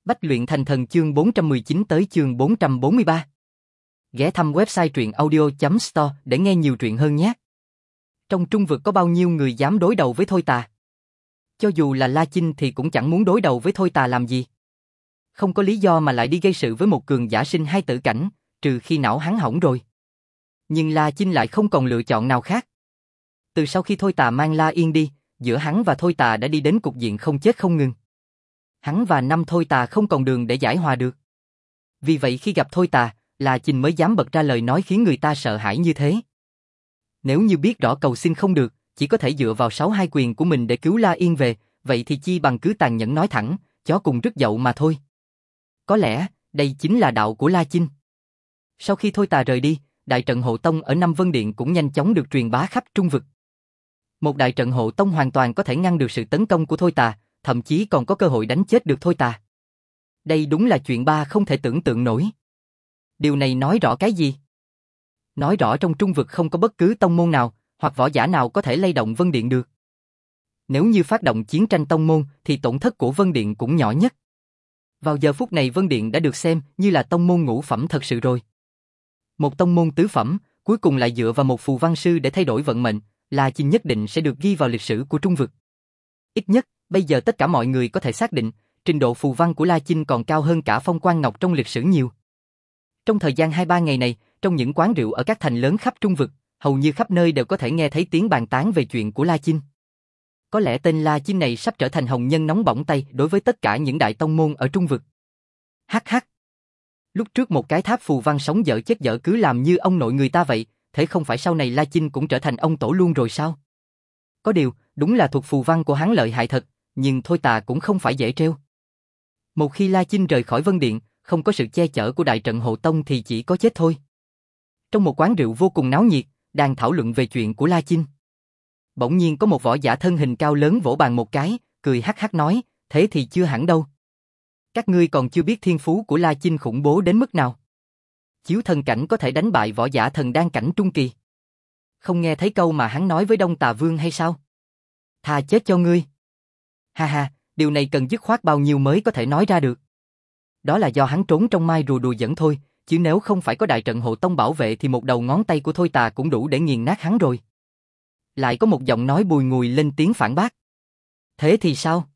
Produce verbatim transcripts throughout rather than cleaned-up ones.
Bách luyện thành thần chương bốn trăm mười chín tới chương bốn trăm bốn mươi ba. Ghé thăm website truyện audio chấm store để nghe nhiều truyện hơn nhé. Trong trung vực có bao nhiêu người dám đối đầu với Thôi Tà? Cho dù là La Chinh thì cũng chẳng muốn đối đầu với Thôi Tà làm gì. Không có lý do mà lại đi gây sự với một cường giả sinh hai tử cảnh, trừ khi não hắn hỏng rồi. Nhưng La Chinh lại không còn lựa chọn nào khác. Từ sau khi Thôi Tà mang La Yên đi, giữa hắn và Thôi Tà đã đi đến cục diện không chết không ngừng. Hắn và năm Thôi Tà không còn đường để giải hòa được. Vì vậy khi gặp Thôi Tà, La Chinh mới dám bật ra lời nói khiến người ta sợ hãi như thế. Nếu như biết rõ cầu xin không được, chỉ có thể dựa vào sáu hai quyền của mình để cứu La Yên về, vậy thì chi bằng cứ tàn nhẫn nói thẳng, chó cùng rứt dậu mà thôi. Có lẽ, đây chính là đạo của La Chinh. Sau khi Thôi Tà rời đi, đại trận hộ tông ở Năm Vân Điện cũng nhanh chóng được truyền bá khắp trung vực. Một đại trận hộ tông hoàn toàn có thể ngăn được sự tấn công của Thôi Tà, thậm chí còn có cơ hội đánh chết được Thôi Tà. Đây đúng là chuyện ba không thể tưởng tượng nổi. Điều này nói rõ cái gì? Nói rõ trong trung vực không có bất cứ tông môn nào, hoặc võ giả nào có thể lay động Vân Điện được. Nếu như phát động chiến tranh tông môn thì tổn thất của Vân Điện cũng nhỏ nhất. Vào giờ phút này Vân Điện đã được xem như là tông môn ngũ phẩm thật sự rồi. Một tông môn tứ phẩm, cuối cùng lại dựa vào một phù văn sư để thay đổi vận mệnh, La Chinh nhất định sẽ được ghi vào lịch sử của trung vực. Ít nhất, bây giờ tất cả mọi người có thể xác định, trình độ phù văn của La Chinh còn cao hơn cả Phong Quang Ngọc trong lịch sử nhiều. Trong thời gian hai ba ngày này, trong những quán rượu ở các thành lớn khắp trung vực, hầu như khắp nơi đều có thể nghe thấy tiếng bàn tán về chuyện của La Chinh. Có lẽ tên La Chinh này sắp trở thành hồng nhân nóng bỏng tay đối với tất cả những đại tông môn ở trung vực. Hắc hắc. Lúc trước một cái tháp phù văn sống dở chết dở cứ làm như ông nội người ta vậy, thế không phải sau này La Chinh cũng trở thành ông tổ luôn rồi sao? Có điều, đúng là thuộc phù văn của hắn lợi hại thật, nhưng Thôi Tà cũng không phải dễ trêu. Một khi La Chinh rời khỏi Vân Điện, không có sự che chở của đại trận hộ tông thì chỉ có chết thôi. Trong một quán rượu vô cùng náo nhiệt, đang thảo luận về chuyện của La Chinh. Bỗng nhiên có một võ giả thân hình cao lớn vỗ bàn một cái, cười hắc hắc nói, thế thì chưa hẳn đâu. Các ngươi còn chưa biết thiên phú của La Chinh khủng bố đến mức nào. Chiếu thần cảnh có thể đánh bại võ giả thần đan cảnh trung kỳ. Không nghe thấy câu mà hắn nói với Đông Tà Vương hay sao? Thà chết cho ngươi. Ha ha, điều này cần dứt khoát bao nhiêu mới có thể nói ra được. Đó là do hắn trốn trong mai rùa đùa dẫn thôi, chứ nếu không phải có đại trận hộ tông bảo vệ thì một đầu ngón tay của Thôi Tà cũng đủ để nghiền nát hắn rồi. Lại có một giọng nói bùi ngùi lên tiếng phản bác. Thế thì sao?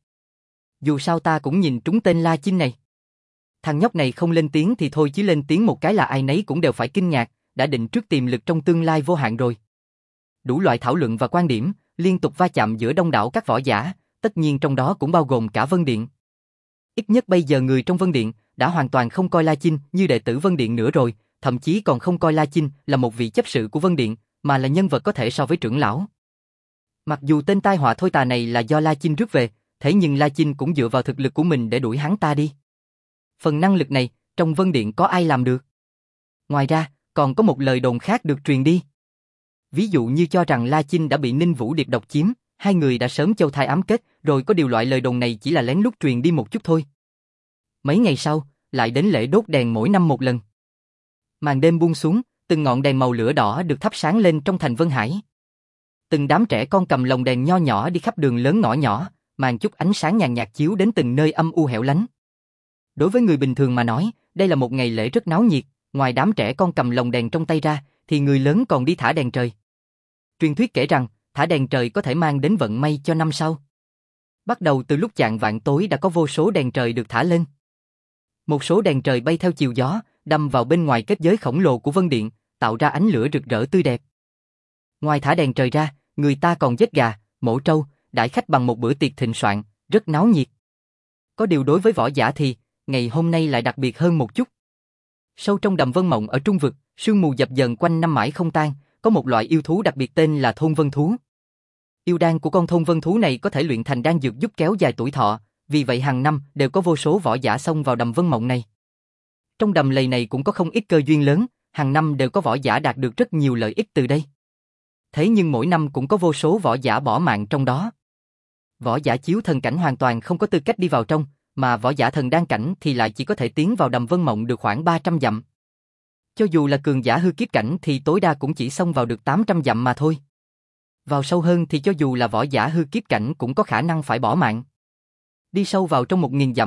Dù sao ta cũng nhìn trúng tên La Chinh này. Thằng nhóc này không lên tiếng thì thôi chứ lên tiếng một cái là ai nấy cũng đều phải kinh ngạc, đã định trước tiềm lực trong tương lai vô hạn rồi. Đủ loại thảo luận và quan điểm, liên tục va chạm giữa đông đảo các võ giả, tất nhiên trong đó cũng bao gồm cả Vân Điện. Ít nhất bây giờ người trong Vân Điện đã hoàn toàn không coi La Chinh như đệ tử Vân Điện nữa rồi, thậm chí còn không coi La Chinh là một vị chấp sự của Vân Điện, mà là nhân vật có thể so với trưởng lão. Mặc dù tên tai họa Thôi Tà này là do La Chinh rước về, thế nhưng La Chinh cũng dựa vào thực lực của mình để đuổi hắn ta đi. Phần năng lực này, trong Vân Điện có ai làm được? Ngoài ra, còn có một lời đồn khác được truyền đi. Ví dụ như cho rằng La Chinh đã bị Ninh Vũ Điệp độc chiếm, hai người đã sớm châu thai ám kết, rồi có điều loại lời đồn này chỉ là lén lút truyền đi một chút thôi. Mấy ngày sau, lại đến lễ đốt đèn mỗi năm một lần. Màn đêm buông xuống, từng ngọn đèn màu lửa đỏ được thắp sáng lên trong thành Vân Hải. Từng đám trẻ con cầm lồng đèn nho nhỏ đi khắp đường lớn ngõ nhỏ, màn chút ánh sáng nhàn nhạt chiếu đến từng nơi âm u hẻo lánh. Đối với người bình thường mà nói, đây là một ngày lễ rất náo nhiệt, ngoài đám trẻ con cầm lồng đèn trong tay ra, thì người lớn còn đi thả đèn trời. Truyền thuyết kể rằng, thả đèn trời có thể mang đến vận may cho năm sau. Bắt đầu từ lúc chạng vạng tối đã có vô số đèn trời được thả lên. Một số đèn trời bay theo chiều gió, đâm vào bên ngoài kết giới khổng lồ của Vân Điện, tạo ra ánh lửa rực rỡ tươi đẹp. Ngoài thả đèn trời ra, người ta còn giết gà, mổ trâu, đãi khách bằng một bữa tiệc thịnh soạn, rất náo nhiệt. Có điều đối với võ giả thì, ngày hôm nay lại đặc biệt hơn một chút. Sâu trong đầm Vân Mộng ở trung vực, sương mù dập dờn quanh năm mãi không tan, có một loại yêu thú đặc biệt tên là thôn vân thú. Yêu đan của con thôn vân thú này có thể luyện thành đan dược giúp kéo dài tuổi thọ, vì vậy hàng năm đều có vô số võ giả xông vào đầm Vân Mộng này. Trong đầm lầy này cũng có không ít cơ duyên lớn, hàng năm đều có võ giả đạt được rất nhiều lợi ích từ đây. Thế nhưng mỗi năm cũng có vô số võ giả bỏ mạng trong đó. Võ giả chiếu thần cảnh hoàn toàn không có tư cách đi vào trong, mà võ giả thần đan cảnh thì lại chỉ có thể tiến vào đầm Vân Mộng được khoảng ba trăm dặm. Cho dù là cường giả hư kiếp cảnh thì tối đa cũng chỉ xông vào được tám trăm dặm mà thôi. Vào sâu hơn thì cho dù là võ giả hư kiếp cảnh cũng có khả năng phải bỏ mạng. Đi sâu vào trong một nghìn dặm,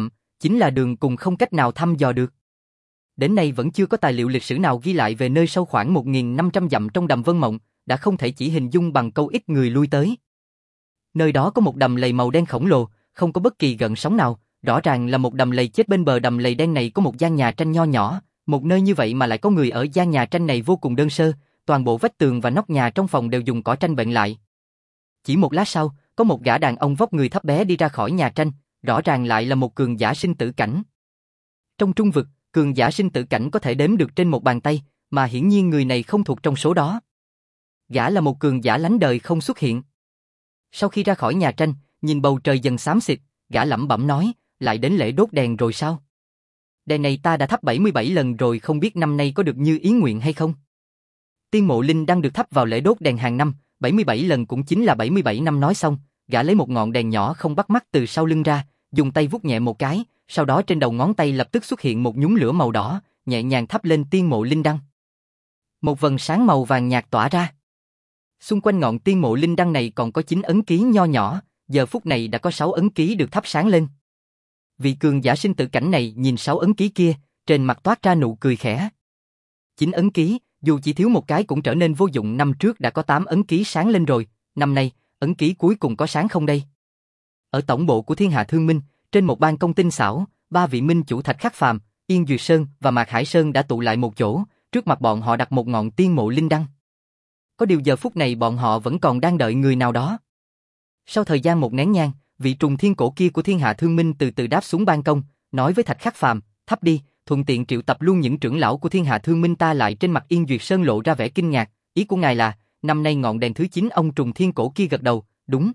chính là đường cùng không cách nào thăm dò được. Đến nay vẫn chưa có tài liệu lịch sử nào ghi lại về nơi sâu khoảng một nghìn năm trăm dặm trong đầm Vân Mộng, đã không thể chỉ hình dung bằng câu ít người lui tới. Nơi đó có một đầm lầy màu đen khổng lồ, không có bất kỳ gợn sóng nào, rõ ràng là một đầm lầy chết. Bên bờ đầm lầy đen này có một gian nhà tranh nho nhỏ, một nơi như vậy mà lại có người ở. Gian nhà tranh này vô cùng đơn sơ, toàn bộ vách tường và nóc nhà trong phòng đều dùng cỏ tranh bện lại. Chỉ một lát sau, có một gã đàn ông vóc người thấp bé đi ra khỏi nhà tranh, rõ ràng lại là một cường giả sinh tử cảnh. Trong trung vực, cường giả sinh tử cảnh có thể đếm được trên một bàn tay, mà hiển nhiên người này không thuộc trong số đó. Gã là một cường giả lánh đời không xuất hiện. Sau khi ra khỏi nhà tranh, nhìn bầu trời dần xám xịt, gã lẩm bẩm nói, lại đến lễ đốt đèn rồi sao? Đèn này ta đã thắp bảy mươi bảy lần rồi, không biết năm nay có được như ý nguyện hay không? Tiên mộ linh đang được thắp vào lễ đốt đèn hàng năm, bảy mươi bảy lần cũng chính là bảy mươi bảy năm. Nói xong, gã lấy một ngọn đèn nhỏ không bắt mắt từ sau lưng ra, dùng tay vuốt nhẹ một cái, sau đó trên đầu ngón tay lập tức xuất hiện một nhúm lửa màu đỏ, nhẹ nhàng thắp lên tiên mộ linh đăng. Một vầng sáng màu vàng nhạt tỏa ra. Xung quanh ngọn tiên mộ linh đăng này còn có chín ấn ký nho nhỏ, giờ phút này đã có sáu ấn ký được thắp sáng lên. Vị cường giả sinh tử cảnh này nhìn sáu ấn ký kia, trên mặt toát ra nụ cười khẽ. Chín ấn ký, dù chỉ thiếu một cái cũng trở nên vô dụng. Năm trước đã có tám ấn ký sáng lên rồi, năm nay, ấn ký cuối cùng có sáng không đây? Ở tổng bộ của Thiên Hạ Thương Minh, trên một ban công tinh xảo, ba vị minh chủ Thạch Khắc Phàm, Yên Duyệt Sơn và Mạc Hải Sơn đã tụ lại một chỗ, trước mặt bọn họ đặt một ngọn tiên mộ linh đăng. Có điều giờ phút này bọn họ vẫn còn đang đợi người nào đó. Sau thời gian một nén nhang, vị trùng thiên cổ kia của Thiên Hạ Thương Minh từ từ đáp xuống ban công, nói với Thạch Khắc Phàm, thắp đi, thuận tiện triệu tập luôn những trưởng lão của Thiên Hạ Thương Minh ta lại. Trên mặt Yên Duyệt Sơn lộ ra vẻ kinh ngạc, ý của ngài là, năm nay ngọn đèn thứ chín. Ông trùng thiên cổ kia gật đầu, đúng.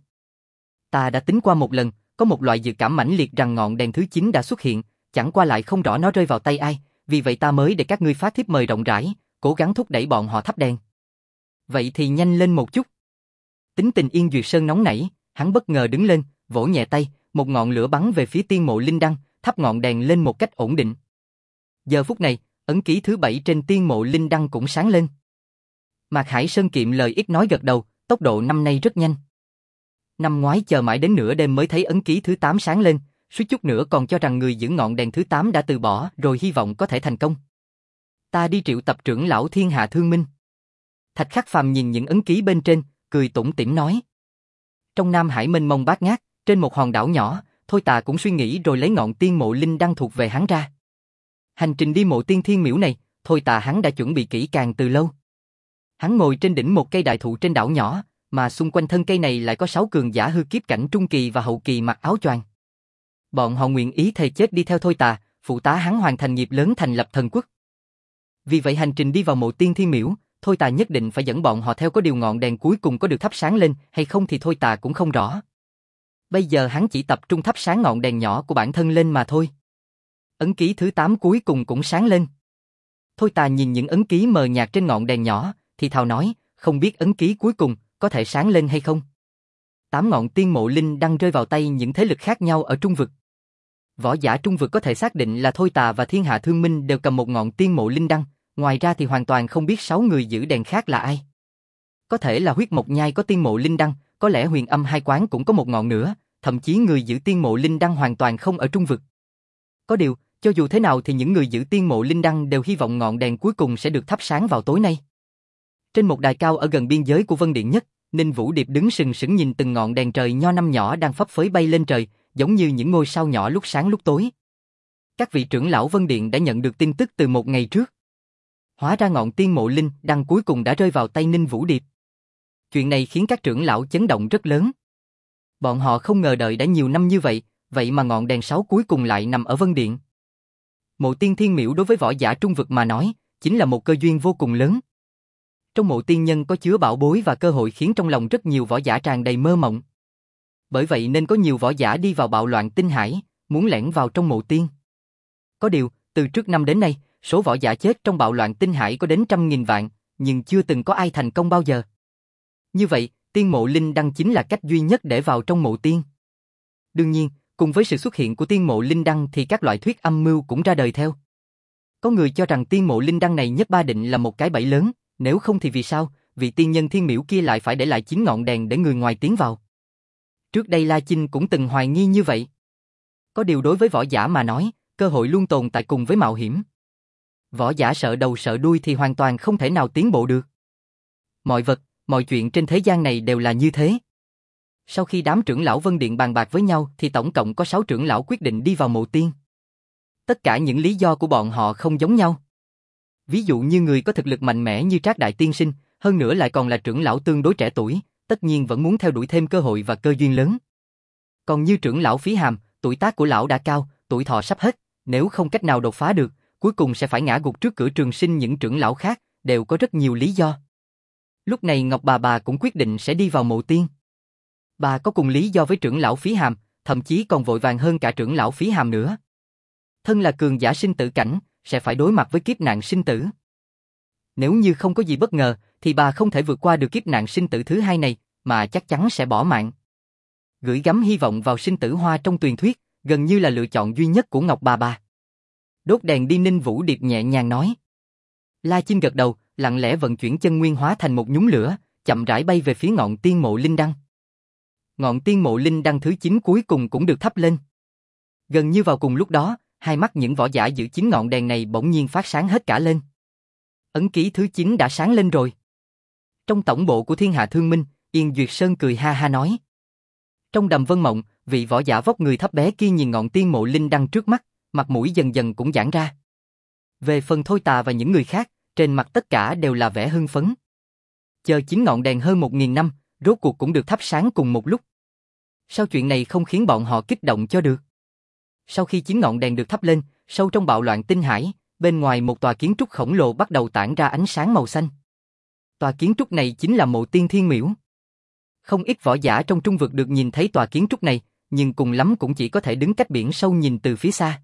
Ta đã tính qua một lần, có một loại dự cảm mãnh liệt rằng ngọn đèn thứ chín đã xuất hiện, chẳng qua lại không rõ nó rơi vào tay ai, vì vậy ta mới để các ngươi phát thiếp mời rộng rãi, cố gắng thúc đẩy bọn họ thắp đèn. Vậy thì nhanh lên một chút. Tính tình Yên Duyệt Sơn nóng nảy, hắn bất ngờ đứng lên, vỗ nhẹ tay, một ngọn lửa bắn về phía tiên mộ linh đăng, thắp ngọn đèn lên một cách ổn định. Giờ phút này, ấn ký thứ bảy trên tiên mộ linh đăng cũng sáng lên. Mạc Hải Sơn kiệm lời ít nói gật đầu, tốc độ năm nay rất nhanh. Năm ngoái chờ mãi đến nửa đêm mới thấy ấn ký thứ tám sáng lên, suýt chút nữa còn cho rằng người giữ ngọn đèn thứ tám đã từ bỏ rồi, hy vọng có thể thành công. Ta đi triệu tập trưởng lão Thiên Hạ Thương Minh. Thạch Khắc Phàm nhìn những ấn ký bên trên, cười tủm tỉm nói. Trong Nam Hải mênh mông bát ngát, trên một hòn đảo nhỏ, Thôi Tà cũng suy nghĩ rồi lấy ngọn tiên mộ linh đăng thuộc về hắn ra. Hành trình đi mộ tiên thiên miễu này, Thôi Tà hắn đã chuẩn bị kỹ càng từ lâu. Hắn ngồi trên đỉnh một cây đại thụ trên đảo nhỏ, mà xung quanh thân cây này lại có sáu cường giả hư kiếp cảnh trung kỳ và hậu kỳ mặc áo choàng. Bọn họ nguyện ý thề chết đi theo Thôi Tà, phụ tá hắn hoàn thành nghiệp lớn, thành lập thần quốc. Vì vậy hành trình đi vào mộ tiên thiên miễu, Thôi Tà nhất định phải dẫn bọn họ theo. Có điều ngọn đèn cuối cùng có được thắp sáng lên hay không thì Thôi Tà cũng không rõ. Bây giờ hắn chỉ tập trung thắp sáng ngọn đèn nhỏ của bản thân lên mà thôi. Ấn ký thứ tám cuối cùng cũng sáng lên. Thôi Tà nhìn những ấn ký mờ nhạt trên ngọn đèn nhỏ, thì thào nói, không biết ấn ký cuối cùng có thể sáng lên hay không. Tám ngọn tiên mộ linh đăng rơi vào tay những thế lực khác nhau ở trung vực. Võ giả trung vực có thể xác định là Thôi Tà và Thiên Hạ Thương Minh đều cầm một ngọn tiên mộ linh đăng, ngoài ra thì hoàn toàn không biết sáu người giữ đèn khác là ai. Có thể là Huyết Mộc Nhai có tiên mộ linh đăng, có lẽ Huyền Âm Hai Quán cũng có một ngọn nữa, thậm chí người giữ tiên mộ linh đăng hoàn toàn không ở trung vực. Có điều, cho dù thế nào thì những người giữ tiên mộ linh đăng đều hy vọng ngọn đèn cuối cùng sẽ được thắp sáng vào tối nay. Trên một đài cao ở gần biên giới của Vân Điện Nhất, Ninh Vũ Điệp đứng sừng sững nhìn từng ngọn đèn trời nho năm nhỏ đang phấp phới bay lên trời, giống như những ngôi sao nhỏ lúc sáng lúc tối. Các vị trưởng lão Vân Điện đã nhận được tin tức từ một ngày trước. Hóa ra ngọn tiên mộ linh đăng cuối cùng đã rơi vào tay Ninh Vũ Điệp. Chuyện này khiến các trưởng lão chấn động rất lớn. Bọn họ không ngờ đợi đã nhiều năm như vậy, vậy mà ngọn đèn sáu cuối cùng lại nằm ở Vân Điện. Mộ tiên thiên miễu đối với võ giả trung vực mà nói, chính là một cơ duyên vô cùng lớn. Trong mộ tiên nhân có chứa bảo bối và cơ hội khiến trong lòng rất nhiều võ giả tràn đầy mơ mộng. Bởi vậy nên có nhiều võ giả đi vào bạo loạn tinh hải, muốn lẻn vào trong mộ tiên. Có điều, từ trước năm đến nay, số võ giả chết trong bạo loạn tinh hải có đến trăm nghìn vạn, nhưng chưa từng có ai thành công bao giờ. Như vậy, tiên mộ linh đăng chính là cách duy nhất để vào trong mộ tiên. Đương nhiên, cùng với sự xuất hiện của tiên mộ linh đăng thì các loại thuyết âm mưu cũng ra đời theo. Có người cho rằng tiên mộ linh đăng này nhất ba định là một cái bẫy lớn, nếu không thì vì sao, vị tiên nhân thiên miễu kia lại phải để lại chín ngọn đèn để người ngoài tiến vào. Trước đây La Chinh cũng từng hoài nghi như vậy. Có điều đối với võ giả mà nói, cơ hội luôn tồn tại cùng với mạo hiểm. Võ giả sợ đầu sợ đuôi thì hoàn toàn không thể nào tiến bộ được. Mọi vật, mọi chuyện trên thế gian này đều là như thế. Sau khi đám trưởng lão Vân Điện bàn bạc với nhau thì tổng cộng có sáu trưởng lão quyết định đi vào mộ tiên. Tất cả những lý do của bọn họ không giống nhau. Ví dụ như người có thực lực mạnh mẽ như Trác Đại Tiên Sinh, hơn nữa lại còn là trưởng lão tương đối trẻ tuổi, tất nhiên vẫn muốn theo đuổi thêm cơ hội và cơ duyên lớn. Còn như trưởng lão Phí Hàm, tuổi tác của lão đã cao, tuổi thọ sắp hết, nếu không cách nào đột phá được, cuối cùng sẽ phải ngã gục trước cửa trường sinh. Những trưởng lão khác đều có rất nhiều lý do. Lúc này Ngọc bà bà cũng quyết định sẽ đi vào mộ tiên. Bà có cùng lý do với trưởng lão Phí Hàm, thậm chí còn vội vàng hơn cả trưởng lão Phí Hàm nữa. Thân là cường giả sinh tử cảnh, sẽ phải đối mặt với kiếp nạn sinh tử. Nếu như không có gì bất ngờ, thì bà không thể vượt qua được kiếp nạn sinh tử thứ hai này, mà chắc chắn sẽ bỏ mạng. Gửi gắm hy vọng vào sinh tử hoa trong truyền thuyết, gần như là lựa chọn duy nhất của Ngọc bà bà. Đốt đèn đi, Ninh Vũ Điệp nhẹ nhàng nói. La Chinh gật đầu, lặng lẽ vận chuyển chân nguyên hóa thành một nhúm lửa, chậm rãi bay về phía ngọn tiên mộ linh đăng. Ngọn tiên mộ linh đăng thứ chín cuối cùng cũng được thắp lên. Gần như vào cùng lúc đó, hai mắt những võ giả giữ chín ngọn đèn này bỗng nhiên phát sáng hết cả lên. Ấn ký thứ chín đã sáng lên rồi. Trong tổng bộ của Thiên Hạ Thương Minh, Yên Duyệt Sơn cười ha ha nói. Trong Đầm Vân Mộng, vị võ giả vóc người thấp bé kia nhìn ngọn tiên mộ linh đăng trước mắt, mặt mũi dần dần cũng giãn ra. Về phần Thôi Tà và những người khác, trên mặt tất cả đều là vẻ hưng phấn. Chờ chín ngọn đèn hơn một nghìn năm, rốt cuộc cũng được thắp sáng cùng một lúc. Sao chuyện này không khiến bọn họ kích động cho được? Sau khi chín ngọn đèn được thắp lên, sâu trong bạo loạn tinh hải, bên ngoài một tòa kiến trúc khổng lồ bắt đầu tản ra ánh sáng màu xanh. Tòa kiến trúc này chính là mộ tiên Thiên Miễu. Không ít võ giả trong trung vực được nhìn thấy tòa kiến trúc này, nhưng cùng lắm cũng chỉ có thể đứng cách biển sâu nhìn từ phía xa.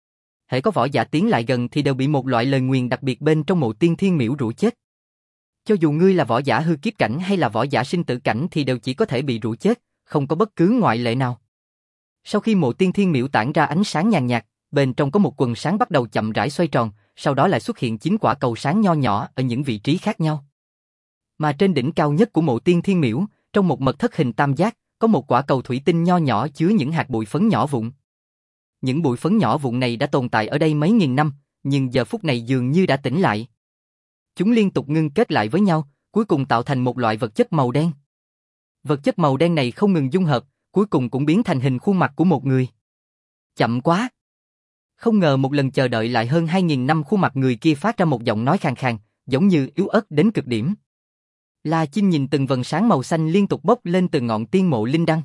Hễ có võ giả tiến lại gần thì đều bị một loại lời nguyền đặc biệt bên trong mộ tiên Thiên Miễu rủa chết. Cho dù ngươi là võ giả hư kiếp cảnh hay là võ giả sinh tử cảnh thì đều chỉ có thể bị rủa chết, không có bất cứ ngoại lệ nào. Sau khi mộ tiên Thiên Miễu tản ra ánh sáng nhàn nhạt, bên trong có một quần sáng bắt đầu chậm rãi xoay tròn, sau đó lại xuất hiện chín quả cầu sáng nho nhỏ ở những vị trí khác nhau. Mà trên đỉnh cao nhất của mộ tiên Thiên Miễu, trong một mật thất hình tam giác, có một quả cầu thủy tinh nho nhỏ chứa những hạt bụi phấn nhỏ vụn. Những bụi phấn nhỏ vụn này đã tồn tại ở đây mấy nghìn năm, nhưng giờ phút này dường như đã tỉnh lại. Chúng liên tục ngưng kết lại với nhau, cuối cùng tạo thành một loại vật chất màu đen. Vật chất màu đen này không ngừng dung hợp, cuối cùng cũng biến thành hình khuôn mặt của một người. Chậm quá! Không ngờ một lần chờ đợi lại hơn hai nghìn năm, khuôn mặt người kia phát ra một giọng nói khàn khàn, giống như yếu ớt đến cực điểm. La Chinh nhìn từng vần sáng màu xanh liên tục bốc lên từ ngọn tiên mộ linh đăng.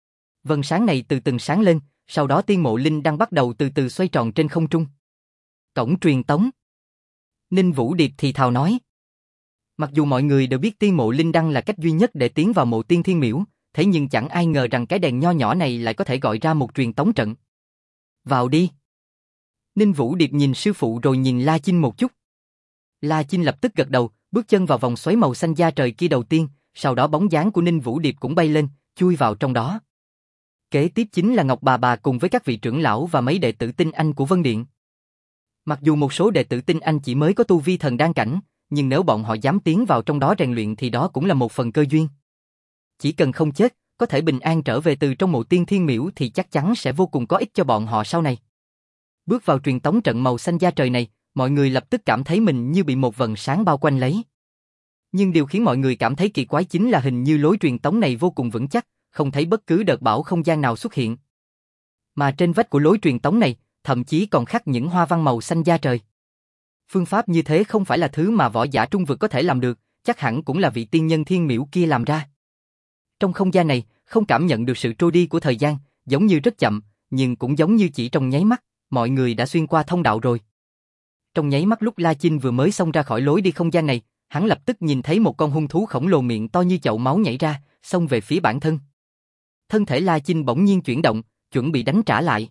Vần sáng này từ từ sáng lên, sau đó tiên mộ linh đăng bắt đầu từ từ xoay tròn trên không trung. Cổng truyền tống. Ninh Vũ Điệp thì thào nói. Mặc dù mọi người đều biết tiên mộ linh đăng là cách duy nhất để tiến vào mộ tiên Thiên Miễu, thế nhưng chẳng ai ngờ rằng cái đèn nho nhỏ này lại có thể gọi ra một truyền tống trận. Vào đi. Ninh Vũ Điệp nhìn sư phụ rồi nhìn La Chinh một chút. La Chinh lập tức gật đầu, bước chân vào vòng xoáy màu xanh da trời kia đầu tiên, sau đó bóng dáng của Ninh Vũ Điệp cũng bay lên, chui vào trong đó. Kế tiếp chính là Ngọc bà bà cùng với các vị trưởng lão và mấy đệ tử tinh anh của Vân Điện. Mặc dù một số đệ tử tinh anh chỉ mới có tu vi thần đan cảnh, nhưng nếu bọn họ dám tiến vào trong đó rèn luyện thì đó cũng là một phần cơ duyên. Chỉ cần không chết, có thể bình an trở về từ trong mộ tiên Thiên Miễu thì chắc chắn sẽ vô cùng có ích cho bọn họ sau này. Bước vào truyền tống trận màu xanh da trời này, mọi người lập tức cảm thấy mình như bị một vầng sáng bao quanh lấy. Nhưng điều khiến mọi người cảm thấy kỳ quái chính là hình như lối truyền tống này vô cùng vững chắc, không thấy bất cứ đợt bão không gian nào xuất hiện. Mà trên vách của lối truyền tống này, thậm chí còn khắc những hoa văn màu xanh da trời. Phương pháp như thế không phải là thứ mà võ giả trung vực có thể làm được, chắc hẳn cũng là vị tiên nhân Thiên Miễu kia làm ra. Trong không gian này, không cảm nhận được sự trôi đi của thời gian, giống như rất chậm, nhưng cũng giống như chỉ trong nháy mắt, mọi người đã xuyên qua thông đạo rồi. Trong nháy mắt lúc La Chinh vừa mới xông ra khỏi lối đi không gian này, hắn lập tức nhìn thấy một con hung thú khổng lồ miệng to như chậu máu nhảy ra, xông về phía bản thân. Thân thể La Chinh bỗng nhiên chuyển động, chuẩn bị đánh trả lại.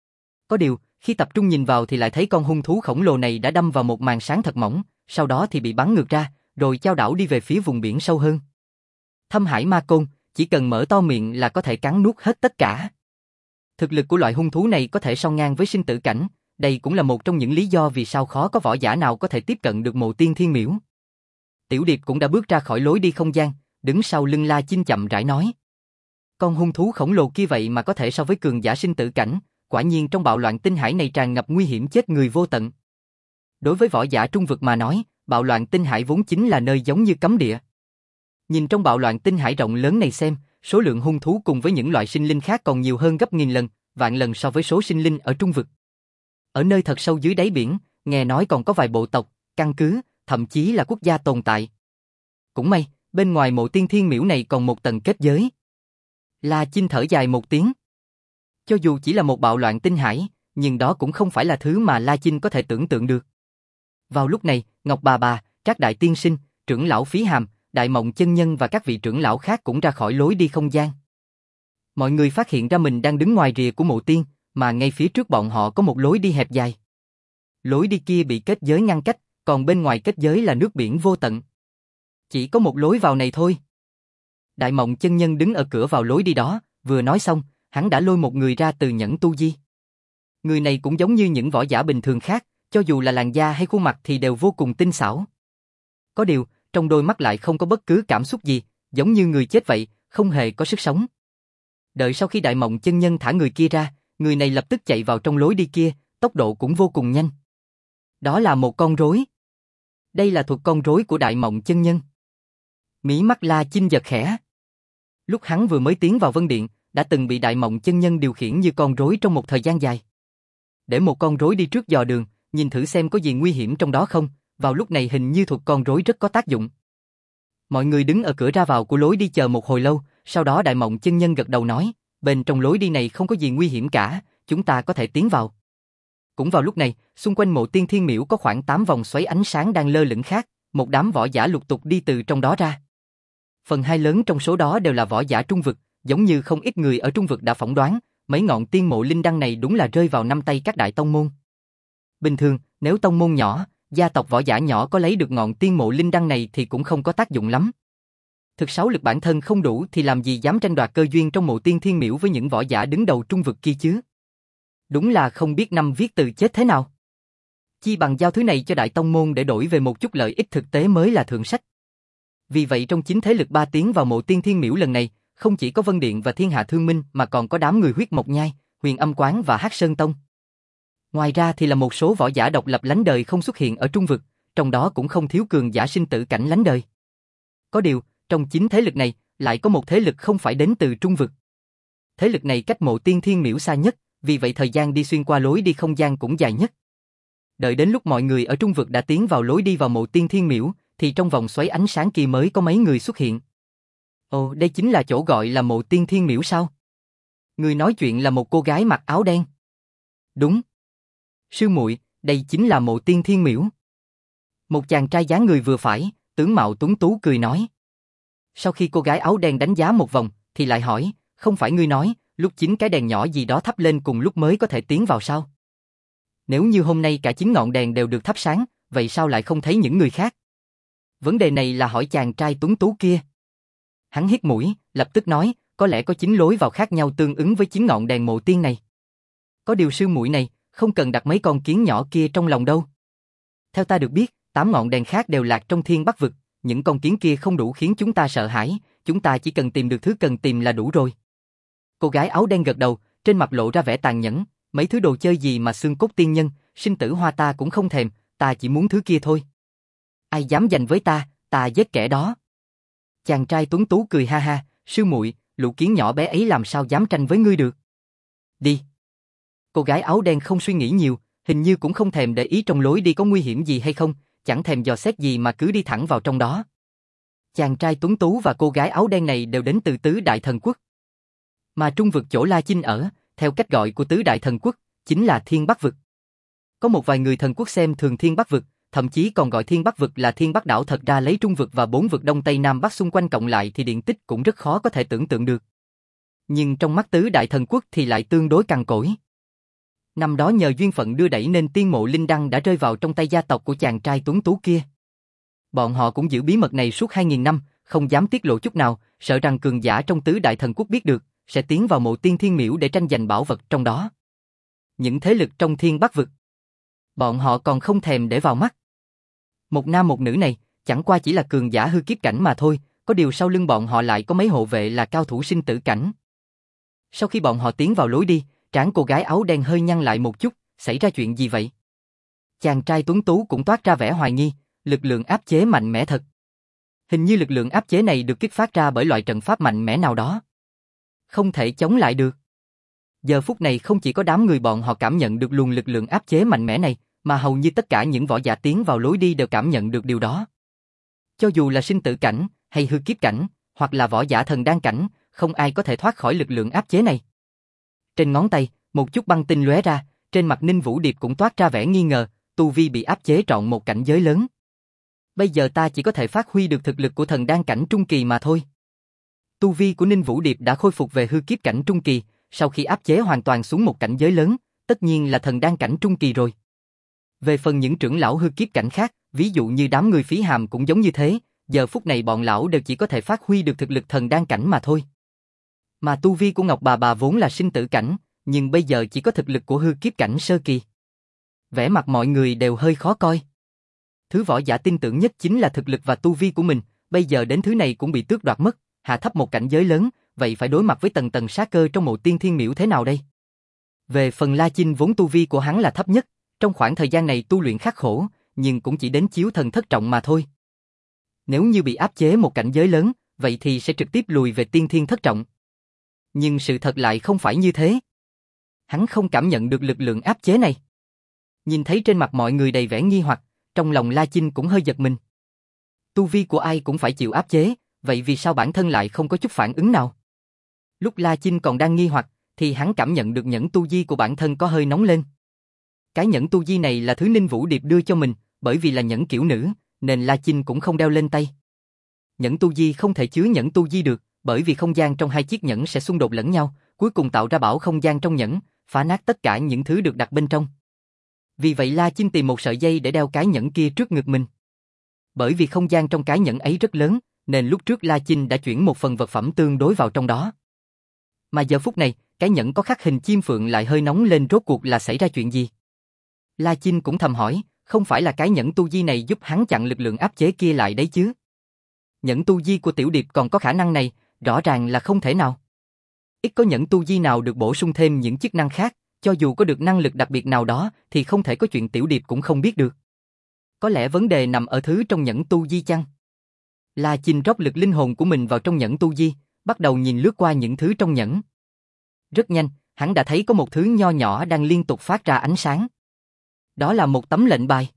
Có điều, khi tập trung nhìn vào thì lại thấy con hung thú khổng lồ này đã đâm vào một màn sáng thật mỏng, sau đó thì bị bắn ngược ra, rồi chao đảo đi về phía vùng biển sâu hơn. Thâm Hải Ma Côn, chỉ cần mở to miệng là có thể cắn nuốt hết tất cả. Thực lực của loại hung thú này có thể song ngang với sinh tử cảnh, đây cũng là một trong những lý do vì sao khó có võ giả nào có thể tiếp cận được mộ tiên Thiên Miễu. Tiểu Điệp cũng đã bước ra khỏi lối đi không gian, đứng sau lưng La Chinh chậm rãi nói. Con hung thú khổng lồ kia vậy mà có thể so với cường giả sinh tử cảnh, quả nhiên trong bạo loạn tinh hải này tràn ngập nguy hiểm chết người vô tận. Đối với võ giả trung vực mà nói, bạo loạn tinh hải vốn chính là nơi giống như cấm địa. Nhìn trong bạo loạn tinh hải rộng lớn này xem, số lượng hung thú cùng với những loại sinh linh khác còn nhiều hơn gấp nghìn lần, vạn lần so với số sinh linh ở trung vực. Ở nơi thật sâu dưới đáy biển, nghe nói còn có vài bộ tộc, căn cứ, thậm chí là quốc gia tồn tại. Cũng may, bên ngoài mộ tiên thiên miễu này còn một tầng kết giới. La Chinh thở dài một tiếng. Cho dù chỉ là một bạo loạn tinh hải, nhưng đó cũng không phải là thứ mà La Chinh có thể tưởng tượng được. Vào lúc này, Ngọc Bà Bà, Trác Đại Tiên Sinh, trưởng lão Phí Hàm, Đại Mộng Chân Nhân và các vị trưởng lão khác cũng ra khỏi lối đi không gian. Mọi người phát hiện ra mình đang đứng ngoài rìa của mộ tiên, mà ngay phía trước bọn họ có một lối đi hẹp dài. Lối đi kia bị kết giới ngăn cách, còn bên ngoài kết giới là nước biển vô tận. Chỉ có một lối vào này thôi. Đại Mộng Chân Nhân đứng ở cửa vào lối đi đó, vừa nói xong, hắn đã lôi một người ra từ nhẫn tu di. Người này cũng giống như những võ giả bình thường khác, cho dù là làn da hay khuôn mặt thì đều vô cùng tinh xảo. Có điều, trong đôi mắt lại không có bất cứ cảm xúc gì, giống như người chết vậy, không hề có sức sống. Đợi sau khi Đại Mộng Chân Nhân thả người kia ra, người này lập tức chạy vào trong lối đi kia, tốc độ cũng vô cùng nhanh. Đó là một con rối. Đây là thuật con rối của Đại Mộng Chân Nhân. Mí mắt La Chinh giật khẽ. Lúc hắn vừa mới tiến vào Vân Điện, đã từng bị Đại Mộng Chân Nhân điều khiển như con rối trong một thời gian dài. Để một con rối đi trước dò đường, nhìn thử xem có gì nguy hiểm trong đó không, vào lúc này hình như thuật con rối rất có tác dụng. Mọi người đứng ở cửa ra vào của lối đi chờ một hồi lâu, sau đó Đại Mộng Chân Nhân gật đầu nói, bên trong lối đi này không có gì nguy hiểm cả, chúng ta có thể tiến vào. Cũng vào lúc này, xung quanh mộ tiên thiên miễu có khoảng tám vòng xoáy ánh sáng đang lơ lửng khác, một đám võ giả lục tục đi từ trong đó ra. Phần hai lớn trong số đó đều là võ giả trung vực, giống như không ít người ở trung vực đã phỏng đoán, mấy ngọn tiên mộ linh đăng này đúng là rơi vào năm tay các đại tông môn. Bình thường, nếu tông môn nhỏ, gia tộc võ giả nhỏ có lấy được ngọn tiên mộ linh đăng này thì cũng không có tác dụng lắm. Thực sáu lực bản thân không đủ thì làm gì dám tranh đoạt cơ duyên trong mộ tiên thiên miễu với những võ giả đứng đầu trung vực kia chứ. Đúng là không biết năm viết từ chết thế nào. Chi bằng giao thứ này cho đại tông môn để đổi về một chút lợi ích thực tế mới là thượng sách. Vì vậy trong chính thế lực ba tiến vào mộ tiên thiên miễu lần này, không chỉ có Vân Điện và Thiên Hạ Thương Minh mà còn có đám người Huyết Mộc Nhai, Huyền Âm Quán và Hắc Sơn Tông. Ngoài ra thì là một số võ giả độc lập lánh đời không xuất hiện ở trung vực, trong đó cũng không thiếu cường giả sinh tử cảnh lánh đời. Có điều, trong chính thế lực này, lại có một thế lực không phải đến từ trung vực. Thế lực này cách mộ tiên thiên miễu xa nhất, vì vậy thời gian đi xuyên qua lối đi không gian cũng dài nhất. Đợi đến lúc mọi người ở trung vực đã tiến vào lối đi vào mộ tiên thiên miễu, thì trong vòng xoáy ánh sáng kia mới có mấy người xuất hiện. Ồ, đây chính là chỗ gọi là mộ tiên thiên miễu sao? Người nói chuyện là một cô gái mặc áo đen. Đúng. Sư muội, đây chính là mộ tiên thiên miễu. Một chàng trai dáng người vừa phải, tướng mạo tuấn tú cười nói. Sau khi cô gái áo đen đánh giá một vòng, thì lại hỏi, không phải ngươi nói, lúc chín cái đèn nhỏ gì đó thắp lên cùng lúc mới có thể tiến vào sao? Nếu như hôm nay cả chín ngọn đèn đều được thắp sáng, vậy sao lại không thấy những người khác? Vấn đề này là hỏi chàng trai tuấn tú kia. Hắn hít mũi, lập tức nói, có lẽ có chín lối vào khác nhau tương ứng với chín ngọn đèn mộ tiên này. Có điều sư muội này, không cần đặt mấy con kiến nhỏ kia trong lòng đâu. Theo ta được biết, tám ngọn đèn khác đều lạc trong Thiên Bắc vực, những con kiến kia không đủ khiến chúng ta sợ hãi, chúng ta chỉ cần tìm được thứ cần tìm là đủ rồi. Cô gái áo đen gật đầu, trên mặt lộ ra vẻ tàn nhẫn, mấy thứ đồ chơi gì mà xương cốt tiên nhân, sinh tử hoa ta cũng không thèm, ta chỉ muốn thứ kia thôi. Ai dám giành với ta, ta giết kẻ đó. Chàng trai tuấn tú cười ha ha, sư muội, lũ kiến nhỏ bé ấy làm sao dám tranh với ngươi được. Đi. Cô gái áo đen không suy nghĩ nhiều, hình như cũng không thèm để ý trong lối đi có nguy hiểm gì hay không, chẳng thèm dò xét gì mà cứ đi thẳng vào trong đó. Chàng trai tuấn tú và cô gái áo đen này đều đến từ Tứ Đại Thần Quốc. Mà trung vực chỗ La Chinh ở, theo cách gọi của Tứ Đại Thần Quốc, chính là Thiên Bắc vực. Có một vài người thần quốc xem thường Thiên Bắc vực, thậm chí còn gọi Thiên Bắc vực là Thiên Bắc đảo, thật ra lấy trung vực và bốn vực Đông Tây Nam Bắc xung quanh cộng lại thì điện tích cũng rất khó có thể tưởng tượng được. Nhưng trong mắt Tứ Đại Thần Quốc thì lại tương đối cằn cỗi. Năm đó nhờ duyên phận đưa đẩy nên tiên mộ linh đăng đã rơi vào trong tay gia tộc của chàng trai tuấn tú kia. Bọn họ cũng giữ bí mật này suốt hai nghìn năm, không dám tiết lộ chút nào, sợ rằng cường giả trong Tứ Đại Thần Quốc biết được, sẽ tiến vào mộ tiên thiên miễu để tranh giành bảo vật trong đó. Những thế lực trong Thiên Bắc vực, bọn họ còn không thèm để vào mắt. Một nam một nữ này, chẳng qua chỉ là cường giả hư kiếp cảnh mà thôi, có điều sau lưng bọn họ lại có mấy hộ vệ là cao thủ sinh tử cảnh. Sau khi bọn họ tiến vào lối đi, Trán cô gái áo đen hơi nhăn lại một chút, xảy ra chuyện gì vậy? Chàng trai tuấn tú cũng toát ra vẻ hoài nghi, lực lượng áp chế mạnh mẽ thật. Hình như lực lượng áp chế này được kích phát ra bởi loại trận pháp mạnh mẽ nào đó. Không thể chống lại được. Giờ phút này không chỉ có đám người bọn họ cảm nhận được luồng lực lượng áp chế mạnh mẽ này, mà hầu như tất cả những võ giả tiến vào lối đi đều cảm nhận được điều đó. Cho dù là sinh tử cảnh, hay hư kiếp cảnh, hoặc là võ giả thần đan cảnh, không ai có thể thoát khỏi lực lượng áp chế này. Trên ngón tay, một chút băng tinh lóe ra, trên mặt Ninh Vũ Điệp cũng toát ra vẻ nghi ngờ, tu vi bị áp chế trọn một cảnh giới lớn. Bây giờ ta chỉ có thể phát huy được thực lực của thần đan cảnh trung kỳ mà thôi. Tu vi của Ninh Vũ Điệp đã khôi phục về hư kiếp cảnh trung kỳ, sau khi áp chế hoàn toàn xuống một cảnh giới lớn, tất nhiên là thần đan cảnh trung kỳ rồi. Về phần những trưởng lão hư kiếp cảnh khác, ví dụ như đám người Phí Hàm cũng giống như thế, giờ phút này bọn lão đều chỉ có thể phát huy được thực lực thần đan cảnh mà thôi. Mà tu vi của Ngọc Bà Bà vốn là sinh tử cảnh, nhưng bây giờ chỉ có thực lực của hư kiếp cảnh sơ kỳ. Vẻ mặt mọi người đều hơi khó coi. Thứ võ giả tin tưởng nhất chính là thực lực và tu vi của mình, bây giờ đến thứ này cũng bị tước đoạt mất, hạ thấp một cảnh giới lớn, vậy phải đối mặt với tầng tầng sát cơ trong mộ tiên thiên miễu thế nào đây? Về phần La Chinh vốn tu vi của hắn là thấp nhất, trong khoảng thời gian này tu luyện khắc khổ, nhưng cũng chỉ đến chiếu thần thất trọng mà thôi. Nếu như bị áp chế một cảnh giới lớn, vậy thì sẽ trực tiếp lùi về tiên thiên thất trọng. Nhưng sự thật lại không phải như thế. Hắn không cảm nhận được lực lượng áp chế này. Nhìn thấy trên mặt mọi người đầy vẻ nghi hoặc, trong lòng La Chinh cũng hơi giật mình. Tu vi của ai cũng phải chịu áp chế, vậy vì sao bản thân lại không có chút phản ứng nào? Lúc La Chinh còn đang nghi hoặc, thì hắn cảm nhận được nhẫn tu vi của bản thân có hơi nóng lên. Cái nhẫn tu vi này là thứ Ninh Vũ Điệp đưa cho mình, bởi vì là nhẫn kiểu nữ, nên La Chinh cũng không đeo lên tay. Nhẫn tu vi không thể chứa nhẫn tu vi được, bởi vì không gian trong hai chiếc nhẫn sẽ xung đột lẫn nhau, cuối cùng tạo ra bão không gian trong nhẫn, phá nát tất cả những thứ được đặt bên trong. Vì vậy La Chinh tìm một sợi dây để đeo cái nhẫn kia trước ngực mình. Bởi vì không gian trong cái nhẫn ấy rất lớn, nên lúc trước La Chinh đã chuyển một phần vật phẩm tương đối vào trong đó. Mà giờ phút này, cái nhẫn có khắc hình chim phượng lại hơi nóng lên, rốt cuộc là xảy ra chuyện gì? La Chinh cũng thầm hỏi, không phải là cái nhẫn tu vi này giúp hắn chặn lực lượng áp chế kia lại đấy chứ? Nhẫn tu vi của Tiểu Điệp còn có khả năng này, rõ ràng là không thể nào. Ít có nhẫn tu vi nào được bổ sung thêm những chức năng khác, cho dù có được năng lực đặc biệt nào đó thì không thể có chuyện Tiểu Điệp cũng không biết được. Có lẽ vấn đề nằm ở thứ trong nhẫn tu vi chăng? La Chinh rót lực linh hồn của mình vào trong nhẫn tu vi, bắt đầu nhìn lướt qua những thứ trong nhẫn. Rất nhanh, hắn đã thấy có một thứ nho nhỏ đang liên tục phát ra ánh sáng. Đó là một tấm lệnh bài.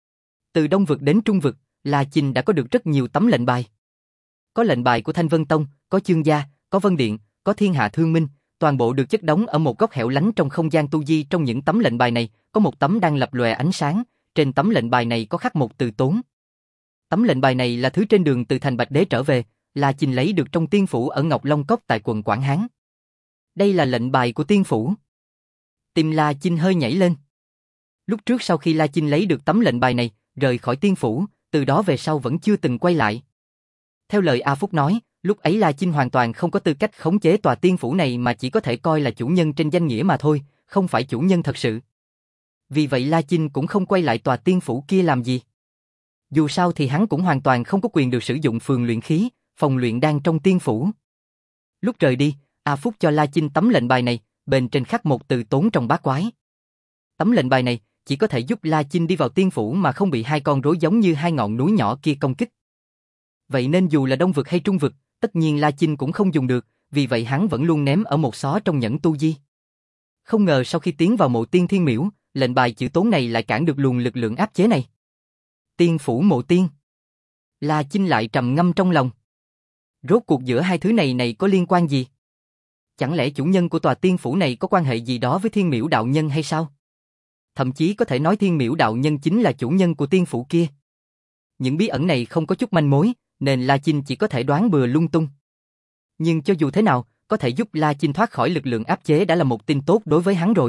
Từ Đông Vực đến Trung Vực, La Chinh đã có được rất nhiều tấm lệnh bài. Có lệnh bài của Thanh Vân Tông, có Chương Gia, có Vân Điện, có Thiên Hạ Thương Minh, toàn bộ được chất đống ở một góc hẻo lánh trong không gian tu di. Trong những tấm lệnh bài này, có một tấm đang lập lòe ánh sáng, trên tấm lệnh bài này có khắc một từ Tốn. Tấm lệnh bài này là thứ trên đường từ thành Bạch Đế trở về, La Chinh lấy được trong tiên phủ ở Ngọc Long Cốc tại quận Quảng Hán. Đây là lệnh bài của tiên phủ. Tim La Chinh hơi nhảy lên. Lúc trước sau khi La Chinh lấy được tấm lệnh bài này, rời khỏi tiên phủ, từ đó về sau vẫn chưa từng quay lại. Theo lời A Phúc nói, lúc ấy La Chinh hoàn toàn không có tư cách khống chế tòa tiên phủ này mà chỉ có thể coi là chủ nhân trên danh nghĩa mà thôi, không phải chủ nhân thật sự. Vì vậy La Chinh cũng không quay lại tòa tiên phủ kia làm gì. Dù sao thì hắn cũng hoàn toàn không có quyền được sử dụng phường luyện khí, phòng luyện đan trong tiên phủ. Lúc rời đi, A Phúc cho La Chinh tấm lệnh bài này, bên trên khắc một từ Tốn trong bát quái. Tấm lệnh bài này chỉ có thể giúp La Chinh đi vào tiên phủ mà không bị hai con rối giống như hai ngọn núi nhỏ kia công kích. Vậy nên dù là Đông Vực hay Trung Vực, tất nhiên La Chinh cũng không dùng được, vì vậy hắn vẫn luôn ném ở một xó trong nhẫn tu di. Không ngờ sau khi tiến vào mộ tiên thiên miễu, lệnh bài chữ Tốn này lại cản được luồng lực lượng áp chế này. Tiên phủ mộ tiên. La Chinh lại trầm ngâm trong lòng. Rốt cuộc giữa hai thứ này này có liên quan gì? Chẳng lẽ chủ nhân của tòa tiên phủ này có quan hệ gì đó với Thiên Miễu đạo nhân hay sao? Thậm chí có thể nói Thiên Miễu đạo nhân chính là chủ nhân của tiên phủ kia. Những bí ẩn này không có chút manh mối, nên La Chinh chỉ có thể đoán bừa lung tung. Nhưng cho dù thế nào, có thể giúp La Chinh thoát khỏi lực lượng áp chế đã là một tin tốt đối với hắn rồi.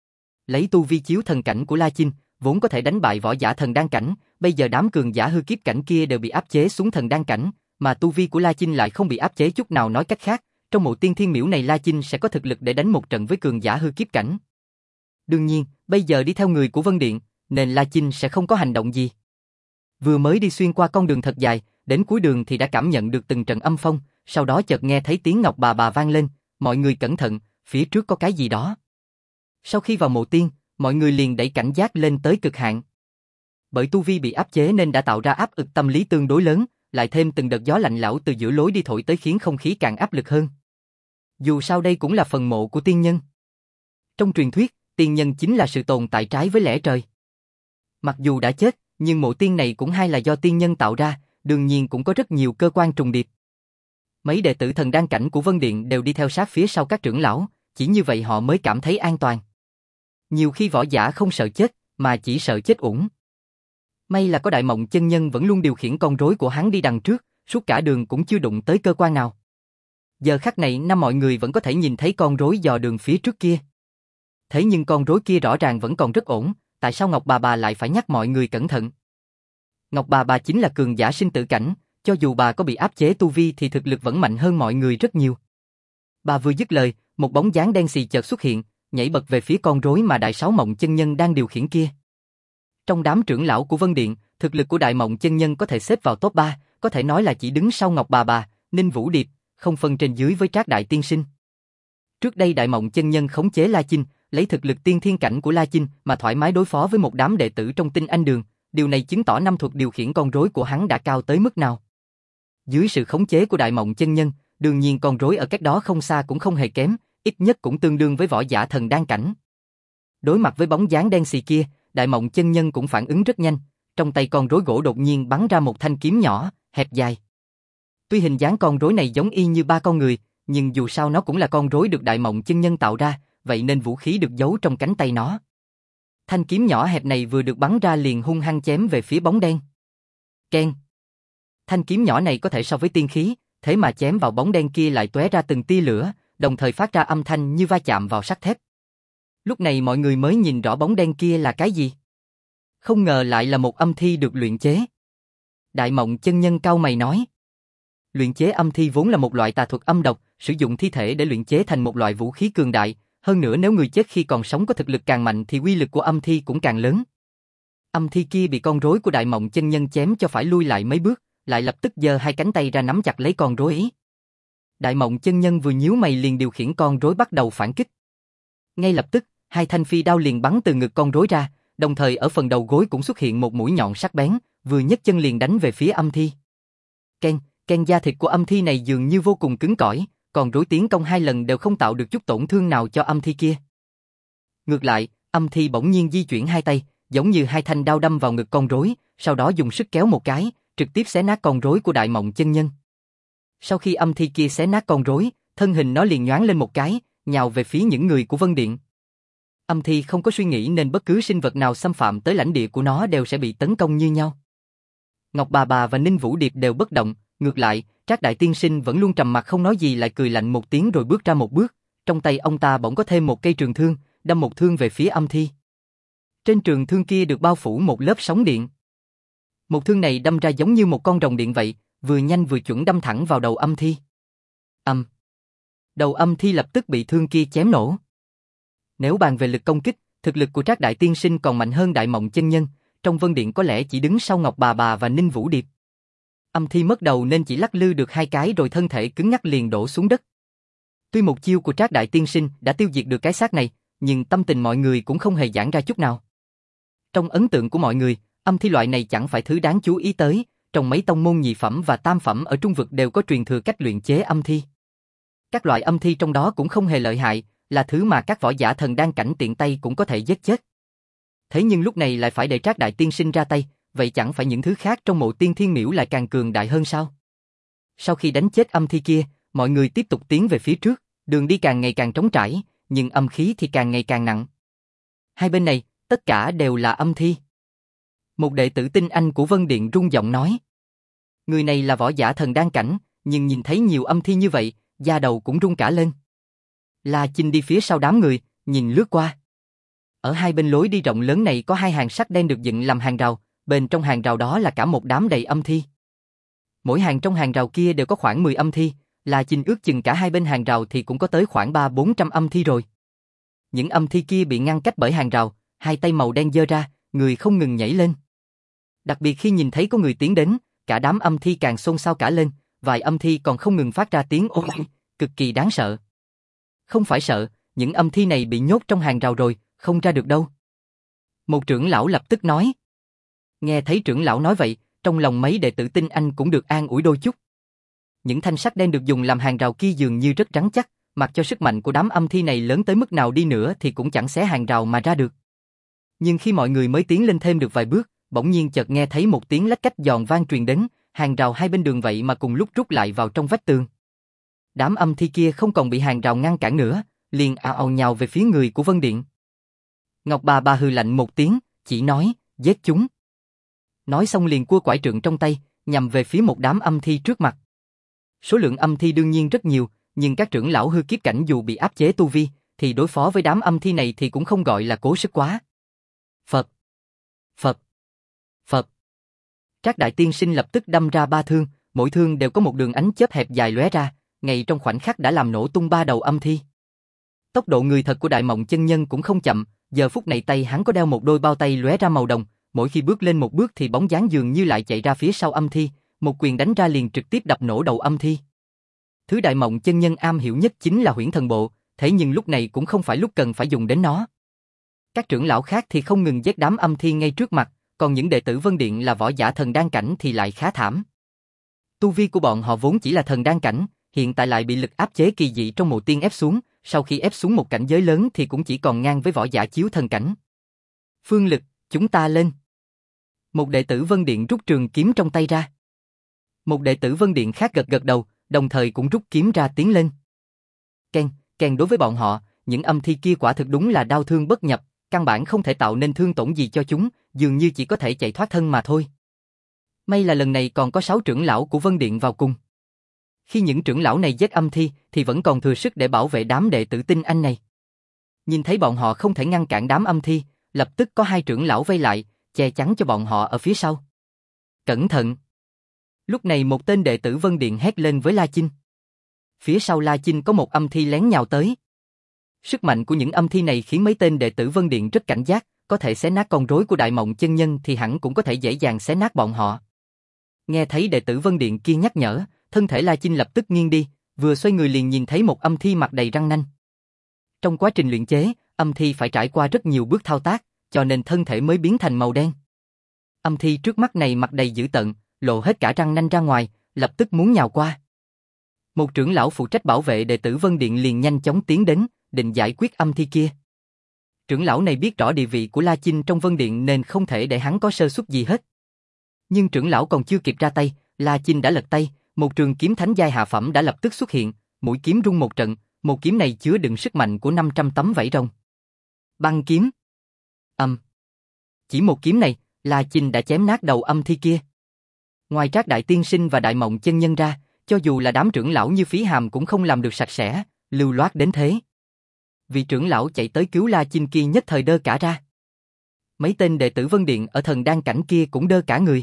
Lấy tu vi chiếu thần cảnh của La Chinh, vốn có thể đánh bại võ giả thần đan cảnh, bây giờ đám cường giả hư kiếp cảnh kia đều bị áp chế xuống thần đan cảnh, mà tu vi của La Chinh lại không bị áp chế chút nào. Nói cách khác, trong mộ tiên thiên miễu này La Chinh sẽ có thực lực để đánh một trận với cường giả hư kiếp cảnh. Đương nhiên, bây giờ đi theo người của Vân Điện, nên La Chinh sẽ không có hành động gì. Vừa mới đi xuyên qua con đường thật dài, đến cuối đường thì đã cảm nhận được từng trận âm phong, sau đó chợt nghe thấy tiếng Ngọc Bà Bà vang lên, mọi người cẩn thận, phía trước có cái gì đó. Sau khi vào mộ tiên, mọi người liền đẩy cảnh giác lên tới cực hạn. Bởi tu vi bị áp chế nên đã tạo ra áp lực tâm lý tương đối lớn, lại thêm từng đợt gió lạnh lẽo từ giữa lối đi thổi tới khiến không khí càng áp lực hơn. Dù sao đây cũng là phần mộ của tiên nhân. Trong truyền thuyết, tiên nhân chính là sự tồn tại trái với lẽ trời. Mặc dù đã chết, nhưng mộ tiên này cũng hay là do tiên nhân tạo ra, đương nhiên cũng có rất nhiều cơ quan trùng điệp. Mấy đệ tử thần đan cảnh của Vân Điện đều đi theo sát phía sau các trưởng lão, chỉ như vậy họ mới cảm thấy an toàn. Nhiều khi võ giả không sợ chết, mà chỉ sợ chết uổng. May là có Đại Mộng chân nhân vẫn luôn điều khiển con rối của hắn đi đằng trước, suốt cả đường cũng chưa đụng tới cơ quan nào. Giờ khắc này năm mọi người vẫn có thể nhìn thấy con rối dò đường phía trước kia. Thế nhưng con rối kia rõ ràng vẫn còn rất ổn, tại sao Ngọc Bà Bà lại phải nhắc mọi người cẩn thận? Ngọc Bà Bà chính là cường giả sinh tử cảnh, cho dù bà có bị áp chế tu vi thì thực lực vẫn mạnh hơn mọi người rất nhiều. Bà vừa dứt lời, một bóng dáng đen xì chợt xuất hiện, nhảy bật về phía con rối mà Đại Sáu Mộng chân nhân đang điều khiển kia. Trong đám trưởng lão của Vân Điện, thực lực của Đại Mộng chân nhân có thể xếp vào top ba, có thể nói là chỉ đứng sau Ngọc Bà Bà, Ninh Vũ Điệp, không phân trên dưới với Trác Đại Tiên Sinh. Trước đây Đại Mộng chân nhân khống chế La Chinh, lấy thực lực tiên thiên cảnh của La Chinh mà thoải mái đối phó với một đám đệ tử trong Tinh Anh Đường, điều này chứng tỏ năm thuật điều khiển con rối của hắn đã cao tới mức nào. Dưới sự khống chế của Đại Mộng chân nhân, đương nhiên con rối ở cách đó không xa cũng không hề kém, ít nhất cũng tương đương với võ giả thần đan cảnh. Đối mặt với bóng dáng đen xì kia, Đại Mộng chân nhân cũng phản ứng rất nhanh, trong tay con rối gỗ đột nhiên bắn ra một thanh kiếm nhỏ, hẹp dài. Tuy hình dáng con rối này giống y như ba con người, nhưng dù sao nó cũng là con rối được Đại Mộng chân nhân tạo ra, vậy nên vũ khí được giấu trong cánh tay nó. Thanh kiếm nhỏ hẹp này vừa được bắn ra liền hung hăng chém về phía bóng đen. Keng. Thanh kiếm nhỏ này có thể so với tiên khí, thế mà chém vào bóng đen kia lại tóe ra từng tia lửa, đồng thời phát ra âm thanh như va chạm vào sắt thép. Lúc này mọi người mới nhìn rõ bóng đen kia là cái gì. Không ngờ lại là một âm thi được luyện chế. Đại Mộng chân nhân cau mày nói. Luyện chế âm thi vốn là một loại tà thuật âm độc, sử dụng thi thể để luyện chế thành một loại vũ khí cường đại, hơn nữa nếu người chết khi còn sống có thực lực càng mạnh thì uy lực của âm thi cũng càng lớn. Âm thi kia bị con rối của Đại Mộng chân nhân chém cho phải lui lại mấy bước, lại lập tức giơ hai cánh tay ra nắm chặt lấy con rối ấy. Đại Mộng chân nhân vừa nhíu mày liền điều khiển con rối bắt đầu phản kích. Ngay lập tức, hai thanh phi đao liền bắn từ ngực con rối ra, đồng thời ở phần đầu gối cũng xuất hiện một mũi nhọn sắc bén, vừa nhấc chân liền đánh về phía âm thi. Ken, ken da thịt của âm thi này dường như vô cùng cứng cỏi, còn rối tiến công hai lần đều không tạo được chút tổn thương nào cho âm thi kia. Ngược lại, âm thi bỗng nhiên di chuyển hai tay, giống như hai thanh đao đâm vào ngực con rối, sau đó dùng sức kéo một cái, trực tiếp xé nát con rối của Đại Mộng chân nhân. Sau khi âm thi kia xé nát con rối, thân hình nó liền nhoáng lên một cái, nhào về phía những người của Vân Điện. Âm thi không có suy nghĩ nên bất cứ sinh vật nào xâm phạm tới lãnh địa của nó đều sẽ bị tấn công như nhau. Ngọc Bà Bà và Ninh Vũ Điệp đều bất động, ngược lại, Trác Đại Tiên Sinh vẫn luôn trầm mặc không nói gì lại cười lạnh một tiếng rồi bước ra một bước, trong tay ông ta bỗng có thêm một cây trường thương, đâm một thương về phía âm thi. Trên trường thương kia được bao phủ một lớp sóng điện. Một thương này đâm ra giống như một con rồng điện vậy, vừa nhanh vừa chuẩn đâm thẳng vào đầu âm thi. Âm. Đầu âm thi lập tức bị thương kia chém nổ. Nếu bàn về lực công kích, thực lực của Trác Đại Tiên Sinh còn mạnh hơn Đại Mộng chân nhân, trong Vân Điện có lẽ chỉ đứng sau Ngọc Bà Bà và Ninh Vũ Điệp. Âm thi mất đầu nên chỉ lắc lư được hai cái rồi thân thể cứng ngắc liền đổ xuống đất. Tuy một chiêu của Trác Đại Tiên Sinh đã tiêu diệt được cái xác này, nhưng tâm tình mọi người cũng không hề giãn ra chút nào. Trong ấn tượng của mọi người, âm thi loại này chẳng phải thứ đáng chú ý tới, trong mấy tông môn nhị phẩm và tam phẩm ở Trung Vực đều có truyền thừa cách luyện chế âm thi. Các loại âm thi trong đó cũng không hề lợi hại, là thứ mà các võ giả thần đan cảnh tiện tay cũng có thể giết chết. Thế nhưng lúc này lại phải để Trác Đại Tiên Sinh ra tay, vậy chẳng phải những thứ khác trong mộ tiên thiên miễu lại càng cường đại hơn sao? Sau khi đánh chết âm thi kia, mọi người tiếp tục tiến về phía trước, đường đi càng ngày càng trống trải, nhưng âm khí thì càng ngày càng nặng. Hai bên này, tất cả đều là âm thi. Một đệ tử Tinh Anh của Vân Điện rung giọng nói. Người này là võ giả thần đan cảnh, nhưng nhìn thấy nhiều âm thi như vậy, da đầu cũng rung cả lên. La Chinh đi phía sau đám người, nhìn lướt qua. Ở hai bên lối đi rộng lớn này có hai hàng sắt đen được dựng làm hàng rào, bên trong hàng rào đó là cả một đám đầy âm thi. Mỗi hàng trong hàng rào kia đều có khoảng mười âm thi, La Chinh ước chừng cả hai bên hàng rào thì cũng có tới khoảng ba bốn trăm âm thi rồi. Những âm thi kia bị ngăn cách bởi hàng rào, hai tay màu đen giơ ra, người không ngừng nhảy lên. Đặc biệt khi nhìn thấy có người tiến đến, cả đám âm thi càng xôn xao cả lên, vài âm thi còn không ngừng phát ra tiếng ôi, cực kỳ đáng sợ. Không phải sợ, những âm thi này bị nhốt trong hàng rào rồi, không ra được đâu. Một trưởng lão lập tức nói. Nghe thấy trưởng lão nói vậy, trong lòng mấy đệ tử Tinh Anh cũng được an ủi đôi chút. Những thanh sắt đen được dùng làm hàng rào kia dường như rất rắn chắc, mặc cho sức mạnh của đám âm thi này lớn tới mức nào đi nữa thì cũng chẳng xé hàng rào mà ra được. Nhưng khi mọi người mới tiến lên thêm được vài bước, bỗng nhiên chợt nghe thấy một tiếng lách cách giòn vang truyền đến, hàng rào hai bên đường vậy mà cùng lúc rút lại vào trong vách tường. Đám âm thi kia không còn bị hàng rào ngăn cản nữa, liền ào ào nhào về phía người của Vân Điện. Ngọc Bà Bà hừ lạnh một tiếng, chỉ nói, giết chúng. Nói xong liền cua quải trượng trong tay, nhằm về phía một đám âm thi trước mặt. Số lượng âm thi đương nhiên rất nhiều, nhưng các trưởng lão hư kiếp cảnh dù bị áp chế tu vi, thì đối phó với đám âm thi này thì cũng không gọi là cố sức quá. Phật, Phật, Phật. Trác Đại Tiên Sinh lập tức đâm ra ba thương, mỗi thương đều có một đường ánh chớp hẹp dài lóe ra, ngay trong khoảnh khắc đã làm nổ tung ba đầu âm thi. Tốc độ người thật của Đại Mộng Chân Nhân cũng không chậm, giờ phút này tay hắn có đeo một đôi bao tay lóe ra màu đồng, mỗi khi bước lên một bước thì bóng dáng dường như lại chạy ra phía sau âm thi, một quyền đánh ra liền trực tiếp đập nổ đầu âm thi. Thứ Đại Mộng Chân Nhân am hiểu nhất chính là Huyễn Thần Bộ, thế nhưng lúc này cũng không phải lúc cần phải dùng đến nó. Các trưởng lão khác thì không ngừng giết đám âm thi ngay trước mặt, còn những đệ tử Vân Điện là võ giả thần đan cảnh thì lại khá thảm. Tu vi của bọn họ vốn chỉ là thần đan cảnh, hiện tại lại bị lực áp chế kỳ dị trong mộ tiên ép xuống, sau khi ép xuống một cảnh giới lớn thì cũng chỉ còn ngang với võ giả chiếu thần cảnh. Phương Lực, chúng ta lên. Một đệ tử Vân Điện rút trường kiếm trong tay ra. Một đệ tử Vân Điện khác gật gật đầu, đồng thời cũng rút kiếm ra tiến lên. Ken, Ken đối với bọn họ, những âm thi kia quả thực đúng là đau thương bất nhập, căn bản không thể tạo nên thương tổn gì cho chúng, dường như chỉ có thể chạy thoát thân mà thôi. May là lần này còn có sáu trưởng lão của Vân Điện vào cùng. Khi những trưởng lão này giết âm thi thì vẫn còn thừa sức để bảo vệ đám đệ tử Tinh Anh này. Nhìn thấy bọn họ không thể ngăn cản đám âm thi, lập tức có hai trưởng lão vây lại, che chắn cho bọn họ ở phía sau. Cẩn thận! Lúc này một tên đệ tử Vân Điện hét lên với La Chinh. Phía sau La Chinh có một âm thi lén nhào tới. Sức mạnh của những âm thi này khiến mấy tên đệ tử Vân Điện rất cảnh giác, có thể xé nát con rối của Đại Mộng Chân Nhân thì hẳn cũng có thể dễ dàng xé nát bọn họ. Nghe thấy đệ tử Vân Điện kia nhắc nhở, thân thể La Chinh lập tức nghiêng đi, vừa xoay người liền nhìn thấy một âm thi mặt đầy răng nanh. Trong quá trình luyện chế, âm thi phải trải qua rất nhiều bước thao tác, cho nên thân thể mới biến thành màu đen. Âm thi trước mắt này mặt đầy dữ tợn, lộ hết cả răng nanh ra ngoài, lập tức muốn nhào qua. Một trưởng lão phụ trách bảo vệ đệ tử Vân Điện liền nhanh chóng tiến đến, định giải quyết âm thi kia. Trưởng lão này biết rõ địa vị của La Chinh trong Vân Điện nên không thể để hắn có sơ suất gì hết. Nhưng trưởng lão còn chưa kịp ra tay, La Chinh đã lật tay, một trường kiếm thánh giai hạ phẩm đã lập tức xuất hiện, mũi kiếm rung một trận, một kiếm này chứa đựng sức mạnh của năm trăm tấm vảy rồng. Băng kiếm. Âm. Chỉ một kiếm này, La Chinh đã chém nát đầu âm thi kia. Ngoài Trác Đại Tiên Sinh và Đại Mộng Chân Nhân ra, cho dù là đám trưởng lão như Phí Hàm cũng không làm được sạch sẽ, lưu loát đến thế. Vị trưởng lão chạy tới cứu La Chinh kia nhất thời đơ cả ra. Mấy tên đệ tử Vân Điện ở thần đan cảnh kia cũng đơ cả người.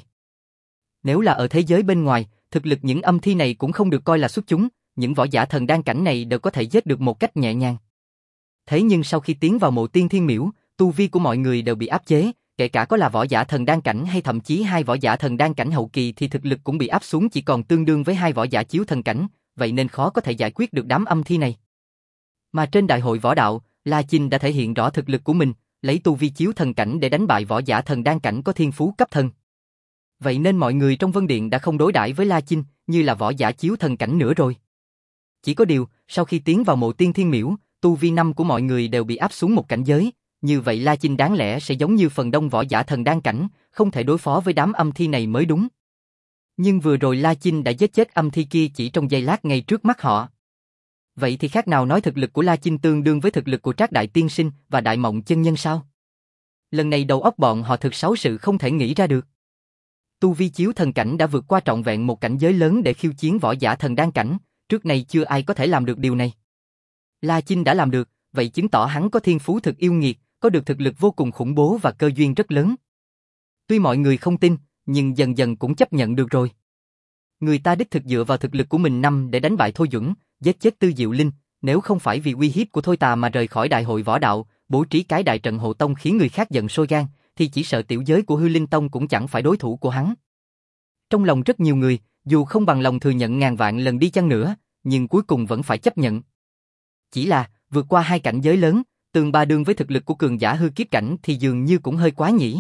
Nếu là ở thế giới bên ngoài, thực lực những âm thi này cũng không được coi là xuất chúng, những võ giả thần đan cảnh này đều có thể giết được một cách nhẹ nhàng. Thế nhưng sau khi tiến vào mộ tiên thiên miễu, tu vi của mọi người đều bị áp chế, kể cả có là võ giả thần đan cảnh hay thậm chí hai võ giả thần đan cảnh hậu kỳ thì thực lực cũng bị áp xuống chỉ còn tương đương với hai võ giả chiếu thần cảnh, vậy nên khó có thể giải quyết được đám âm thi này. Mà trên đại hội võ đạo, La Chinh đã thể hiện rõ thực lực của mình, lấy tu vi chiếu thần cảnh để đánh bại võ giả thần đan cảnh có thiên phú cấp thần. Vậy nên mọi người trong Vân Điện đã không đối đãi với La Chinh như là võ giả chiếu thần cảnh nữa rồi. Chỉ có điều, sau khi tiến vào mộ tiên thiên miễu, tu vi năm của mọi người đều bị áp xuống một cảnh giới, như vậy La Chinh đáng lẽ sẽ giống như phần đông võ giả thần đan cảnh, không thể đối phó với đám âm thi này mới đúng. Nhưng vừa rồi La Chinh đã giết chết âm thi kia chỉ trong giây lát ngay trước mắt họ. Vậy thì khác nào nói thực lực của La Chinh tương đương với thực lực của Trác Đại Tiên Sinh và Đại Mộng Chân Nhân sao? Lần này đầu óc bọn họ thực sáu sự không thể nghĩ ra được. Tu vi chiếu thần cảnh đã vượt qua trọn vẹn một cảnh giới lớn để khiêu chiến võ giả thần đan cảnh, trước nay chưa ai có thể làm được điều này. La Chinh đã làm được, vậy chứng tỏ hắn có thiên phú thực yêu nghiệt, có được thực lực vô cùng khủng bố và cơ duyên rất lớn. Tuy mọi người không tin, nhưng dần dần cũng chấp nhận được rồi. Người ta đích thực dựa vào thực lực của mình năm để đánh bại Thôi Duẩn, giết chết Tư Diệu Linh, nếu không phải vì uy hiếp của Thôi Tà mà rời khỏi đại hội võ đạo, bố trí cái đại trận hộ tông khiến người khác giận sôi gan, thì chỉ sợ tiểu giới của Hư Linh Tông cũng chẳng phải đối thủ của hắn. Trong lòng rất nhiều người, dù không bằng lòng thừa nhận ngàn vạn lần đi chăng nữa, nhưng cuối cùng vẫn phải chấp nhận. Chỉ là, vượt qua hai cảnh giới lớn, tương ba đương với thực lực của cường giả hư kiếp cảnh thì dường như cũng hơi quá nhỉ.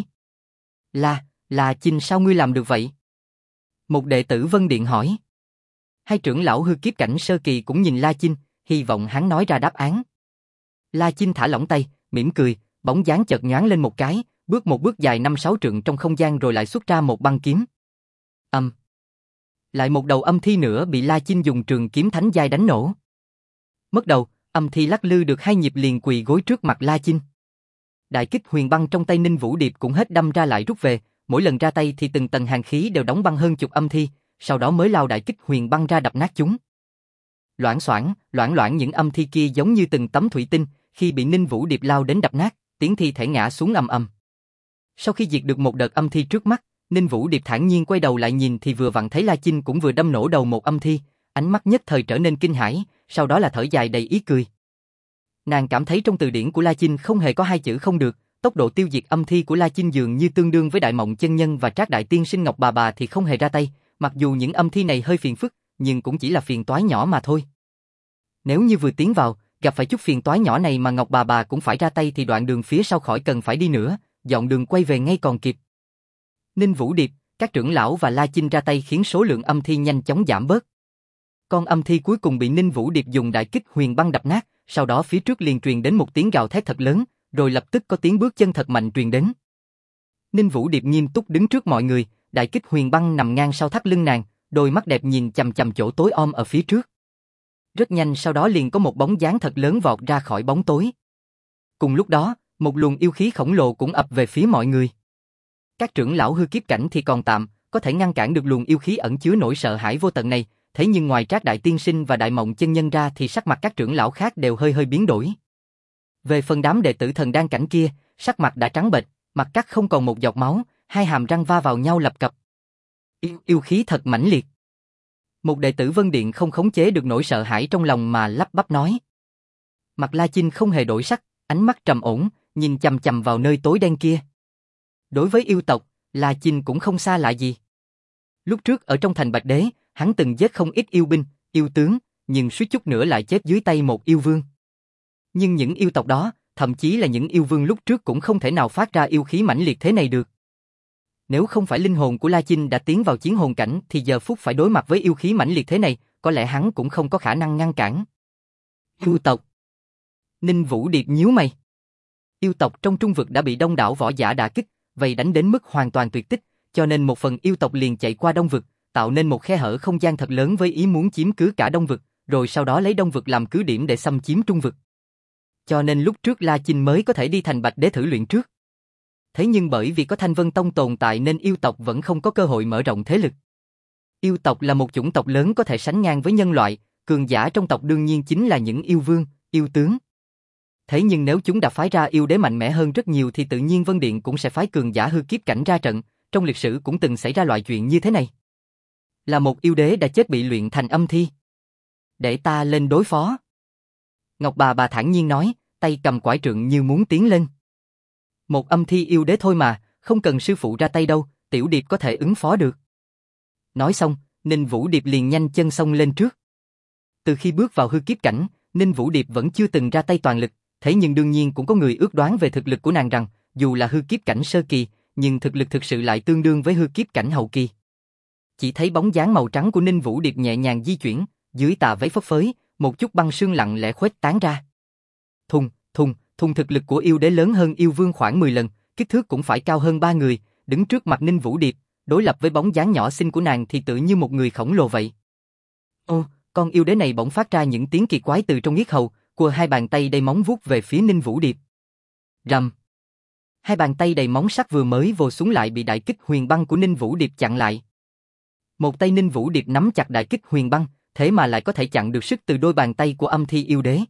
Là, là Chinh sao ngươi làm được vậy? Một đệ tử Vân Điện hỏi. Hai trưởng lão hư kiếp cảnh sơ kỳ cũng nhìn La Chinh, hy vọng hắn nói ra đáp án. La Chinh thả lỏng tay, mỉm cười, bóng dáng chợt nhoáng lên một cái, bước một bước dài năm sáu trượng trong không gian rồi lại xuất ra một băng kiếm. Âm. Lại một đầu âm thi nữa bị La Chinh dùng trường kiếm thánh giai đánh nổ. Mất đầu, âm thi lắc lư được hai nhịp liền quỳ gối trước mặt La Chinh. Đại kích huyền băng trong tay Ninh Vũ Điệp cũng hết đâm ra lại rút về, mỗi lần ra tay thì từng tầng hàn khí đều đóng băng hơn chục âm thi, sau đó mới lao đại kích huyền băng ra đập nát chúng. Loảng xoảng, loảng loảng những âm thi kia giống như từng tấm thủy tinh, khi bị Ninh Vũ Điệp lao đến đập nát, tiếng thi thể ngã xuống ầm ầm. Sau khi diệt được một đợt âm thi trước mắt, Ninh Vũ Điệp thản nhiên quay đầu lại nhìn thì vừa vặn thấy La Chinh cũng vừa đâm nổ đầu một âm thi, ánh mắt nhất thời trở nên kinh hãi, sau đó là thở dài đầy ý cười. Nàng cảm thấy trong từ điển của La Chinh không hề có hai chữ không được, tốc độ tiêu diệt âm thi của La Chinh dường như tương đương với Đại Mộng Chân Nhân và Trác Đại Tiên Sinh Ngọc Bà Bà thì không hề ra tay, mặc dù những âm thi này hơi phiền phức, nhưng cũng chỉ là phiền toái nhỏ mà thôi. Nếu như vừa tiến vào, gặp phải chút phiền toái nhỏ này mà Ngọc Bà Bà cũng phải ra tay thì đoạn đường phía sau khỏi cần phải đi nữa, dọn đường quay về ngay còn kịp. Ninh Vũ Điệp, các trưởng lão và La Chinh ra tay khiến số lượng âm thi nhanh chóng giảm bớt. Con âm thi cuối cùng bị Ninh Vũ Điệp dùng đại kích huyền băng đập nát, sau đó phía trước liền truyền đến một tiếng gào thét thật lớn, rồi lập tức có tiếng bước chân thật mạnh truyền đến. Ninh Vũ Điệp nghiêm túc đứng trước mọi người, đại kích huyền băng nằm ngang sau thắt lưng nàng, đôi mắt đẹp nhìn chằm chằm chỗ tối om ở phía trước. Rất nhanh sau đó liền có một bóng dáng thật lớn vọt ra khỏi bóng tối. Cùng lúc đó, một luồng yêu khí khổng lồ cũng ập về phía mọi người. Các trưởng lão hư kiếp cảnh thì còn tạm, có thể ngăn cản được luồng yêu khí ẩn chứa nỗi sợ hãi vô tận này, thế nhưng ngoài Trác Đại Tiên Sinh và Đại Mộng Chân Nhân ra thì sắc mặt các trưởng lão khác đều hơi hơi biến đổi. Về phần đám đệ tử thần đan cảnh kia, sắc mặt đã trắng bệch, mặt cắt không còn một giọt máu, hai hàm răng va vào nhau lập cập. Yêu, yêu khí thật mãnh liệt. Một đệ tử Vân Điện không khống chế được nỗi sợ hãi trong lòng mà lắp bắp nói. Mặt La Chinh không hề đổi sắc, ánh mắt trầm ổn, nhìn chằm chằm vào nơi tối đen kia. Đối với yêu tộc, La Chinh cũng không xa lạ gì. Lúc trước ở trong thành Bạch Đế, hắn từng giết không ít yêu binh, yêu tướng, nhưng suýt chút nữa lại chết dưới tay một yêu vương. Nhưng những yêu tộc đó, thậm chí là những yêu vương lúc trước cũng không thể nào phát ra yêu khí mãnh liệt thế này được. Nếu không phải linh hồn của La Chinh đã tiến vào chiến hồn cảnh thì giờ phút phải đối mặt với yêu khí mãnh liệt thế này, có lẽ hắn cũng không có khả năng ngăn cản. Yêu tộc. Ninh Vũ Điệp nhíu mày. Yêu tộc trong trung vực đã bị đông đảo võ giả đả kích, vậy đánh đến mức hoàn toàn tuyệt tích, cho nên một phần yêu tộc liền chạy qua đông vực, tạo nên một khe hở không gian thật lớn với ý muốn chiếm cứ cả đông vực, rồi sau đó lấy đông vực làm cứ điểm để xâm chiếm trung vực. Cho nên lúc trước La Chinh mới có thể đi thành Bạch Đế thử luyện trước. Thế nhưng bởi vì có Thanh Vân Tông tồn tại nên yêu tộc vẫn không có cơ hội mở rộng thế lực. Yêu tộc là một chủng tộc lớn có thể sánh ngang với nhân loại, cường giả trong tộc đương nhiên chính là những yêu vương, yêu tướng. Thế nhưng nếu chúng đã phái ra yêu đế mạnh mẽ hơn rất nhiều thì tự nhiên Vân Điện cũng sẽ phái cường giả hư kiếp cảnh ra trận, trong lịch sử cũng từng xảy ra loại chuyện như thế này. Là một yêu đế đã chết bị luyện thành âm thi. Để ta lên đối phó. Ngọc Bà Bà thản nhiên nói, tay cầm quải trượng như muốn tiến lên. Một âm thi yêu đế thôi mà, không cần sư phụ ra tay đâu, Tiểu Điệp có thể ứng phó được. Nói xong, Ninh Vũ Điệp liền nhanh chân xông lên trước. Từ khi bước vào hư kiếp cảnh, Ninh Vũ Điệp vẫn chưa từng ra tay toàn lực, thế nhưng đương nhiên cũng có người ước đoán về thực lực của nàng rằng, dù là hư kiếp cảnh sơ kỳ, nhưng thực lực thực sự lại tương đương với hư kiếp cảnh hậu kỳ. Chỉ thấy bóng dáng màu trắng của Ninh Vũ Điệp nhẹ nhàng di chuyển, dưới tà váy phất phới, một chút băng sương lặng lẽ khuếch tán ra. Thùng, thùng, thùng thực lực của yêu đế lớn hơn yêu vương khoảng mười lần, kích thước cũng phải cao hơn ba người, đứng trước mặt Ninh Vũ Điệp, đối lập với bóng dáng nhỏ xinh của nàng thì tự như một người khổng lồ vậy. Ô, con yêu đế này bỗng phát ra những tiếng kỳ quái từ trong yết hầu, quơ hai bàn tay đầy móng vuốt về phía Ninh Vũ Điệp. Rầm. Hai bàn tay đầy móng sắc vừa mới vồ xuống lại bị đại kích huyền băng của Ninh Vũ Điệp chặn lại. Một tay Ninh Vũ Điệp nắm chặt đại kích huyền băng, thế mà lại có thể chặn được sức từ đôi bàn tay của âm thi yêu đế.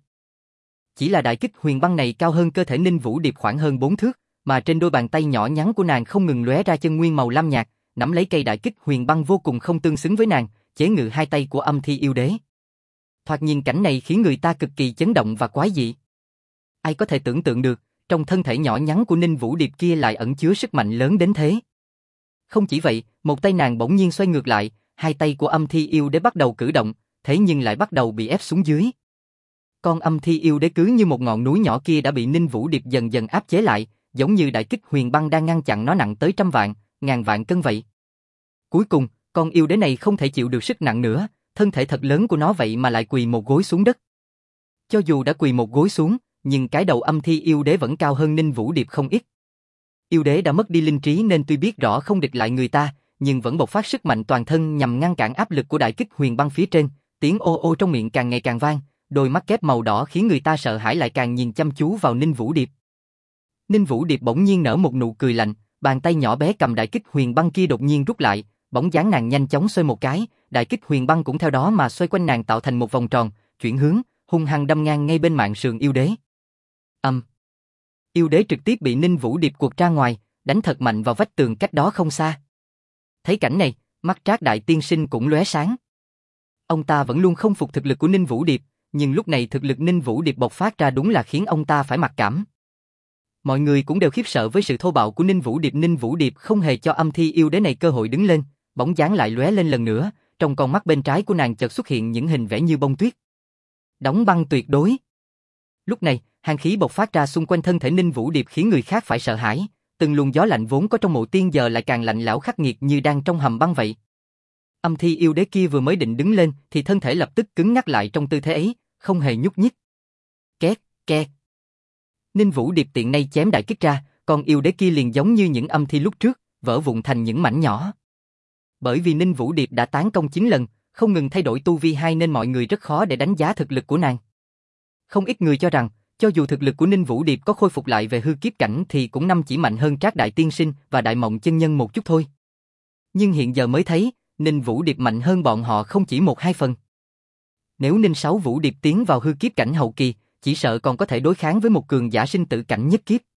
Chỉ là đại kích huyền băng này cao hơn cơ thể Ninh Vũ Điệp khoảng hơn bốn thước, mà trên đôi bàn tay nhỏ nhắn của nàng không ngừng lóe ra chân nguyên màu lam nhạt, nắm lấy cây đại kích huyền băng vô cùng không tương xứng với nàng, chế ngự hai tay của âm thi yêu đế. Thoạt nhìn cảnh này khiến người ta cực kỳ chấn động và quái dị. Ai có thể tưởng tượng được, trong thân thể nhỏ nhắn của Ninh Vũ Điệp kia lại ẩn chứa sức mạnh lớn đến thế. Không chỉ vậy, một tay nàng bỗng nhiên xoay ngược lại, hai tay của âm thi yêu đế bắt đầu cử động, thế nhưng lại bắt đầu bị ép xuống dưới. Con âm thi yêu đế cứ như một ngọn núi nhỏ kia đã bị Ninh Vũ Điệp dần dần áp chế lại, giống như đại kích huyền băng đang ngăn chặn nó nặng tới trăm vạn, ngàn vạn cân vậy. Cuối cùng, con yêu đế này không thể chịu được sức nặng nữa, thân thể thật lớn của nó vậy mà lại quỳ một gối xuống đất. Cho dù đã quỳ một gối xuống, nhưng cái đầu âm thi yêu đế vẫn cao hơn Ninh Vũ Điệp không ít. Yêu đế đã mất đi linh trí nên tuy biết rõ không địch lại người ta, nhưng vẫn bộc phát sức mạnh toàn thân nhằm ngăn cản áp lực của đại kích huyền băng phía trên, tiếng ô ô trong miệng càng ngày càng vang, đôi mắt kép màu đỏ khiến người ta sợ hãi lại càng nhìn chăm chú vào Ninh Vũ Điệp. Ninh Vũ Điệp bỗng nhiên nở một nụ cười lạnh, bàn tay nhỏ bé cầm đại kích huyền băng kia đột nhiên rút lại, bóng dáng nàng nhanh chóng xoay một cái, đại kích huyền băng cũng theo đó mà xoay quanh nàng tạo thành một vòng tròn, chuyển hướng, hung hăng đâm ngang ngay bên mạn sườn yêu đế. Âm. Um. Yêu đế trực tiếp bị Ninh Vũ Điệp quật ra ngoài, đánh thật mạnh vào vách tường cách đó không xa. Thấy cảnh này, mắt Trác Đại Tiên Sinh cũng lóe sáng. Ông ta vẫn luôn không phục thực lực của Ninh Vũ Điệp, nhưng lúc này thực lực Ninh Vũ Điệp bộc phát ra đúng là khiến ông ta phải mặc cảm. Mọi người cũng đều khiếp sợ với sự thô bạo của Ninh Vũ Điệp. Ninh Vũ Điệp không hề cho âm thi yêu đế này cơ hội đứng lên, bóng dáng lại lóe lên lần nữa, trong con mắt bên trái của nàng chợt xuất hiện những hình vẽ như bông tuyết. Đóng băng tuyệt đối. Lúc này, hàn khí bộc phát ra xung quanh thân thể Ninh Vũ Điệp khiến người khác phải sợ hãi, từng luồng gió lạnh vốn có trong mộ tiên giờ lại càng lạnh lẽo khắc nghiệt như đang trong hầm băng vậy. Âm thi yêu đế kia vừa mới định đứng lên thì thân thể lập tức cứng ngắc lại trong tư thế ấy, không hề nhúc nhích. Két, két. Ninh Vũ Điệp tiện nay chém đại kích ra, còn yêu đế kia liền giống như những âm thi lúc trước, vỡ vụn thành những mảnh nhỏ. Bởi vì Ninh Vũ Điệp đã tán công chín lần, không ngừng thay đổi tu vi hai nên mọi người rất khó để đánh giá thực lực của nàng. Không ít người cho rằng, cho dù thực lực của Ninh Vũ Điệp có khôi phục lại về hư kiếp cảnh thì cũng năm chỉ mạnh hơn Trác Đại Tiên Sinh và Đại Mộng Chân Nhân một chút thôi. Nhưng hiện giờ mới thấy, Ninh Vũ Điệp mạnh hơn bọn họ không chỉ một hai phần. Nếu Ninh Sáu Vũ Điệp tiến vào hư kiếp cảnh hậu kỳ, chỉ sợ còn có thể đối kháng với một cường giả sinh tử cảnh nhất kiếp.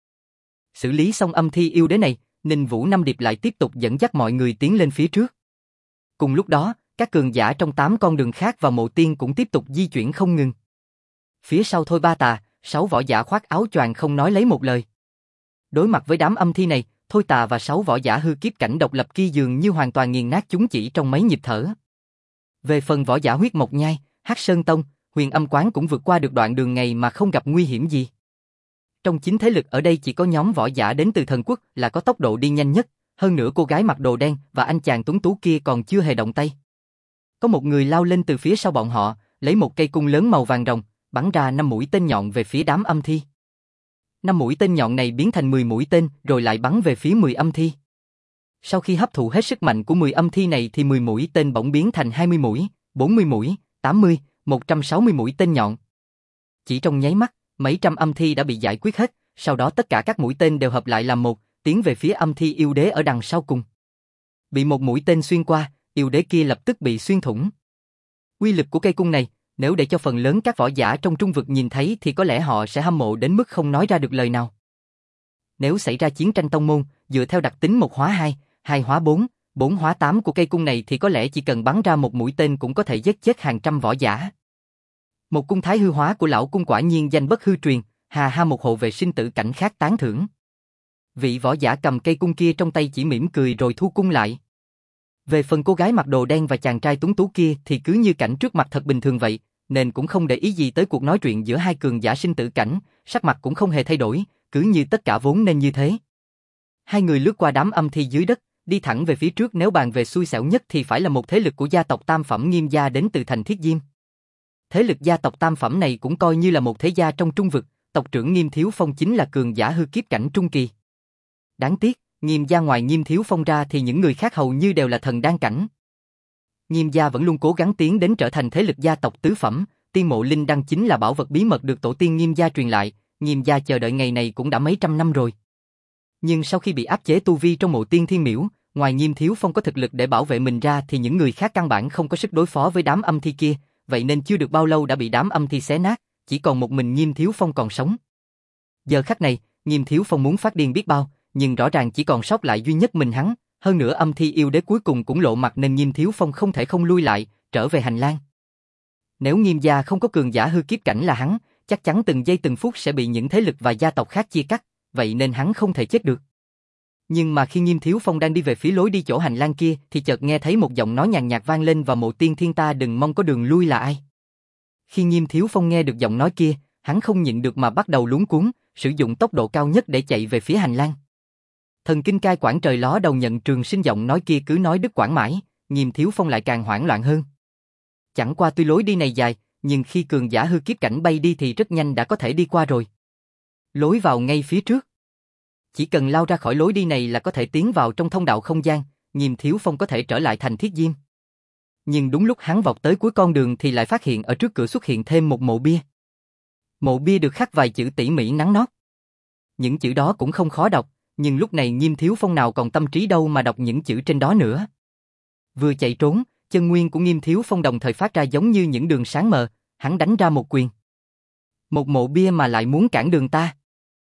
Xử lý xong âm thi yêu đế này, Ninh Vũ Năm Điệp lại tiếp tục dẫn dắt mọi người tiến lên phía trước. Cùng lúc đó, các cường giả trong tám con đường khác và mộ tiên cũng tiếp tục di chuyển không ngừng. Phía sau Thôi Ba Tà, sáu võ giả khoác áo choàng không nói lấy một lời. Đối mặt với đám âm thi này, Thôi Tà và sáu võ giả hư kiếp cảnh độc lập kia dường như hoàn toàn nghiền nát chúng chỉ trong mấy nhịp thở. Về phần võ giả huyết mộc nhai, Hắc Sơn Tông, Huyền Âm Quán cũng vượt qua được đoạn đường này mà không gặp nguy hiểm gì. Trong chín thế lực ở đây chỉ có nhóm võ giả đến từ thần quốc là có tốc độ đi nhanh nhất, hơn nữa cô gái mặc đồ đen và anh chàng tuấn tú kia còn chưa hề động tay. Có một người lao lên từ phía sau bọn họ, lấy một cây cung lớn màu vàng rồng, bắn ra năm mũi tên nhọn về phía đám âm thi. Năm mũi tên nhọn này biến thành mười mũi tên rồi lại bắn về phía mười âm thi. Sau khi hấp thụ hết sức mạnh của mười âm thi này thì mười mũi tên bỗng biến thành hai mươi mũi, bốn mươi mũi, tám mươi, một trăm sáu mươi mũi tên nhọn. Chỉ trong nháy mắt, mấy trăm âm thi đã bị giải quyết hết, sau đó tất cả các mũi tên đều hợp lại làm một, tiến về phía âm thi yêu đế ở đằng sau cùng. Bị một mũi tên xuyên qua, yêu đế kia lập tức bị xuyên thủng. Uy lực của cây cung này, nếu để cho phần lớn các võ giả trong trung vực nhìn thấy thì có lẽ họ sẽ hâm mộ đến mức không nói ra được lời nào. Nếu xảy ra chiến tranh tông môn, dựa theo đặc tính một hóa hai, hai hóa bốn, bốn hóa tám của cây cung này thì có lẽ chỉ cần bắn ra một mũi tên cũng có thể giết chết hàng trăm võ giả. Một cung thái hư hóa của lão cung quả nhiên danh bất hư truyền, hà ha một hộ vệ sinh tử cảnh khác tán thưởng. Vị võ giả cầm cây cung kia trong tay chỉ mỉm cười rồi thu cung lại. Về phần cô gái mặc đồ đen và chàng trai tuấn tú kia thì cứ như cảnh trước mặt thật bình thường vậy, nên cũng không để ý gì tới cuộc nói chuyện giữa hai cường giả sinh tử cảnh, sắc mặt cũng không hề thay đổi, cứ như tất cả vốn nên như thế. Hai người lướt qua đám âm thi dưới đất, đi thẳng về phía trước. Nếu bàn về xui xẻo nhất thì phải là một thế lực của gia tộc Tam Phẩm Nghiêm gia đến từ thành Thiết Diêm. Thế lực gia tộc Tam Phẩm này cũng coi như là một thế gia trong trung vực, tộc trưởng Nghiêm Thiếu Phong chính là cường giả hư kiếp cảnh trung kỳ. Đáng tiếc, Nghiêm gia ngoài Nghiêm Thiếu Phong ra thì những người khác hầu như đều là thần đan cảnh. Nghiêm gia vẫn luôn cố gắng tiến đến trở thành thế lực gia tộc tứ phẩm, tiên mộ linh đăng chính là bảo vật bí mật được tổ tiên Nghiêm gia truyền lại, Nghiêm gia chờ đợi ngày này cũng đã mấy trăm năm rồi. Nhưng sau khi bị áp chế tu vi trong mộ tiên thiên miễu, ngoài Nghiêm Thiếu Phong có thực lực để bảo vệ mình ra thì những người khác căn bản không có sức đối phó với đám âm thi kia, vậy nên chưa được bao lâu đã bị đám âm thi xé nát, chỉ còn một mình Nghiêm Thiếu Phong còn sống. Giờ khắc này, Nghiêm Thiếu Phong muốn phát điên biết bao, nhưng rõ ràng chỉ còn sót lại duy nhất mình hắn, hơn nữa âm thi yêu đế cuối cùng cũng lộ mặt nên Nghiêm Thiếu Phong không thể không lui lại, trở về hành lang. Nếu Nghiêm gia không có cường giả hư kiếp cảnh là hắn, chắc chắn từng giây từng phút sẽ bị những thế lực và gia tộc khác chia cắt, vậy nên hắn không thể chết được. Nhưng mà khi Nghiêm Thiếu Phong đang đi về phía lối đi chỗ hành lang kia thì chợt nghe thấy một giọng nói nhàn nhạt vang lên và mộ tiên thiên ta đừng mong có đường lui là ai. Khi Nghiêm Thiếu Phong nghe được giọng nói kia, hắn không nhịn được mà bắt đầu luống cuống, sử dụng tốc độ cao nhất để chạy về phía hành lang. Thần kinh cai quản trời ló đầu nhận Trường Sinh giọng nói kia cứ nói đứt quãng mãi, Nghiêm Thiếu Phong lại càng hoảng loạn hơn. Chẳng qua tuy lối đi này dài, nhưng khi cường giả hư kiếp cảnh bay đi thì rất nhanh đã có thể đi qua rồi. Lối vào ngay phía trước. Chỉ cần lao ra khỏi lối đi này là có thể tiến vào trong thông đạo không gian, Nghiêm Thiếu Phong có thể trở lại thành Thiết Diêm. Nhưng đúng lúc hắn vọt tới cuối con đường thì lại phát hiện ở trước cửa xuất hiện thêm một mộ bia. Mộ bia được khắc vài chữ tỉ mỉ nắn nót. Những chữ đó cũng không khó đọc, nhưng lúc này Nghiêm Thiếu Phong nào còn tâm trí đâu mà đọc những chữ trên đó nữa. Vừa chạy trốn, chân nguyên của Nghiêm Thiếu Phong đồng thời phát ra giống như những đường sáng mờ, hắn đánh ra một quyền. Một mộ bia mà lại muốn cản đường ta.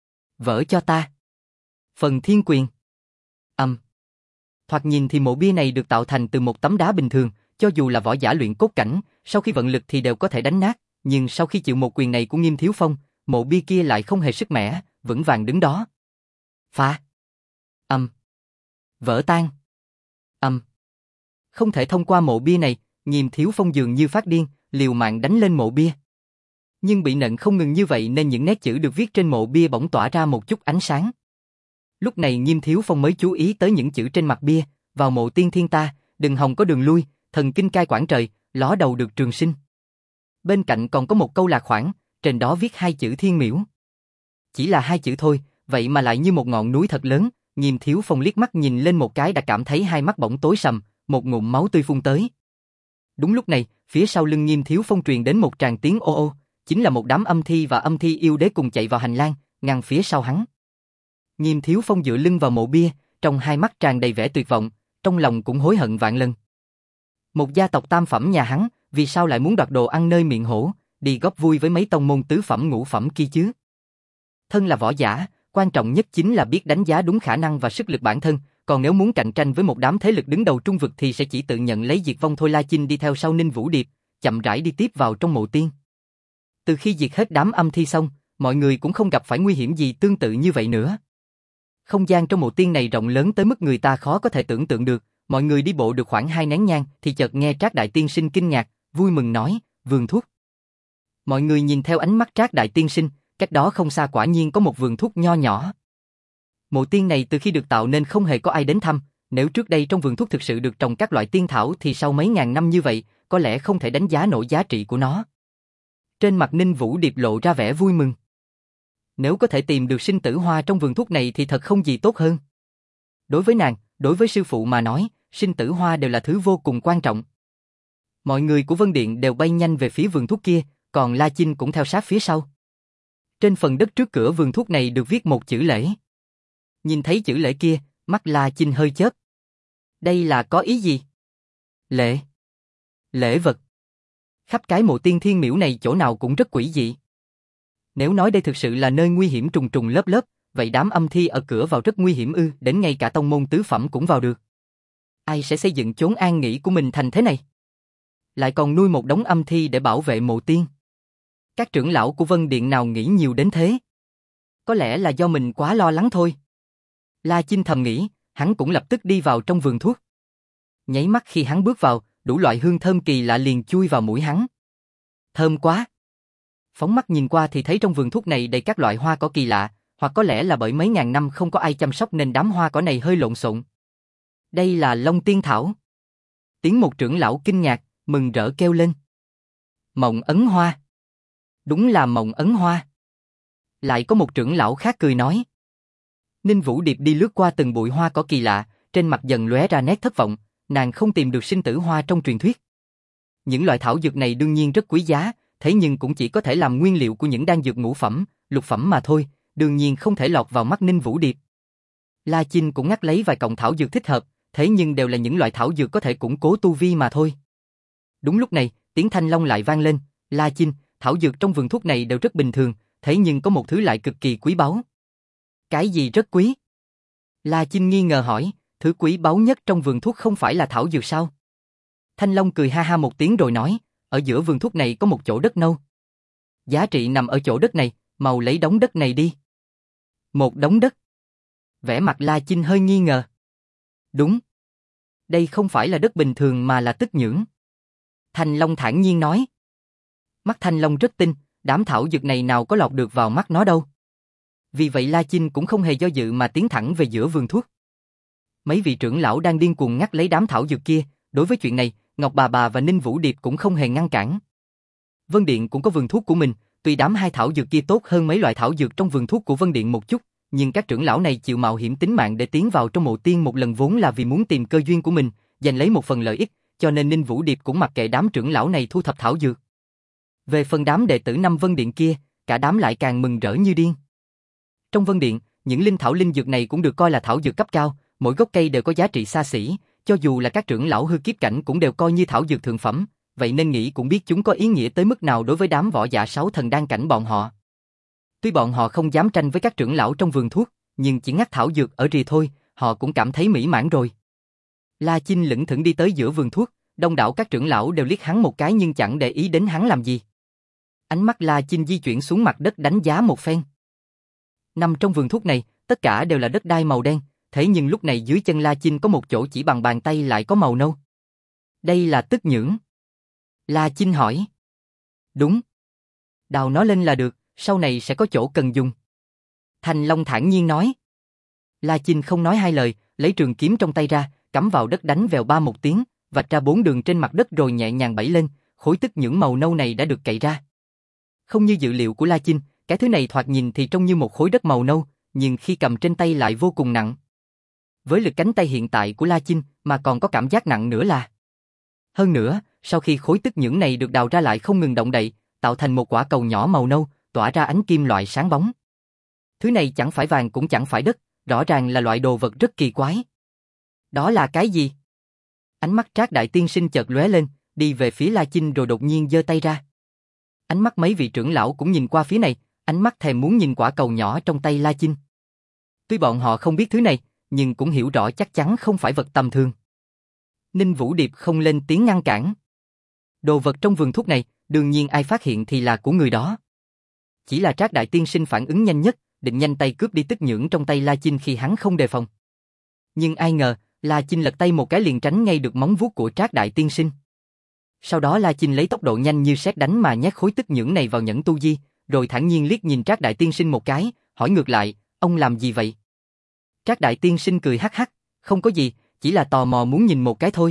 Vỡ cho ta. Phần thiên quyền. Âm. Um. Thoạt nhìn thì mộ bia này được tạo thành từ một tấm đá bình thường, cho dù là võ giả luyện cốt cảnh, sau khi vận lực thì đều có thể đánh nát, nhưng sau khi chịu một quyền này của Nghiêm Thiếu Phong, mộ bia kia lại không hề sức mẻ, vững vàng đứng đó. Phá. Âm. Um. Vỡ tan. Âm. Um. Không thể thông qua mộ bia này, Nghiêm Thiếu Phong dường như phát điên, liều mạng đánh lên mộ bia. Nhưng bị nện không ngừng như vậy nên những nét chữ được viết trên mộ bia bỗng tỏa ra một chút ánh sáng. Lúc này Nghiêm Thiếu Phong mới chú ý tới những chữ trên mặt bia, vào mộ tiên thiên ta, đừng hòng có đường lui, thần kinh cai quản trời, ló đầu được Trường Sinh. Bên cạnh còn có một câu lạc khoảng, trên đó viết hai chữ thiên miễu. Chỉ là hai chữ thôi, vậy mà lại như một ngọn núi thật lớn, Nghiêm Thiếu Phong liếc mắt nhìn lên một cái đã cảm thấy hai mắt bỗng tối sầm, một ngụm máu tươi phun tới. Đúng lúc này, phía sau lưng Nghiêm Thiếu Phong truyền đến một tràng tiếng ô ô, chính là một đám âm thi và âm thi yêu đế cùng chạy vào hành lang, ngăn phía sau hắn. Nghiêm Thiếu Phong dựa lưng vào mộ bia, trong hai mắt tràn đầy vẻ tuyệt vọng, trong lòng cũng hối hận vạn lần. Một gia tộc tam phẩm nhà hắn, vì sao lại muốn đoạt đồ ăn nơi miệng hổ, đi góp vui với mấy tông môn tứ phẩm ngũ phẩm kia chứ? Thân là võ giả, quan trọng nhất chính là biết đánh giá đúng khả năng và sức lực bản thân, còn nếu muốn cạnh tranh với một đám thế lực đứng đầu trung vực thì sẽ chỉ tự nhận lấy diệt vong thôi. La Chinh đi theo sau Ninh Vũ Điệp, chậm rãi đi tiếp vào trong mộ tiên. Từ khi diệt hết đám âm thi xong, mọi người cũng không gặp phải nguy hiểm gì tương tự như vậy nữa. Không gian trong mộ tiên này rộng lớn tới mức người ta khó có thể tưởng tượng được, mọi người đi bộ được khoảng hai nén nhang thì chợt nghe Trác Đại Tiên Sinh kinh ngạc, vui mừng nói, vườn thuốc. Mọi người nhìn theo ánh mắt Trác Đại Tiên Sinh, cách đó không xa quả nhiên có một vườn thuốc nho nhỏ. Mộ tiên này từ khi được tạo nên không hề có ai đến thăm, nếu trước đây trong vườn thuốc thực sự được trồng các loại tiên thảo thì sau mấy ngàn năm như vậy, có lẽ không thể đánh giá nổi giá trị của nó. Trên mặt Ninh Vũ Điệp lộ ra vẻ vui mừng. Nếu có thể tìm được sinh tử hoa trong vườn thuốc này thì thật không gì tốt hơn. Đối với nàng, đối với sư phụ mà nói, sinh tử hoa đều là thứ vô cùng quan trọng. Mọi người của Vân Điện đều bay nhanh về phía vườn thuốc kia, còn La Chinh cũng theo sát phía sau. Trên phần đất trước cửa vườn thuốc này được viết một chữ lễ. Nhìn thấy chữ lễ kia, mắt La Chinh hơi chớp. Đây là có ý gì? Lễ. Lễ vật. Khắp cái mộ tiên thiên miễu này chỗ nào cũng rất quỷ dị. Nếu nói đây thực sự là nơi nguy hiểm trùng trùng lớp lớp, vậy đám âm thi ở cửa vào rất nguy hiểm ư, đến ngay cả tông môn tứ phẩm cũng vào được. Ai sẽ xây dựng chốn an nghỉ của mình thành thế này? Lại còn nuôi một đống âm thi để bảo vệ mộ tiên. Các trưởng lão của Vân Điện nào nghĩ nhiều đến thế? Có lẽ là do mình quá lo lắng thôi. La Chinh thầm nghĩ, hắn cũng lập tức đi vào trong vườn thuốc. Nháy mắt khi hắn bước vào, đủ loại hương thơm kỳ lạ liền chui vào mũi hắn. Thơm quá! Phóng mắt nhìn qua thì thấy trong vườn thuốc này đầy các loại hoa cỏ kỳ lạ, hoặc có lẽ là bởi mấy ngàn năm không có ai chăm sóc nên đám hoa cỏ này hơi lộn xộn. Đây là Long Tiên Thảo. Tiếng một trưởng lão kinh ngạc, mừng rỡ kêu lên. Mộng ấn hoa. Đúng là mộng ấn hoa. Lại có một trưởng lão khác cười nói. Ninh Vũ Điệp đi lướt qua từng bụi hoa cỏ kỳ lạ, trên mặt dần lóe ra nét thất vọng, nàng không tìm được sinh tử hoa trong truyền thuyết. Những loại thảo dược này đương nhiên rất quý giá, thế nhưng cũng chỉ có thể làm nguyên liệu của những đan dược ngũ phẩm, lục phẩm mà thôi, đương nhiên không thể lọt vào mắt Ninh Vũ Điệp. La Chinh cũng ngắt lấy vài cọng thảo dược thích hợp, thế nhưng đều là những loại thảo dược có thể củng cố tu vi mà thôi. Đúng lúc này, tiếng thanh long lại vang lên, La Chinh, thảo dược trong vườn thuốc này đều rất bình thường, thế nhưng có một thứ lại cực kỳ quý báu. Cái gì rất quý? La Chinh nghi ngờ hỏi, thứ quý báu nhất trong vườn thuốc không phải là thảo dược sao? Thanh long cười ha ha một tiếng rồi nói, ở giữa vườn thuốc này có một chỗ đất nâu. Giá trị nằm ở chỗ đất này, mau lấy đống đất này đi. Một đống đất. Vẻ mặt La Chinh hơi nghi ngờ. Đúng. Đây không phải là đất bình thường mà là tích nhưỡng. Thanh long thản nhiên nói. Mắt Thanh Long rất tinh, đám thảo dược này nào có lọt được vào mắt nó đâu. Vì vậy La Chinh cũng không hề do dự mà tiến thẳng về giữa vườn thuốc. Mấy vị trưởng lão đang điên cuồng ngắt lấy đám thảo dược kia, đối với chuyện này, Ngọc Bà Bà và Ninh Vũ Điệp cũng không hề ngăn cản. Vân Điện cũng có vườn thuốc của mình, tuy đám hai thảo dược kia tốt hơn mấy loại thảo dược trong vườn thuốc của Vân Điện một chút, nhưng các trưởng lão này chịu mạo hiểm tính mạng để tiến vào trong mộ tiên một lần vốn là vì muốn tìm cơ duyên của mình, giành lấy một phần lợi ích, cho nên Ninh Vũ Điệp cũng mặc kệ đám trưởng lão này thu thập thảo dược. Về phần đám đệ tử năm Vân Điện kia, cả đám lại càng mừng rỡ như điên. Trong Vân Điện, những linh thảo linh dược này cũng được coi là thảo dược cấp cao, mỗi gốc cây đều có giá trị xa xỉ, cho dù là các trưởng lão hư kiếp cảnh cũng đều coi như thảo dược thượng phẩm, vậy nên nghĩ cũng biết chúng có ý nghĩa tới mức nào đối với đám võ giả sáu thần đan cảnh bọn họ. Tuy bọn họ không dám tranh với các trưởng lão trong vườn thuốc, nhưng chỉ ngắt thảo dược ở rìa thôi, họ cũng cảm thấy mỹ mãn rồi. La Chinh lững thững đi tới giữa vườn thuốc, đông đảo các trưởng lão đều liếc hắn một cái nhưng chẳng để ý đến hắn làm gì. Ánh mắt La Chinh di chuyển xuống mặt đất đánh giá một phen. Nằm trong vườn thuốc này, tất cả đều là đất đai màu đen, thế nhưng lúc này dưới chân La Chinh có một chỗ chỉ bằng bàn tay lại có màu nâu. Đây là tức nhưỡng. La Chinh hỏi. Đúng. Đào nó lên là được, sau này sẽ có chỗ cần dùng. Thanh Long thản nhiên nói. La Chinh không nói hai lời, lấy trường kiếm trong tay ra, cắm vào đất đánh vèo ba một tiếng, vạch ra bốn đường trên mặt đất rồi nhẹ nhàng bẩy lên, khối tức nhưỡng màu nâu này đã được cậy ra. Không như dự liệu của La Chinh, cái thứ này thoạt nhìn thì trông như một khối đất màu nâu, nhưng khi cầm trên tay lại vô cùng nặng. Với lực cánh tay hiện tại của La Chinh mà còn có cảm giác nặng nữa là. Hơn nữa, sau khi khối tức nhưỡng này được đào ra lại không ngừng động đậy, tạo thành một quả cầu nhỏ màu nâu, tỏa ra ánh kim loại sáng bóng. Thứ này chẳng phải vàng cũng chẳng phải đất, rõ ràng là loại đồ vật rất kỳ quái. Đó là cái gì? Ánh mắt Trác Đại Tiên Sinh chợt lóe lên, đi về phía La Chinh rồi đột nhiên giơ tay ra. Ánh mắt mấy vị trưởng lão cũng nhìn qua phía này, ánh mắt thèm muốn nhìn quả cầu nhỏ trong tay La Chinh. Tuy bọn họ không biết thứ này, nhưng cũng hiểu rõ chắc chắn không phải vật tầm thường. Ninh Vũ Điệp không lên tiếng ngăn cản. Đồ vật trong vườn thuốc này, đương nhiên ai phát hiện thì là của người đó. Chỉ là Trác Đại Tiên Sinh phản ứng nhanh nhất, định nhanh tay cướp đi tức nhưỡng trong tay La Chinh khi hắn không đề phòng. Nhưng ai ngờ, La Chinh lật tay một cái liền tránh ngay được móng vuốt của Trác Đại Tiên Sinh. Sau đó La Chinh lấy tốc độ nhanh như sét đánh mà nhét khối tức nhưỡng này vào nhẫn tu di, rồi thản nhiên liếc nhìn Trác Đại Tiên Sinh một cái, hỏi ngược lại, ông làm gì vậy? Trác Đại Tiên Sinh cười hắc hắc, không có gì, chỉ là tò mò muốn nhìn một cái thôi.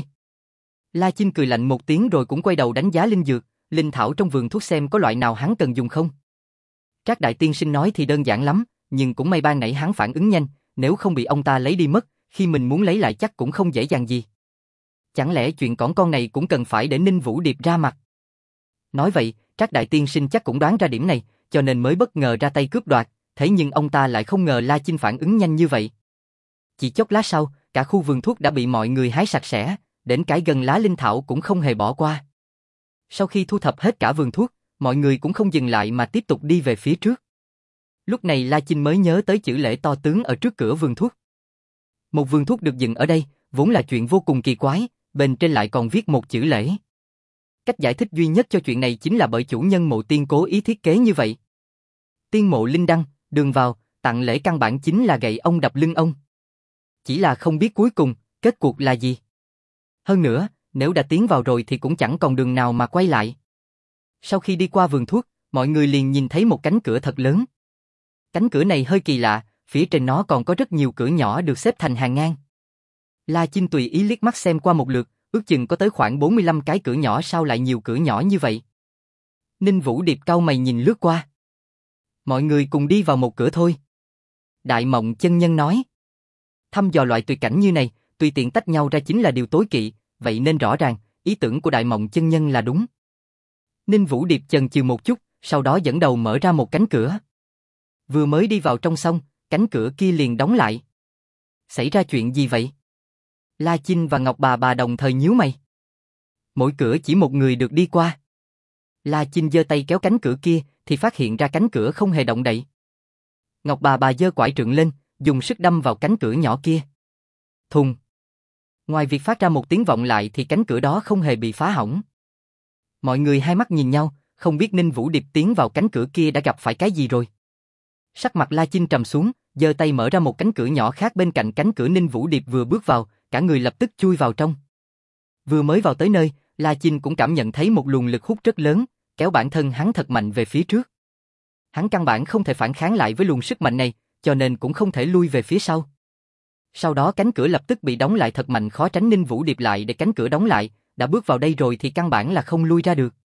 La Chinh cười lạnh một tiếng rồi cũng quay đầu đánh giá linh dược, linh thảo trong vườn thuốc xem có loại nào hắn cần dùng không. Trác Đại Tiên Sinh nói thì đơn giản lắm, nhưng cũng may ban nãy hắn phản ứng nhanh, nếu không bị ông ta lấy đi mất, khi mình muốn lấy lại chắc cũng không dễ dàng gì. Chẳng lẽ chuyện cỏn con này cũng cần phải để Ninh Vũ Điệp ra mặt? Nói vậy, Trác Đại Tiên Sinh chắc cũng đoán ra điểm này, cho nên mới bất ngờ ra tay cướp đoạt, thế nhưng ông ta lại không ngờ La Chinh phản ứng nhanh như vậy. Chỉ chốc lát sau, cả khu vườn thuốc đã bị mọi người hái sạch sẽ, đến cái gần lá linh thảo cũng không hề bỏ qua. Sau khi thu thập hết cả vườn thuốc, mọi người cũng không dừng lại mà tiếp tục đi về phía trước. Lúc này La Chinh mới nhớ tới chữ lễ to tướng ở trước cửa vườn thuốc. Một vườn thuốc được dựng ở đây, vốn là chuyện vô cùng kỳ quái, bên trên lại còn viết một chữ lễ. Cách giải thích duy nhất cho chuyện này chính là bởi chủ nhân mộ tiên cố ý thiết kế như vậy. Tiên mộ linh đăng, đường vào, tặng lễ căn bản chính là gậy ông đập lưng ông. Chỉ là không biết cuối cùng, kết cuộc là gì. Hơn nữa, nếu đã tiến vào rồi thì cũng chẳng còn đường nào mà quay lại. Sau khi đi qua vườn thuốc, mọi người liền nhìn thấy một cánh cửa thật lớn. Cánh cửa này hơi kỳ lạ, phía trên nó còn có rất nhiều cửa nhỏ được xếp thành hàng ngang. La Chinh tùy ý liếc mắt xem qua một lượt, ước chừng có tới khoảng bốn mươi lăm cái cửa nhỏ, sao lại nhiều cửa nhỏ như vậy. Ninh Vũ Điệp cau mày nhìn lướt qua. Mọi người cùng đi vào một cửa thôi. Đại Mộng Chân Nhân nói. Thăm dò loại tuyệt cảnh như này, tùy tiện tách nhau ra chính là điều tối kỵ, vậy nên rõ ràng, ý tưởng của Đại Mộng Chân Nhân là đúng. Ninh Vũ Điệp chần chừ một chút, sau đó dẫn đầu mở ra một cánh cửa. Vừa mới đi vào trong xong, cánh cửa kia liền đóng lại. Xảy ra chuyện gì vậy? La Chinh và Ngọc Bà Bà đồng thời nhíu mày. Mỗi cửa chỉ một người được đi qua. La Chinh giơ tay kéo cánh cửa kia, thì phát hiện ra cánh cửa không hề động đậy. Ngọc Bà Bà giơ quải trượng lên, dùng sức đâm vào cánh cửa nhỏ kia. Thùng. Ngoài việc phát ra một tiếng vọng lại thì cánh cửa đó không hề bị phá hỏng. Mọi người hai mắt nhìn nhau, không biết Ninh Vũ Điệp tiến vào cánh cửa kia đã gặp phải cái gì rồi. Sắc mặt La Chinh trầm xuống, giơ tay mở ra một cánh cửa nhỏ khác bên cạnh cánh cửa. Ninh Vũ Điệp vừa bước vào, cả người lập tức chui vào trong. Vừa mới vào tới nơi, La Chinh cũng cảm nhận thấy một luồng lực hút rất lớn, kéo bản thân hắn thật mạnh về phía trước. Hắn căn bản không thể phản kháng lại với luồng sức mạnh này, cho nên cũng không thể lui về phía sau. Sau đó cánh cửa lập tức bị đóng lại thật mạnh, khó tránh Ninh Vũ Điệp lại để cánh cửa đóng lại, đã bước vào đây rồi thì căn bản là không lui ra được.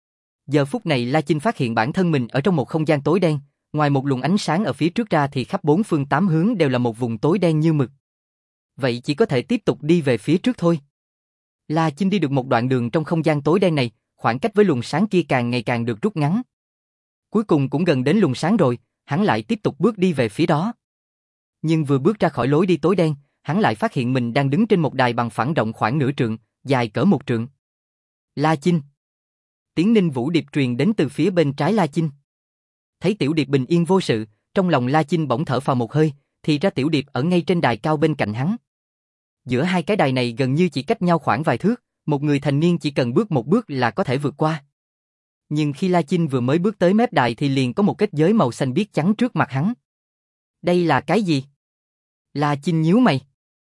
Giờ phút này La Chinh phát hiện bản thân mình ở trong một không gian tối đen, ngoài một luồng ánh sáng ở phía trước ra thì khắp bốn phương tám hướng đều là một vùng tối đen như mực. Vậy chỉ có thể tiếp tục đi về phía trước thôi. La Chinh đi được một đoạn đường trong không gian tối đen này, khoảng cách với luồng sáng kia càng ngày càng được rút ngắn. Cuối cùng cũng gần đến luồng sáng rồi, hắn lại tiếp tục bước đi về phía đó. Nhưng vừa bước ra khỏi lối đi tối đen, hắn lại phát hiện mình đang đứng trên một đài bằng phẳng rộng khoảng nửa trượng, dài cỡ một trượng. La Chinh. Tiếng Ninh Vũ Điệp truyền đến từ phía bên trái La Chinh. Thấy Tiểu Điệp bình yên vô sự, trong lòng La Chinh bỗng thở phào một hơi, thì ra Tiểu Điệp ở ngay trên đài cao bên cạnh hắn. Giữa hai cái đài này gần như chỉ cách nhau khoảng vài thước, một người thành niên chỉ cần bước một bước là có thể vượt qua. Nhưng khi La Chinh vừa mới bước tới mép đài thì liền có một kết giới màu xanh biếc chắn trước mặt hắn. Đây là cái gì? La Chinh nhíu mày.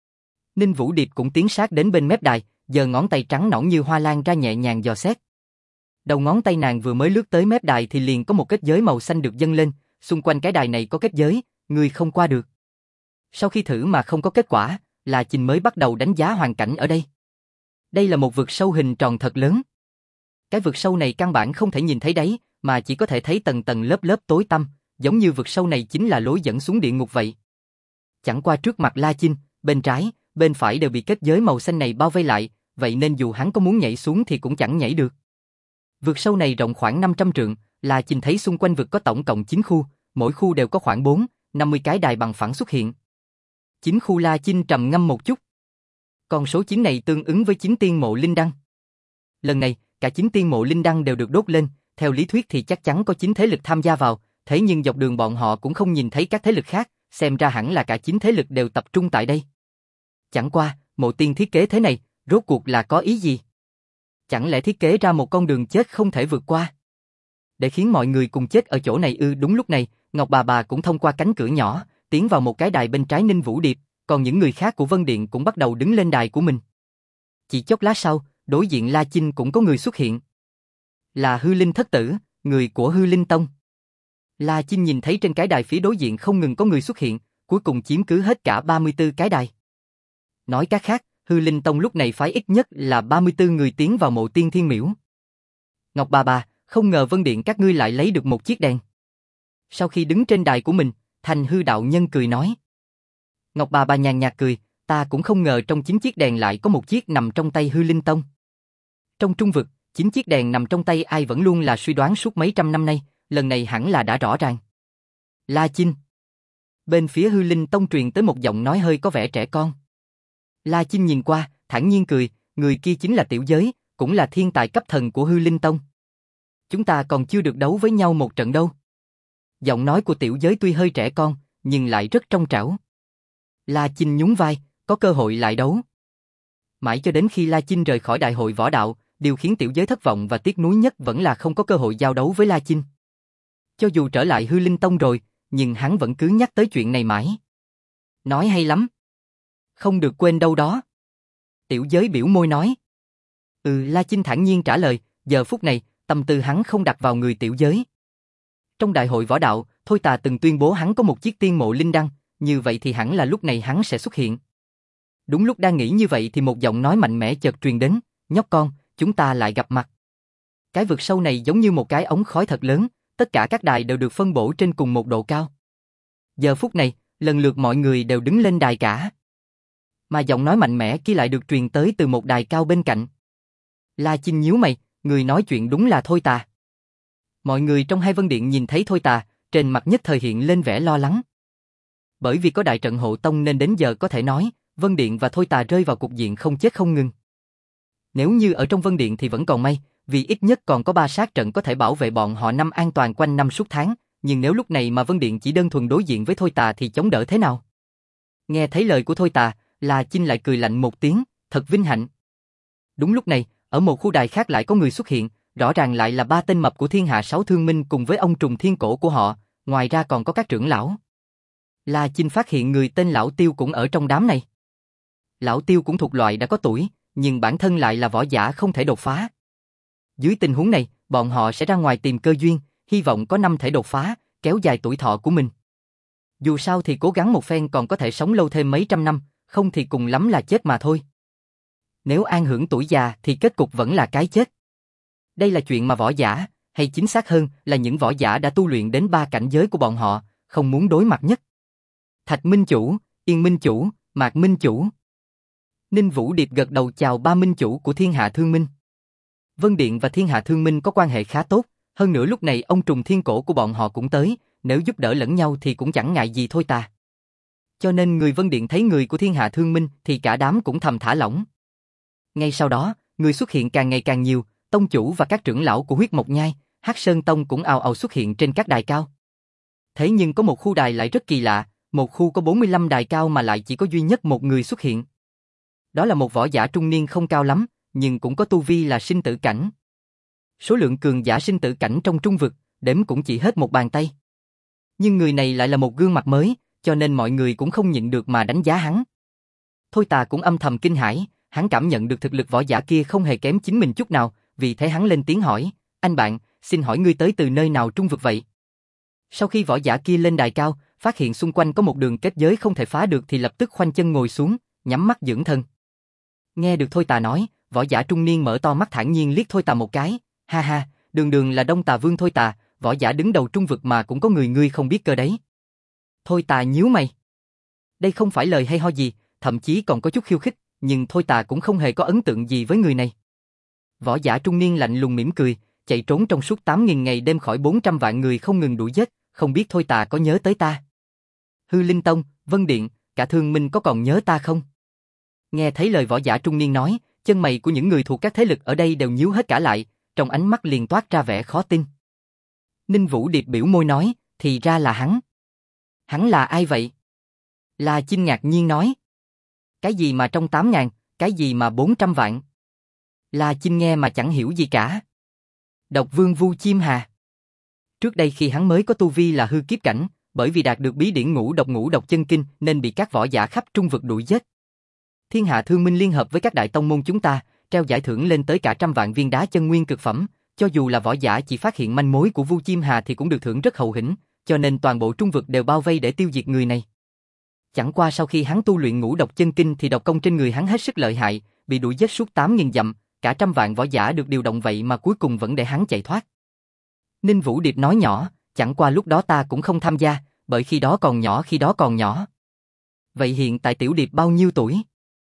Ninh Vũ Điệp cũng tiến sát đến bên mép đài, giơ ngón tay trắng nõn như hoa lan ra nhẹ nhàng dò xét. Đầu ngón tay nàng vừa mới lướt tới mép đài thì liền có một kết giới màu xanh được dâng lên, xung quanh cái đài này có kết giới, người không qua được. Sau khi thử mà không có kết quả, La Chinh mới bắt đầu đánh giá hoàn cảnh ở đây. Đây là một vực sâu hình tròn thật lớn. Cái vực sâu này căn bản không thể nhìn thấy đáy, mà chỉ có thể thấy tầng tầng lớp lớp tối tăm, giống như vực sâu này chính là lối dẫn xuống địa ngục vậy. Chẳng qua trước mặt La Chinh, bên trái, bên phải đều bị kết giới màu xanh này bao vây lại, vậy nên dù hắn có muốn nhảy xuống thì cũng chẳng nhảy được. Vực sâu này rộng khoảng năm trăm trượng, La Chinh thấy xung quanh vực có tổng cộng chín khu, mỗi khu đều có khoảng bốn, năm mươi cái đài bằng phẳng xuất hiện. chín khu. La Chinh trầm ngâm một chút. Con số chín này tương ứng với chín tiên mộ linh đăng. Lần này, cả chín tiên mộ linh đăng đều được đốt lên, theo lý thuyết thì chắc chắn có chín thế lực tham gia vào, thế nhưng dọc đường bọn họ cũng không nhìn thấy các thế lực khác, xem ra hẳn là cả chín thế lực đều tập trung tại đây. Chẳng qua, mộ tiên thiết kế thế này, rốt cuộc là có ý gì? Chẳng lẽ thiết kế ra một con đường chết không thể vượt qua? Để khiến mọi người cùng chết ở chỗ này ư? Đúng lúc này, Ngọc Bà Bà cũng thông qua cánh cửa nhỏ, tiến vào một cái đài bên trái Ninh Vũ Điệp, còn những người khác của Vân Điện cũng bắt đầu đứng lên đài của mình. Chỉ chốc lát sau, đối diện La Chinh cũng có người xuất hiện. Là Hư Linh Thất Tử, người của Hư Linh Tông. La Chinh nhìn thấy trên cái đài phía đối diện không ngừng có người xuất hiện, cuối cùng chiếm cứ hết cả ba mươi tư cái đài. Nói cách khác, Hư Linh Tông lúc này phái ít nhất là ba mươi tư người tiến vào mộ tiên thiên miễu. Ngọc Bà Bà, không ngờ Vân Điện các ngươi lại lấy được một chiếc đèn. Sau khi đứng trên đài của mình, Thành Hư đạo nhân cười nói. Ngọc Bà Bà nhàn nhạt cười, ta cũng không ngờ trong chín chiếc đèn lại có một chiếc nằm trong tay Hư Linh Tông. Trong trung vực, chín chiếc đèn nằm trong tay ai vẫn luôn là suy đoán suốt mấy trăm năm nay, lần này hẳn là đã rõ ràng. La Chinh. Bên phía Hư Linh Tông truyền tới một giọng nói hơi có vẻ trẻ con. La Chinh nhìn qua, thản nhiên cười, người kia chính là Tiểu Giới, cũng là thiên tài cấp thần của Hư Linh Tông. Chúng ta còn chưa được đấu với nhau một trận đâu. Giọng nói của Tiểu Giới tuy hơi trẻ con, nhưng lại rất trong trẻo. La Chinh nhún vai, có cơ hội lại đấu. Mãi cho đến khi La Chinh rời khỏi đại hội võ đạo, điều khiến Tiểu Giới thất vọng và tiếc nuối nhất vẫn là không có cơ hội giao đấu với La Chinh. Cho dù trở lại Hư Linh Tông rồi, nhưng hắn vẫn cứ nhắc tới chuyện này mãi. Nói hay lắm. Không được quên đâu đó. Tiểu Giới biểu môi nói. Ừ, La Chinh thản nhiên trả lời, giờ phút này, tâm tư hắn không đặt vào người Tiểu Giới. Trong đại hội võ đạo, Thôi Tà từng tuyên bố hắn có một chiếc tiên mộ linh đăng, như vậy thì hẳn là lúc này hắn sẽ xuất hiện. Đúng lúc đang nghĩ như vậy thì một giọng nói mạnh mẽ chợt truyền đến, nhóc con, chúng ta lại gặp mặt. Cái vực sâu này giống như một cái ống khói thật lớn, tất cả các đài đều được phân bổ trên cùng một độ cao. Giờ phút này, lần lượt mọi người đều đứng lên đài cả. Mà giọng nói mạnh mẽ kia lại được truyền tới từ một đài cao bên cạnh. La Chinh nhíu mày, người nói chuyện đúng là Thôi Tà. Mọi người trong Hai Vân Điện nhìn thấy Thôi Tà, trên mặt nhất thời hiện lên vẻ lo lắng. Bởi vì có đại trận hộ tông nên đến giờ có thể nói, Vân Điện và Thôi Tà rơi vào cục diện không chết không ngừng. Nếu như ở trong Vân Điện thì vẫn còn may, vì ít nhất còn có ba sát trận có thể bảo vệ bọn họ năm an toàn quanh năm suốt tháng, nhưng nếu lúc này mà Vân Điện chỉ đơn thuần đối diện với Thôi Tà thì chống đỡ thế nào? Nghe thấy lời của Thôi Tà, La Chinh lại cười lạnh một tiếng, thật vinh hạnh. Đúng lúc này, ở một khu đài khác lại có người xuất hiện, rõ ràng lại là ba tên mập của Thiên Hạ Sáu Thương Minh cùng với ông trùng thiên cổ của họ, ngoài ra còn có các trưởng lão. La Chinh phát hiện người tên Lão Tiêu cũng ở trong đám này. Lão Tiêu cũng thuộc loại đã có tuổi, nhưng bản thân lại là võ giả không thể đột phá. Dưới tình huống này, bọn họ sẽ ra ngoài tìm cơ duyên, hy vọng có năm thể đột phá, kéo dài tuổi thọ của mình. Dù sao thì cố gắng một phen còn có thể sống lâu thêm mấy trăm năm, không thì cùng lắm là chết mà thôi. Nếu an hưởng tuổi già thì kết cục vẫn là cái chết. Đây là chuyện mà võ giả, hay chính xác hơn là những võ giả đã tu luyện đến ba cảnh giới của bọn họ, không muốn đối mặt nhất. Thạch Minh Chủ, Yên Minh Chủ, Mạc Minh Chủ. Ninh Vũ Điệp gật đầu chào ba minh chủ của Thiên Hạ Thương Minh. Vân Điện và Thiên Hạ Thương Minh có quan hệ khá tốt, hơn nữa lúc này ông trùng thiên cổ của bọn họ cũng tới, nếu giúp đỡ lẫn nhau thì cũng chẳng ngại gì thôi ta. Cho nên người Vân Điện thấy người của Thiên Hạ Thương Minh thì cả đám cũng thầm thả lỏng. Ngay sau đó, người xuất hiện càng ngày càng nhiều, tông chủ và các trưởng lão của Huyết Mộc Nhai, Hắc Sơn Tông cũng ào ào xuất hiện trên các đài cao. Thế nhưng có một khu đài lại rất kỳ lạ, một khu có bốn mươi lăm đài cao mà lại chỉ có duy nhất một người xuất hiện. Đó là một võ giả trung niên không cao lắm, nhưng cũng có tu vi là sinh tử cảnh. Số lượng cường giả sinh tử cảnh trong trung vực, đếm cũng chỉ hết một bàn tay. Nhưng người này lại là một gương mặt mới, cho nên mọi người cũng không nhịn được mà đánh giá hắn. Thôi Tà cũng âm thầm kinh hãi, hắn cảm nhận được thực lực võ giả kia không hề kém chính mình chút nào, vì thế hắn lên tiếng hỏi, anh bạn, xin hỏi ngươi tới từ nơi nào trung vực vậy? Sau khi võ giả kia lên đài cao, phát hiện xung quanh có một đường kết giới không thể phá được thì lập tức khoanh chân ngồi xuống, nhắm mắt dưỡng thân. Nghe được Thôi Tà nói, võ giả trung niên mở to mắt thản nhiên liếc Thôi Tà một cái, ha ha, đường đường là Đông Tà Vương Thôi Tà, võ giả đứng đầu trung vực mà cũng có người ngươi không biết cơ đấy. Thôi Tà nhíu mày. Đây không phải lời hay ho gì, thậm chí còn có chút khiêu khích, nhưng Thôi Tà cũng không hề có ấn tượng gì với người này. Võ giả trung niên lạnh lùng mỉm cười, chạy trốn trong suốt tám nghìn ngày đêm khỏi bốn trăm vạn người không ngừng đuổi giết, không biết Thôi Tà có nhớ tới ta. Hư Linh Tông, Vân Điện, cả Thương Minh có còn nhớ ta không? Nghe thấy lời võ giả trung niên nói, chân mày của những người thuộc các thế lực ở đây đều nhíu hết cả lại, trong ánh mắt liền toát ra vẻ khó tin. Ninh Vũ Điệp biểu môi nói, thì ra là hắn. Hắn là ai vậy? La Chinh ngạc nhiên nói. Cái gì mà trong tám ngàn, cái gì mà bốn trăm vạn? La Chinh nghe mà chẳng hiểu gì cả. Độc Vương Vu Chiêm Hà. Trước đây khi hắn mới có tu vi là hư kiếp cảnh, bởi vì đạt được bí điển ngũ độc ngũ độc chân kinh nên bị các võ giả khắp trung vực đuổi giết. Thiên Hạ Thương Minh liên hợp với các đại tông môn chúng ta, treo giải thưởng lên tới cả trăm vạn viên đá chân nguyên cực phẩm, cho dù là võ giả chỉ phát hiện manh mối của Vu Chiêm Hà thì cũng được thưởng rất hậu hĩnh, cho nên toàn bộ trung vực đều bao vây để tiêu diệt người này. Chẳng qua sau khi hắn tu luyện ngũ độc chân kinh thì độc công trên người hắn hết sức lợi hại, bị đuổi giết suốt tám nghìn dặm, cả trăm vạn võ giả được điều động vậy mà cuối cùng vẫn để hắn chạy thoát. Ninh Vũ Điệp nói nhỏ, chẳng qua lúc đó ta cũng không tham gia, bởi khi đó còn nhỏ khi đó còn nhỏ. Vậy hiện tại Tiểu Điệp bao nhiêu tuổi?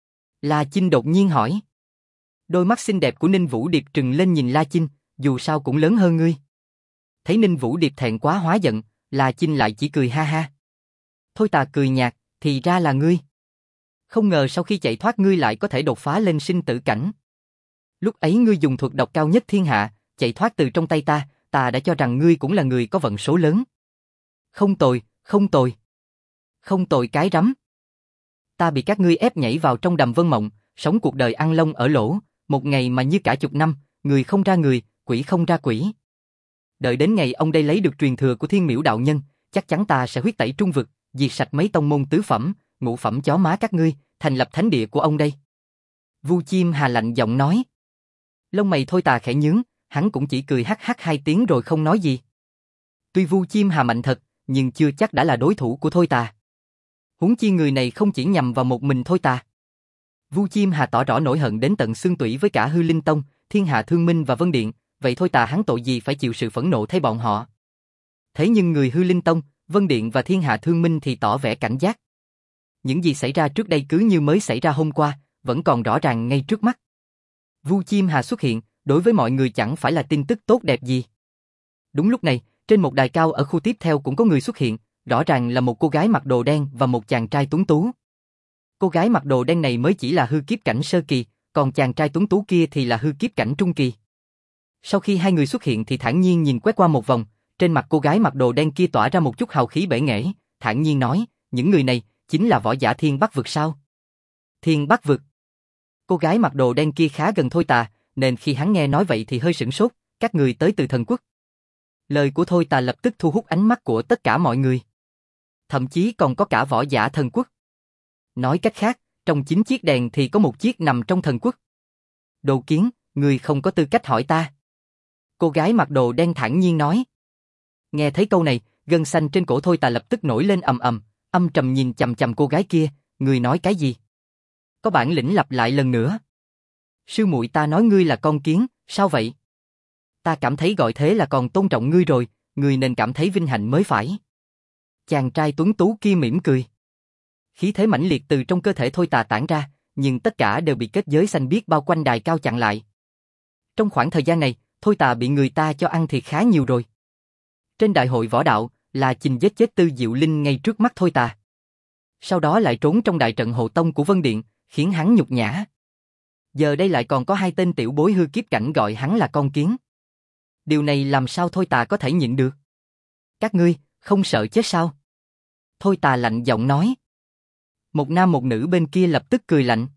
La Chinh đột nhiên hỏi. Đôi mắt xinh đẹp của Ninh Vũ Điệp trừng lên nhìn La Chinh, dù sao cũng lớn hơn ngươi. Thấy Ninh Vũ Điệp thẹn quá hóa giận, La Chinh lại chỉ cười ha ha. Thôi Tà cười nhạt, thì ra là ngươi. Không ngờ sau khi chạy thoát ngươi lại có thể đột phá lên sinh tử cảnh. Lúc ấy ngươi dùng thuật độc cao nhất thiên hạ, chạy thoát từ trong tay ta, ta đã cho rằng ngươi cũng là người có vận số lớn. Không tồi, không tồi. Không tồi cái rắm. Ta bị các ngươi ép nhảy vào trong đầm vân mộng, sống cuộc đời ăn lông ở lỗ, một ngày mà như cả chục năm, người không ra người, quỷ không ra quỷ. Đợi đến ngày ông đây lấy được truyền thừa của Thiên Miễu đạo nhân, chắc chắn ta sẽ huyết tẩy trung vực, diệt sạch mấy tông môn tứ phẩm, ngũ phẩm chó má các ngươi, thành lập thánh địa của ông đây. Vu Chiêm Hà lạnh giọng nói. Lông mày Thôi Tà khẽ nhướng, hắn cũng chỉ cười hắc hắc hai tiếng rồi không nói gì. Tuy Vu Chiêm Hà mạnh thật, nhưng chưa chắc đã là đối thủ của Thôi Tà. Huống chi người này không chỉ nhằm vào một mình Thôi Tà. Vu Chiêm Hà tỏ rõ nỗi hận đến tận xương tủy với cả Hư Linh Tông, Thiên Hạ Thương Minh và Vân Điện, vậy Thôi Tà hắn tội gì phải chịu sự phẫn nộ thay bọn họ. Thế nhưng người Hư Linh Tông, Vân Điện và Thiên Hạ Thương Minh thì tỏ vẻ cảnh giác. Những gì xảy ra trước đây cứ như mới xảy ra hôm qua, vẫn còn rõ ràng ngay trước mắt. Vu Chiêm Hà xuất hiện, đối với mọi người chẳng phải là tin tức tốt đẹp gì. Đúng lúc này, trên một đài cao ở khu tiếp theo cũng có người xuất hiện, rõ ràng là một cô gái mặc đồ đen và một chàng trai tuấn tú. Cô gái mặc đồ đen này mới chỉ là hư kiếp cảnh sơ kỳ, còn chàng trai tuấn tú kia thì là hư kiếp cảnh trung kỳ. Sau khi hai người xuất hiện thì thản nhiên nhìn quét qua một vòng, trên mặt cô gái mặc đồ đen kia tỏa ra một chút hào khí bể nghệ, thản nhiên nói, những người này chính là võ giả Thiên Bắc vực sao? Thiên Bắc vực. Cô gái mặc đồ đen kia khá gần Thôi Tà, nên khi hắn nghe nói vậy thì hơi sửng sốt, các người tới từ thần quốc. Lời của Thôi Tà lập tức thu hút ánh mắt của tất cả mọi người. Thậm chí còn có cả võ giả thần quốc. Nói cách khác, trong chín chiếc đèn thì có một chiếc nằm trong thần quốc. Đồ Kiến, người không có tư cách hỏi ta. Cô gái mặc đồ đen thản nhiên nói. Nghe thấy câu này, gân xanh trên cổ Thôi Tà lập tức nổi lên ầm ầm, âm trầm nhìn chằm chằm cô gái kia, người nói cái gì? Có bản lĩnh lặp lại lần nữa. Sư muội ta nói ngươi là con kiến, sao vậy? Ta cảm thấy gọi thế là còn tôn trọng ngươi rồi, ngươi nên cảm thấy vinh hạnh mới phải. Chàng trai tuấn tú kia mỉm cười. Khí thế mãnh liệt từ trong cơ thể Thôi Tà tản ra, nhưng tất cả đều bị kết giới xanh biếc bao quanh đài cao chặn lại. Trong khoảng thời gian này, Thôi Tà bị người ta cho ăn thiệt khá nhiều rồi. Trên đại hội võ đạo, là Trình giết chết Tư Diệu Linh ngay trước mắt Thôi Tà. Sau đó lại trốn trong đại trận hộ tông của Vân Điện, khiến hắn nhục nhã. Giờ đây lại còn có hai tên tiểu bối hư kiếp cảnh gọi hắn là con kiến. Điều này làm sao Thôi Tà có thể nhịn được? Các ngươi, không sợ chết sao? Thôi Tà lạnh giọng nói. Một nam một nữ bên kia lập tức cười lạnh.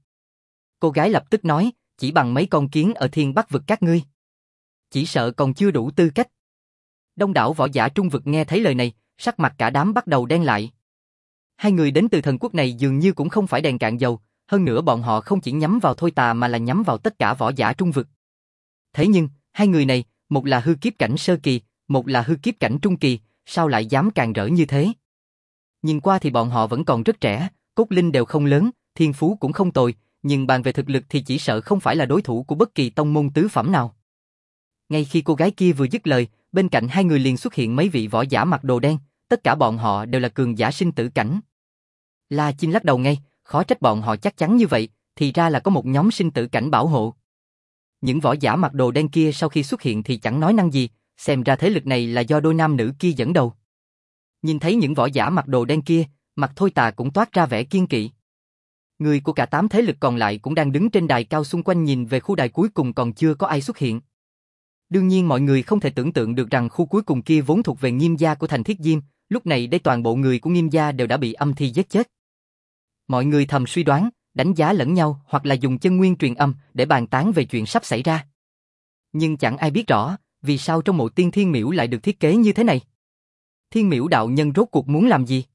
Cô gái lập tức nói, chỉ bằng mấy con kiến ở Thiên Bắc vực các ngươi. Chỉ sợ còn chưa đủ tư cách. Đông đảo võ giả trung vực nghe thấy lời này, sắc mặt cả đám bắt đầu đen lại. Hai người đến từ thần quốc này dường như cũng không phải đèn cạn dầu, hơn nữa bọn họ không chỉ nhắm vào Thôi Tà mà là nhắm vào tất cả võ giả trung vực. Thế nhưng, hai người này, một là hư kiếp cảnh sơ kỳ, một là hư kiếp cảnh trung kỳ, sao lại dám càng rỡ như thế? Nhìn qua thì bọn họ vẫn còn rất trẻ, cốt linh đều không lớn, thiên phú cũng không tồi, nhưng bàn về thực lực thì chỉ sợ không phải là đối thủ của bất kỳ tông môn tứ phẩm nào. Ngay khi cô gái kia vừa dứt lời, bên cạnh hai người liền xuất hiện mấy vị võ giả mặc đồ đen, tất cả bọn họ đều là cường giả sinh tử cảnh. La Chinh lắc đầu ngay, khó trách bọn họ chắc chắn như vậy, thì ra là có một nhóm sinh tử cảnh bảo hộ. Những võ giả mặc đồ đen kia sau khi xuất hiện thì chẳng nói năng gì, xem ra thế lực này là do đôi nam nữ kia dẫn đầu. Nhìn thấy những võ giả mặc đồ đen kia, mặt Thôi Tà cũng toát ra vẻ kiên kỵ. Người của cả tám thế lực còn lại cũng đang đứng trên đài cao xung quanh nhìn về khu đài cuối cùng còn chưa có ai xuất hiện. Đương nhiên mọi người không thể tưởng tượng được rằng khu cuối cùng kia vốn thuộc về Nghiêm gia của thành Thiết Diêm, lúc này đây toàn bộ người của Nghiêm gia đều đã bị âm thi giết chết. Mọi người thầm suy đoán, đánh giá lẫn nhau hoặc là dùng chân nguyên truyền âm để bàn tán về chuyện sắp xảy ra. Nhưng chẳng ai biết rõ, vì sao trong mộ tiên Thiên Miễu lại được thiết kế như thế này. Thiên Miễu đạo nhân rốt cuộc muốn làm gì?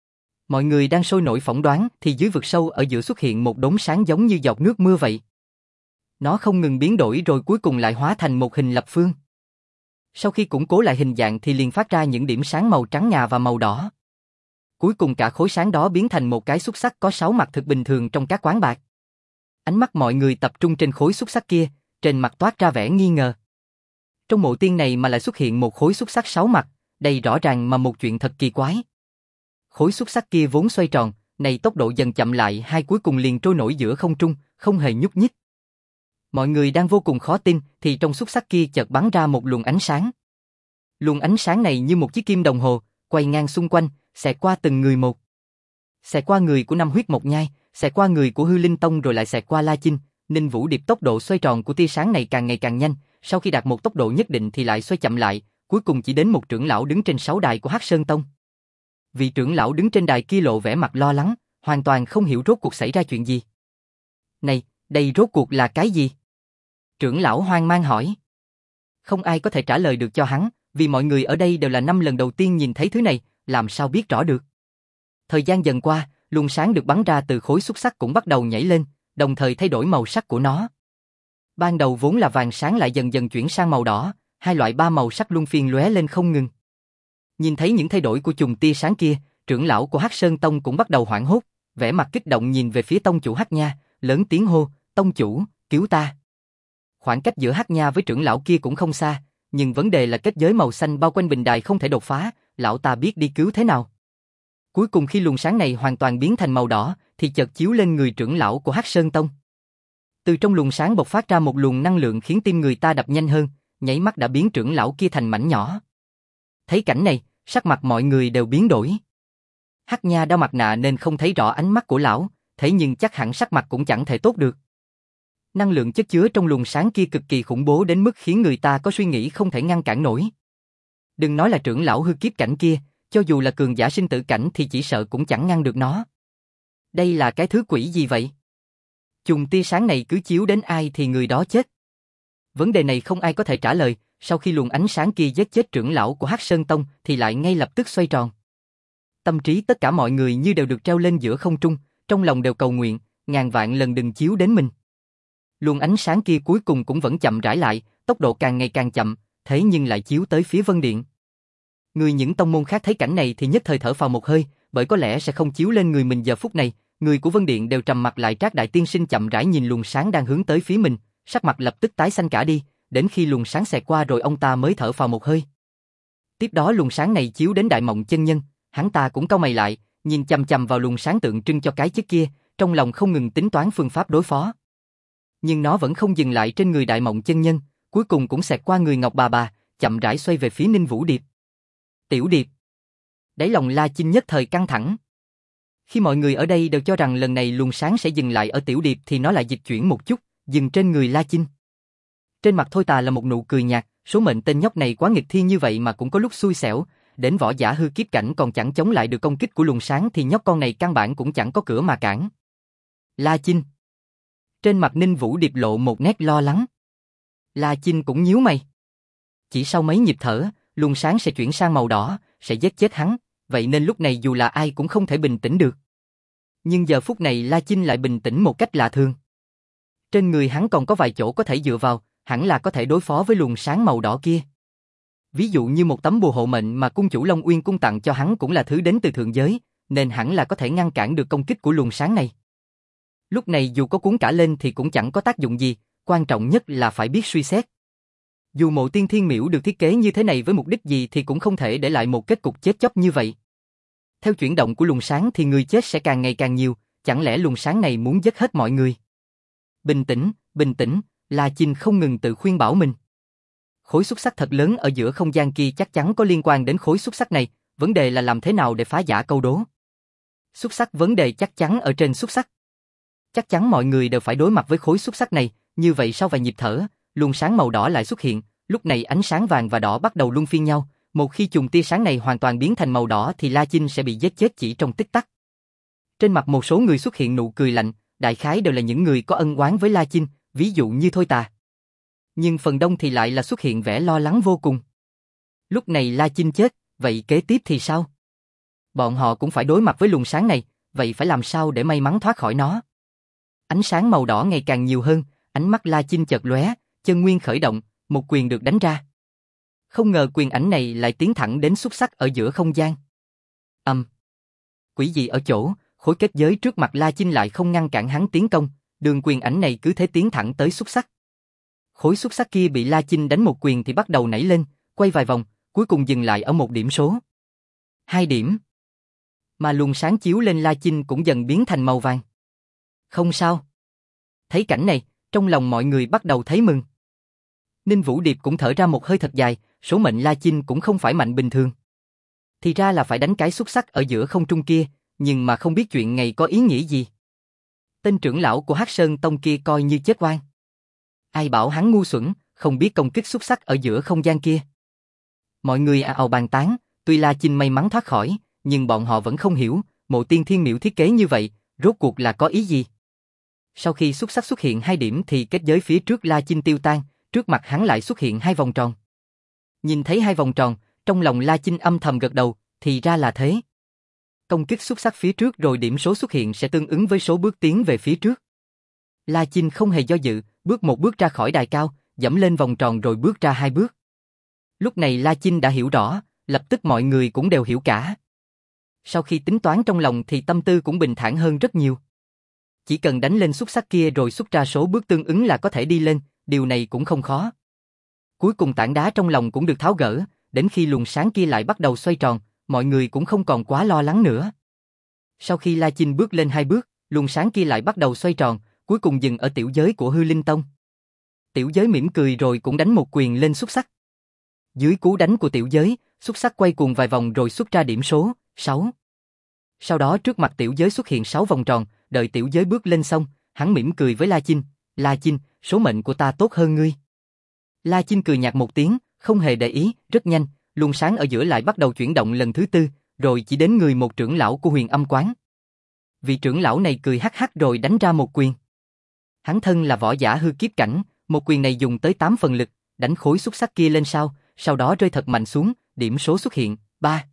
Mọi người đang sôi nổi phỏng đoán thì dưới vực sâu ở giữa xuất hiện một đốm sáng giống như giọt nước mưa vậy. Nó không ngừng biến đổi rồi cuối cùng lại hóa thành một hình lập phương. Sau khi củng cố lại hình dạng thì liền phát ra những điểm sáng màu trắng ngà và màu đỏ. Cuối cùng cả khối sáng đó biến thành một cái xúc xắc có sáu mặt thực bình thường trong các quán bạc. Ánh mắt mọi người tập trung trên khối xúc xắc kia, trên mặt toát ra vẻ nghi ngờ. Trong mộ tiên này mà lại xuất hiện một khối xúc xắc sáu mặt, đây rõ ràng mà một chuyện thật kỳ quái. Khối xúc xắc kia vốn xoay tròn, này tốc độ dần chậm lại, hai cuối cùng liền trôi nổi giữa không trung, không hề nhúc nhích. Mọi người đang vô cùng khó tin, thì trong xúc xắc kia chợt bắn ra một luồng ánh sáng. Luồng ánh sáng này như một chiếc kim đồng hồ, quay ngang xung quanh, xẹt qua từng người một. Xẹt qua người của Năm Huyết Mộc Nhai, xẹt qua người của Hư Linh Tông rồi lại xẹt qua La Chinh, Ninh Vũ Điệp. Tốc độ xoay tròn của tia sáng này càng ngày càng nhanh, sau khi đạt một tốc độ nhất định thì lại xoay chậm lại, cuối cùng chỉ đến một trưởng lão đứng trên sáu đài của Hắc Sơn Tông. Vị trưởng lão đứng trên đài kia lộ vẻ mặt lo lắng, hoàn toàn không hiểu rốt cuộc xảy ra chuyện gì. Này, đây rốt cuộc là cái gì? Trưởng lão hoang mang hỏi. Không ai có thể trả lời được cho hắn, vì mọi người ở đây đều là năm lần đầu tiên nhìn thấy thứ này, làm sao biết rõ được. Thời gian dần qua, luồng sáng được bắn ra từ khối xúc xắc cũng bắt đầu nhảy lên, đồng thời thay đổi màu sắc của nó. Ban đầu vốn là vàng sáng lại dần dần chuyển sang màu đỏ, hai loại ba màu sắc luân phiên lóe lên không ngừng. Nhìn thấy những thay đổi của chùm tia sáng kia, trưởng lão của Hắc Sơn Tông cũng bắt đầu hoảng hốt, vẻ mặt kích động nhìn về phía tông chủ Hắc Nha, lớn tiếng hô, "Tông chủ, cứu ta!" Khoảng cách giữa Hắc Nha với trưởng lão kia cũng không xa, nhưng vấn đề là kết giới màu xanh bao quanh bình đài không thể đột phá, lão ta biết đi cứu thế nào. Cuối cùng khi luồng sáng này hoàn toàn biến thành màu đỏ, thì chợt chiếu lên người trưởng lão của Hắc Sơn Tông. Từ trong luồng sáng bộc phát ra một luồng năng lượng khiến tim người ta đập nhanh hơn, nháy mắt đã biến trưởng lão kia thành mảnh nhỏ. Thấy cảnh này, sắc mặt mọi người đều biến đổi. Hắc Nha đeo mặt nạ nên không thấy rõ ánh mắt của lão, thế nhưng chắc hẳn sắc mặt cũng chẳng thể tốt được. Năng lượng chất chứa trong luồng sáng kia cực kỳ khủng bố đến mức khiến người ta có suy nghĩ không thể ngăn cản nổi. Đừng nói là trưởng lão hư kiếp cảnh kia, cho dù là cường giả sinh tử cảnh thì chỉ sợ cũng chẳng ngăn được nó. Đây là cái thứ quỷ gì vậy? Chùm tia sáng này cứ chiếu đến ai thì người đó chết. Vấn đề này không ai có thể trả lời, sau khi luồng ánh sáng kia giết chết trưởng lão của Hắc Sơn Tông thì lại ngay lập tức xoay tròn. Tâm trí tất cả mọi người như đều được treo lên giữa không trung, trong lòng đều cầu nguyện, ngàn vạn lần đừng chiếu đến mình. Luồng ánh sáng kia cuối cùng cũng vẫn chậm rãi lại, tốc độ càng ngày càng chậm, thế nhưng lại chiếu tới phía Vân Điện. Người những tông môn khác thấy cảnh này thì nhất thời thở phào một hơi, bởi có lẽ sẽ không chiếu lên người mình giờ phút này. Người của Vân Điện đều trầm mặt lại. Trác Đại Tiên Sinh chậm rãi nhìn luồng sáng đang hướng tới phía mình, sắc mặt lập tức tái xanh cả đi, đến khi luồng sáng xẹt qua rồi ông ta mới thở phào một hơi. Tiếp đó luồng sáng này chiếu đến Đại Mộng chân nhân, hắn ta cũng cau mày lại, nhìn chằm chằm vào luồng sáng tượng trưng cho cái chết kia, trong lòng không ngừng tính toán phương pháp đối phó. Nhưng nó vẫn không dừng lại trên người Đại Mộng chân nhân, cuối cùng cũng xẹt qua người Ngọc Bà Bà, chậm rãi xoay về phía Ninh Vũ Điệp. Tiểu Điệp. Đáy lòng La Chinh nhất thời căng thẳng. Khi mọi người ở đây đều cho rằng lần này luồng sáng sẽ dừng lại ở Tiểu Điệp thì nó lại dịch chuyển một chút, dừng trên người La Chinh. Trên mặt Thôi Tà là một nụ cười nhạt, số mệnh tên nhóc này quá nghịch thiên như vậy mà cũng có lúc xui xẻo, đến võ giả hư kiếp cảnh còn chẳng chống lại được công kích của luồng sáng thì nhóc con này căn bản cũng chẳng có cửa mà cản. La Chinh. Trên mặt Ninh Vũ Điệp lộ một nét lo lắng. La Chinh cũng nhíu mày. Chỉ sau mấy nhịp thở, luồng sáng sẽ chuyển sang màu đỏ, sẽ giết chết hắn, vậy nên lúc này dù là ai cũng không thể bình tĩnh được. Nhưng giờ phút này La Chinh lại bình tĩnh một cách lạ thường. Trên người hắn còn có vài chỗ có thể dựa vào, hẳn là có thể đối phó với luồng sáng màu đỏ kia. Ví dụ như một tấm bùa hộ mệnh mà cung chủ Long Uyên cung tặng cho hắn cũng là thứ đến từ thượng giới, nên hẳn là có thể ngăn cản được công kích của luồng sáng này. Lúc này dù có cuốn cả lên thì cũng chẳng có tác dụng gì, quan trọng nhất là phải biết suy xét. Dù mộ tiên thiên miễu được thiết kế như thế này với mục đích gì thì cũng không thể để lại một kết cục chết chóc như vậy. Theo chuyển động của luồng sáng thì người chết sẽ càng ngày càng nhiều, chẳng lẽ luồng sáng này muốn giết hết mọi người? Bình tĩnh, bình tĩnh, La Chinh không ngừng tự khuyên bảo mình. Khối xúc xắc thật lớn ở giữa không gian kia chắc chắn có liên quan đến khối xúc xắc này, vấn đề là làm thế nào để phá giả câu đố. Xúc xắc vấn đề chắc chắn ở trên xúc xắc. Chắc chắn mọi người đều phải đối mặt với khối xúc xắc này, như vậy sau vài nhịp thở, luồng sáng màu đỏ lại xuất hiện, lúc này ánh sáng vàng và đỏ bắt đầu luân phiên nhau, một khi chùm tia sáng này hoàn toàn biến thành màu đỏ thì La Chinh sẽ bị giết chết chỉ trong tích tắc. Trên mặt một số người xuất hiện nụ cười lạnh, đại khái đều là những người có ân oán với La Chinh, ví dụ như Thôi Tà. Nhưng phần đông thì lại là xuất hiện vẻ lo lắng vô cùng. Lúc này La Chinh chết, vậy kế tiếp thì sao? Bọn họ cũng phải đối mặt với luồng sáng này, vậy phải làm sao để may mắn thoát khỏi nó? Ánh sáng màu đỏ ngày càng nhiều hơn, ánh mắt La Chinh chợt lóe, chân nguyên khởi động, một quyền được đánh ra. Không ngờ quyền ảnh này lại tiến thẳng đến xúc xắc ở giữa không gian. Ầm. Um. Quỷ gì ở chỗ, khối kết giới trước mặt La Chinh lại không ngăn cản hắn tiến công, đường quyền ảnh này cứ thế tiến thẳng tới xúc xắc. Khối xúc xắc kia bị La Chinh đánh một quyền thì bắt đầu nảy lên, quay vài vòng, cuối cùng dừng lại ở một điểm số. Hai điểm. Mà luồng sáng chiếu lên La Chinh cũng dần biến thành màu vàng. Không sao. Thấy cảnh này, trong lòng mọi người bắt đầu thấy mừng. Ninh Vũ Điệp cũng thở ra một hơi thật dài, số mệnh La Chinh cũng không phải mạnh bình thường. Thì ra là phải đánh cái xúc xắc ở giữa không trung kia, nhưng mà không biết chuyện này có ý nghĩa gì. Tên trưởng lão của Hắc Sơn Tông kia coi như chết oan. Ai bảo hắn ngu xuẩn, không biết công kích xúc xắc ở giữa không gian kia. Mọi người ào ào bàn tán, tuy La Chinh may mắn thoát khỏi, nhưng bọn họ vẫn không hiểu, mộ tiên thiên miễu thiết kế như vậy, rốt cuộc là có ý gì. Sau khi xúc xắc xuất hiện hai điểm thì kết giới phía trước La Chinh tiêu tan, trước mặt hắn lại xuất hiện hai vòng tròn. Nhìn thấy hai vòng tròn, trong lòng La Chinh âm thầm gật đầu, thì ra là thế. Công kích xúc xắc phía trước rồi điểm số xuất hiện sẽ tương ứng với số bước tiến về phía trước. La Chinh không hề do dự, bước một bước ra khỏi đài cao, dẫm lên vòng tròn rồi bước ra hai bước. Lúc này La Chinh đã hiểu rõ, lập tức mọi người cũng đều hiểu cả. Sau khi tính toán trong lòng thì tâm tư cũng bình thản hơn rất nhiều. Chỉ cần đánh lên xúc xắc kia rồi xuất ra số bước tương ứng là có thể đi lên, điều này cũng không khó. Cuối cùng tảng đá trong lòng cũng được tháo gỡ, đến khi luồng sáng kia lại bắt đầu xoay tròn, mọi người cũng không còn quá lo lắng nữa. Sau khi La Chinh bước lên hai bước, luồng sáng kia lại bắt đầu xoay tròn, cuối cùng dừng ở tiểu giới của Hư Linh Tông. Tiểu giới mỉm cười rồi cũng đánh một quyền lên xúc xắc. Dưới cú đánh của tiểu giới, xúc xắc quay cuồng vài vòng rồi xuất ra điểm số sáu. Sau đó trước mặt tiểu giới xuất hiện sáu vòng tròn, đợi tiểu giới bước lên xong, hắn mỉm cười với La Chinh, La Chinh, số mệnh của ta tốt hơn ngươi. La Chinh cười nhạt một tiếng, không hề để ý, rất nhanh, luồng sáng ở giữa lại bắt đầu chuyển động lần thứ tư, rồi chỉ đến người một trưởng lão của Huyền Âm Quán. Vị trưởng lão này cười hắc hắc rồi đánh ra một quyền. Hắn thân là võ giả hư kiếp cảnh, một quyền này dùng tới tám phần lực, đánh khối xúc xắc kia lên sau, sau đó rơi thật mạnh xuống, điểm số xuất hiện, ba.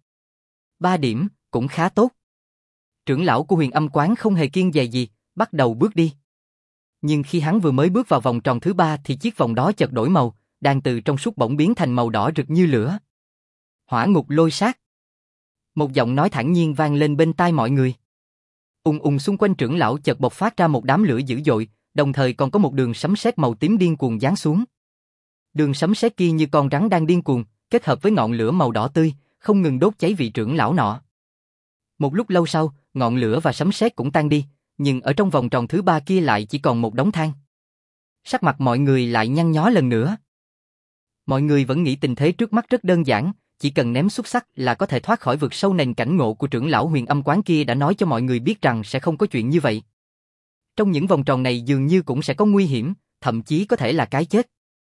ba điểm, cũng khá tốt. Trưởng lão của Huyền Âm Quán không hề kiêng dè gì, bắt đầu bước đi. Nhưng khi hắn vừa mới bước vào vòng tròn thứ ba thì chiếc vòng đó chợt đổi màu, đang từ trong suốt bỗng biến thành màu đỏ rực như lửa. Hỏa ngục lôi sát. Một giọng nói thản nhiên vang lên bên tai mọi người. Ùng ùng xung quanh trưởng lão chợt bộc phát ra một đám lửa dữ dội, đồng thời còn có một đường sấm sét màu tím điên cuồng giáng xuống. Đường sấm sét kia như con rắn đang điên cuồng, kết hợp với ngọn lửa màu đỏ tươi, không ngừng đốt cháy vị trưởng lão nọ. Một lúc lâu sau, ngọn lửa và sấm sét cũng tan đi, nhưng ở trong vòng tròn thứ ba kia lại chỉ còn một đống than. Sắc mặt mọi người lại nhăn nhó lần nữa. Mọi người vẫn nghĩ tình thế trước mắt rất đơn giản, chỉ cần ném xúc xắc là có thể thoát khỏi vực sâu. Nền cảnh ngộ của trưởng lão Huyền Âm Quán kia đã nói cho mọi người biết rằng sẽ không có chuyện như vậy. Trong những vòng tròn này dường như cũng sẽ có nguy hiểm, thậm chí có thể là cái chết.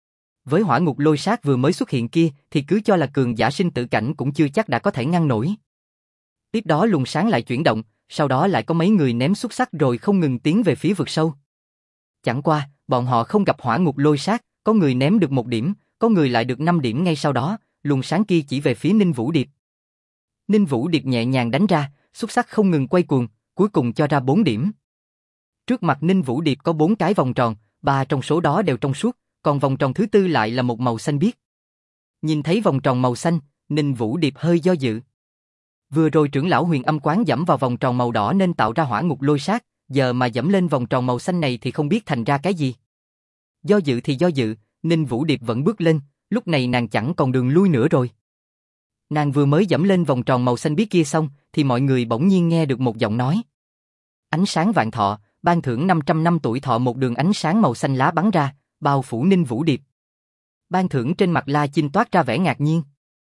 Với hỏa ngục lôi sát vừa mới xuất hiện kia thì cứ cho là cường giả sinh tử cảnh cũng chưa chắc đã có thể ngăn nổi. Tiếp đó luồng sáng lại chuyển động, sau đó lại có mấy người ném xúc xắc rồi không ngừng tiến về phía vực sâu. Chẳng qua, bọn họ không gặp hỏa ngục lôi sát, có người ném được một điểm, có người lại được năm điểm ngay sau đó, luồng sáng kia chỉ về phía Ninh Vũ Điệp. Ninh Vũ Điệp nhẹ nhàng đánh ra, xúc xắc không ngừng quay cuồng, cuối cùng cho ra bốn điểm. Trước mặt Ninh Vũ Điệp có bốn cái vòng tròn, ba trong số đó đều trong suốt, còn vòng tròn thứ tư lại là một màu xanh biếc. Nhìn thấy vòng tròn màu xanh, Ninh Vũ Điệp hơi do dự. Vừa rồi trưởng lão Huyền Âm Quán dẫm vào vòng tròn màu đỏ nên tạo ra hỏa ngục lôi sát, giờ mà dẫm lên vòng tròn màu xanh này thì không biết thành ra cái gì. Do dự thì do dự, Ninh Vũ Điệp vẫn bước lên, lúc này nàng chẳng còn đường lui nữa rồi. Nàng vừa mới dẫm lên vòng tròn màu xanh biếc kia xong, thì mọi người bỗng nhiên nghe được một giọng nói. Ánh sáng vạn thọ, ban thưởng năm trăm năm tuổi thọ. Một đường ánh sáng màu xanh lá bắn ra, bao phủ Ninh Vũ Điệp. Ban thưởng trên mặt La Chinh toát ra vẻ ngạc nhiên.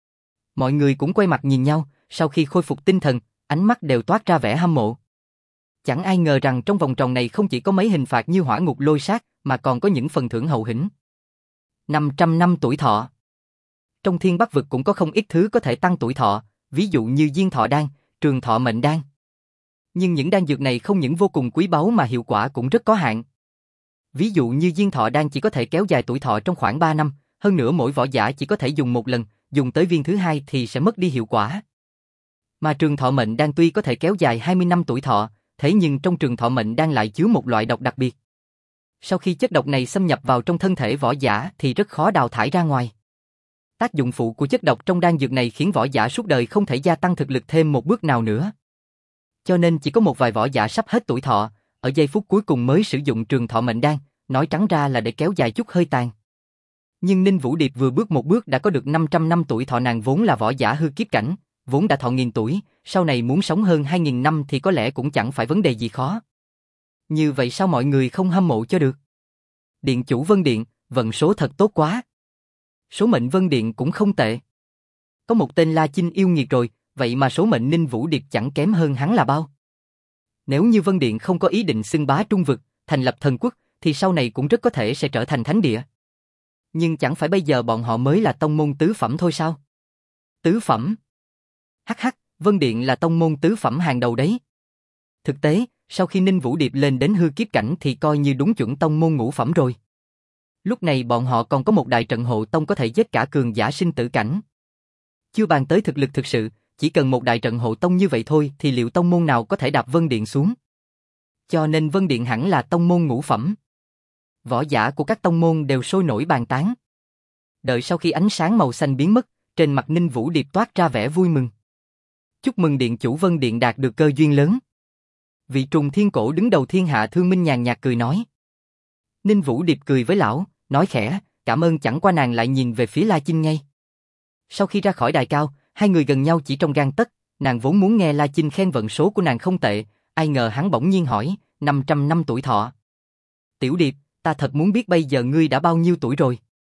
Mọi người cũng quay mặt nhìn nhau, sau khi khôi phục tinh thần, ánh mắt đều toát ra vẻ hâm mộ. Chẳng ai ngờ rằng trong vòng tròn này không chỉ có mấy hình phạt như hỏa ngục lôi sát, mà còn có những phần thưởng hậu hĩnh. năm trăm năm tuổi thọ. Trong Thiên Bắc vực cũng có không ít thứ có thể tăng tuổi thọ, ví dụ như diên thọ đan, trường thọ mệnh đan. Nhưng những đan dược này không những vô cùng quý báu mà hiệu quả cũng rất có hạn. Ví dụ như diên thọ đan chỉ có thể kéo dài tuổi thọ trong khoảng ba năm, hơn nữa mỗi võ giả chỉ có thể dùng một lần, dùng tới viên thứ hai thì sẽ mất đi hiệu quả. Mà trường thọ mệnh đan tuy có thể kéo dài hai mươi năm tuổi thọ, thế nhưng trong trường thọ mệnh đan lại chứa một loại độc đặc biệt. Sau khi chất độc này xâm nhập vào trong thân thể võ giả thì rất khó đào thải ra ngoài. Tác dụng phụ của chất độc trong đan dược này khiến võ giả suốt đời không thể gia tăng thực lực thêm một bước nào nữa. Cho nên chỉ có một vài võ giả sắp hết tuổi thọ, ở giây phút cuối cùng mới sử dụng trường thọ mệnh đan, nói trắng ra là để kéo dài chút hơi tàn. Nhưng Ninh Vũ Điệp vừa bước một bước đã có được năm trăm năm tuổi thọ. Nàng vốn là võ giả hư kiếp cảnh, vốn đã thọ nghìn tuổi, sau này muốn sống hơn hai nghìn năm thì có lẽ cũng chẳng phải vấn đề gì khó. Như vậy sao mọi người không hâm mộ cho được? Điện chủ Vân Điện, vận số thật tốt quá. Số mệnh Vân Điện cũng không tệ. Có một tên La Chinh yêu nghiệt rồi, vậy mà số mệnh Ninh Vũ Điệp chẳng kém hơn hắn là bao. Nếu như Vân Điện không có ý định xưng bá Trung vực, thành lập thần quốc, thì sau này cũng rất có thể sẽ trở thành thánh địa. Nhưng chẳng phải bây giờ bọn họ mới là tông môn tứ phẩm thôi sao? Tứ phẩm? Hắc hắc, Vân Điện là tông môn tứ phẩm hàng đầu đấy. Thực tế, sau khi Ninh Vũ Điệp lên đến hư kiếp cảnh thì coi như đúng chuẩn tông môn ngũ phẩm rồi. Lúc này bọn họ còn có một đại trận hộ tông có thể giết cả cường giả sinh tử cảnh. Chưa bàn tới thực lực thực sự, chỉ cần một đại trận hộ tông như vậy thôi thì liệu tông môn nào có thể đạp Vân Điện xuống? Cho nên Vân Điện hẳn là tông môn ngũ phẩm. Võ giả của các tông môn đều sôi nổi bàn tán. Đợi sau khi ánh sáng màu xanh biến mất, trên mặt Ninh Vũ Điệp toát ra vẻ vui mừng. Chúc mừng điện chủ Vân Điện đạt được cơ duyên lớn. Vị trùng thiên cổ đứng đầu thiên hạ Thương Minh nhàn nhạt cười nói. Ninh Vũ Điệp cười với lão, nói khẽ, cảm ơn. Chẳng qua nàng lại nhìn về phía La Chinh ngay. Sau khi ra khỏi đài cao, hai người gần nhau chỉ trong gang tấc, nàng vốn muốn nghe La Chinh khen vận số của nàng không tệ, ai ngờ hắn bỗng nhiên hỏi, năm trăm năm tuổi thọ. Tiểu Điệp, ta thật muốn biết bây giờ ngươi đã bao nhiêu tuổi rồi.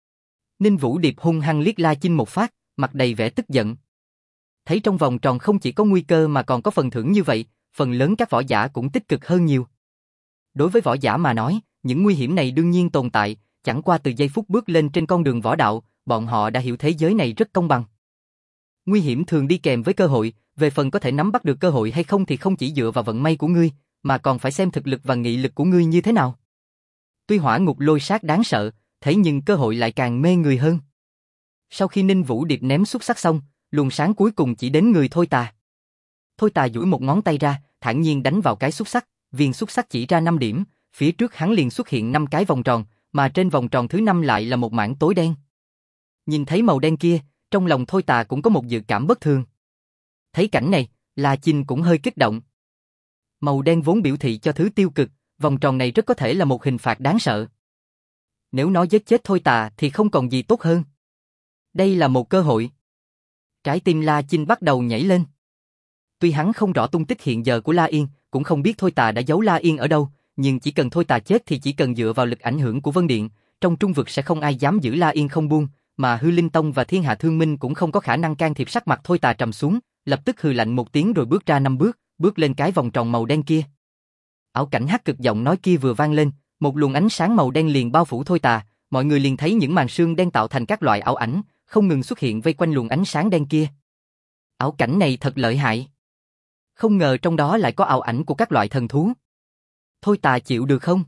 Ninh Vũ Điệp hung hăng liếc La Chinh một phát, mặt đầy vẻ tức giận. Thấy trong vòng tròn không chỉ có nguy cơ mà còn có phần thưởng như vậy, phần lớn các võ giả cũng tích cực hơn nhiều. Đối với võ giả mà nói, những nguy hiểm này đương nhiên tồn tại, chẳng qua từ giây phút bước lên trên con đường võ đạo, bọn họ đã hiểu thế giới này rất công bằng. Nguy hiểm thường đi kèm với cơ hội, về phần có thể nắm bắt được cơ hội hay không thì không chỉ dựa vào vận may của ngươi, mà còn phải xem thực lực và nghị lực của ngươi như thế nào. Tuy hỏa ngục lôi sát đáng sợ, thế nhưng cơ hội lại càng mê người hơn. Sau khi Ninh Vũ Điệp ném xúc xắc xong, luồng sáng cuối cùng chỉ đến người Thôi Tà. Thôi Tà duỗi một ngón tay ra, thản nhiên đánh vào cái xúc xắc, viên xúc xắc chỉ ra năm điểm, phía trước hắn liền xuất hiện năm cái vòng tròn, mà trên vòng tròn thứ năm lại là một mảng tối đen. Nhìn thấy màu đen kia, trong lòng Thôi Tà cũng có một dự cảm bất thường. Thấy cảnh này, La Chinh cũng hơi kích động. Màu đen vốn biểu thị cho thứ tiêu cực, vòng tròn này rất có thể là một hình phạt đáng sợ. Nếu nó giết chết Thôi Tà thì không còn gì tốt hơn. Đây là một cơ hội. Trái tim La Chinh bắt đầu nhảy lên. Tuy hắn không rõ tung tích hiện giờ của La Yên, cũng không biết Thôi Tà đã giấu La Yên ở đâu, nhưng chỉ cần Thôi Tà chết thì chỉ cần dựa vào lực ảnh hưởng của Vân Điện, trong trung vực sẽ không ai dám giữ La Yên không buông, mà Hư Linh Tông và Thiên Hạ Thương Minh cũng không có khả năng can thiệp. Sắc mặt Thôi Tà trầm xuống, lập tức hừ lạnh một tiếng rồi bước ra năm bước, bước lên cái vòng tròn màu đen kia. Ảo cảnh hắc cực giọng nói kia vừa vang lên, một luồng ánh sáng màu đen liền bao phủ Thôi Tà, mọi người liền thấy những màn sương đen tạo thành các loại ảo ảnh, không ngừng xuất hiện vây quanh luồng ánh sáng đen kia. Ảo cảnh này thật lợi hại. Không ngờ trong đó lại có ảo ảnh của các loại thần thú. Thôi Tà chịu được không?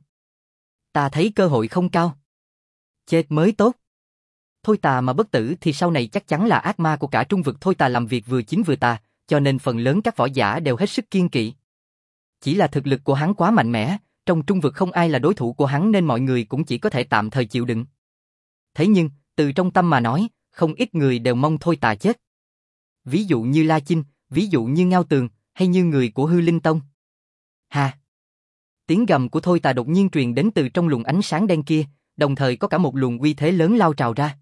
Ta thấy cơ hội không cao. Chết mới tốt. Thôi Tà mà bất tử thì sau này chắc chắn là ác ma của cả trung vực. Thôi Tà làm việc vừa chính vừa tà, cho nên phần lớn các võ giả đều hết sức kiêng kỵ. Chỉ là thực lực của hắn quá mạnh mẽ, trong trung vực không ai là đối thủ của hắn nên mọi người cũng chỉ có thể tạm thời chịu đựng. Thế nhưng, từ trong tâm mà nói, không ít người đều mong Thôi Tà chết. Ví dụ như La Chinh, ví dụ như Ngao Tường, hay như người của Hư Linh Tông. Ha! Tiếng gầm của Thôi Tà đột nhiên truyền đến từ trong luồng ánh sáng đen kia, đồng thời có cả một luồng uy thế lớn lao trào ra.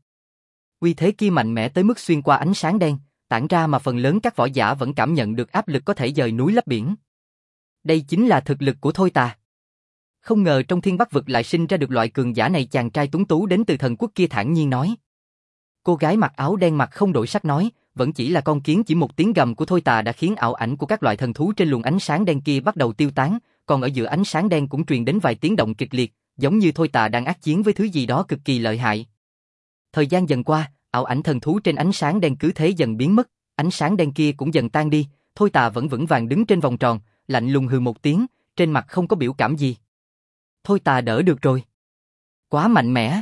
Uy thế kia mạnh mẽ tới mức xuyên qua ánh sáng đen, tản ra mà phần lớn các võ giả vẫn cảm nhận được áp lực có thể dời núi lấp biển. Đây chính là thực lực của Thôi Tà. Không ngờ trong Thiên Bắc vực lại sinh ra được loại cường giả này. Chàng trai tuấn tú đến từ thần quốc kia thản nhiên nói. Cô gái mặc áo đen mặt không đổi sắc nói, vẫn chỉ là con kiến. Chỉ một tiếng gầm của Thôi Tà đã khiến ảo ảnh của các loại thần thú trên luồng ánh sáng đen kia bắt đầu tiêu tán, còn ở giữa ánh sáng đen cũng truyền đến vài tiếng động kịch liệt, giống như Thôi Tà đang ác chiến với thứ gì đó cực kỳ lợi hại. Thời gian dần qua, ảo ảnh thần thú trên ánh sáng đen cứ thế dần biến mất, ánh sáng đen kia cũng dần tan đi. Thôi Tà vẫn vững vàng đứng trên vòng tròn, lạnh lùng hừ một tiếng, trên mặt không có biểu cảm gì. Thôi Tà đỡ được rồi. Quá mạnh mẽ.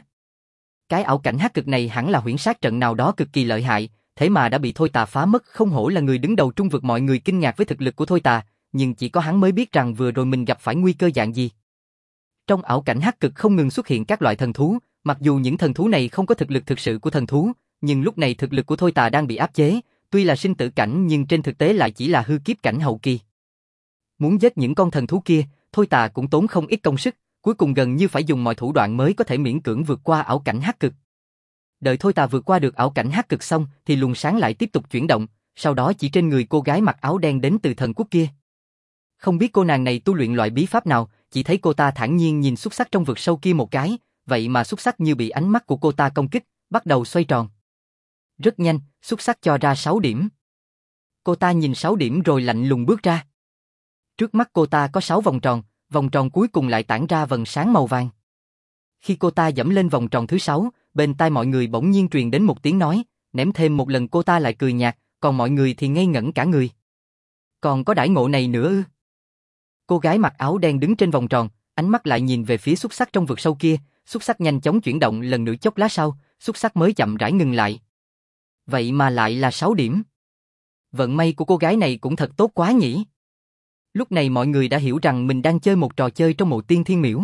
Cái ảo cảnh hắc cực này hẳn là huyễn sát trận nào đó cực kỳ lợi hại, thế mà đã bị Thôi Tà phá mất. Không hổ là người đứng đầu trung vực. Mọi người kinh ngạc với thực lực của Thôi Tà, nhưng chỉ có hắn mới biết rằng vừa rồi mình gặp phải nguy cơ dạng gì. Trong ảo cảnh hắc cực không ngừng xuất hiện các loại thần thú, mặc dù những thần thú này không có thực lực thực sự của thần thú, nhưng lúc này thực lực của Thôi Tà đang bị áp chế, tuy là sinh tử cảnh nhưng trên thực tế lại chỉ là hư kiếp cảnh hậu kỳ. Muốn giết những con thần thú kia, Thôi Tà cũng tốn không ít công sức, cuối cùng gần như phải dùng mọi thủ đoạn mới có thể miễn cưỡng vượt qua ảo cảnh hắc cực. Đợi Thôi Tà vượt qua được ảo cảnh hắc cực xong thì luồng sáng lại tiếp tục chuyển động, sau đó chỉ trên người cô gái mặc áo đen đến từ thần quốc kia. Không biết cô nàng này tu luyện loại bí pháp nào, chỉ thấy cô ta thản nhiên nhìn xúc sắc trong vực sâu kia một cái, vậy mà xúc sắc như bị ánh mắt của cô ta công kích, bắt đầu xoay tròn. Rất nhanh, xúc sắc cho ra sáu điểm. Cô ta nhìn sáu điểm rồi lạnh lùng bước ra. Trước mắt cô ta có sáu vòng tròn, vòng tròn cuối cùng lại tản ra vầng sáng màu vàng. Khi cô ta dẫm lên vòng tròn thứ sáu, bên tai mọi người bỗng nhiên truyền đến một tiếng nói, ném thêm một lần. Cô ta lại cười nhạt, còn mọi người thì ngây ngẩn cả người. Còn có đãi ngộ này nữa ư? Cô gái mặc áo đen đứng trên vòng tròn, ánh mắt lại nhìn về phía xúc sắc trong vực sâu kia, xúc sắc nhanh chóng chuyển động lần nữa. Chốc lát sau, xúc sắc mới chậm rãi ngừng lại. Vậy mà lại là sáu điểm. Vận may của cô gái này cũng thật tốt quá nhỉ. Lúc này mọi người đã hiểu rằng mình đang chơi một trò chơi trong mộ tiên thiên miễu.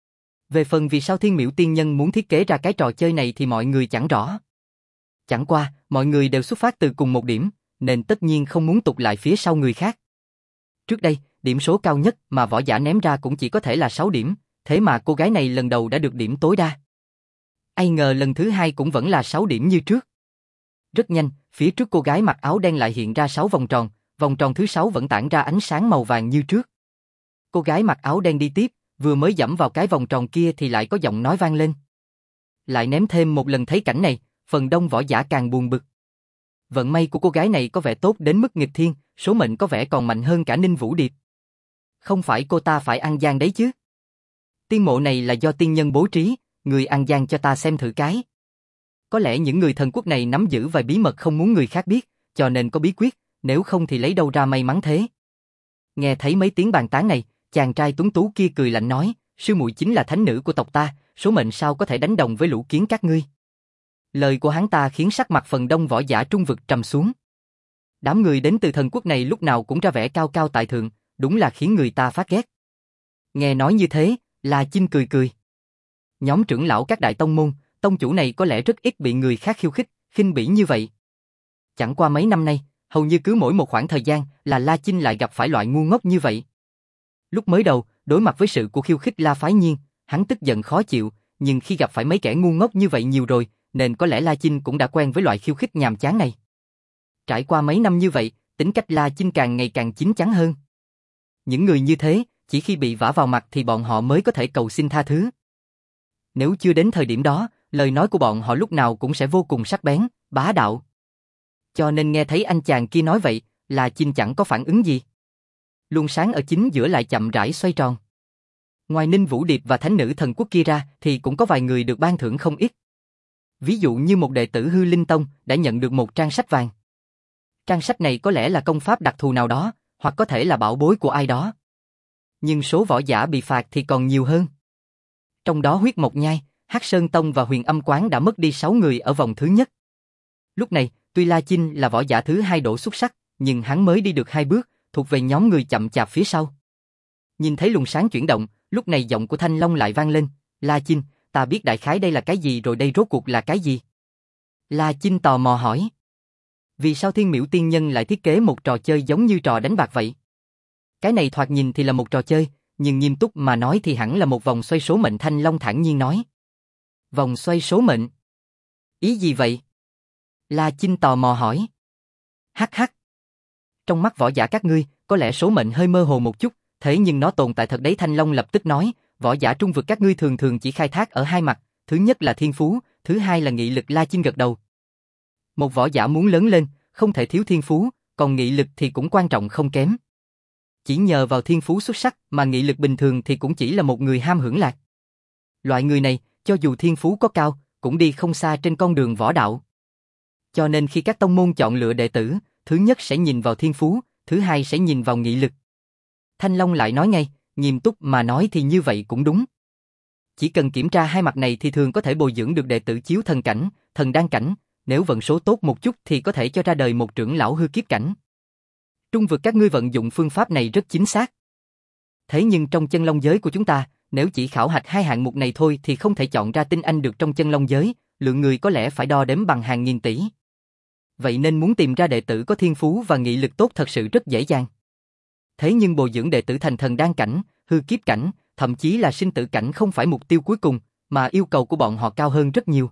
Về phần vì sao thiên miễu tiên nhân muốn thiết kế ra cái trò chơi này thì mọi người chẳng rõ. Chẳng qua, mọi người đều xuất phát từ cùng một điểm, nên tất nhiên không muốn tụt lại phía sau người khác. Trước đây, điểm số cao nhất mà võ giả ném ra cũng chỉ có thể là sáu điểm, thế mà cô gái này lần đầu đã được điểm tối đa. Ai ngờ lần thứ hai cũng vẫn là sáu điểm như trước. Rất nhanh, phía trước cô gái mặc áo đen lại hiện ra sáu vòng tròn, vòng tròn thứ sáu vẫn tản ra ánh sáng màu vàng như trước. Cô gái mặc áo đen đi tiếp, vừa mới dẫm vào cái vòng tròn kia thì lại có giọng nói vang lên. Lại ném thêm một lần. Thấy cảnh này, phần đông võ giả càng buồn bực. Vận may của cô gái này có vẻ tốt đến mức nghịch thiên, số mệnh có vẻ còn mạnh hơn cả Ninh Vũ Điệp. Không phải cô ta phải ăn gian đấy chứ? Tiên mộ này là do tiên nhân bố trí, người ăn gian cho ta xem thử cái. Có lẽ những người thần quốc này nắm giữ vài bí mật không muốn người khác biết, cho nên có bí quyết, nếu không thì lấy đâu ra may mắn thế. Nghe thấy mấy tiếng bàn tán này, chàng trai tuấn tú kia cười lạnh nói, sư muội chính là thánh nữ của tộc ta, số mệnh sao có thể đánh đồng với lũ kiến các ngươi. Lời của hắn ta khiến sắc mặt phần đông võ giả trung vực trầm xuống. Đám người đến từ thần quốc này lúc nào cũng ra vẻ cao cao tại thượng, đúng là khiến người ta phát ghét. Nghe nói như thế, La Chinh cười cười. Nhóm trưởng lão các đại tông môn, Tông chủ này có lẽ rất ít bị người khác khiêu khích, khinh bỉ như vậy. Chẳng qua mấy năm nay, hầu như cứ mỗi một khoảng thời gian là La Chinh lại gặp phải loại ngu ngốc như vậy. Lúc mới đầu, đối mặt với sự của khiêu khích La Phái Nhiên, hắn tức giận khó chịu, nhưng khi gặp phải mấy kẻ ngu ngốc như vậy nhiều rồi, nên có lẽ La Chinh cũng đã quen với loại khiêu khích nhàm chán này. Trải qua mấy năm như vậy, tính cách La Chinh càng ngày càng chín chắn hơn. Những người như thế, chỉ khi bị vả vào mặt thì bọn họ mới có thể cầu xin tha thứ. Nếu chưa đến thời điểm đó, lời nói của bọn họ lúc nào cũng sẽ vô cùng sắc bén, bá đạo. Cho nên nghe thấy anh chàng kia nói vậy, La Chinh chẳng có phản ứng gì. Luồng sáng ở chính giữa lại chậm rãi xoay tròn. Ngoài Ninh Vũ Điệp và thánh nữ thần quốc kia ra thì cũng có vài người được ban thưởng không ít. Ví dụ như một đệ tử Hư Linh Tông đã nhận được một trang sách vàng. Trang sách này có lẽ là công pháp đặc thù nào đó, hoặc có thể là bảo bối của ai đó. Nhưng số võ giả bị phạt thì còn nhiều hơn. Trong đó Huyết Mộc Nhai, Hắc Sơn Tông và Huyền Âm Quán đã mất đi sáu người ở vòng thứ nhất. Lúc này, tuy La Chinh là võ giả thứ hai độ xuất sắc, nhưng hắn mới đi được hai bước, thuộc về nhóm người chậm chạp phía sau. Nhìn thấy luồng sáng chuyển động, lúc này giọng của Thanh Long lại vang lên, La Chinh, ta biết đại khái đây là cái gì rồi, đây rốt cuộc là cái gì? La Chinh tò mò hỏi. Vì sao Thiên Miễu Tiên Nhân lại thiết kế một trò chơi giống như trò đánh bạc vậy? Cái này thoạt nhìn thì là một trò chơi, nhưng nghiêm túc mà nói thì hẳn là một vòng xoay số mệnh, Thanh Long thản nhiên nói. Vòng xoay số mệnh? Ý gì vậy? La Chinh tò mò hỏi. Hắc hắc. Trong mắt võ giả các ngươi, có lẽ số mệnh hơi mơ hồ một chút, thế nhưng nó tồn tại thật đấy, Thanh Long lập tức nói, võ giả trung vực các ngươi thường thường chỉ khai thác ở hai mặt, thứ nhất là thiên phú, thứ hai là nghị lực. La Chinh gật đầu. Một võ giả muốn lớn lên, không thể thiếu thiên phú, còn nghị lực thì cũng quan trọng không kém. Chỉ nhờ vào thiên phú xuất sắc mà nghị lực bình thường thì cũng chỉ là một người ham hưởng lạc. Loại người này, cho dù thiên phú có cao, cũng đi không xa trên con đường võ đạo. Cho nên khi các tông môn chọn lựa đệ tử, thứ nhất sẽ nhìn vào thiên phú, thứ hai sẽ nhìn vào nghị lực. Thanh Long lại nói ngay, nghiêm túc mà nói thì như vậy cũng đúng. Chỉ cần kiểm tra hai mặt này thì thường có thể bồi dưỡng được đệ tử chiếu thần cảnh, thần đan cảnh, nếu vận số tốt một chút thì có thể cho ra đời một trưởng lão hư kiếp cảnh. Trung vực các ngươi vận dụng phương pháp này rất chính xác. Thế nhưng trong chân long giới của chúng ta, nếu chỉ khảo hạch hai hạng mục này thôi thì không thể chọn ra tinh anh được trong chân long giới, lượng người có lẽ phải đo đếm bằng hàng nghìn tỷ. Vậy nên muốn tìm ra đệ tử có thiên phú và nghị lực tốt thật sự rất dễ dàng. Thế nhưng bồi dưỡng đệ tử thành thần đan cảnh, hư kiếp cảnh, thậm chí là sinh tử cảnh không phải mục tiêu cuối cùng, mà yêu cầu của bọn họ cao hơn rất nhiều.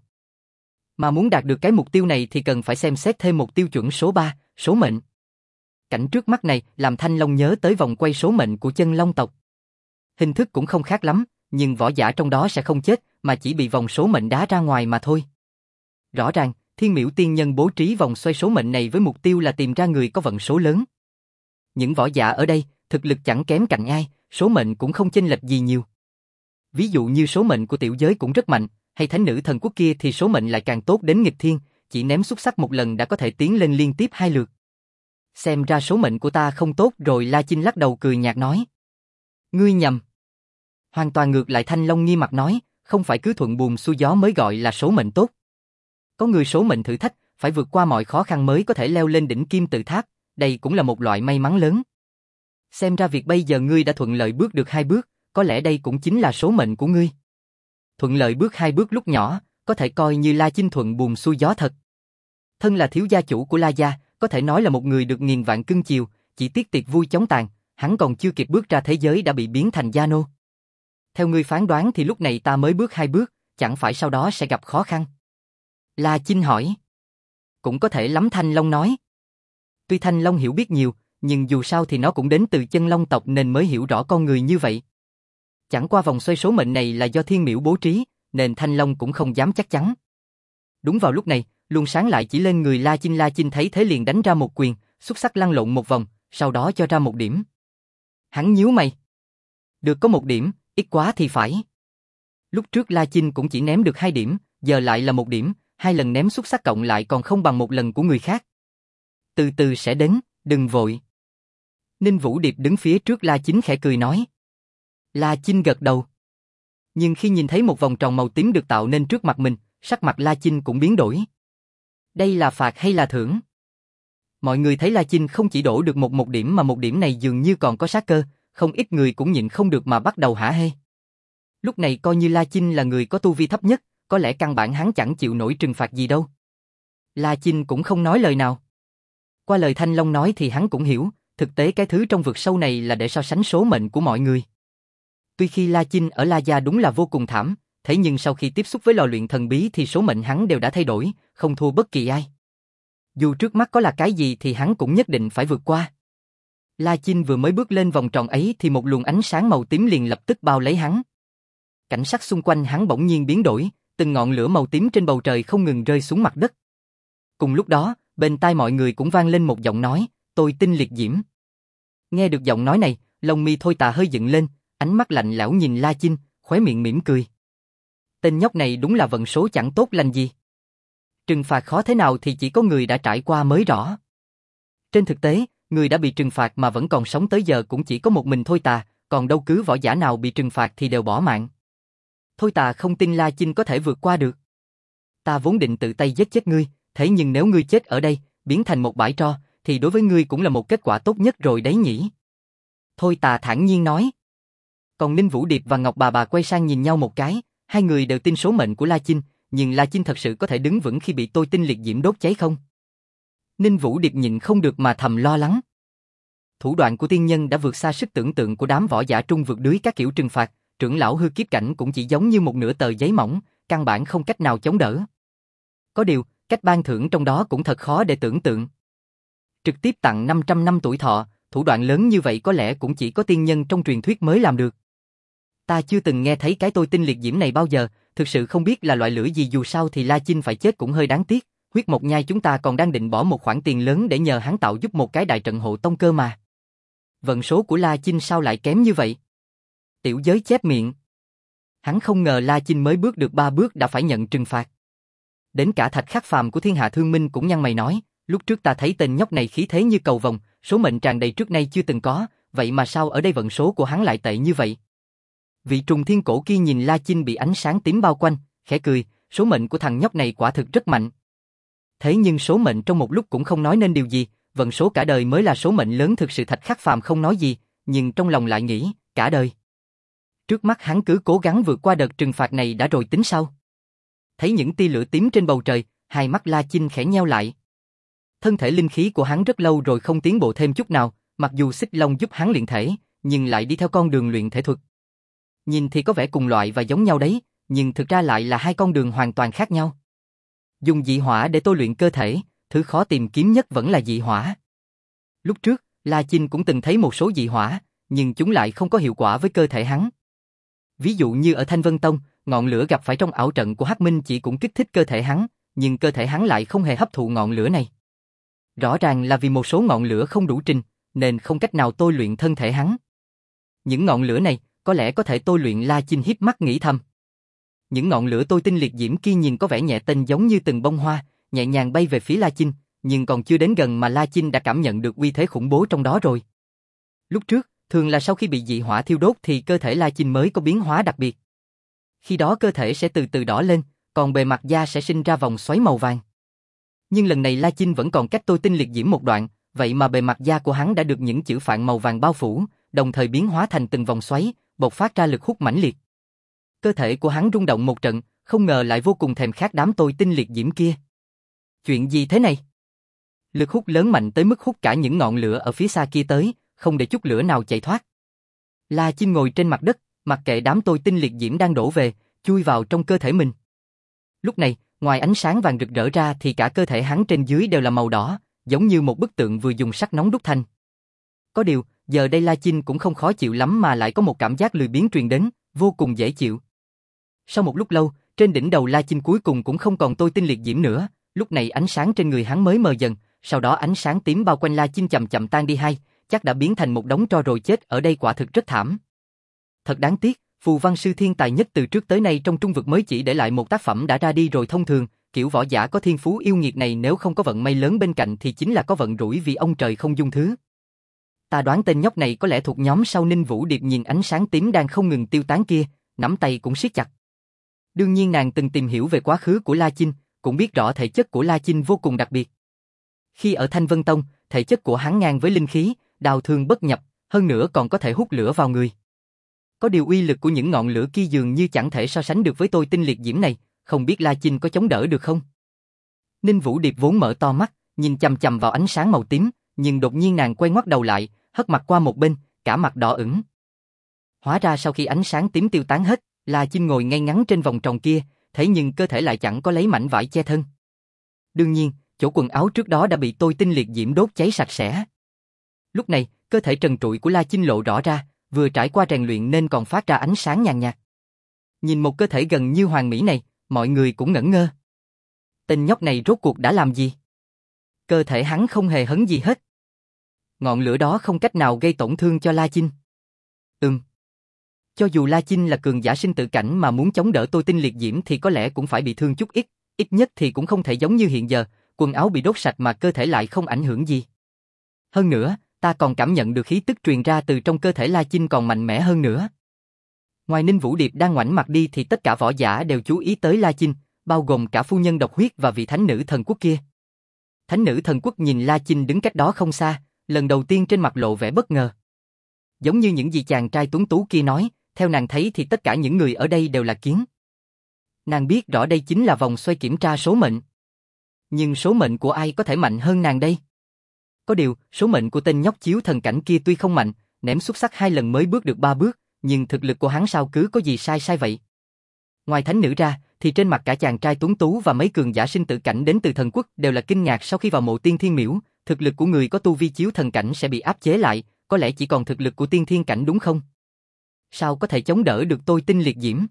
Mà muốn đạt được cái mục tiêu này thì cần phải xem xét thêm một tiêu chuẩn số ba, số mệnh. Cảnh trước mắt này làm Thanh Long nhớ tới vòng quay số mệnh của chân long tộc. Hình thức cũng không khác lắm, nhưng võ giả trong đó sẽ không chết, mà chỉ bị vòng số mệnh đá ra ngoài mà thôi. Rõ ràng, Thiên Miễu Tiên Nhân bố trí vòng xoay số mệnh này với mục tiêu là tìm ra người có vận số lớn. Những võ giả ở đây, thực lực chẳng kém cạnh ai, số mệnh cũng không chênh lệch gì nhiều. Ví dụ như số mệnh của tiểu giới cũng rất mạnh, hay thánh nữ thần quốc kia thì số mệnh lại càng tốt đến nghịch thiên, chỉ ném xúc sắc một lần đã có thể tiến lên liên tiếp hai lượt. Xem ra số mệnh của ta không tốt rồi, La Chinh lắc đầu cười nhạt nói. Ngươi nhầm. Hoàn toàn ngược lại, Thanh Long nghiêm mặt nói, không phải cứ thuận buồm xuôi gió mới gọi là số mệnh tốt. Có người số mệnh thử thách, phải vượt qua mọi khó khăn mới có thể leo lên đỉnh kim tự tháp, đây cũng là một loại may mắn lớn. Xem ra việc bây giờ ngươi đã thuận lợi bước được hai bước, có lẽ đây cũng chính là số mệnh của ngươi. Thuận lợi bước hai bước lúc nhỏ, có thể coi như La Chinh thuận buồm xuôi gió thật. Thân là thiếu gia chủ của La gia, có thể nói là một người được nghìn vạn cưng chiều, chỉ tiếc tiệc vui chóng tàn, hắn còn chưa kịp bước ra thế giới đã bị biến thành gia nô. Theo ngươi phán đoán thì lúc này ta mới bước hai bước, chẳng phải sau đó sẽ gặp khó khăn? La Chinh hỏi. Cũng có thể lắm, Thanh Long nói. Tuy Thanh Long hiểu biết nhiều, nhưng dù sao thì nó cũng đến từ chân long tộc nên mới hiểu rõ con người như vậy. Chẳng qua vòng xoay số mệnh này là do Thiên Miễu bố trí, nên Thanh Long cũng không dám chắc chắn. Đúng vào lúc này, luồng sáng lại chỉ lên người La Chinh. La Chinh thấy thế liền đánh ra một quyền, xúc sắc lăn lộn một vòng, sau đó cho ra một điểm. Hắn nhíu mày. Được có một điểm, ít quá thì phải. Lúc trước La Chinh cũng chỉ ném được hai điểm, giờ lại là một điểm, hai lần ném xúc sắc cộng lại còn không bằng một lần của người khác. Từ từ sẽ đến, đừng vội. Ninh Vũ Điệp đứng phía trước La Chinh khẽ cười nói. La Chinh gật đầu. Nhưng khi nhìn thấy một vòng tròn màu tím được tạo nên trước mặt mình, sắc mặt La Chinh cũng biến đổi. Đây là phạt hay là thưởng? Mọi người thấy La Chinh không chỉ đổ được một một điểm mà một điểm này dường như còn có sát cơ, không ít người cũng nhịn không được mà bắt đầu hả hê. Lúc này coi như La Chinh là người có tu vi thấp nhất, có lẽ căn bản hắn chẳng chịu nổi trừng phạt gì đâu. La Chinh cũng không nói lời nào. Qua lời Thanh Long nói thì hắn cũng hiểu, thực tế cái thứ trong vực sâu này là để so sánh số mệnh của mọi người. Tuy khi La Chinh ở La Gia đúng là vô cùng thảm, thế nhưng sau khi tiếp xúc với lò luyện thần bí thì số mệnh hắn đều đã thay đổi, không thua bất kỳ ai. Dù trước mắt có là cái gì thì hắn cũng nhất định phải vượt qua. La Chinh vừa mới bước lên vòng tròn ấy thì một luồng ánh sáng màu tím liền lập tức bao lấy hắn. Cảnh sắc xung quanh hắn bỗng nhiên biến đổi, từng ngọn lửa màu tím trên bầu trời không ngừng rơi xuống mặt đất. Cùng lúc đó, bên tai mọi người cũng vang lên một giọng nói, tôi tinh liệt diễm. Nghe được giọng nói này, lông mi Thôi Tà hơi dựng lên, ánh mắt lạnh lẽo nhìn La Chinh, khóe miệng mỉm cười. Tên nhóc này đúng là vận số chẳng tốt lành gì. Trừng phạt khó thế nào thì chỉ có người đã trải qua mới rõ. Trên thực tế, người đã bị trừng phạt mà vẫn còn sống tới giờ cũng chỉ có một mình Thôi Tà, còn đâu cứ võ giả nào bị trừng phạt thì đều bỏ mạng. Thôi Tà không tin La Chinh có thể vượt qua được. Ta vốn định tự tay giết chết ngươi, thế nhưng nếu ngươi chết ở đây, biến thành một bãi tro, thì đối với ngươi cũng là một kết quả tốt nhất rồi đấy nhỉ. Thôi Tà thản nhiên nói. Còn Ninh Vũ Điệp và Ngọc Bà Bà quay sang nhìn nhau một cái, hai người đều tin số mệnh của La Chinh, nhưng La Chinh thật sự có thể đứng vững khi bị tôi tinh liệt diễm đốt cháy không? Ninh Vũ Điệp nhịn không được mà thầm lo lắng. Thủ đoạn của tiên nhân đã vượt xa sức tưởng tượng của đám võ giả trung vượt đưới các kiểu trừng phạt, trưởng lão hư kiếp cảnh cũng chỉ giống như một nửa tờ giấy mỏng, căn bản không cách nào chống đỡ. Có điều, cách ban thưởng trong đó cũng thật khó để tưởng tượng. Trực tiếp tặng năm trăm năm tuổi thọ, thủ đoạn lớn như vậy có lẽ cũng chỉ có tiên nhân trong truyền thuyết mới làm được. Ta chưa từng nghe thấy cái tôi tinh liệt diễm này bao giờ, thực sự không biết là loại lửa gì, dù sao thì La Chinh phải chết cũng hơi đáng tiếc. Huyết Mộc Nhai chúng ta còn đang định bỏ một khoản tiền lớn để nhờ hắn tạo giúp một cái đại trận hộ tông cơ mà. Vận số của La Chinh sao lại kém như vậy? Tiểu Giới chép miệng. Hắn không ngờ La Chinh mới bước được ba bước đã phải nhận trừng phạt. Đến cả Thạch Khắc Phàm của Thiên Hạ Thương Minh cũng nhăn mày nói, lúc trước ta thấy tên nhóc này khí thế như cầu vồng, số mệnh tràn đầy trước nay chưa từng có, vậy mà sao ở đây vận số của hắn lại tệ như vậy? Vị trùng thiên cổ kia nhìn La Chinh bị ánh sáng tím bao quanh, khẽ cười, số mệnh của thằng nhóc này quả thực rất mạnh. Thế nhưng số mệnh trong một lúc cũng không nói nên điều gì, vận số cả đời mới là số mệnh lớn thực sự. Thạch Khắc Phàm không nói gì, nhưng trong lòng lại nghĩ, cả đời. Trước mắt hắn cứ cố gắng vượt qua đợt trừng phạt này đã rồi tính sau. Thấy những tia lửa tím trên bầu trời, hai mắt La Chinh khẽ nheo lại. Thân thể linh khí của hắn rất lâu rồi không tiến bộ thêm chút nào, mặc dù Xích Long giúp hắn luyện thể, nhưng lại đi theo con đường luyện thể thuật. Nhìn thì có vẻ cùng loại và giống nhau đấy, nhưng thực ra lại là hai con đường hoàn toàn khác nhau. Dùng dị hỏa để tôi luyện cơ thể, thứ khó tìm kiếm nhất vẫn là dị hỏa. Lúc trước, La Chinh cũng từng thấy một số dị hỏa, nhưng chúng lại không có hiệu quả với cơ thể hắn. Ví dụ như ở Thanh Vân Tông, ngọn lửa gặp phải trong ảo trận của Hắc Minh chỉ cũng kích thích cơ thể hắn, nhưng cơ thể hắn lại không hề hấp thụ ngọn lửa này. Rõ ràng là vì một số ngọn lửa không đủ trình, nên không cách nào tôi luyện thân thể hắn. Những ngọn lửa này, có lẽ có thể tôi luyện. La Chinh híp mắt nghĩ thầm. Những ngọn lửa tôi tinh liệt diễm kia nhìn có vẻ nhẹ tênh giống như từng bông hoa, nhẹ nhàng bay về phía La Chinh, nhưng còn chưa đến gần mà La Chinh đã cảm nhận được uy thế khủng bố trong đó rồi. Lúc trước, thường là sau khi bị dị hỏa thiêu đốt thì cơ thể La Chinh mới có biến hóa đặc biệt. Khi đó cơ thể sẽ từ từ đỏ lên, còn bề mặt da sẽ sinh ra vòng xoáy màu vàng. Nhưng lần này La Chinh vẫn còn cách tôi tinh liệt diễm một đoạn, vậy mà bề mặt da của hắn đã được những chữ phạn màu vàng bao phủ, đồng thời biến hóa thành từng vòng xoáy, bộc phát ra lực hút mãnh liệt. Cơ thể của hắn rung động một trận, không ngờ lại vô cùng thèm khát đám tôi tinh liệt diễm kia. Chuyện gì thế này? Lực hút lớn mạnh tới mức hút cả những ngọn lửa ở phía xa kia tới, không để chút lửa nào chạy thoát. La Chinh ngồi trên mặt đất, mặc kệ đám tôi tinh liệt diễm đang đổ về, chui vào trong cơ thể mình. Lúc này, ngoài ánh sáng vàng rực rỡ ra thì cả cơ thể hắn trên dưới đều là màu đỏ, giống như một bức tượng vừa dùng sắt nóng đúc thành. Có điều, giờ đây La Chinh cũng không khó chịu lắm mà lại có một cảm giác lười biếng truyền đến, vô cùng dễ chịu. Sau một lúc lâu, trên đỉnh đầu La Chinh cuối cùng cũng không còn tôi tinh liệt diễm nữa, lúc này ánh sáng trên người hắn mới mờ dần, sau đó ánh sáng tím bao quanh La Chinh chậm chậm tan đi hay, chắc đã biến thành một đống tro rồi. Chết ở đây quả thực rất thảm. Thật đáng tiếc, phù văn sư thiên tài nhất từ trước tới nay trong trung vực mới chỉ để lại một tác phẩm đã ra đi rồi. Thông thường, kiểu võ giả có thiên phú yêu nghiệt này nếu không có vận may lớn bên cạnh thì chính là có vận rủi vì ông trời không dung thứ. Ta đoán tên nhóc này có lẽ thuộc nhóm sau. Ninh Vũ Điệp nhìn ánh sáng tím đang không ngừng tiêu tán kia, nắm tay cũng siết chặt. Đương nhiên nàng từng tìm hiểu về quá khứ của La Chinh, cũng biết rõ thể chất của La Chinh vô cùng đặc biệt. Khi ở Thanh Vân Tông, thể chất của hắn ngang với linh khí, đào thương bất nhập, hơn nữa còn có thể hút lửa vào người. Có điều uy lực của những ngọn lửa kia dường như chẳng thể so sánh được với tôi tinh liệt diễm này, không biết La Chinh có chống đỡ được không? Ninh Vũ Điệp vốn mở to mắt, nhìn chằm chằm vào ánh sáng màu tím, nhưng đột nhiên nàng quay ngoắt đầu lại, hất mặt qua một bên, cả mặt đỏ ửng. Hóa ra sau khi ánh sáng tím tiêu tán hết, La Chinh ngồi ngay ngắn trên vòng tròn kia, thế nhưng cơ thể lại chẳng có lấy mảnh vải che thân. Đương nhiên, chỗ quần áo trước đó đã bị tôi tinh liệt diễm đốt cháy sạch sẽ. Lúc này, cơ thể trần trụi của La Chinh lộ rõ ra, vừa trải qua rèn luyện nên còn phát ra ánh sáng nhàn nhạt. Nhìn một cơ thể gần như hoàn mỹ này, mọi người cũng ngẩn ngơ. Tên nhóc này rốt cuộc đã làm gì? Cơ thể hắn không hề hấn gì hết. Ngọn lửa đó không cách nào gây tổn thương cho La Chinh. Ừm. Cho dù La Chinh là cường giả sinh tử cảnh mà muốn chống đỡ tôi tinh liệt diễm thì có lẽ cũng phải bị thương chút ít, ít nhất thì cũng không thể giống như hiện giờ, quần áo bị đốt sạch mà cơ thể lại không ảnh hưởng gì. Hơn nữa, ta còn cảm nhận được khí tức truyền ra từ trong cơ thể La Chinh còn mạnh mẽ hơn nữa. Ngoài Ninh Vũ Điệp đang ngoảnh mặt đi thì tất cả võ giả đều chú ý tới La Chinh, bao gồm cả phu nhân độc huyết và vị thánh nữ thần quốc kia. Thánh nữ thần quốc nhìn La Chinh đứng cách đó không xa, lần đầu tiên trên mặt lộ vẻ bất ngờ. Giống như những gì chàng trai tuấn tú kia nói, theo nàng thấy thì tất cả những người ở đây đều là kiến. Nàng biết rõ đây chính là vòng xoay kiểm tra số mệnh. Nhưng số mệnh của ai có thể mạnh hơn nàng đây? Có điều, số mệnh của tên nhóc chiếu thần cảnh kia tuy không mạnh, ném xúc sắc hai lần mới bước được ba bước, nhưng thực lực của hắn sao cứ có gì sai sai vậy? Ngoài thánh nữ ra, thì trên mặt cả chàng trai tuấn tú và mấy cường giả sinh tử cảnh đến từ thần quốc đều là kinh ngạc sau khi vào mộ tiên thiên miễu, thực lực của người có tu vi chiếu thần cảnh sẽ bị áp chế lại, có lẽ chỉ còn thực lực của tiên thiên cảnh đúng không? Sao có thể chống đỡ được tôi tinh liệt diễm?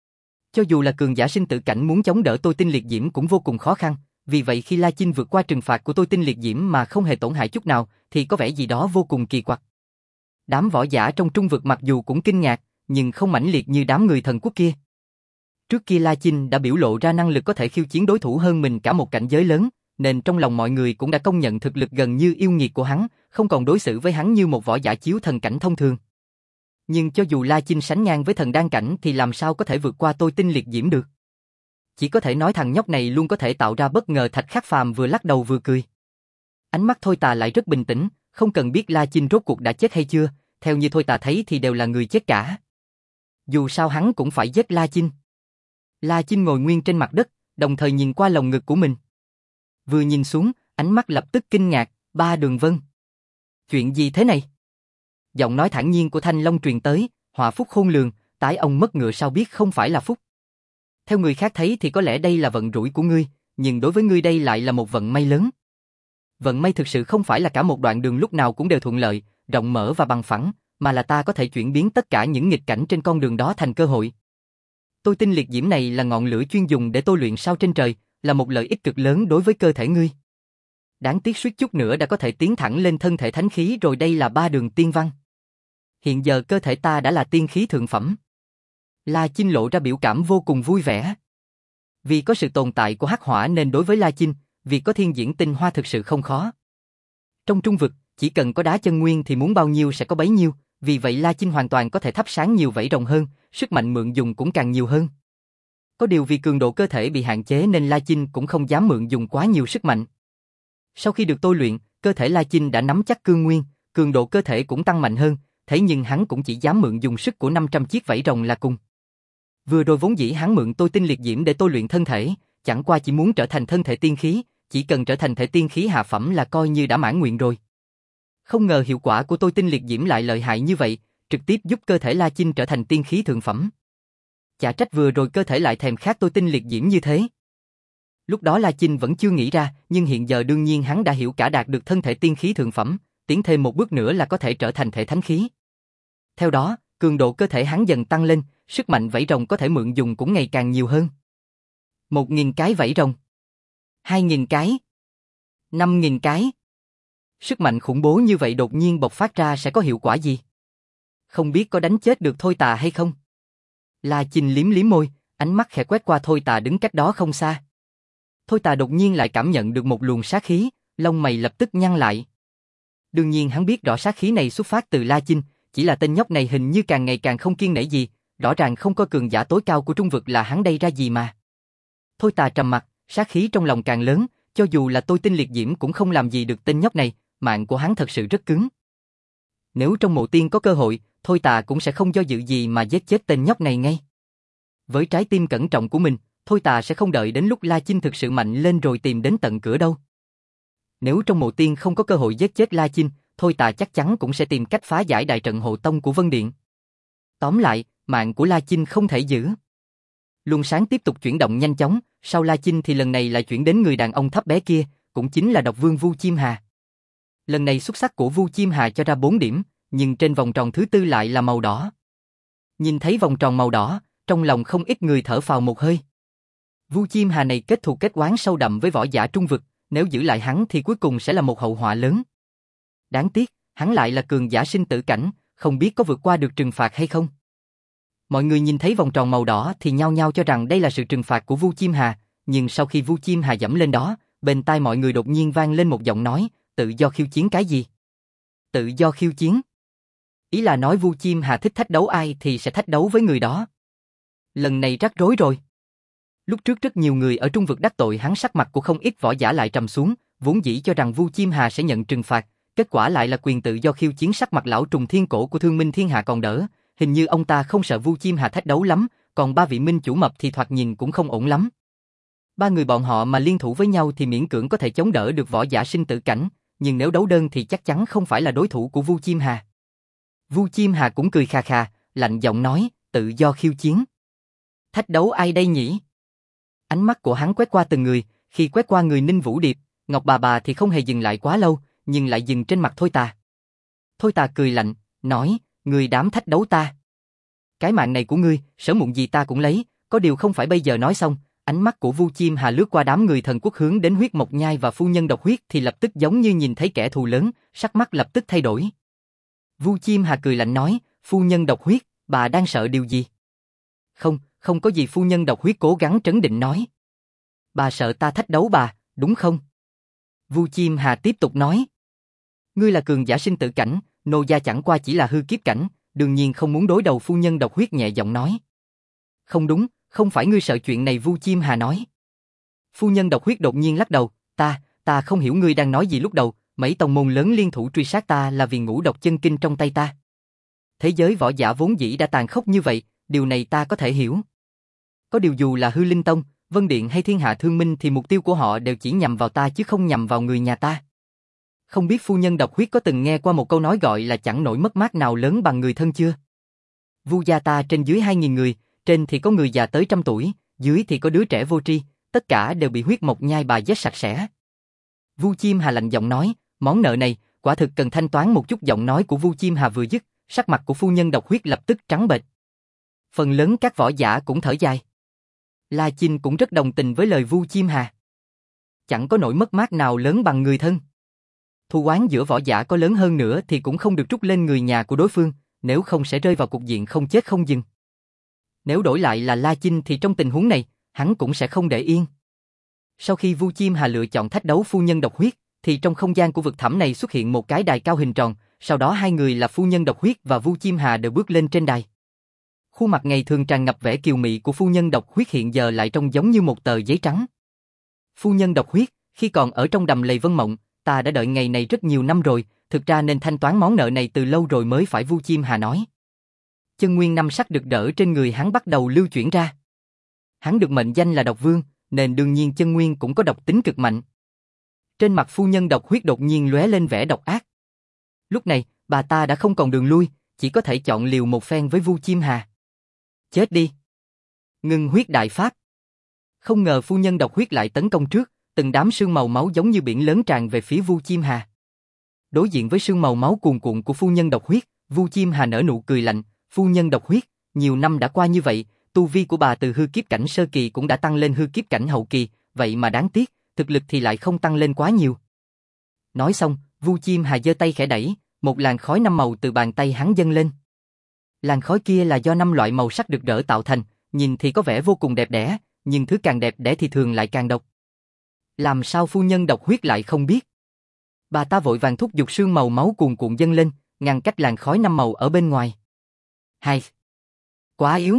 Cho dù là cường giả sinh tử cảnh muốn chống đỡ tôi tinh liệt diễm cũng vô cùng khó khăn, vì vậy khi La Chinh vượt qua trừng phạt của tôi tinh liệt diễm mà không hề tổn hại chút nào, thì có vẻ gì đó vô cùng kỳ quặc. Đám võ giả trong trung vực mặc dù cũng kinh ngạc, nhưng không mãnh liệt như đám người thần quốc kia. Trước kia La Chinh đã biểu lộ ra năng lực có thể khiêu chiến đối thủ hơn mình cả một cảnh giới lớn, nên trong lòng mọi người cũng đã công nhận thực lực gần như yêu nghiệt của hắn, không còn đối xử với hắn như một võ giả chiếu thần cảnh thông thường. Nhưng cho dù La Chinh sánh ngang với thần đan cảnh thì làm sao có thể vượt qua tôi tinh liệt diễm được? Chỉ có thể nói thằng nhóc này luôn có thể tạo ra bất ngờ. Thạch Khắc Phàm vừa lắc đầu vừa cười. Ánh mắt Thôi Tà lại rất bình tĩnh, không cần biết La Chinh rốt cuộc đã chết hay chưa, theo như Thôi Tà thấy thì đều là người chết cả. Dù sao hắn cũng phải giết La Chinh. La Chinh ngồi nguyên trên mặt đất, đồng thời nhìn qua lồng ngực của mình. Vừa nhìn xuống, ánh mắt lập tức kinh ngạc, ba đường vân. Chuyện gì thế này? Giọng nói thản nhiên của Thanh Long truyền tới, họa phúc khôn lường, tái ông mất ngựa sao biết không phải là phúc. Theo người khác thấy thì có lẽ đây là vận rủi của ngươi, nhưng đối với ngươi đây lại là một vận may lớn. Vận may thực sự không phải là cả một đoạn đường lúc nào cũng đều thuận lợi, rộng mở và bằng phẳng, mà là ta có thể chuyển biến tất cả những nghịch cảnh trên con đường đó thành cơ hội. Tôi tin liệt diễm này là ngọn lửa chuyên dùng để tôi luyện sao trên trời, là một lợi ích cực lớn đối với cơ thể ngươi. Đáng tiếc suýt chút nữa đã có thể tiến thẳng lên thân thể thánh khí rồi, đây là ba đường tiên văn. Hiện giờ cơ thể ta đã là tiên khí thượng phẩm. La Chinh lộ ra biểu cảm vô cùng vui vẻ. Vì có sự tồn tại của hắc hỏa nên đối với La Chinh, việc có thiên diễn tinh hoa thực sự không khó. Trong trung vực, chỉ cần có đá chân nguyên thì muốn bao nhiêu sẽ có bấy nhiêu, vì vậy La Chinh hoàn toàn có thể thắp sáng nhiều vảy rồng hơn, sức mạnh mượn dùng cũng càng nhiều hơn. Có điều vì cường độ cơ thể bị hạn chế nên La Chinh cũng không dám mượn dùng quá nhiều sức mạnh. Sau khi được tôi luyện, cơ thể La Chinh đã nắm chắc cương nguyên, cường độ cơ thể cũng tăng mạnh hơn, thế nhưng hắn cũng chỉ dám mượn dùng sức của năm trăm chiếc vảy rồng là cùng. Vừa rồi vốn dĩ hắn mượn tôi tinh liệt diễm để tôi luyện thân thể, chẳng qua chỉ muốn trở thành thân thể tiên khí, chỉ cần trở thành thể tiên khí hạ phẩm là coi như đã mãn nguyện rồi. Không ngờ hiệu quả của tôi tinh liệt diễm lại lợi hại như vậy, trực tiếp giúp cơ thể La Chinh trở thành tiên khí thượng phẩm. Chả trách vừa rồi cơ thể lại thèm khát tôi tinh liệt diễm như thế. Lúc đó La Chinh vẫn chưa nghĩ ra, nhưng hiện giờ đương nhiên hắn đã hiểu cả, đạt được thân thể tiên khí thượng phẩm, tiến thêm một bước nữa là có thể trở thành thể thánh khí. Theo đó, cường độ cơ thể hắn dần tăng lên, sức mạnh vảy rồng có thể mượn dùng cũng ngày càng nhiều hơn. Một nghìn cái vảy rồng, hai nghìn cái, năm nghìn cái. Sức mạnh khủng bố như vậy đột nhiên bộc phát ra sẽ có hiệu quả gì? Không biết có đánh chết được Thôi Tà hay không? La Chinh liếm liếm môi, ánh mắt khẽ quét qua Thôi Tà đứng cách đó không xa. Thôi Tà đột nhiên lại cảm nhận được một luồng sát khí, lông mày lập tức nhăn lại. Đương nhiên hắn biết rõ sát khí này xuất phát từ La Chinh, chỉ là tên nhóc này hình như càng ngày càng không kiêng nể gì, rõ ràng không có cường giả tối cao của trung vực là hắn đây ra gì mà. Thôi Tà trầm mặt, sát khí trong lòng càng lớn, cho dù là tôi tinh liệt diễm cũng không làm gì được tên nhóc này, mạng của hắn thật sự rất cứng. Nếu trong mộ tiên có cơ hội, Thôi Tà cũng sẽ không do dự gì mà giết chết tên nhóc này ngay. Với trái tim cẩn trọng của mình, Thôi Tà sẽ không đợi đến lúc La Chinh thực sự mạnh lên rồi tìm đến tận cửa đâu. Nếu trong Mộ Tiên không có cơ hội giết chết La Chinh, Thôi Tà chắc chắn cũng sẽ tìm cách phá giải đại trận hộ tông của Vân Điện. Tóm lại, mạng của La Chinh không thể giữ. Luồng sáng tiếp tục chuyển động nhanh chóng, sau La Chinh thì lần này lại chuyển đến người đàn ông thấp bé kia, cũng chính là Độc Vương Vu Chiêm Hà. Lần này xuất sắc của Vu Chiêm Hà cho ra bốn điểm, nhưng trên vòng tròn thứ tư lại là màu đỏ. Nhìn thấy vòng tròn màu đỏ, trong lòng không ít người thở phào một hơi. Vu Chiêm Hà này kết thù kết oán sâu đậm với võ giả trung vực, nếu giữ lại hắn thì cuối cùng sẽ là một hậu họa lớn. Đáng tiếc, hắn lại là cường giả sinh tử cảnh, không biết có vượt qua được trừng phạt hay không. Mọi người nhìn thấy vòng tròn màu đỏ thì nhao nhao cho rằng đây là sự trừng phạt của Vu Chiêm Hà, nhưng sau khi Vu Chiêm Hà dẫm lên đó, bên tai mọi người đột nhiên vang lên một giọng nói, tự do khiêu chiến cái gì? Tự do khiêu chiến? Ý là nói Vu Chiêm Hà thích thách đấu ai thì sẽ thách đấu với người đó. Lần này rắc rối rồi. Lúc trước rất nhiều người ở trung vực đắc tội hắn, sắc mặt của không ít võ giả lại trầm xuống, vốn dĩ cho rằng Vu Chiêm Hà sẽ nhận trừng phạt, kết quả lại là quyền tự do khiêu chiến. Sắc mặt lão trùng thiên cổ của Thương Minh Thiên Hạ còn đỡ, hình như ông ta không sợ Vu Chiêm Hà thách đấu lắm, còn ba vị minh chủ mập thì thoạt nhìn cũng không ổn lắm. Ba người bọn họ mà liên thủ với nhau thì miễn cưỡng có thể chống đỡ được võ giả sinh tử cảnh, nhưng nếu đấu đơn thì chắc chắn không phải là đối thủ của Vu Chiêm Hà. Vu Chiêm Hà cũng cười khà khà, lạnh giọng nói, tự do khiêu chiến. Thách đấu ai đây nhỉ? Ánh mắt của hắn quét qua từng người, khi quét qua người Ninh Vũ Điệp, Ngọc Bà Bà thì không hề dừng lại quá lâu, nhưng lại dừng trên mặt Thôi Tà. Thôi Tà cười lạnh, nói, người dám thách đấu ta. Cái mạng này của ngươi, sớm muộn gì ta cũng lấy, có điều không phải bây giờ nói xong. Ánh mắt của Vu Chiêm Hà lướt qua đám người Thần Quốc hướng đến Huyết Mộc Nhai và phu nhân Độc Huyết thì lập tức giống như nhìn thấy kẻ thù lớn, sắc mắt lập tức thay đổi. Vu Chiêm Hà cười lạnh nói, phu nhân Độc Huyết, bà đang sợ điều gì? Không, không có gì. Phu nhân Độc Huyết cố gắng trấn định nói. Bà sợ ta thách đấu bà, đúng không? Vu Chiêm Hà tiếp tục nói. Ngươi là cường giả sinh tử cảnh, nô gia chẳng qua chỉ là hư kiếp cảnh, đương nhiên không muốn đối đầu. Phu nhân Độc Huyết nhẹ giọng nói. Không đúng, không phải ngươi sợ chuyện này. Vu Chiêm Hà nói. Phu nhân Độc Huyết đột nhiên lắc đầu, ta, ta không hiểu ngươi đang nói gì. Lúc đầu, mấy tông môn lớn liên thủ truy sát ta là vì ngũ độc chân kinh trong tay ta. Thế giới võ giả vốn dĩ đã tàn khốc như vậy, điều này ta có thể hiểu. Có điều dù là Hư Linh Tông, Vân Điện hay Thiên Hạ Thương Minh thì mục tiêu của họ đều chỉ nhằm vào ta chứ không nhằm vào người nhà ta. Không biết phu nhân Độc Huyết có từng nghe qua một câu nói gọi là chẳng nổi mất mát nào lớn bằng người thân chưa? Vu gia ta trên dưới hai nghìn người, trên thì có người già tới trăm tuổi, dưới thì có đứa trẻ vô tri, tất cả đều bị Huyết Mộc Nhai bà giết sạch sẽ. Vu Chiêm Hà lạnh giọng nói, món nợ này quả thực cần thanh toán một chút. Giọng nói của Vu Chiêm Hà vừa dứt, sắc mặt của phu nhân Độc Huyết lập tức trắng bệch. Phần lớn các võ giả cũng thở dài. La Chinh cũng rất đồng tình với lời Vu Chiêm Hà. Chẳng có nỗi mất mát nào lớn bằng người thân. Thù oán giữa võ giả có lớn hơn nữa thì cũng không được trút lên người nhà của đối phương, nếu không sẽ rơi vào cục diện không chết không dừng. Nếu đổi lại là La Chinh thì trong tình huống này, hắn cũng sẽ không để yên. Sau khi Vu Chiêm Hà lựa chọn thách đấu phu nhân Độc Huyết, thì trong không gian của vực thẳm này xuất hiện một cái đài cao hình tròn, sau đó hai người là phu nhân Độc Huyết và Vu Chiêm Hà đều bước lên trên đài. Khuôn mặt ngày thường tràn ngập vẻ kiều mị của phu nhân Độc Huyết hiện giờ lại trông giống như một tờ giấy trắng. Phu nhân Độc Huyết, khi còn ở trong đầm lầy Vân Mộng, ta đã đợi ngày này rất nhiều năm rồi, thực ra nên thanh toán món nợ này từ lâu rồi mới phải. Vu Chiêm Hà nói. Chân nguyên năm sắc được đỡ trên người hắn bắt đầu lưu chuyển ra. Hắn được mệnh danh là Độc Vương, nên đương nhiên chân nguyên cũng có độc tính cực mạnh. Trên mặt phu nhân Độc Huyết đột nhiên lóe lên vẻ độc ác. Lúc này, bà ta đã không còn đường lui, chỉ có thể chọn liều một phen với Vu Chiêm Hà. Chết đi! Ngưng huyết đại pháp! Không ngờ phu nhân Độc Huyết lại tấn công trước, từng đám sương màu máu giống như biển lớn tràn về phía Vu Chiêm Hà. Đối diện với sương màu máu cuồn cuộn của phu nhân Độc Huyết, Vu Chiêm Hà nở nụ cười lạnh. Phu nhân Độc Huyết, nhiều năm đã qua như vậy, tu vi của bà từ hư kiếp cảnh sơ kỳ cũng đã tăng lên hư kiếp cảnh hậu kỳ, vậy mà đáng tiếc, thực lực thì lại không tăng lên quá nhiều. Nói xong, Vu Chiêm Hà giơ tay khẽ đẩy, một làn khói năm màu từ bàn tay hắn dâng lên. Làn khói kia là do năm loại màu sắc được rỡ tạo thành, nhìn thì có vẻ vô cùng đẹp đẽ, nhưng thứ càng đẹp đẽ thì thường lại càng độc. Làm sao phu nhân Độc Huyết lại không biết? Bà ta vội vàng thúc giục sương màu máu cuồn cuộn dâng lên, ngăn cách làn khói năm màu ở bên ngoài. Hay! Quá yếu!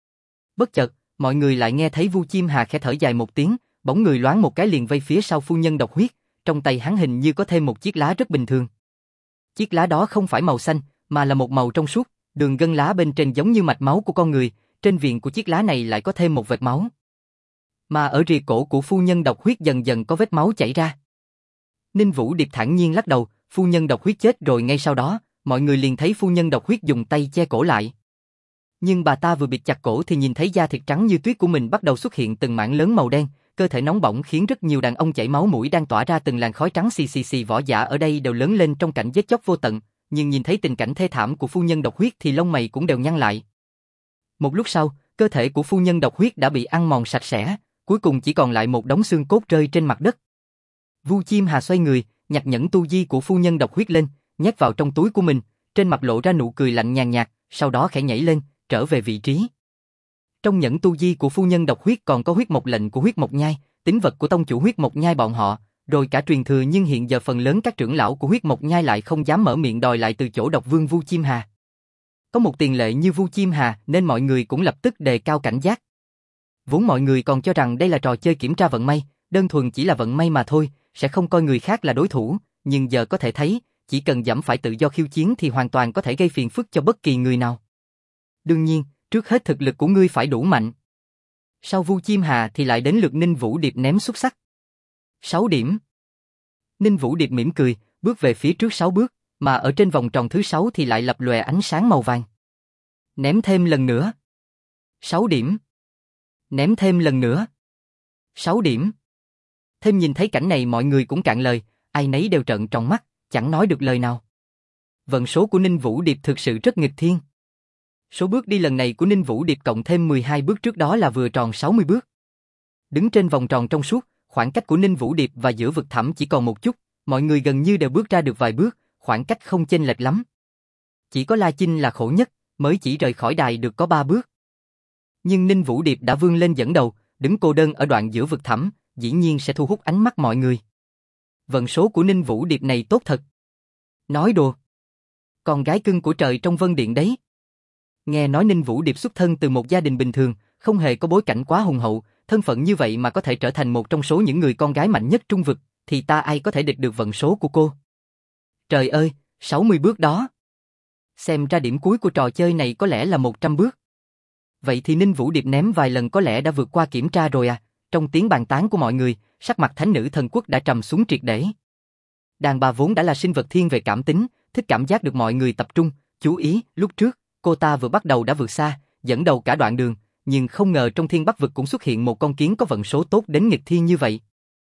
Bất chợt, mọi người lại nghe thấy Vu Chiêm Hà khẽ thở dài một tiếng, bóng người loáng một cái liền vây phía sau phu nhân Độc Huyết, trong tay hắn hình như có thêm một chiếc lá rất bình thường. Chiếc lá đó không phải màu xanh, mà là một màu trong suốt, đường gân lá bên trên giống như mạch máu của con người, trên viền của chiếc lá này lại có thêm một vệt máu. Mà ở rìa cổ của phu nhân độc huyết dần dần có vết máu chảy ra. Ninh Vũ Điệp thản nhiên lắc đầu, phu nhân độc huyết chết rồi. Ngay sau đó, mọi người liền thấy phu nhân độc huyết dùng tay che cổ lại. Nhưng bà ta vừa bịt chặt cổ thì nhìn thấy da thịt trắng như tuyết của mình bắt đầu xuất hiện từng mảng lớn màu đen, cơ thể nóng bỏng khiến rất nhiều đàn ông chảy máu mũi đang tỏa ra từng làn khói trắng xì xì xì. Võ giả ở đây đều lớn lên trong cảnh giết chóc vô tận, nhưng nhìn thấy tình cảnh thê thảm của phu nhân độc huyết thì lông mày cũng đều nhăn lại. Một lúc sau, cơ thể của phu nhân độc huyết đã bị ăn mòn sạch sẽ, cuối cùng chỉ còn lại một đống xương cốt rơi trên mặt đất. Vu Chim Hà xoay người, nhặt nhẫn tu di của phu nhân độc huyết lên, nhét vào trong túi của mình, trên mặt lộ ra nụ cười lạnh nhàn nhạt, sau đó khẽ nhảy lên, trở về vị trí. Trong nhẫn tu di của phu nhân độc huyết còn có huyết mộc lệnh của huyết mộc nhai, tín vật của tông chủ huyết mộc nhai bọn họ, rồi cả truyền thừa, nhưng hiện giờ phần lớn các trưởng lão của huyết mộc nhai lại không dám mở miệng đòi lại từ chỗ độc vương Vu Chim Hà. Có một tiền lệ như Vu Chim Hà nên mọi người cũng lập tức đề cao cảnh giác. Vốn mọi người còn cho rằng đây là trò chơi kiểm tra vận may, đơn thuần chỉ là vận may mà thôi, sẽ không coi người khác là đối thủ, nhưng giờ có thể thấy, chỉ cần dẫm phải tự do khiêu chiến thì hoàn toàn có thể gây phiền phức cho bất kỳ người nào. Đương nhiên, trước hết thực lực của ngươi phải đủ mạnh. Sau Vu Chim Hà thì lại đến lượt Ninh Vũ Điệp ném xúc xắc. sáu điểm. Ninh Vũ Điệp mỉm cười, bước về phía trước sáu bước, mà ở trên vòng tròn thứ sáu thì lại lập lòe ánh sáng màu vàng. Ném thêm lần nữa. sáu điểm. Ném thêm lần nữa. sáu điểm. Thêm nhìn thấy cảnh này mọi người cũng cạn lời, ai nấy đều trợn tròn mắt, chẳng nói được lời nào. Vận số của Ninh Vũ Điệp thực sự rất nghịch thiên. Số bước đi lần này của Ninh Vũ Điệp cộng thêm mười hai bước trước đó là vừa tròn sáu mươi bước. Đứng trên vòng tròn trong suốt, khoảng cách của Ninh Vũ Điệp và giữa vực thẳm chỉ còn một chút, mọi người gần như đều bước ra được vài bước, khoảng cách không chênh lệch lắm. Chỉ có La Chinh là khổ nhất, mới chỉ rời khỏi đài được có ba bước. Nhưng Ninh Vũ Điệp đã vươn lên dẫn đầu, đứng cô đơn ở đoạn giữa vực thẳm, dĩ nhiên sẽ thu hút ánh mắt mọi người. Vận số của Ninh Vũ Điệp này tốt thật. Nói đùa. Con gái cưng của trời trong Vân Điện đấy. Nghe nói Ninh Vũ Điệp xuất thân từ một gia đình bình thường, không hề có bối cảnh quá hùng hậu, thân phận như vậy mà có thể trở thành một trong số những người con gái mạnh nhất trung vực, thì ta ai có thể địch được vận số của cô. Trời ơi, sáu mươi bước đó. Xem ra điểm cuối của trò chơi này có lẽ là một trăm bước. Vậy thì Ninh Vũ Điệp ném vài lần có lẽ đã vượt qua kiểm tra rồi à. Trong tiếng bàn tán của mọi người, sắc mặt thánh nữ thần quốc đã trầm xuống triệt để. Đàn bà vốn đã là sinh vật thiên về cảm tính, thích cảm giác được mọi người tập trung, chú ý. Lúc trước, cô ta vừa bắt đầu đã vượt xa, dẫn đầu cả đoạn đường, nhưng không ngờ trong thiên bắc vực cũng xuất hiện một con kiến có vận số tốt đến nghịch thiên như vậy.